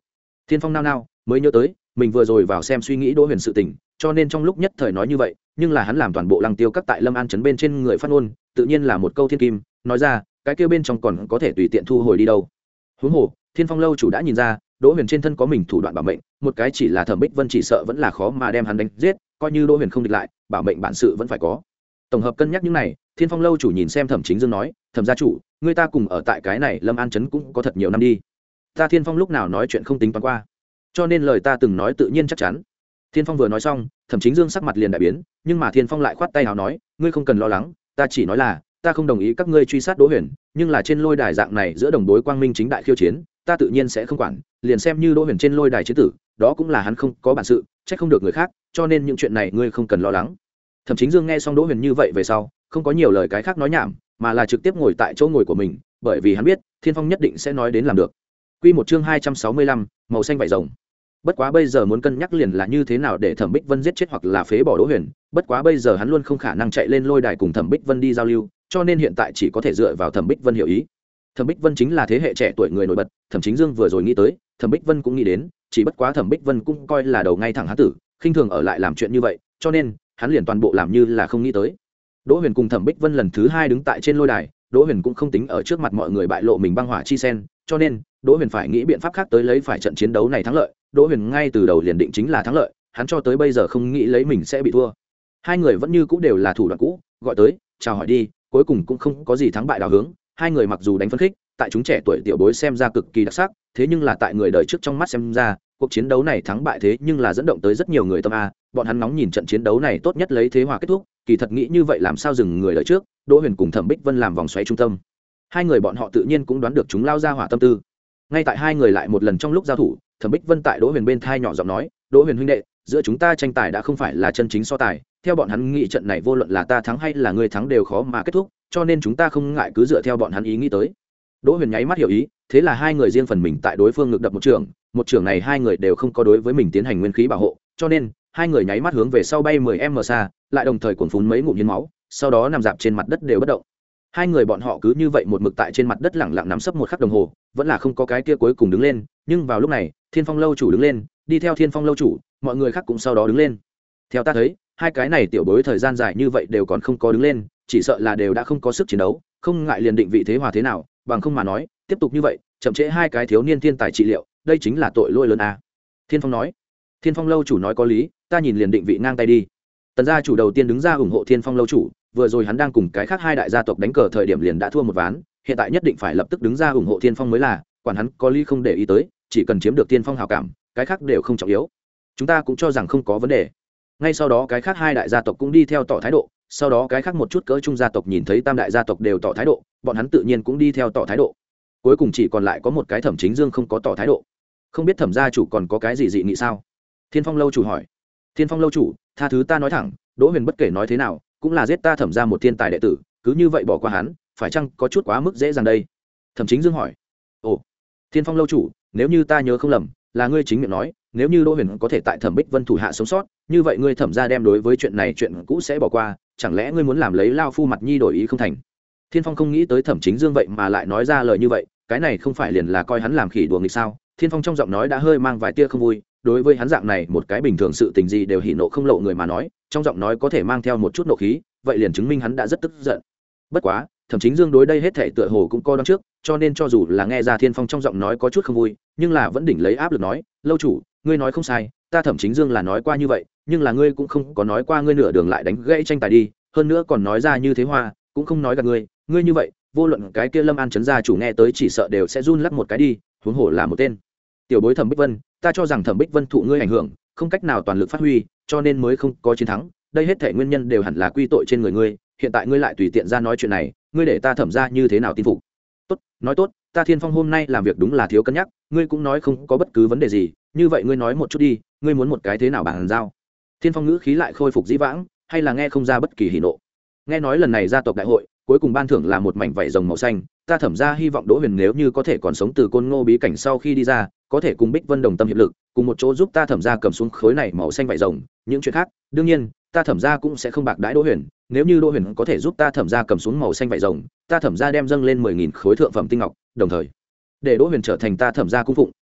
Thiên Phong nao nao mới nhớ tới mình vừa rồi vào xem suy nghĩ Đỗ Huyền sự tình, cho nên trong lúc nhất thời nói như vậy, nhưng là hắn làm toàn bộ Lăng Tiêu các tại Lâm An trấn bên trên người phát ngôn, tự nhiên là một câu thiên kim, nói ra, cái kia bên trong còn có thể tùy tiện thu hồi đi đâu. Huống hồ, Thiên Phong lâu chủ đã nhìn ra, Đỗ Huyền trên thân có mình thủ đoạn bảo mệnh, một cái chỉ là Thẩm Bích Vân chỉ sợ vẫn là khó mà đem hắn đánh giết, coi như Đỗ Huyền không địch lại, bảo mệnh bản sự vẫn phải có. Tổng hợp cân nhắc những này, Thiên Phong lâu chủ nhìn xem Thẩm Chính Dương nói, Thẩm gia chủ, người ta cùng ở tại cái này Lâm An trấn cũng có thật nhiều năm đi. Ta Thiên Phong lúc nào nói chuyện không tính toán qua, cho nên lời ta từng nói tự nhiên chắc chắn. Thiên Phong vừa nói xong, Thẩm Chính Dương sắc mặt liền đại biến, nhưng mà Thiên Phong lại khoát tay áo nói, ngươi không cần lo lắng, ta chỉ nói là, ta không đồng ý các ngươi truy sát Đỗ Huyền, nhưng là trên lôi đài dạng này giữa đồng đối quang minh chính đại khiêu chiến, ta tự nhiên sẽ không quản, liền xem như Đỗ Huyền trên lôi đài chiến tử, đó cũng là hắn không có bản sự, trách không được người khác, cho nên những chuyện này ngươi không cần lo lắng. Thẩm Chính Dương nghe xong Đỗ Huyền như vậy về sau, không có nhiều lời cái khác nói nhảm, mà là trực tiếp ngồi tại chỗ ngồi của mình, bởi vì hắn biết, Thiên Phong nhất định sẽ nói đến làm được. Quy một chương hai trăm sáu mươi lăm, màu xanh vảy rồng. Bất quá bây giờ muốn cân nhắc liền là như thế nào để Thẩm Bích Vân giết chết hoặc là phế bỏ Đỗ Huyền, bất quá bây giờ hắn luôn không khả năng chạy lên lôi đài cùng Thẩm Bích Vân đi giao lưu, cho nên hiện tại chỉ có thể dựa vào Thẩm Bích Vân hiểu ý. Thẩm Bích Vân chính là thế hệ trẻ tuổi người nổi bật, Thẩm Chính Dương vừa rồi nghĩ tới, Thẩm Bích Vân cũng nghĩ đến, chỉ bất quá Thẩm Bích Vân cũng coi là đầu ngay thẳng hán tử, khinh thường ở lại làm chuyện như vậy, cho nên hắn liền toàn bộ làm như là không nghĩ tới. Đỗ Huyền cùng Thẩm Bích Vân lần thứ hai đứng tại trên lôi đài, Đỗ Huyền cũng không tính ở trước mặt mọi người bại lộ mình băng hỏa chi sen, cho nên Đỗ Huyền phải nghĩ biện pháp khác tới lấy phải trận chiến đấu này thắng lợi. Đỗ Huyền ngay từ đầu liền định chính là thắng lợi, hắn cho tới bây giờ không nghĩ lấy mình sẽ bị thua. Hai người vẫn như cũ đều là thủ đoạn cũ, gọi tới, chào hỏi đi, cuối cùng cũng không có gì thắng bại đào hướng. Hai người mặc dù đánh phân khích, tại chúng trẻ tuổi tiểu bối xem ra cực kỳ đặc sắc, thế nhưng là tại người đời trước trong mắt xem ra, cuộc chiến đấu này thắng bại thế nhưng là dẫn động tới rất nhiều người tâm a, bọn hắn nóng nhìn trận chiến đấu này tốt nhất lấy thế hòa kết thúc, kỳ thật nghĩ như vậy làm sao dừng người đời trước, Đỗ Huyền cùng Thẩm Bích Vân làm vòng xoáy trung tâm. Hai người bọn họ tự nhiên cũng đoán được chúng lao ra hỏa tâm tư. Ngay tại hai người lại một lần trong lúc giao thủ, Thẩm Bích Vân tại Đỗ Huyền bên thai nhỏ giọng nói, Đỗ Huyền huynh đệ, giữa chúng ta tranh tài đã không phải là chân chính so tài, theo bọn hắn nghĩ trận này vô luận là ta thắng hay là ngươi thắng đều khó mà kết thúc, cho nên chúng ta không ngại cứ dựa theo bọn hắn ý nghĩ tới. Đỗ Huyền nháy mắt hiểu ý, thế là hai người riêng phần mình tại đối phương ngực đập một trường, một trường này hai người đều không có đối với mình tiến hành nguyên khí bảo hộ, cho nên hai người nháy mắt hướng về sau bay mười mét xa, lại đồng thời cuồn phún mấy ngụm hiến máu, sau đó nằm dạp trên mặt đất đều bất động. Hai người bọn họ cứ như vậy một mực tại trên mặt đất lẳng lặng nằm sấp một khắc đồng hồ, vẫn là không có cái kia cuối cùng đứng lên, nhưng vào lúc này, Thiên Phong lâu chủ đứng lên, đi theo Thiên Phong lâu chủ, mọi người khác cũng sau đó đứng lên. Theo ta thấy, hai cái này tiểu bối thời gian dài như vậy đều còn không có đứng lên, chỉ sợ là đều đã không có sức chiến đấu, không ngại liền định vị thế hòa thế nào, bằng không mà nói, tiếp tục như vậy, chậm trễ hai cái thiếu niên thiên tài trị liệu, đây chính là tội lỗi lớn a. Thiên Phong nói. Thiên Phong lâu chủ nói có lý, ta nhìn liền định vị ngang tay đi. Tần gia chủ đầu tiên đứng ra ủng hộ Thiên Phong lâu chủ, vừa rồi hắn đang cùng cái khác hai đại gia tộc đánh cờ thời điểm liền đã thua một ván, hiện tại nhất định phải lập tức đứng ra ủng hộ Thiên Phong mới là, quản hắn có lý không để ý tới, chỉ cần chiếm được Thiên Phong hảo cảm, cái khác đều không trọng yếu. Chúng ta cũng cho rằng không có vấn đề. Ngay sau đó cái khác hai đại gia tộc cũng đi theo tỏ thái độ, sau đó cái khác một chút cỡ trung gia tộc nhìn thấy tam đại gia tộc đều tỏ thái độ, bọn hắn tự nhiên cũng đi theo tỏ thái độ. Cuối cùng chỉ còn lại có một cái Thẩm Chính Dương không có tỏ thái độ. Không biết Thẩm gia chủ còn có cái gì dị nghị sao? Thiên Phong lâu chủ hỏi. Thiên Phong lâu chủ, tha thứ ta nói thẳng, Đỗ Huyền bất kể nói thế nào, cũng là giết ta Thẩm gia một thiên tài đệ tử, cứ như vậy bỏ qua hắn, phải chăng có chút quá mức dễ dàng đây? Thẩm Chính Dương hỏi. Ồ, Thiên Phong lâu chủ, nếu như ta nhớ không lầm, là ngươi chính miệng nói, nếu như Đỗ Huyền có thể tại Thẩm Bích Vân thủ hạ sống sót, như vậy ngươi Thẩm gia đem đối với chuyện này chuyện cũ sẽ bỏ qua, chẳng lẽ ngươi muốn làm lấy lao phu mặt nhi đổi ý không thành? Thiên Phong không nghĩ tới Thẩm Chính Dương vậy mà lại nói ra lời như vậy, cái này không phải liền là coi hắn làm khỉ đùa nghịch sao? Thiên Phong trong giọng nói đã hơi mang vài tia không vui, đối với hắn dạng này một cái bình thường sự tình gì đều hỉ nộ không lộ người mà nói, trong giọng nói có thể mang theo một chút nộ khí, vậy liền chứng minh hắn đã rất tức giận. Bất quá, Thẩm Chính Dương đối đây hết thảy tựa hồ cũng coi đoán trước, cho nên cho dù là nghe ra Thiên Phong trong giọng nói có chút không vui, nhưng là vẫn đỉnh lấy áp lực nói, "Lâu chủ, ngươi nói không sai, ta Thẩm Chính Dương là nói qua như vậy, nhưng là ngươi cũng không có nói qua ngươi nửa đường lại đánh gãy tranh tài đi, hơn nữa còn nói ra như thế hoa, cũng không nói gạt ngươi, ngươi như vậy, vô luận cái kia Lâm An trấn gia chủ nghe tới chỉ sợ đều sẽ run lắc một cái đi, huống hồ là một tên tiểu bối Thẩm Bích Vân, ta cho rằng Thẩm Bích Vân thụ ngươi ảnh hưởng, không cách nào toàn lực phát huy, cho nên mới không có chiến thắng, đây hết thảy nguyên nhân đều hẳn là quy tội trên người ngươi, hiện tại ngươi lại tùy tiện ra nói chuyện này, ngươi để ta Thẩm ra như thế nào tin phục?" "Tốt, nói tốt, ta Thiên Phong hôm nay làm việc đúng là thiếu cân nhắc, ngươi cũng nói không có bất cứ vấn đề gì, như vậy ngươi nói một chút đi, ngươi muốn một cái thế nào bàn giao?" Thiên Phong ngữ khí lại khôi phục dĩ vãng, hay là nghe không ra bất kỳ hỉ nộ. Nghe nói lần này gia tộc đại hội, cuối cùng ban thưởng là một mảnh vảy rồng màu xanh, ta Thẩm ra hy vọng Đỗ Huyền nếu như có thể còn sống từ Côn Ngô bí cảnh sau khi đi ra, có thể cùng Bích Vân đồng tâm hiệp lực, cùng một chỗ giúp ta Thẩm ra cầm xuống khối này màu xanh vảy rồng, những chuyện khác, đương nhiên, ta Thẩm ra cũng sẽ không bạc đãi Đỗ Huyền, nếu như Đỗ Huyền có thể giúp ta Thẩm ra cầm xuống màu xanh vảy rồng, ta Thẩm ra đem dâng lên mười nghìn khối thượng phẩm tinh ngọc, đồng thời để Đỗ Huyền trở thành ta Thẩm ra cung phụng,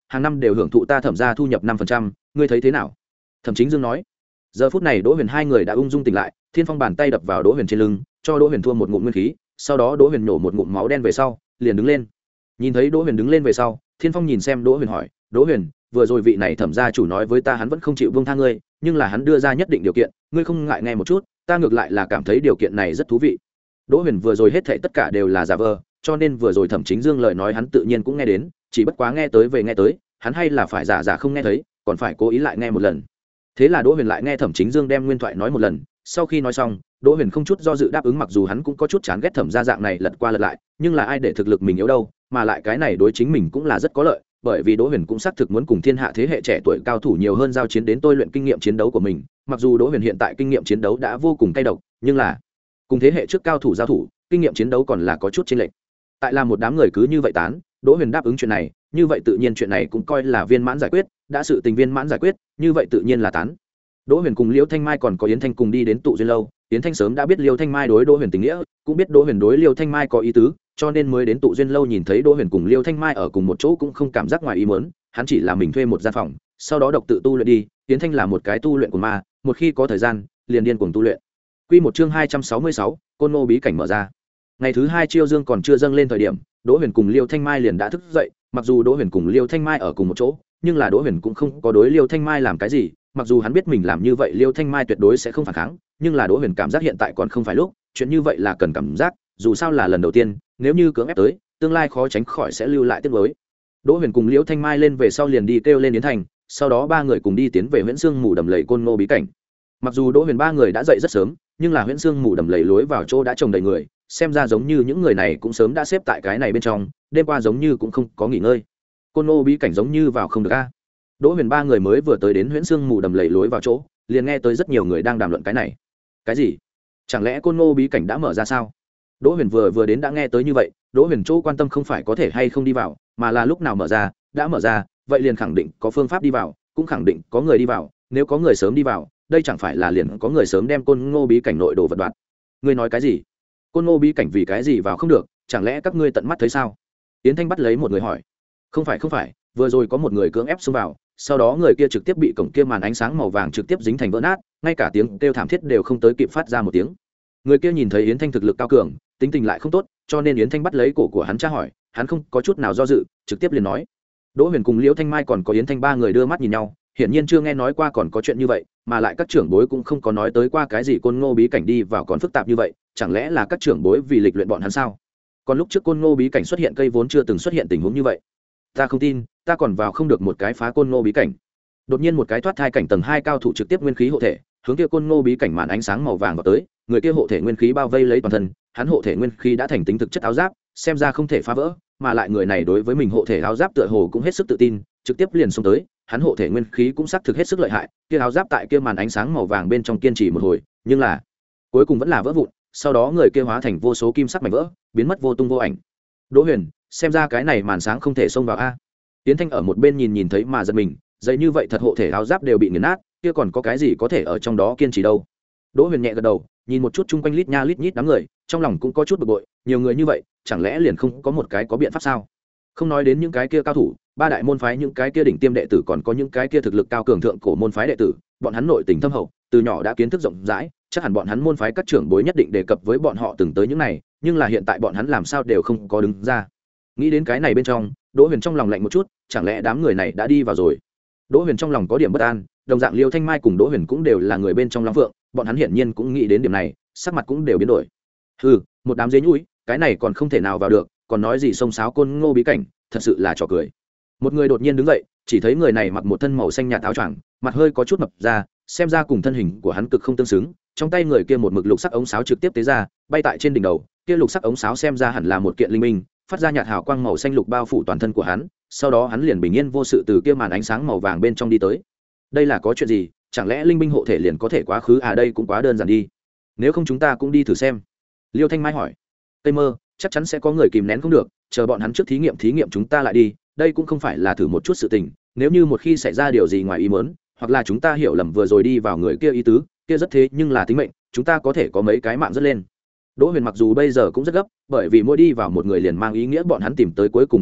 hàng năm đều hưởng thụ ta thẩm ra thu nhập năm phần trăm, ngươi thấy thế nào? Thẩm Chính Dương nói. Giờ phút này Đỗ Huyền hai người đã ung dung tỉnh lại, Thiên Phong bàn tay đập vào Đỗ Huyền trên lưng, cho Đỗ Huyền thua một ngụm nguyên khí, sau đó Đỗ Huyền nổ một ngụm máu đen về sau, liền đứng lên. Nhìn thấy Đỗ Huyền đứng lên về sau, Thiên Phong nhìn xem Đỗ Huyền hỏi, Đỗ Huyền, vừa rồi vị này thẩm gia chủ nói với ta hắn vẫn không chịu buông tha ngươi, nhưng là hắn đưa ra nhất định điều kiện, ngươi không ngại nghe một chút, ta ngược lại là cảm thấy điều kiện này rất thú vị. Đỗ Huyền vừa rồi hết thảy tất cả đều là giả vờ, cho nên vừa rồi Thẩm Chính Dương lời nói hắn tự nhiên cũng nghe đến, chỉ bất quá nghe tới về nghe tới, hắn hay là phải giả giả không nghe thấy, còn phải cố ý lại nghe một lần. Thế là Đỗ Huyền lại nghe Thẩm Chính Dương đem nguyên thoại nói một lần, sau khi nói xong, Đỗ Huyền không chút do dự đáp ứng, mặc dù hắn cũng có chút chán ghét Thẩm gia dạng này lật qua lật lại, nhưng là ai để thực lực mình yếu đâu, mà lại cái này đối chính mình cũng là rất có lợi, bởi vì Đỗ Huyền cũng xác thực muốn cùng thiên hạ thế hệ trẻ tuổi cao thủ nhiều hơn giao chiến đến tôi luyện kinh nghiệm chiến đấu của mình, mặc dù Đỗ Huyền hiện tại kinh nghiệm chiến đấu đã vô cùng cay độc, nhưng là cùng thế hệ trước cao thủ giao thủ, kinh nghiệm chiến đấu còn là có chút chênh lệch. Tại là một đám người cứ như vậy tán, Đỗ Huyền đáp ứng chuyện này, như vậy tự nhiên chuyện này cũng coi là viên mãn giải quyết, đã sự tình viên mãn giải quyết, như vậy tự nhiên là tán. Đỗ Huyền cùng Liêu Thanh Mai còn có Yến Thanh cùng đi đến tụ duyên lâu, Yến Thanh sớm đã biết Liêu Thanh Mai đối Đỗ Huyền tình nghĩa, cũng biết Đỗ Huyền đối Liêu Thanh Mai có ý tứ, cho nên mới đến tụ duyên lâu nhìn thấy Đỗ Huyền cùng Liêu Thanh Mai ở cùng một chỗ cũng không cảm giác ngoài ý muốn, hắn chỉ là mình thuê một gian phòng, sau đó độc tự tu luyện đi, Yến Thanh là một cái tu luyện của ma, một khi có thời gian, liền điên cuồng tu luyện. Quy một chương hai trăm sáu mươi sáu, Côn Ngô bí cảnh mở ra. Ngày thứ hai chiêu dương còn chưa dâng lên thời điểm, Đỗ Huyền cùng Liêu Thanh Mai liền đã thức dậy, mặc dù Đỗ Huyền cùng Liêu Thanh Mai ở cùng một chỗ, nhưng là Đỗ Huyền cũng không có đối Liêu Thanh Mai làm cái gì, mặc dù hắn biết mình làm như vậy Liêu Thanh Mai tuyệt đối sẽ không phản kháng, nhưng là Đỗ Huyền cảm giác hiện tại còn không phải lúc, chuyện như vậy là cần cảm giác, dù sao là lần đầu tiên, nếu như cưỡng ép tới, tương lai khó tránh khỏi sẽ lưu lại tiếc nuối. Đỗ Huyền cùng Liêu Thanh Mai lên về sau liền đi kêu lên Yến Thành, sau đó ba người cùng đi tiến về Huyễn Sương Mù Đầm Lầy Côn Ngô bí cảnh. Mặc dù Đỗ Huyền ba người đã dậy rất sớm, nhưng là Huyễn Sương Mù Đầm Lầy lối vào chỗ đã trồng đầy người, xem ra giống như những người này cũng sớm đã xếp tại cái này bên trong, đêm qua giống như cũng không có nghỉ ngơi. Côn Ngô bí cảnh giống như vào không được a. Đỗ Huyền ba người mới vừa tới đến Huyễn Sương Mù Đầm Lầy lối vào chỗ, liền nghe tới rất nhiều người đang đàm luận cái này. Cái gì? Chẳng lẽ Côn Ngô bí cảnh đã mở ra sao? Đỗ Huyền vừa vừa đến đã nghe tới như vậy, Đỗ Huyền chỗ quan tâm không phải có thể hay không đi vào, mà là lúc nào mở ra, đã mở ra, vậy liền khẳng định có phương pháp đi vào, cũng khẳng định có người đi vào, nếu có người sớm đi vào, đây chẳng phải là liền có người sớm đem Côn Ngô bí cảnh nội đồ vật đoạt. Ngươi nói cái gì? Côn Ngô bí cảnh vì cái gì vào không được, chẳng lẽ các ngươi tận mắt thấy sao? Yến Thanh bắt lấy một người hỏi. Không phải không phải, vừa rồi có một người cưỡng ép xông vào, sau đó người kia trực tiếp bị cổng kia màn ánh sáng màu vàng trực tiếp dính thành vỡ nát, ngay cả tiếng kêu thảm thiết đều không tới kịp phát ra một tiếng. Người kia nhìn thấy Yến Thanh thực lực cao cường, tính tình lại không tốt, cho nên Yến Thanh bắt lấy cổ của hắn tra hỏi, hắn không có chút nào do dự, trực tiếp liền nói. Đỗ Huyền cùng Liễu Thanh Mai còn có Yến Thanh ba người đưa mắt nhìn nhau, hiển nhiên chưa nghe nói qua còn có chuyện như vậy, mà lại các trưởng bối cũng không có nói tới qua cái gì Côn Ngô bí cảnh đi vào còn phức tạp như vậy, chẳng lẽ là các trưởng bối vì lịch luyện bọn hắn sao? Còn lúc trước Côn Ngô bí cảnh xuất hiện cây vốn chưa từng xuất hiện tình huống như vậy. Ta không tin, ta còn vào không được một cái phá Côn Ngô bí cảnh. Đột nhiên một cái thoát thai cảnh tầng hai cao thủ trực tiếp nguyên khí hộ thể, hướng kia Côn Ngô bí cảnh màn ánh sáng màu vàng vào tới, người kia hộ thể nguyên khí bao vây lấy toàn thân, hắn hộ thể nguyên khí đã thành tính thực chất áo giáp, xem ra không thể phá vỡ, mà lại người này đối với mình hộ thể áo giáp tựa hồ cũng hết sức tự tin, trực tiếp liền xông tới, hắn hộ thể nguyên khí cũng xác thực hết sức lợi hại, kia áo giáp tại kia màn ánh sáng màu vàng bên trong kiên trì một hồi, nhưng là cuối cùng vẫn là vỡ vụn, sau đó người kia hóa thành vô số kim sắc mảnh vỡ, biến mất vô tung vô ảnh. Đỗ Huyền, xem ra cái này màn sáng không thể xông vào a. Tiến Thanh ở một bên nhìn nhìn thấy mà giật mình, dây như vậy thật hộ thể áo giáp đều bị nghiền nát, kia còn có cái gì có thể ở trong đó kiên trì đâu. Đỗ Huyền nhẹ gật đầu, nhìn một chút chung quanh lít nha lít nhít đám người, trong lòng cũng có chút bực bội, nhiều người như vậy, chẳng lẽ liền không có một cái có biện pháp sao? Không nói đến những cái kia cao thủ, ba đại môn phái những cái kia đỉnh tiêm đệ tử còn có những cái kia thực lực cao cường thượng cổ môn phái đệ tử, bọn hắn nội tình thâm hậu, từ nhỏ đã kiến thức rộng rãi, chắc hẳn bọn hắn môn phái các trưởng bối nhất định đề cập với bọn họ từng tới những này, nhưng là hiện tại bọn hắn làm sao đều không có đứng ra. Nghĩ đến cái này bên trong, Đỗ Huyền trong lòng lạnh một chút, chẳng lẽ đám người này đã đi vào rồi? Đỗ Huyền trong lòng có điểm bất an, đồng dạng Liêu Thanh Mai cùng Đỗ Huyền cũng đều là người bên trong Long Phượng, bọn hắn hiển nhiên cũng nghĩ đến điểm này, sắc mặt cũng đều biến đổi. Hừ, một đám dế nhũi, cái này còn không thể nào vào được, còn nói gì xông xáo Côn Ngô bí cảnh, thật sự là trò cười. Một người đột nhiên đứng dậy, chỉ thấy người này mặc một thân màu xanh nhạt áo choàng, mặt hơi có chút mập ra, xem ra cùng thân hình của hắn cực không tương xứng, trong tay người kia một mực lục sắc ống sáo trực tiếp tế ra, bay tại trên đỉnh đầu, kia lục sắc ống sáo xem ra hẳn là một kiện linh minh, phát ra nhạt hào quang màu xanh lục bao phủ toàn thân của hắn, sau đó hắn liền bình yên vô sự từ kia màn ánh sáng màu vàng bên trong đi tới. Đây là có chuyện gì, chẳng lẽ linh binh hộ thể liền có thể quá khứ à? Đây cũng quá đơn giản đi, nếu không chúng ta cũng đi thử xem. Liêu Thanh Mai hỏi. Tây Mơ, chắc chắn sẽ có người kìm nén không được, chờ bọn hắn trước thí nghiệm thí nghiệm chúng ta lại đi, đây cũng không phải là thử một chút sự tình, nếu như một khi xảy ra điều gì ngoài ý muốn, hoặc là chúng ta hiểu lầm vừa rồi đi vào người kia ý tứ, kia rất thế nhưng là tính mệnh, chúng ta có thể có mấy cái mạng rất lên. Đỗ Huyền mặc dù bây giờ cũng rất gấp, bởi vì mỗi đi vào một người liền mang ý nghĩa bọn hắn tìm tới cuối cùng đồ vật,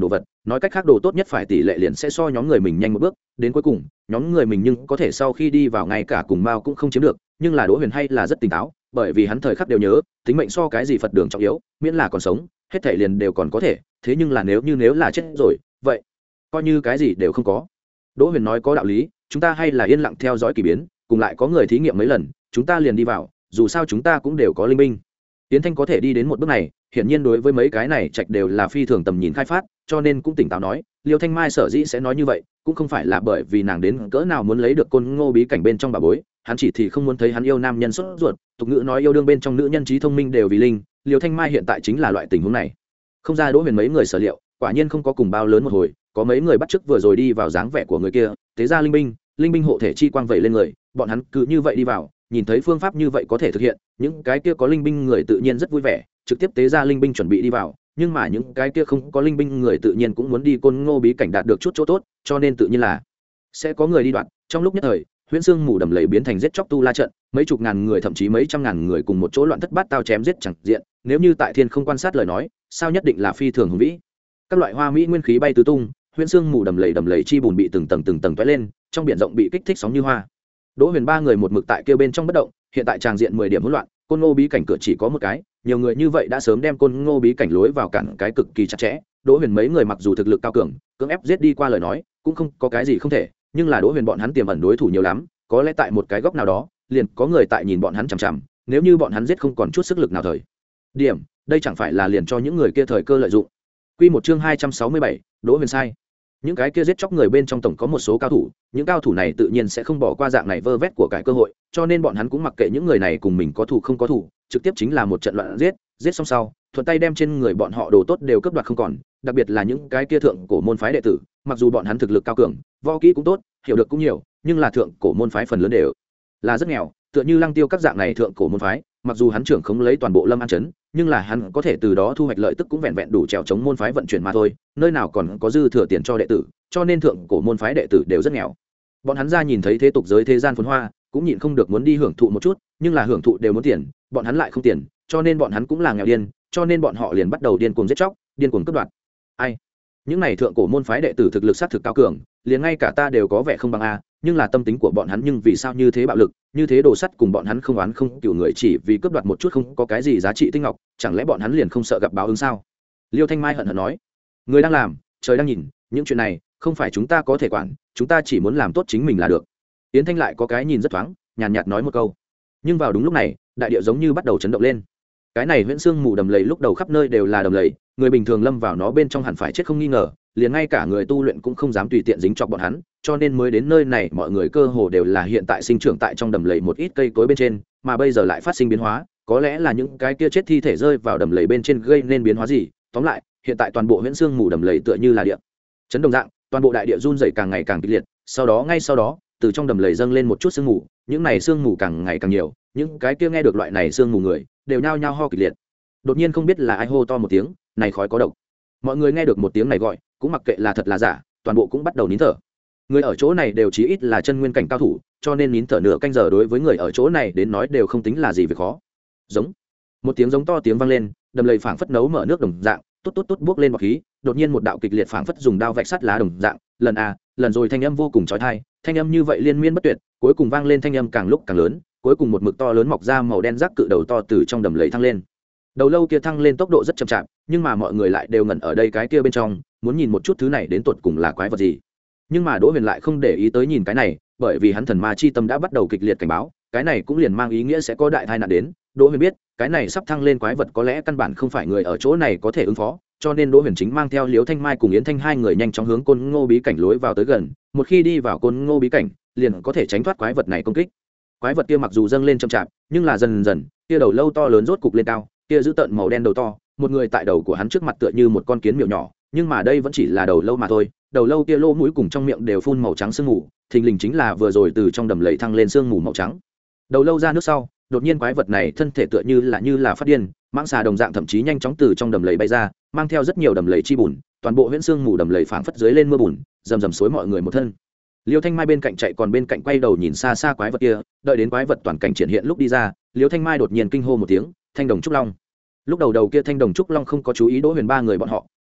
nói cách khác đồ tốt nhất phải tỷ lệ liền sẽ so nhóm người mình nhanh một bước, đến cuối cùng nhóm người mình nhưng có thể sau khi đi vào ngay cả cùng mao cũng không chiếm được. Nhưng là Đỗ Huyền hay là rất tỉnh táo, bởi vì hắn thời khắc đều nhớ tính mệnh so cái gì Phật đường trọng yếu, miễn là còn sống hết thể liền đều còn có thể. Thế nhưng là nếu như nếu là chết rồi vậy coi như cái gì đều không có. Đỗ Huyền nói có đạo lý, chúng ta hay là yên lặng theo dõi kỳ biến, cùng lại có người thí nghiệm mấy lần chúng ta liền đi vào, dù sao chúng ta cũng đều có linh binh. Tiến Thanh có thể đi đến một bước này hiển nhiên đối với mấy cái này trạch đều là phi thường tầm nhìn khai phát, cho nên cũng tỉnh táo nói Liêu Thanh Mai sở dĩ sẽ nói như vậy cũng không phải là bởi vì nàng đến cỡ nào muốn lấy được Côn Ngô bí cảnh bên trong bà bối, hắn chỉ thì không muốn thấy hắn yêu nam nhân sốt ruột. Tục ngữ nói yêu đương bên trong nữ nhân trí thông minh đều vì linh, Liêu Thanh Mai hiện tại chính là loại tình huống này. Không ra Đỗ Huyền mấy người sở liệu, quả nhiên không có cùng bao lớn một hồi, có mấy người bắt chước vừa rồi đi vào dáng vẻ của người kia, thế ra linh binh, linh binh hộ thể chi quang vẩy lên người, bọn hắn cứ như vậy đi vào, nhìn thấy phương pháp như vậy có thể thực hiện, những cái kia có linh binh người tự nhiên rất vui vẻ, trực tiếp tế ra linh binh chuẩn bị đi vào. Nhưng mà những cái kia không có linh binh người tự nhiên cũng muốn đi Côn Ngô bí cảnh đạt được chút chỗ tốt, cho nên tự nhiên là sẽ có người đi đoạn. Trong lúc nhất thời huyễn xương mù đầm lầy biến thành giết chóc tu la trận, mấy chục ngàn người thậm chí mấy trăm ngàn người cùng một chỗ loạn thất bát tao chém giết chẳng diện, nếu như tại thiên không quan sát lời nói sao nhất định là phi thường hùng vĩ. Các loại hoa mỹ nguyên khí bay tứ tung, huyễn xương mù đầm lầy đầm lầy chi bùn bị từng tầng từng tầng toé lên, trong biển rộng bị kích thích sóng như hoa. Đỗ Huyền ba người một mực tại kia bên trong bất động, hiện tại tràng diện mười điểm hỗn loạn, Côn Ngô bí cảnh cửa chỉ có một cái, nhiều người như vậy đã sớm đem Côn Ngô bí cảnh lối vào cản cái cực kỳ chặt chẽ. Đỗ Huyền mấy người mặc dù thực lực cao cường, cưỡng ép giết đi qua lời nói cũng không có cái gì không thể, nhưng là Đỗ Huyền bọn hắn tiềm ẩn đối thủ nhiều lắm, có lẽ tại một cái góc nào đó liền có người tại nhìn bọn hắn chằm chằm, nếu như bọn hắn giết không còn chút sức lực nào thời điểm, đây chẳng phải là liền cho những người kia thời cơ lợi dụng. Quy một chương hai trăm sáu mươi bảy, Đỗ Huyền sai. Những cái kia giết chóc người bên trong tổng có một số cao thủ, những cao thủ này tự nhiên sẽ không bỏ qua dạng này vơ vét của cải cơ hội, cho nên bọn hắn cũng mặc kệ những người này cùng mình có thủ không có thủ, trực tiếp chính là một trận loạn giết, giết xong sau, thuận tay đem trên người bọn họ đồ tốt đều cướp đoạt không còn, đặc biệt là những cái kia thượng cổ môn phái đệ tử, mặc dù bọn hắn thực lực cao cường, võ kỹ cũng tốt, hiểu được cũng nhiều, nhưng là thượng cổ môn phái phần lớn đều là rất nghèo, tựa như Lăng Tiêu các dạng này thượng cổ môn phái, mặc dù hắn trưởng không lấy toàn bộ Lâm An trấn, nhưng là hắn có thể từ đó thu hoạch lợi tức cũng vẹn vẹn đủ trèo chống môn phái vận chuyển mà thôi, nơi nào còn có dư thừa tiền cho đệ tử, cho nên thượng cổ môn phái đệ tử đều rất nghèo. Bọn hắn ra nhìn thấy thế tục giới thế gian phồn hoa, cũng nhịn không được muốn đi hưởng thụ một chút, nhưng là hưởng thụ đều muốn tiền, bọn hắn lại không tiền, cho nên bọn hắn cũng là nghèo điên, cho nên bọn họ liền bắt đầu điên cuồng giết chóc, điên cuồng cướp đoạt. Ai? Những này thượng cổ môn phái đệ tử thực lực sát thực cao cường, liền ngay cả ta đều có vẻ không bằng a, nhưng là tâm tính của bọn hắn nhưng vì sao như thế bạo lực, như thế đồ sắt, cùng bọn hắn không oán không cừu người chỉ vì cướp đoạt một chút không có cái gì giá trị tinh ngọc, chẳng lẽ bọn hắn liền không sợ gặp báo ứng sao? Liêu Thanh Mai hận hận nói, người đang làm, trời đang nhìn, những chuyện này không phải chúng ta có thể quản, chúng ta chỉ muốn làm tốt chính mình là được. Yến Thanh lại có cái nhìn rất thoáng, nhàn nhạt nói một câu. Nhưng vào đúng lúc này, đại địa giống như bắt đầu chấn động lên. Cái này huyễn xương mù đầm lầy lúc đầu khắp nơi đều là đầm lầy, người bình thường lâm vào nó bên trong hẳn phải chết không nghi ngờ, liền ngay cả người tu luyện cũng không dám tùy tiện dính chọc bọn hắn, cho nên mới đến nơi này mọi người cơ hồ đều là hiện tại sinh trưởng tại trong đầm lầy một ít cây cối bên trên, mà bây giờ lại phát sinh biến hóa, có lẽ là những cái kia chết thi thể rơi vào đầm lầy bên trên gây nên biến hóa gì. Tóm lại, hiện tại toàn bộ huyễn xương mù đầm lầy tựa như là địa chấn đồng dạng, toàn bộ đại địa run rẩy càng ngày càng kịch liệt, sau đó ngay sau đó, từ trong đầm lầy dâng lên một chút sương mù, những này sương mù càng ngày càng nhiều, những cái kia nghe được loại này sương mù người đều nhao nhao ho kịch liệt. Đột nhiên không biết là ai hô to một tiếng, này khói có độc. Mọi người nghe được một tiếng này gọi, cũng mặc kệ là thật là giả, toàn bộ cũng bắt đầu nín thở. Người ở chỗ này đều chí ít là chân nguyên cảnh cao thủ, cho nên nín thở nửa canh giờ đối với người ở chỗ này đến nói đều không tính là gì việc khó. Giống một tiếng giống to tiếng vang lên, đầm lầy phảng phất nấu mở nước đồng dạng, tốt tốt tốt bước lên bọt khí, đột nhiên một đạo kịch liệt phảng phất dùng đao vạch sắt lá đồng dạng, lần a, lần rồi thanh âm vô cùng chói tai, thanh âm như vậy liên miên bất tuyệt, cuối cùng vang lên thanh âm càng lúc càng lớn, cuối cùng một mực to lớn mọc ra màu đen rác cự đầu to từ trong đầm lầy thăng lên. Đầu lâu kia thăng lên tốc độ rất chậm chạp, nhưng mà mọi người lại đều ngẩn ở đây cái kia bên trong, muốn nhìn một chút thứ này đến tột cùng là quái vật gì. Nhưng mà Đỗ Huyền lại không để ý tới nhìn cái này, bởi vì hắn thần ma chi tâm đã bắt đầu kịch liệt cảnh báo, cái này cũng liền mang ý nghĩa sẽ có đại tai nạn đến. Đỗ Huyền biết, cái này sắp thăng lên quái vật có lẽ căn bản không phải người ở chỗ này có thể ứng phó, cho nên Đỗ Huyền chính mang theo Liễu Thanh Mai cùng Yến Thanh hai người nhanh chóng hướng Côn Ngô bí cảnh lối vào tới gần, một khi đi vào Côn Ngô bí cảnh, liền có thể tránh thoát quái vật này công kích. Quái vật kia mặc dù dâng lên chậm chạp, nhưng là dần dần, kia đầu lâu to lớn rốt cục lên cao, kia giữ tợn màu đen đầu to, một người tại đầu của hắn trước mặt tựa như một con kiến miểu nhỏ, nhưng mà đây vẫn chỉ là đầu lâu mà thôi, đầu lâu kia lỗ mũi cùng trong miệng đều phun màu trắng sương mù, thình lình chính là vừa rồi từ trong đầm lầy thăng lên sương mù màu trắng. Đầu lâu ra nước sau, đột nhiên quái vật này thân thể tựa như là như là phát điên, mãng xà đồng dạng thậm chí nhanh chóng từ trong đầm lầy bay ra, mang theo rất nhiều đầm lầy chi bùn, toàn bộ huyễn sương mù đầm lầy phảng phất dưới lên mưa bùn, rầm rầm xối mọi người một thân. Liêu Thanh Mai bên cạnh chạy còn bên cạnh quay đầu nhìn xa xa quái vật kia, đợi đến quái vật toàn cảnh triển hiện lúc đi ra, Liêu Thanh Mai đột nhiên kinh hô một tiếng, thanh đồng trúc long. Lúc đầu đầu kia thanh đồng trúc long không có chú ý Đỗ Huyền ba người bọn họ,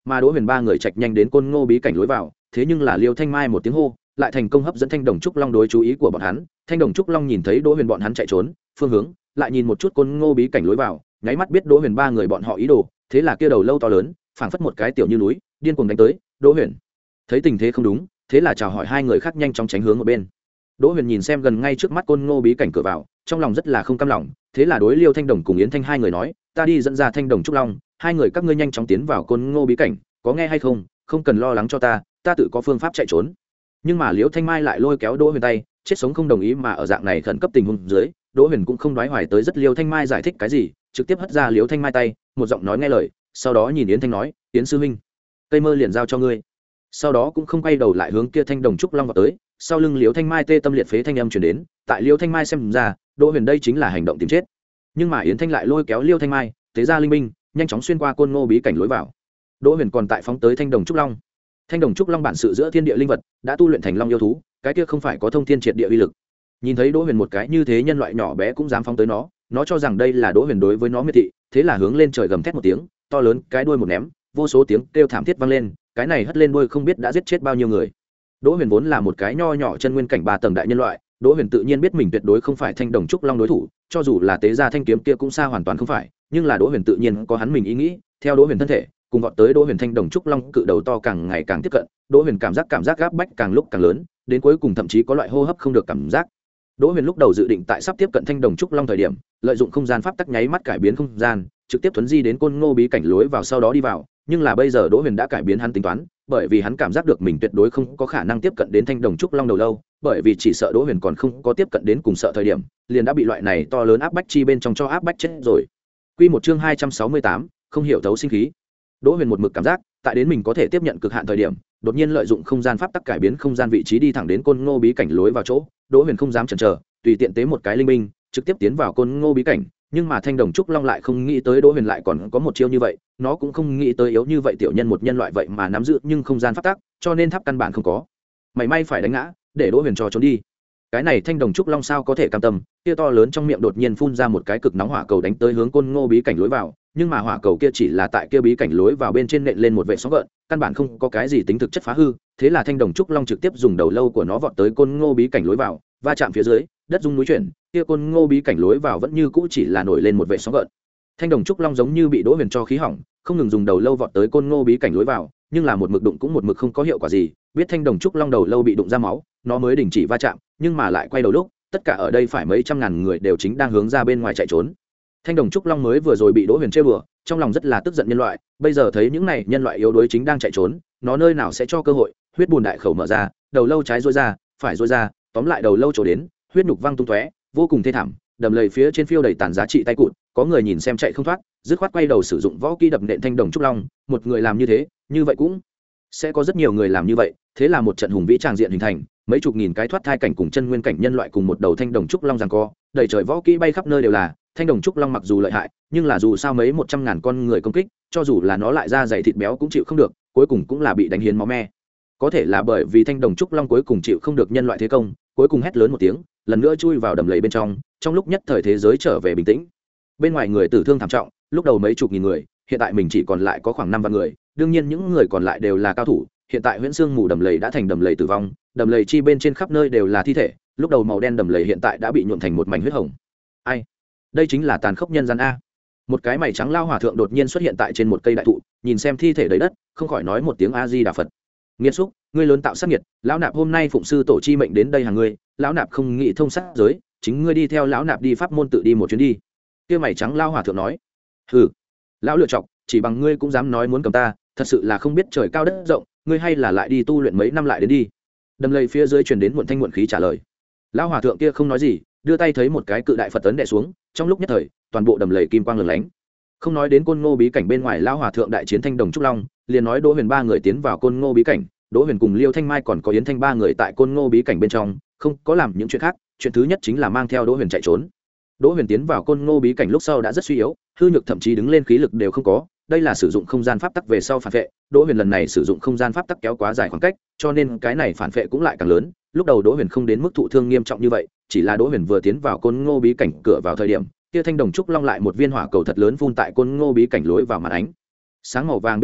mà đỗ huyền ba người chạch nhanh đến côn ngô bí cảnh lối vào, thế nhưng là liêu thanh mai một tiếng hô lại thành công hấp dẫn thanh đồng trúc long đối chú ý của bọn hắn. Thanh đồng trúc long nhìn thấy đỗ huyền bọn hắn chạy trốn phương hướng, lại nhìn một chút côn ngô bí cảnh lối vào, nháy mắt biết đỗ huyền ba người bọn họ ý đồ, thế là kia đầu lâu to lớn phảng phất một cái tiểu như núi điên cuồng đánh tới. Đỗ huyền thấy tình thế không đúng, thế là chào hỏi hai người khác nhanh chóng tránh hướng một bên. Đỗ huyền nhìn xem gần ngay trước mắt côn ngô bí cảnh cửa vào, trong lòng rất là không cam lòng, thế là đối liêu thanh đồng cùng yến thanh hai người nói, ta đi dẫn ra thanh đồng trúc long, hai người các ngươi nhanh chóng tiến vào côn ngô bí cảnh, có nghe hay không? Không cần lo lắng cho ta, ta tự có phương pháp chạy trốn. Nhưng mà liễu thanh mai lại lôi kéo đỗ huyền tay, chết sống không đồng ý, mà ở dạng này khẩn cấp tình huống dưới, đỗ huyền cũng không đoái hoài tới rất liêu thanh mai giải thích cái gì, trực tiếp hất ra liễu thanh mai tay, một giọng nói nghe lời, sau đó nhìn yến thanh nói, yến sư huynh, cây mơ liền giao cho ngươi. Sau đó cũng không quay đầu lại hướng kia thanh đồng trúc long vào tới. Sau lưng liễu thanh mai tê tâm liệt phế thanh âm truyền đến, tại liễu thanh mai xem ra đỗ huyền đây chính là hành động tìm chết. Nhưng mà yến thanh lại lôi kéo liễu thanh mai tế ra linh binh, nhanh chóng xuyên qua côn ngô bí cảnh lối vào. Đỗ huyền còn tại phóng tới thanh đồng trúc long. Thanh đồng trúc long bản sự giữa thiên địa linh vật đã tu luyện thành long yêu thú, cái kia không phải có thông thiên triệt địa uy lực. Nhìn thấy đỗ huyền một cái như thế nhân loại nhỏ bé cũng dám phóng tới nó, nó cho rằng đây là đỗ huyền đối với nó miệt thị, thế là hướng lên trời gầm thét một tiếng to lớn, cái đuôi một ném, vô số tiếng kêu thảm thiết vang lên, cái này hất lên đuôi không biết đã giết chết bao nhiêu người. Đỗ huyền vốn là một cái nho nhỏ chân nguyên cảnh ba tầng đại nhân loại, Đỗ huyền tự nhiên biết mình tuyệt đối không phải thanh đồng trúc long đối thủ, cho dù là tế gia thanh kiếm kia cũng xa hoàn toàn không phải, nhưng là Đỗ huyền tự nhiên có hắn mình ý nghĩ, theo Đỗ huyền thân thể cùng vọt tới Đỗ huyền thanh đồng trúc long cự đầu to càng ngày càng tiếp cận, Đỗ huyền cảm giác cảm giác gáp bách càng lúc càng lớn, đến cuối cùng thậm chí có loại hô hấp không được cảm giác. Đỗ huyền lúc đầu dự định tại sắp tiếp cận thanh đồng trúc long thời điểm, lợi dụng không gian pháp tắc nháy mắt cải biến không gian, trực tiếp thuấn di đến côn ngô bí cảnh lối vào sau đó đi vào, nhưng là bây giờ Đỗ huyền đã cải biến hắn tính toán, bởi vì hắn cảm giác được mình tuyệt đối không có khả năng tiếp cận đến thanh đồng trúc long đầu lâu, bởi vì chỉ sợ Đỗ huyền còn không có tiếp cận đến cùng sợ thời điểm, liền đã bị loại này to lớn áp bách chi bên trong cho áp bách chết rồi. Quy một chương hai trăm sáu mươi tám, không hiểu thấu sinh khí. Đỗ huyền một mực cảm giác, tại đến mình có thể tiếp nhận cực hạn thời điểm, đột nhiên lợi dụng không gian pháp tắc cải biến không gian vị trí đi thẳng đến côn ngô bí cảnh lối vào chỗ, Đỗ huyền không dám chần chờ, tùy tiện tế một cái linh binh, trực tiếp tiến vào côn ngô bí cảnh. Nhưng mà thanh đồng trúc long lại không nghĩ tới Đỗ huyền lại còn có một chiêu như vậy, nó cũng không nghĩ tới yếu như vậy tiểu nhân một nhân loại vậy mà nắm giữ nhưng không gian pháp tắc, cho nên tháp căn bản không có mảy may phải đánh ngã, để Đỗ huyền cho trốn đi. Cái này thanh đồng trúc long sao có thể cam tâm, kia to lớn trong miệng đột nhiên phun ra một cái cực nóng hỏa cầu đánh tới hướng côn ngô bí cảnh lối vào, nhưng mà hỏa cầu kia chỉ là tại kia bí cảnh lối vào bên trên nện lên một vệ sóng gợn, căn bản không có cái gì tính thực chất phá hư, thế là thanh đồng trúc long trực tiếp dùng đầu lâu của nó vọt tới côn ngô bí cảnh lối vào, va chạm phía dưới, đất rung núi chuyển, kia côn ngô bí cảnh lối vào vẫn như cũ chỉ là nổi lên một vệ sóng gợn. Thanh đồng trúc long giống như bị Đỗ huyền cho khí hỏng, không ngừng dùng đầu lâu vọt tới côn ngô bí cảnh lối vào, nhưng là một mực đụng cũng một mực không có hiệu quả gì, biết thanh đồng trúc long đầu lâu bị đụng ra máu, nó mới đình chỉ va chạm, nhưng mà lại quay đầu lúc, tất cả ở đây phải mấy trăm ngàn người đều chính đang hướng ra bên ngoài chạy trốn. Thanh đồng trúc long mới vừa rồi bị Đỗ huyền chơi bừa, trong lòng rất là tức giận nhân loại, bây giờ thấy những này nhân loại yếu đuối chính đang chạy trốn, nó nơi nào sẽ cho cơ hội, huyết bùn đại khẩu mở ra, đầu lâu trái rũa ra, phải rũa ra, tóm lại đầu lâu trổ đến, huyết nhục văng tung tóe, vô cùng thê thảm, đầm lầy phía trên phiêu đầy tàn giá trị tay cụt, có người nhìn xem chạy không thoát, dứt khoát quay đầu sử dụng võ kỹ đập nện thanh đồng trúc long, một người làm như thế, như vậy cũng sẽ có rất nhiều người làm như vậy, thế là một trận hùng vĩ tràng diện hình thành, mấy chục nghìn cái thoát thai cảnh cùng chân nguyên cảnh nhân loại cùng một đầu thanh đồng trúc long giằng co, đầy trời võ kỹ bay khắp nơi đều là. Thanh đồng trúc long mặc dù lợi hại, nhưng là dù sao mấy một trăm ngàn con người công kích, cho dù là nó lại ra dày thịt béo cũng chịu không được, cuối cùng cũng là bị đánh hiến máu me. Có thể là bởi vì thanh đồng trúc long cuối cùng chịu không được nhân loại thế công, cuối cùng hét lớn một tiếng, lần nữa chui vào đầm lầy bên trong, trong lúc nhất thời thế giới trở về bình tĩnh. Bên ngoài người tử thương thảm trọng, lúc đầu mấy chục nghìn người, hiện tại mình chỉ còn lại có khoảng năm vạn người, đương nhiên những người còn lại đều là cao thủ, hiện tại huyễn xương mù đầm lầy đã thành đầm lầy tử vong, đầm lầy chi bên trên khắp nơi đều là thi thể, lúc đầu màu đen đầm lầy hiện tại đã bị nhuộm thành một mảnh huyết hồng. Ai? Đây chính là tàn khốc nhân gian a. Một cái mày trắng lao hòa thượng đột nhiên xuất hiện tại trên một cây đại thụ, nhìn xem thi thể đầy đất, không khỏi nói một tiếng a di đà phật. Nghiệt xúc, ngươi lớn tạo sát nghiệt, lão nạp hôm nay phụng sư tổ chi mệnh đến đây hàng ngươi, lão nạp không nghĩ thông sát giới, chính ngươi đi theo lão nạp đi pháp môn tự đi một chuyến đi. Kia mày trắng lao hòa thượng nói. Hừ, lão lựa chọc, chỉ bằng ngươi cũng dám nói muốn cầm ta, thật sự là không biết trời cao đất rộng, ngươi hay là lại đi tu luyện mấy năm lại đến đi. Đầm lầy phía dưới truyền đến muộn thanh muộn khí trả lời. Lão hòa thượng kia không nói gì, đưa tay thấy một cái cự đại phật tấn đè xuống, trong lúc nhất thời toàn bộ đầm lầy kim quang lừng lánh. Không nói đến côn ngô bí cảnh bên ngoài lão hòa thượng đại chiến thanh đồng trúc long, liền nói Đỗ huyền ba người tiến vào côn ngô bí cảnh, Đỗ huyền cùng Liêu Thanh Mai còn có Yến Thanh ba người tại côn ngô bí cảnh bên trong, không có làm những chuyện khác, chuyện thứ nhất chính là mang theo Đỗ huyền chạy trốn. Đỗ huyền tiến vào côn ngô bí cảnh lúc sau đã rất suy yếu, hư nhược thậm chí đứng lên khí lực đều không có, đây là sử dụng không gian pháp tắc về sau phản vệ, Đỗ huyền lần này sử dụng không gian pháp tắc kéo quá dài khoảng cách, cho nên cái này phản vệ cũng lại càng lớn. Lúc đầu Đỗ huyền không đến mức thụ thương nghiêm trọng như vậy, chỉ là Đỗ huyền vừa tiến vào côn ngô bí cảnh cửa vào thời điểm, kia thanh đồng trúc long lại một viên hỏa cầu thật lớn phun tại côn ngô bí cảnh lối vào màn ánh sáng màu vàng bên trên,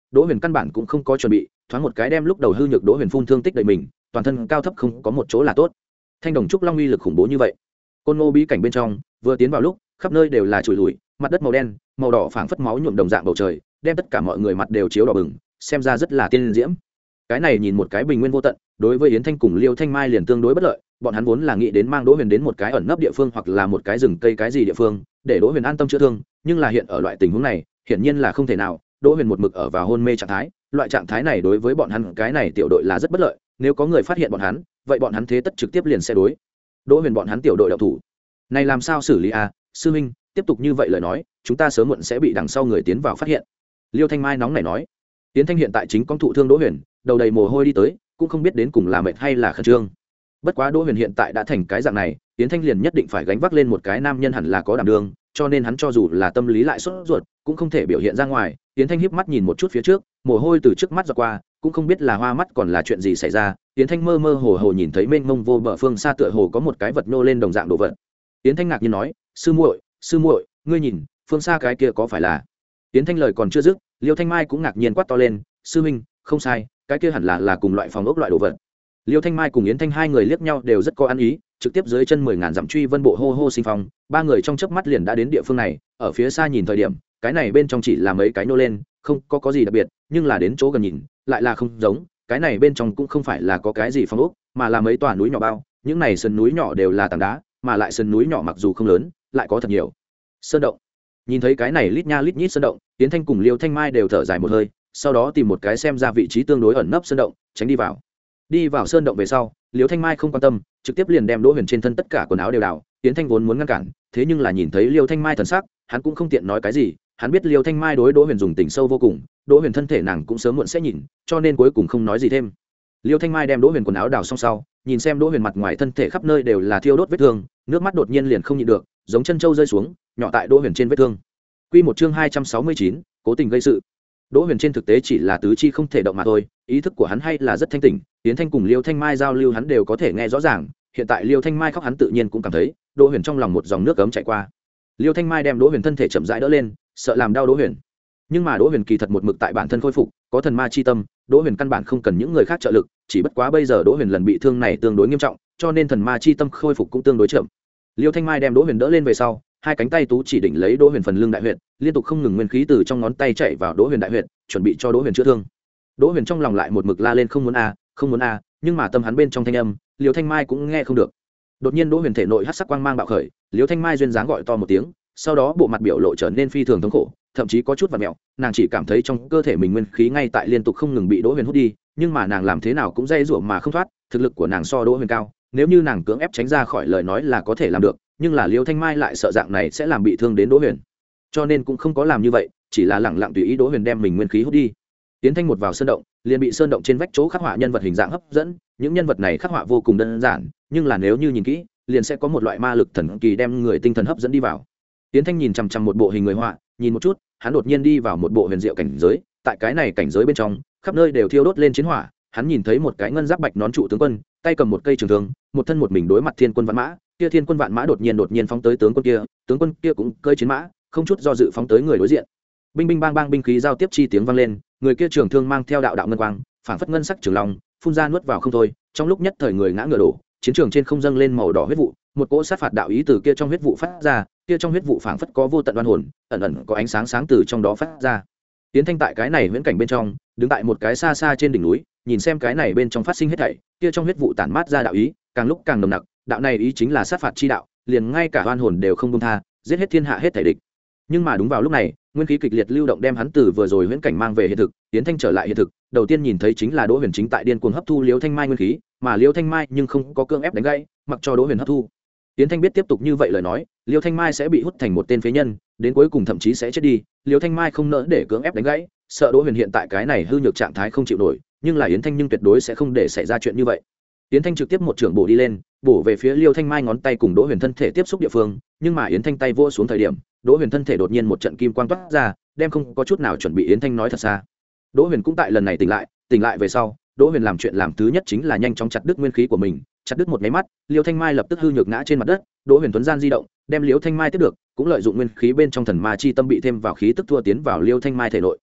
đỗ huyền căn bản cũng không có chuẩn bị, thoáng một cái đem lúc đầu hư nhược đỗ huyền phun thương tích đầy mình, toàn thân cao thấp không có một chỗ là tốt. Thanh đồng trúc long uy lực khủng bố như vậy, côn ngô bí cảnh bên trong vừa tiến vào lúc khắp nơi đều là chùi lùi, mặt đất màu đen màu đỏ phảng phất máu nhuộm đồng dạng bầu trời, đem tất cả mọi người mặt đều chiếu đỏ bừng, xem ra rất là tiên diễm. Cái này nhìn một cái bình nguyên vô tận, đối với Yến Thanh cùng Liêu Thanh Mai liền tương đối bất lợi, bọn hắn vốn là nghĩ đến mang Đỗ Huyền đến một cái ẩn nấp địa phương hoặc là một cái rừng cây cái gì địa phương, để Đỗ Huyền an tâm chữa thương, nhưng là hiện ở loại tình huống này, hiển nhiên là không thể nào. Đỗ Huyền một mực ở vào hôn mê trạng thái, loại trạng thái này đối với bọn hắn cái này tiểu đội là rất bất lợi, nếu có người phát hiện bọn hắn, vậy bọn hắn thế tất trực tiếp liền sẽ đối Đỗ Huyền bọn hắn tiểu đội động thủ. Này làm sao xử lý à, sư huynh, tiếp tục như vậy lời nói, chúng ta sớm muộn sẽ bị đằng sau người tiến vào phát hiện. Liêu Thanh Mai nóng nảy nói. Yến Thanh hiện tại chính con thụ thương Đỗ Huyền, đầu đầy mồ hôi đi tới, cũng không biết đến cùng là mệt hay là khẩn trương. Bất quá Đỗ Huyền hiện tại đã thành cái dạng này, Yến Thanh liền nhất định phải gánh vác lên một cái nam nhân hẳn là có đảm đương, cho nên hắn cho dù là tâm lý lại sốt ruột, cũng không thể biểu hiện ra ngoài. Yến Thanh híp mắt nhìn một chút phía trước, mồ hôi từ trước mắt giọt qua, cũng không biết là hoa mắt còn là chuyện gì xảy ra. Yến Thanh mơ mơ hồ hồ nhìn thấy mênh mông vô bờ phương xa tựa hồ có một cái vật nô lên đồng dạng đồ vật. Yến Thanh ngạc nhiên nói: "Sư muội, sư muội, ngươi nhìn, phương xa cái kia có phải là?" Yến Thanh lời còn chưa dứt, Liêu Thanh Mai cũng ngạc nhiên quát to lên: "Sư huynh, không sai, cái kia hẳn là là cùng loại phòng ốc loại đồ vật." Liêu Thanh Mai cùng Yến Thanh hai người liếc nhau đều rất có ăn ý, trực tiếp dưới chân mười ngàn dặm truy vân bộ hô hô sinh phong, ba người trong chớp mắt liền đã đến địa phương này. Ở phía xa nhìn thời điểm, cái này bên trong chỉ là mấy cái nô lên, không có có gì đặc biệt, nhưng là đến chỗ gần nhìn, lại là không giống, cái này bên trong cũng không phải là có cái gì phong ốc, mà là mấy tòa núi nhỏ bao, những này sườn núi nhỏ đều là tảng đá, mà lại sườn núi nhỏ mặc dù không lớn, lại có thật nhiều sơn động. Nhìn thấy cái này lít nha lít nhít sơn động, Yến Thanh cùng Liêu Thanh Mai đều thở dài một hơi, sau đó tìm một cái xem ra vị trí tương đối ẩn nấp sơn động, tránh đi vào. Đi vào sơn động về sau, Liêu Thanh Mai không quan tâm, trực tiếp liền đem Đỗ Huyền trên thân tất cả quần áo đều đào. Yến Thanh vốn muốn ngăn cản, thế nhưng là nhìn thấy Liêu Thanh Mai thần sắc, hắn cũng không tiện nói cái gì, hắn biết Liêu Thanh Mai đối Đỗ Huyền dùng tình sâu vô cùng, Đỗ Huyền thân thể nàng cũng sớm muộn sẽ nhìn, cho nên cuối cùng không nói gì thêm. Liêu Thanh Mai đem Đỗ Huyền quần áo đào xong sau, nhìn xem Đỗ Huyền mặt ngoài thân thể khắp nơi đều là thiêu đốt vết thương, nước mắt đột nhiên liền không nhịn được, giống chân trâu rơi xuống, nhỏ tại Đỗ Huyền trên vết thương. Quy một chương hai trăm sáu mươi chín, cố tình gây sự. Đỗ Huyền trên thực tế chỉ là tứ chi không thể động mà thôi, ý thức của hắn hay là rất thanh tỉnh, Yến Thanh cùng Liêu Thanh Mai giao lưu hắn đều có thể nghe rõ ràng, hiện tại Liêu Thanh Mai khóc hắn tự nhiên cũng cảm thấy, Đỗ Huyền trong lòng một dòng nước ấm chảy qua. Liêu Thanh Mai đem Đỗ Huyền thân thể chậm rãi đỡ lên, sợ làm đau Đỗ Huyền. Nhưng mà Đỗ Huyền kỳ thật một mực tại bản thân khôi phục, có thần ma chi tâm, Đỗ Huyền căn bản không cần những người khác trợ lực, chỉ bất quá bây giờ Đỗ Huyền lần bị thương này tương đối nghiêm trọng, cho nên thần ma chi tâm khôi phục cũng tương đối chậm. Liêu Thanh Mai đem Đỗ Huyền đỡ lên về sau, hai cánh tay tú chỉ định lấy Đỗ Huyền phần lưng đại huyệt, liên tục không ngừng nguyên khí từ trong ngón tay chạy vào Đỗ Huyền đại huyệt, chuẩn bị cho Đỗ Huyền chữa thương. Đỗ Huyền trong lòng lại một mực la lên không muốn a, không muốn a, nhưng mà tâm hắn bên trong thanh âm, Liêu Thanh Mai cũng nghe không được. Đột nhiên Đỗ Huyền thể nội hắc sắc quang mang bạo khởi, Liêu Thanh Mai duyên dáng gọi to một tiếng, sau đó bộ mặt biểu lộ trở nên phi thường thống khổ, thậm chí có chút vặn mèo, nàng chỉ cảm thấy trong cơ thể mình nguyên khí ngay tại liên tục không ngừng bị Đỗ Huyền hút đi, nhưng mà nàng làm thế nào cũng dây rủa mà không thoát, thực lực của nàng so Đỗ Huyền cao, nếu như nàng cưỡng ép tránh ra khỏi lời nói là có thể làm được, nhưng là Liêu Thanh Mai lại sợ dạng này sẽ làm bị thương đến Đỗ Huyền, cho nên cũng không có làm như vậy, chỉ là lẳng lặng tùy ý Đỗ Huyền đem mình nguyên khí hút đi. Tiến Thanh một vào sơn động, liền bị sơn động trên vách chỗ khắc họa nhân vật hình dạng hấp dẫn, những nhân vật này khắc họa vô cùng đơn giản, nhưng là nếu như nhìn kỹ, liền sẽ có một loại ma lực thần kỳ đem người tinh thần hấp dẫn đi vào. Tiến Thanh nhìn chằm chằm một bộ hình người họa, nhìn một chút, hắn đột nhiên đi vào một bộ huyền diệu cảnh giới, tại cái này cảnh giới bên trong, khắp nơi đều thiêu đốt lên chiến hỏa, hắn nhìn thấy một cái ngân giáp bạch nón trụ tướng quân, tay cầm một cây trường thương, một thân một mình đối mặt thiên quân vạn mã, kia thiên quân vạn mã đột nhiên đột nhiên phóng tới tướng quân kia, tướng quân kia cũng cơi chiến mã, không chút do dự phóng tới người đối diện. Binh binh bang bang binh khí giao tiếp chi tiếng vang lên, người kia trường thương mang theo đạo đạo ngân quang, phảng phất ngân sắc trường long, phun ra nuốt vào không thôi, trong lúc nhất thời người ngã ngựa đổ, chiến trường trên không dâng lên màu đỏ huyết vụ, một cỗ sát phạt đạo ý từ kia trong huyết vụ phát ra, kia trong huyết vụ phảng phất có vô tận oan hồn, ẩn ẩn có ánh sáng sáng từ trong đó phát ra. Tiến Thanh tại cái này huyễn cảnh bên trong, đứng tại một cái xa xa trên đỉnh núi, nhìn xem cái này bên trong phát sinh hết thảy, kia trong huyết vụ tản mát ra đạo ý, càng lúc càng nồng nặc, đạo này ý chính là sát phạt chi đạo, liền ngay cả oan hồn đều không buông tha, giết hết thiên hạ hết thảy địch. Nhưng mà đúng vào lúc này, nguyên khí kịch liệt lưu động đem hắn từ vừa rồi huyễn cảnh mang về hiện thực, Tiến Thanh trở lại hiện thực, đầu tiên nhìn thấy chính là Đỗ Huyền chính tại điên cuồng hấp thu Liêu Thanh Mai nguyên khí, mà Liêu Thanh Mai nhưng không có cưỡng ép đánh gãy, mặc cho Đỗ Huyền hấp thu. Tiến Thanh biết tiếp tục như vậy lời nói, Liêu Thanh Mai sẽ bị hút thành một tên phế nhân, đến cuối cùng thậm chí sẽ chết đi. Liêu Thanh Mai không nỡ để cưỡng ép đánh gãy, sợ Đỗ Huyền hiện tại cái này hư nhược trạng thái không chịu nổi, nhưng là Yến Thanh nhưng tuyệt đối sẽ không để xảy ra chuyện như vậy. Yến Thanh trực tiếp một trường bổ đi lên, bổ về phía Liêu Thanh Mai ngón tay cùng Đỗ Huyền thân thể tiếp xúc địa phương, nhưng mà Yến Thanh tay vỗ xuống thời điểm, Đỗ Huyền thân thể đột nhiên một trận kim quang toát ra, đem không có chút nào chuẩn bị Yến Thanh nói thật xa. Đỗ Huyền cũng tại lần này tỉnh lại, tỉnh lại về sau, Đỗ Huyền làm chuyện làm thứ nhất chính là nhanh chóng chặt đứt nguyên khí của mình, chặt đứt một cái mắt, Liêu Thanh Mai lập tức hư nhược ngã trên mặt đất, Đỗ Huyền tuấn gian di động, đem Liêu Thanh Mai tiếp được, cũng lợi dụng nguyên khí bên trong thần ma chi tâm bị thêm vào khí tức thua tiến vào Liêu Thanh Mai thể nội.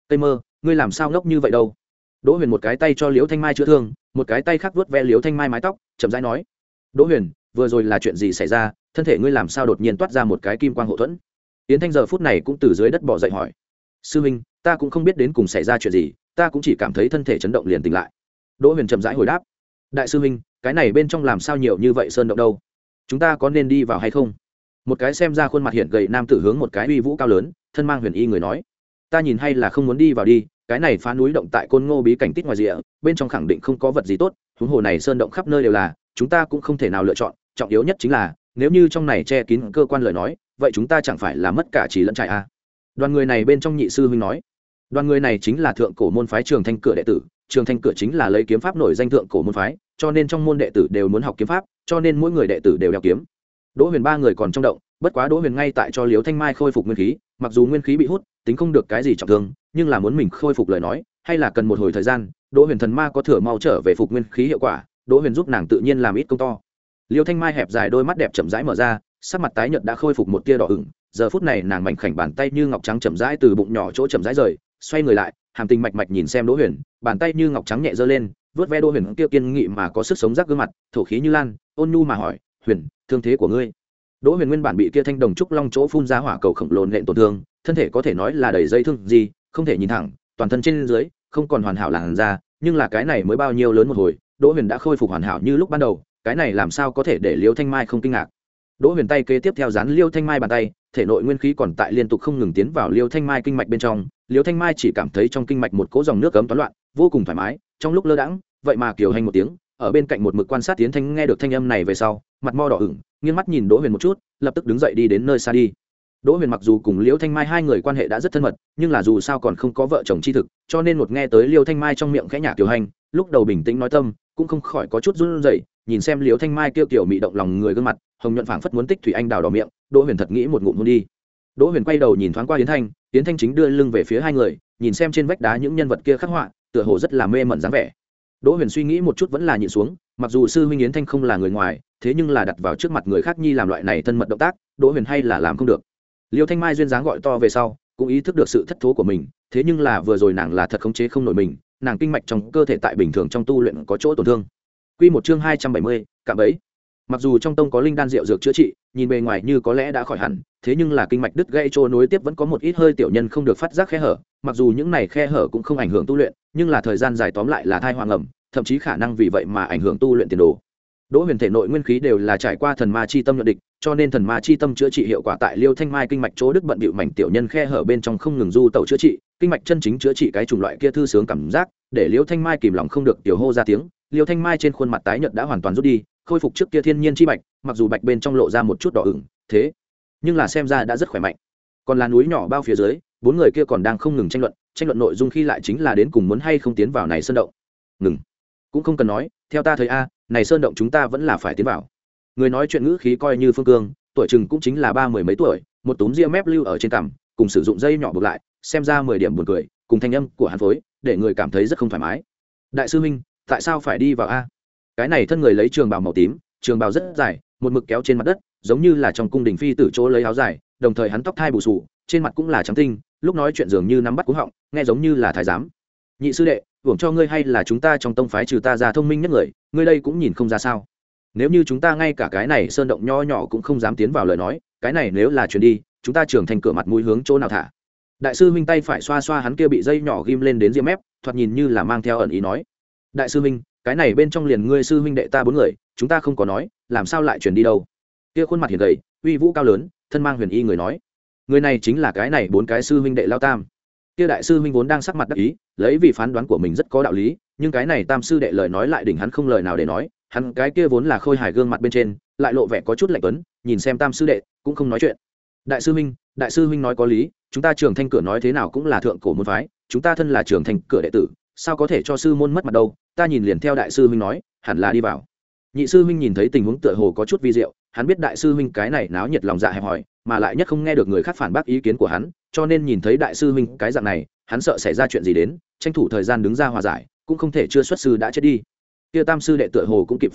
Tây Mơ, ngươi làm sao ngốc như vậy đâu? Đỗ Huyền một cái tay cho Liễu Thanh Mai chữa thương, một cái tay khác vuốt ve Liễu Thanh Mai mái tóc, chậm rãi nói: "Đỗ Huyền, vừa rồi là chuyện gì xảy ra? Thân thể ngươi làm sao đột nhiên toát ra một cái kim quang hộ thuẫn?" Yến Thanh giờ phút này cũng từ dưới đất bò dậy hỏi: "Sư huynh, ta cũng không biết đến cùng xảy ra chuyện gì, ta cũng chỉ cảm thấy thân thể chấn động liền tỉnh lại." Đỗ Huyền chậm rãi hồi đáp: "Đại sư huynh, cái này bên trong làm sao nhiều như vậy sơn động đâu? Chúng ta có nên đi vào hay không?" Một cái xem ra khuôn mặt hiện gầy nam tử hướng một cái uy vũ cao lớn, thân mang huyền y người nói: "Ta nhìn hay là không muốn đi vào đi, cái này phá núi động tại Côn Ngô bí cảnh tít ngoài rìa, bên trong khẳng định không có vật gì tốt, huống hồ này sơn động khắp nơi đều là, chúng ta cũng không thể nào lựa chọn, trọng yếu nhất chính là, nếu như trong này che kín cơ quan lời nói, vậy chúng ta chẳng phải là mất cả trí lẫn trải a." Đoàn người này bên trong nhị sư huynh nói: "Đoàn người này chính là thượng cổ môn phái Trường Thanh Cửa đệ tử, Trường Thanh Cửa chính là lấy kiếm pháp nổi danh thượng cổ môn phái, cho nên trong môn đệ tử đều muốn học kiếm pháp, cho nên mỗi người đệ tử đều đeo kiếm." Đỗ Huyền ba người còn trong động, bất quá Đỗ Huyền ngay tại cho Liễu Thanh Mai khôi phục nguyên khí, mặc dù nguyên khí bị hút, tính không được cái gì trọng thương, nhưng là muốn mình khôi phục lời nói, hay là cần một hồi thời gian. Đỗ Huyền thần ma có thừa mau trở về phục nguyên khí hiệu quả, Đỗ Huyền giúp nàng tự nhiên làm ít công to. Liễu Thanh Mai hẹp dài đôi mắt đẹp chậm rãi mở ra, sắc mặt tái nhợt đã khôi phục một tia đỏ ửng, giờ phút này nàng mảnh khảnh bàn tay như ngọc trắng chậm rãi từ bụng nhỏ chỗ chậm rãi rời, xoay người lại, hàm tình mạch mạch nhìn xem Đỗ Huyền, bàn tay như ngọc trắng nhẹ giơ lên, vớt ve Đỗ Huyền kia kiên nghị mà có sức sống rắc gương mặt, thổ khí như lan, ôn nhu mà hỏi: "Huyền, thương thế của ngươi?" Đỗ Huyền nguyên bản bị kia thanh đồng trúc long chỗ phun ra hỏa cầu khổng lồ nện tổn thương, thân thể có thể nói là đầy dây thương gì, không thể nhìn thẳng, toàn thân trên dưới không còn hoàn hảo làn da, nhưng là cái này mới bao nhiêu lớn một hồi, Đỗ Huyền đã khôi phục hoàn hảo như lúc ban đầu, cái này làm sao có thể để Liễu Thanh Mai không kinh ngạc. Đỗ Huyền tay kế tiếp theo dán Liễu Thanh Mai bàn tay, thể nội nguyên khí còn tại liên tục không ngừng tiến vào Liễu Thanh Mai kinh mạch bên trong, Liễu Thanh Mai chỉ cảm thấy trong kinh mạch một cỗ dòng nước cấm toán loạn, vô cùng thoải mái, trong lúc lơ đãng, vậy mà kiều hành một tiếng, ở bên cạnh một mực quan sát Tiến Thanh nghe được thanh âm này về sau, mặt mo đỏ ửng, nghiêng mắt nhìn Đỗ Huyền một chút, lập tức đứng dậy đi đến nơi xa đi. Đỗ Huyền mặc dù cùng Liễu Thanh Mai hai người quan hệ đã rất thân mật, nhưng là dù sao còn không có vợ chồng chi thực, cho nên một nghe tới Liễu Thanh Mai trong miệng khẽ nhả kiều hành, lúc đầu bình tĩnh nói tâm, cũng không khỏi có chút run rẩy, nhìn xem Liễu Thanh Mai kêu kiểu mị động lòng người gương mặt, hồng nhuận phảng phất muốn tích thủy anh đào đỏ miệng, Đỗ Huyền thật nghĩ một ngụm hôn đi. Đỗ Huyền quay đầu nhìn thoáng qua Yến Thanh, Yến Thanh chính đưa lưng về phía hai người, nhìn xem trên vách đá những nhân vật kia khắc họa, tựa hồ rất là mê mẩn dáng vẻ. Đỗ Huyền suy nghĩ một chút vẫn là nhịn xuống, mặc dù sư huynh Yến Thanh không là người ngoài, thế nhưng là đặt vào trước mặt người khác nhi làm loại này thân mật động tác, Đỗ Huyền hay là làm không được. Liêu Thanh Mai duyên dáng gọi to về sau, cũng ý thức được sự thất thố của mình, thế nhưng là vừa rồi nàng là thật khống chế không nổi mình, nàng kinh mạch trong cơ thể tại bình thường trong tu luyện có chỗ tổn thương. Quy một chương hai trăm bảy mươi, cạm bẫy. Mặc dù trong tông có linh đan rượu dược chữa trị, nhìn bề ngoài như có lẽ đã khỏi hẳn, thế nhưng là kinh mạch đứt gãy trôi nối tiếp vẫn có một ít hơi tiểu nhân không được phát giác khe hở, mặc dù những này khe hở cũng không ảnh hưởng tu luyện, nhưng là thời gian dài tóm lại là thai hoang ẩm, thậm chí khả năng vì vậy mà ảnh hưởng tu luyện tiền đồ. Đỗ Huyền thể nội nguyên khí đều là trải qua thần ma chi tâm nhuận địch, cho nên thần ma chi tâm chữa trị hiệu quả tại Liêu Thanh Mai kinh mạch chỗ đứt bận bịu mảnh tiểu nhân khe hở bên trong không ngừng du tẩu chữa trị, kinh mạch chân chính chữa trị cái chủng loại kia thư sướng cảm giác, để Liêu Thanh Mai kìm lòng không được tiểu hô ra tiếng. Liêu Thanh Mai trên khuôn mặt tái nhợt đã hoàn toàn rút đi, khôi phục trước kia thiên nhiên chi bạch, mặc dù bạch bên trong lộ ra một chút đỏ ửng, thế nhưng là xem ra đã rất khỏe mạnh. Còn là núi nhỏ bao phía dưới, bốn người kia còn đang không ngừng tranh luận, tranh luận nội dung khi lại chính là đến cùng muốn hay không tiến vào này sơn động. Ngừng, cũng không cần nói, theo ta thấy a, này sơn động chúng ta vẫn là phải tiến vào. Người nói chuyện ngữ khí coi như Phương Cương, tuổi chừng cũng chính là ba mười mấy tuổi, một túm ria mép lưu ở trên cằm, cùng sử dụng dây nhỏ buộc lại, xem ra mười điểm buồn cười, cùng thanh âm của hắn phối, để người cảm thấy rất không thoải mái. Đại sư huynh, tại sao phải đi vào a? Cái này thân người lấy trường bào màu tím, trường bào rất dài, một mực kéo trên mặt đất, giống như là trong cung đình phi tử chỗ lấy áo dài, đồng thời hắn tóc thai bù xù, trên mặt cũng là trắng tinh, lúc nói chuyện dường như nắm bắt cú họng, nghe giống như là thái giám. Nhị sư đệ, hưởng cho ngươi hay là chúng ta trong tông phái trừ ta ra thông minh nhất người, ngươi đây cũng nhìn không ra sao? Nếu như chúng ta ngay cả cái này sơn động nho nhỏ cũng không dám tiến vào lời nói, cái này nếu là chuyển đi, chúng ta trưởng thành cửa mặt mũi hướng chỗ nào thả? Đại sư huynh tay phải xoa xoa hắn kia bị dây nhỏ ghim lên đến ria mép, thoạt nhìn như là mang theo ẩn ý nói: đại sư huynh, cái này bên trong liền ngươi sư huynh đệ ta bốn người, chúng ta không có nói, làm sao lại chuyển đi đâu? Kia khuôn mặt hiền gầy, uy vũ cao lớn, thân mang huyền y người nói: người này chính là cái này bốn cái sư huynh đệ lao tam. Kia đại sư huynh vốn đang sắc mặt đắc ý, lấy vì phán đoán của mình rất có đạo lý, nhưng cái này tam sư đệ lời nói lại đỉnh hắn không lời nào để nói, hắn cái kia vốn là khôi hài gương mặt bên trên, lại lộ vẻ có chút lạnh tuấn, nhìn xem tam sư đệ, cũng không nói chuyện. Đại sư huynh, đại sư huynh nói có lý, chúng ta Trường Thanh cửa nói thế nào cũng là thượng cổ môn phái, chúng ta thân là Trường Thanh cửa đệ tử, sao có thể cho sư môn mất mặt đâu? Ta nhìn liền theo đại sư huynh nói, hẳn là đi vào. Nhị sư huynh nhìn thấy tình huống tựa hồ có chút vi diệu, hắn biết đại sư huynh cái này náo nhiệt lòng dạ hẹp hòi, mà lại nhất không nghe được người khác phản bác ý kiến của hắn, cho nên nhìn thấy đại sư huynh cái dạng này, hắn sợ xảy ra chuyện gì đến, tranh thủ thời gian đứng ra hòa giải, cũng không thể chưa xuất sư đã chết đi. Kia tam sư đệ tựa hồ cũng kịp phản ứng,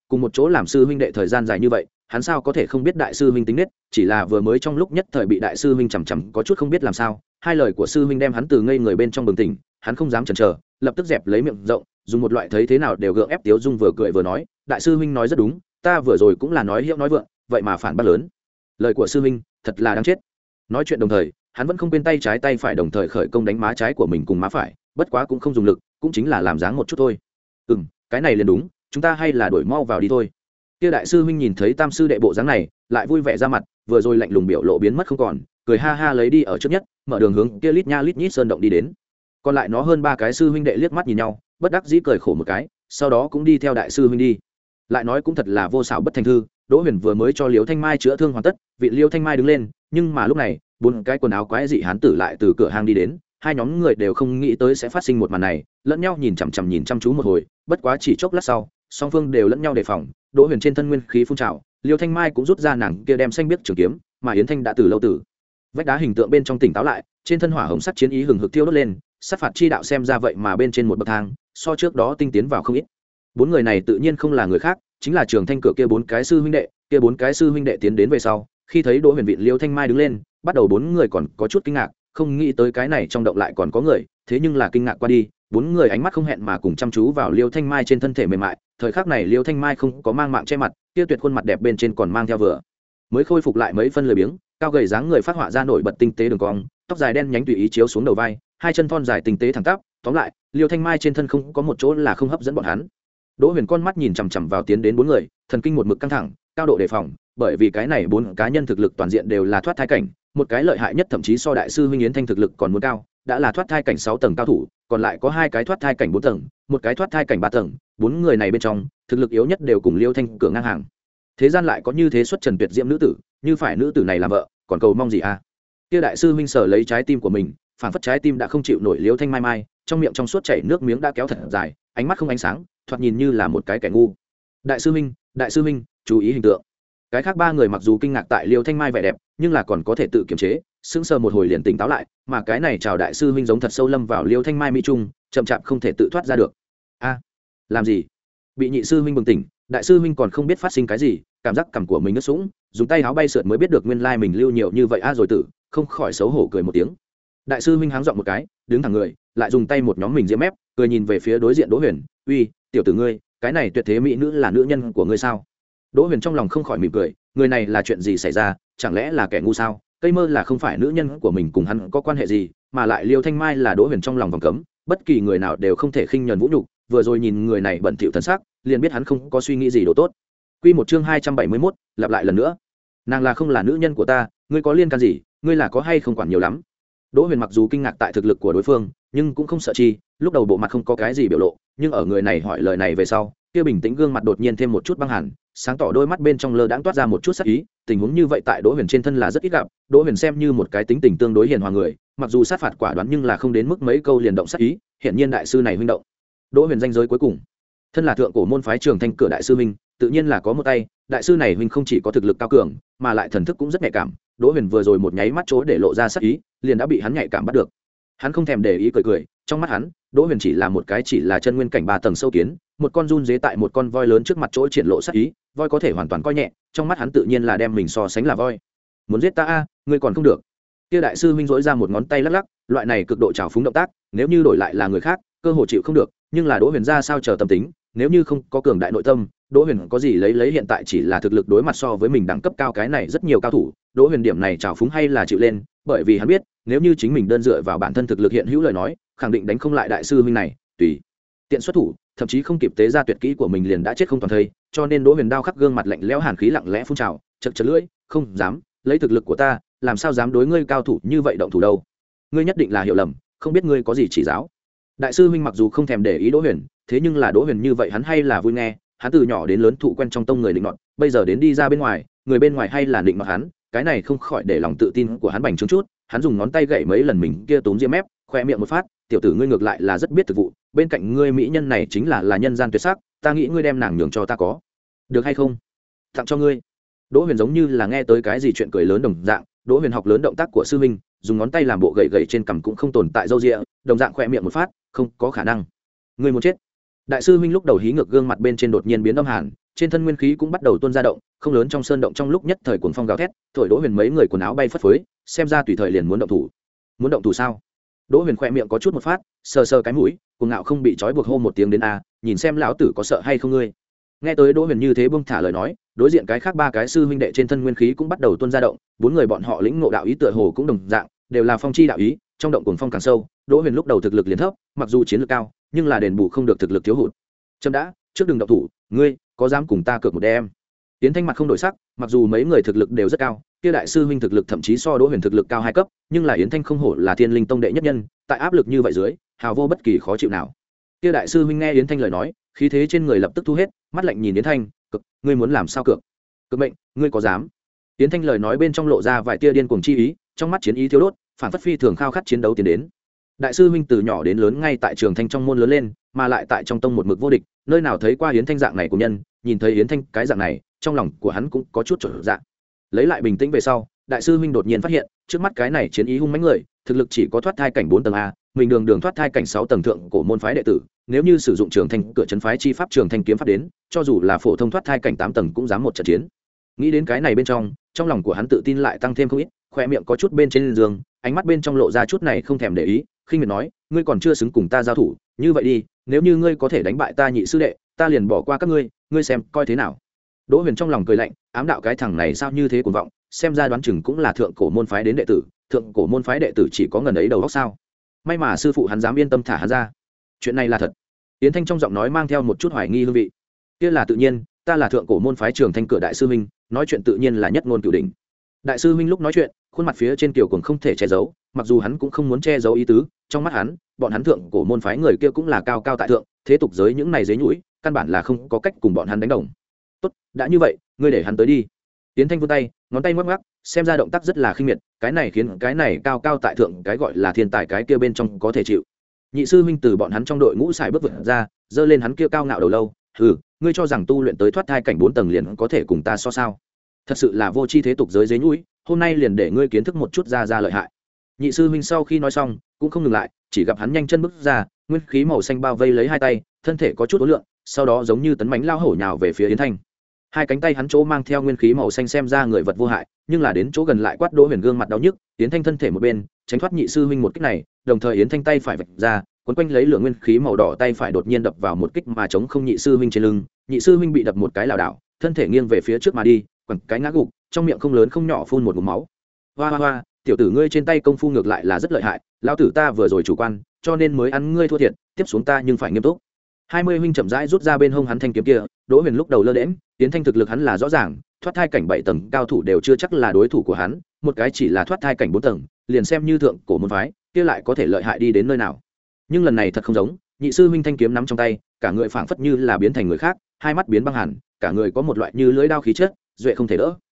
cùng một chỗ làm sư huynh đệ thời gian dài như vậy, hắn sao có thể không biết đại sư huynh tính nết, chỉ là vừa mới trong lúc nhất thời bị đại sư huynh chằm chằm có chút không biết làm sao, hai lời của sư huynh đem hắn từ ngây người bên trong bừng tỉnh, hắn không dám chần chờ, lập tức dẹp lấy miệng rộng, dùng một loại thấy thế nào đều gượng ép tiếu dung vừa cười vừa nói, đại sư huynh nói rất đúng, ta vừa rồi cũng là nói hiệu nói vượng, vậy mà phản bác lớn. Lời của sư huynh thật là đáng chết. Nói chuyện đồng thời, hắn vẫn không quên tay trái tay phải đồng thời khởi công đánh má trái của mình cùng má phải, bất quá cũng không dùng lực, cũng chính là làm dáng một chút thôi. Ừm, cái này liền đúng, chúng ta hay là đổi mau vào đi thôi. Kia đại sư huynh nhìn thấy tam sư đệ bộ dáng này, lại vui vẻ ra mặt, vừa rồi lạnh lùng biểu lộ biến mất không còn, cười ha ha lấy đi ở trước nhất, mở đường hướng kia lít nha lít nhít sơn động đi đến. Còn lại nó hơn ba cái sư huynh đệ liếc mắt nhìn nhau, bất đắc dĩ cười khổ một cái, sau đó cũng đi theo đại sư huynh đi. Lại nói cũng thật là vô xảo bất thành thư, Đỗ Huyền vừa mới cho Liễu Thanh Mai chữa thương hoàn tất, vị Liễu Thanh Mai đứng lên, nhưng mà lúc này, bốn cái quần áo quái dị hán tử lại từ cửa hàng đi đến, hai nhóm người đều không nghĩ tới sẽ phát sinh một màn này, lẫn nhau nhìn chằm chằm nhìn chăm chú một hồi, bất quá chỉ chốc lát sau, song phương đều lẫn nhau đề phòng, Đỗ Huyền trên thân nguyên khí phun trào, Liễu Thanh Mai cũng rút ra nàng kia đem xanh biếc trường kiếm, mà Yến Thanh đã từ lâu tử vách đá hình tượng bên trong tỉnh táo lại, trên thân hỏa hồng sắc chiến ý hừng hực thiêu đốt lên, sát phạt chi đạo xem ra vậy mà bên trên một bậc thang, so trước đó tinh tiến vào không ít. Bốn người này tự nhiên không là người khác, chính là Trường Thanh cửa kia bốn cái sư huynh đệ, kia bốn cái sư huynh đệ tiến đến về sau, khi thấy Đỗ Huyền vị Liễu Thanh Mai đứng lên, bắt đầu bốn người còn có chút kinh ngạc, không nghĩ tới cái này trong động lại còn có người, thế nhưng là kinh ngạc qua đi, bốn người ánh mắt không hẹn mà cùng chăm chú vào Liễu Thanh Mai trên thân thể mềm mại, thời khắc này Liễu Thanh Mai không có mang mạng che mặt, kia tuyệt khuôn mặt đẹp bên trên còn mang theo vừa mới khôi phục lại mấy phân lười biếng, cao gầy dáng người phát họa ra nổi bật tinh tế đường cong, tóc dài đen nhánh tùy ý chiếu xuống đầu vai, hai chân thon dài tinh tế thẳng tắp, tóm lại, Liễu Thanh Mai trên thân không có một chỗ là không hấp dẫn bọn hắn. Đỗ Huyền con mắt nhìn chằm chằm vào tiến đến bốn người, thần kinh một mực căng thẳng, cao độ đề phòng, bởi vì cái này bốn cá nhân thực lực toàn diện đều là thoát thai cảnh, một cái lợi hại nhất thậm chí so đại sư huynh Yến Thanh thực lực còn muốn cao, đã là thoát thai cảnh sáu tầng cao thủ, còn lại có hai cái thoát thai cảnh bốn tầng, một cái thoát thai cảnh ba tầng, bốn người này bên trong, thực lực yếu nhất đều cùng Liễu Thanh cửa ngang hàng. Thế gian lại có như thế xuất trần tuyệt diễm nữ tử, như phải nữ tử này làm vợ, còn cầu mong gì a? À? Kia đại sư huynh sở lấy trái tim của mình, phản phất trái tim đã không chịu nổi Liễu Thanh Mai Mai, trong miệng trong suốt chảy nước miếng đã kéo thật dài, ánh mắt không ánh sáng, thoạt nhìn như là một cái kẻ ngu. Đại sư huynh, đại sư huynh, chú ý hình tượng. Cái khác ba người mặc dù kinh ngạc tại Liễu Thanh Mai vẻ đẹp, nhưng là còn có thể tự kiềm chế, sững sờ một hồi liền tỉnh táo lại, mà cái này chào đại sư huynh giống thật sâu lâm vào Liễu Thanh Mai mỹ trung, chậm chạp không thể tự thoát ra được. A, làm gì? Bị nhị sư huynh bừng tỉnh, đại sư huynh còn không biết phát sinh cái gì, cảm giác cằm của mình ướt sũng, dùng tay áo bay sượt mới biết được nguyên lai mình lưu nhiều như vậy a rồi tử, không khỏi xấu hổ cười một tiếng. Đại sư huynh háng giọng một cái, đứng thẳng người, lại dùng tay một nhóm mình diễm mép, cười nhìn về phía đối diện Đỗ Huyền, "Uy, tiểu tử ngươi, cái này tuyệt thế mỹ nữ là nữ nhân của ngươi sao?" Đỗ Huyền trong lòng không khỏi mỉm cười, người này là chuyện gì xảy ra, chẳng lẽ là kẻ ngu sao? Cây mơ là không phải nữ nhân của mình cùng hắn có quan hệ gì, mà lại Liêu Thanh Mai là Đỗ Huyền trong lòng vòng cấm, bất kỳ người nào đều không thể khinh nhẫn vũ nhục, vừa rồi nhìn người này bẩn thỉu thần sắc, liền biết hắn không có suy nghĩ gì đồ tốt. Quy một chương hai trăm bảy mươi mốt, lặp lại lần nữa. Nàng là không là nữ nhân của ta, ngươi có liên can gì, ngươi là có hay không quản nhiều lắm. Đỗ Huyền mặc dù kinh ngạc tại thực lực của đối phương, nhưng cũng không sợ chi, lúc đầu bộ mặt không có cái gì biểu lộ, nhưng ở người này hỏi lời này về sau, kia bình tĩnh gương mặt đột nhiên thêm một chút băng hàn, sáng tỏ đôi mắt bên trong lơ đãng toát ra một chút sắc ý, tình huống như vậy tại Đỗ Huyền trên thân là rất ít gặp, Đỗ Huyền xem như một cái tính tình tương đối hiền hòa người, mặc dù sát phạt quả đoán nhưng là không đến mức mấy câu liền động sát ý, hiển nhiên đại sư này huynh động. Đỗ Huyền danh giới cuối cùng, thân là thượng cổ môn phái Trường Thanh cửa đại sư huynh, tự nhiên là có một tay, đại sư này huynh không chỉ có thực lực cao cường, mà lại thần thức cũng rất nhạy cảm, Đỗ Huyền vừa rồi một nháy mắt chỗ để lộ ra sát ý, liền đã bị hắn nhạy cảm bắt được. Hắn không thèm để ý cười cười, trong mắt hắn, Đỗ Huyền chỉ là một cái chỉ là chân nguyên cảnh ba tầng sâu kiến, một con run dế tại một con voi lớn trước mặt chỗ triển lộ sát ý, voi có thể hoàn toàn coi nhẹ, trong mắt hắn tự nhiên là đem mình so sánh là voi. Muốn giết ta a, ngươi còn không được. Kia đại sư huynh rỗi ra một ngón tay lắc lắc, loại này cực độ trào phúng động tác, nếu như đổi lại là người khác, cơ hội chịu không được, nhưng là Đỗ Huyền ra sao chờ tâm tính, nếu như không có cường đại nội tâm, Đỗ Huyền có gì lấy lấy hiện tại chỉ là thực lực đối mặt so với mình đẳng cấp cao cái này rất nhiều cao thủ, Đỗ Huyền điểm này trào phúng hay là chịu lên, bởi vì hắn biết, nếu như chính mình đơn dựa vào bản thân thực lực hiện hữu lời nói, khẳng định đánh không lại đại sư huynh này, tùy tiện xuất thủ, thậm chí không kịp tế ra tuyệt kỹ của mình liền đã chết không toàn thây, cho nên Đỗ Huyền đao khắc gương mặt lạnh lẽo hàn khí lặng lẽ phun trào, chật chật lưỡi, không dám, lấy thực lực của ta, làm sao dám đối ngươi cao thủ như vậy động thủ đâu? Ngươi nhất định là hiểu lầm, không biết ngươi có gì chỉ giáo. Đại sư huynh mặc dù không thèm để ý Đỗ Huyền, thế nhưng là Đỗ Huyền như vậy hắn hay là vui nghe, hắn từ nhỏ đến lớn thụ quen trong tông người định nọt, bây giờ đến đi ra bên ngoài, người bên ngoài hay là định nọt hắn, cái này không khỏi để lòng tự tin của hắn bành trướng chút, hắn dùng ngón tay gậy mấy lần mình kia túm diêm mép, khoe miệng một phát, tiểu tử ngươi ngược lại là rất biết thực vụ, bên cạnh ngươi mỹ nhân này chính là là nhân gian tuyệt sắc, ta nghĩ ngươi đem nàng nhường cho ta có được hay không? Tặng cho ngươi. Đỗ Huyền giống như là nghe tới cái gì chuyện cười lớn đồng dạng, Đỗ Huyền học lớn động tác của sư huynh, dùng ngón tay làm bộ gậy gậy trên cằm cũng không tồn tại râu ria, đồng dạng khoe miệng một phát, không có khả năng. Ngươi muốn chết. Đại sư huynh lúc đầu hí ngược gương mặt bên trên đột nhiên biến âm hàn, trên thân nguyên khí cũng bắt đầu tuôn ra động, không lớn trong sơn động trong lúc nhất thời cuồng phong gào thét, thổi Đỗ Huyền mấy người quần áo bay phất phới, xem ra tùy thời liền muốn động thủ. Muốn động thủ sao? Đỗ Huyền khẽ miệng có chút một phát, sờ sờ cái mũi, cuồng ngạo không bị trói buộc hô một tiếng đến a, nhìn xem lão tử có sợ hay không ngươi. Nghe tới Đỗ Huyền như thế buông thả lời nói, đối diện cái khác ba cái sư huynh đệ trên thân nguyên khí cũng bắt đầu tuôn ra động, bốn người bọn họ lĩnh ngộ đạo ý tựa hồ cũng đồng dạng, đều là phong chi đạo ý, trong động cuồng phong càng sâu, Đỗ Huyền lúc đầu thực lực liền thấp, mặc dù chiến lược cao, nhưng là đền bù không được thực lực thiếu hụt. Chấm đã, trước đừng động thủ, ngươi có dám cùng ta cược một đêm? Tiến Thanh mặt không đổi sắc, mặc dù mấy người thực lực đều rất cao, kia đại sư huynh thực lực thậm chí so Đỗ Huyền thực lực cao hai cấp, nhưng là Yến Thanh không hổ là Thiên Linh Tông đệ nhất nhân, tại áp lực như vậy dưới, hào vô bất kỳ khó chịu nào. Kia đại sư huynh nghe Yến Thanh lời nói, khí thế trên người lập tức thu hết, mắt lạnh nhìn Yến Thanh, "Cực, ngươi muốn làm sao cược? Cực mệnh, ngươi có dám?" Yến Thanh lời nói bên trong lộ ra vài tia điên cuồng chi ý, trong mắt chiến ý thiếu đốt, phản phất phi thường khao khát chiến đấu tiến đến. Đại sư huynh từ nhỏ đến lớn ngay tại Trường Thanh trong môn lớn lên, mà lại tại trong tông một mực vô địch, nơi nào thấy qua Yến Thanh dạng này của nhân, nhìn thấy Yến Thanh cái dạng này, trong lòng của hắn cũng có chút trở dạng. Lấy lại bình tĩnh về sau, đại sư huynh đột nhiên phát hiện, trước mắt cái này chiến ý hung mãnh người, thực lực chỉ có thoát thai cảnh bốn tầng a, mình đường đường thoát thai cảnh sáu tầng thượng cổ môn phái đệ tử, nếu như sử dụng Trường Thanh cửa trấn phái chi pháp Trường Thanh kiếm pháp đến, cho dù là phổ thông thoát thai cảnh tám tầng cũng dám một trận chiến. Nghĩ đến cái này bên trong, trong lòng của hắn tự tin lại tăng thêm không ít, khóe miệng có chút bên trên giường, ánh mắt bên trong lộ ra chút này không thèm để ý, khinh miệt nói, ngươi còn chưa xứng cùng ta giao thủ, như vậy đi, nếu như ngươi có thể đánh bại ta nhị sư đệ, ta liền bỏ qua các ngươi, ngươi xem coi thế nào. Đỗ Huyền trong lòng cười lạnh, ám đạo cái thằng này sao như thế cuồng vọng, xem ra đoán chừng cũng là thượng cổ môn phái đến đệ tử, thượng cổ môn phái đệ tử chỉ có ngần ấy đầu óc sao? May mà sư phụ hắn dám yên tâm thả hắn ra. Chuyện này là thật. Yến Thanh trong giọng nói mang theo một chút hoài nghi hương vị. Kia là tự nhiên, ta là thượng cổ môn phái Trường Thanh cửa đại sư huynh, nói chuyện tự nhiên là nhất ngôn cửu đỉnh. Đại sư huynh lúc nói chuyện, khuôn mặt phía trên kiều cùng không thể che giấu, mặc dù hắn cũng không muốn che giấu ý tứ, trong mắt hắn, bọn hắn thượng cổ môn phái người kia cũng là cao cao tại thượng, thế tục giới những này dế nhũi, căn bản là không có cách cùng bọn hắn đánh đồng. Tốt, đã như vậy, ngươi để hắn tới đi. Tiến Thanh vươn tay, ngón tay ngoắc ngoắc, xem ra động tác rất là khinh miệt, cái này khiến cái này cao cao tại thượng cái gọi là thiên tài cái kia bên trong có thể chịu. Nhị sư huynh từ bọn hắn trong đội ngũ xài bước vượt ra, giơ lên hắn kia cao ngạo đầu lâu, "Hừ, ngươi cho rằng tu luyện tới thoát thai cảnh bốn tầng liền có thể cùng ta so sao? Thật sự là vô tri thế tục giới dế nhũi, hôm nay liền để ngươi kiến thức một chút ra ra lợi hại." Nhị sư huynh sau khi nói xong, cũng không ngừng lại, chỉ gặp hắn nhanh chân bước ra, nguyên khí màu xanh bao vây lấy hai tay, thân thể có chút uốn lượn, sau đó giống như tấn mãnh lao hổ nhào về phía Yến Thanh. Hai cánh tay hắn chỗ mang theo nguyên khí màu xanh xem ra người vật vô hại, nhưng là đến chỗ gần lại quát Đỗ Huyền gương mặt đau nhức, Yến Thanh thân thể một bên, tránh thoát nhị sư huynh một kích này, đồng thời Yến Thanh tay phải vạch ra, quấn quanh lấy lửa nguyên khí màu đỏ tay phải đột nhiên đập vào một kích mà chống không nhị sư huynh trên lưng, nhị sư huynh bị đập một cái lảo đảo, thân thể nghiêng về phía trước mà đi, quẳng cái ngã gục, trong miệng không lớn không nhỏ phun một ngụm máu. Hoa hoa hoa, tiểu tử ngươi trên tay công phu ngược lại là rất lợi hại, lão tử ta vừa rồi chủ quan, cho nên mới ăn ngươi thua thiệt, tiếp xuống ta nhưng phải nghiêm túc. Hai mươi huynh chậm rãi rút ra bên hông hắn thanh kiếm kia, Đỗ Huyền lúc đầu lơ đễnh, Yến Thanh thực lực hắn là rõ ràng, thoát thai cảnh bảy tầng cao thủ đều chưa chắc là đối thủ của hắn, một cái chỉ là thoát thai cảnh bốn tầng, liền xem như thượng cổ môn phái, kia lại có thể lợi hại đi đến nơi nào. Nhưng lần này thật không giống, nhị sư huynh thanh kiếm nắm trong tay, cả người phảng phất như là biến thành người khác, hai mắt biến băng hẳn, cả người có một loại như lưỡi đao khí chất, duệ không thể đỡ.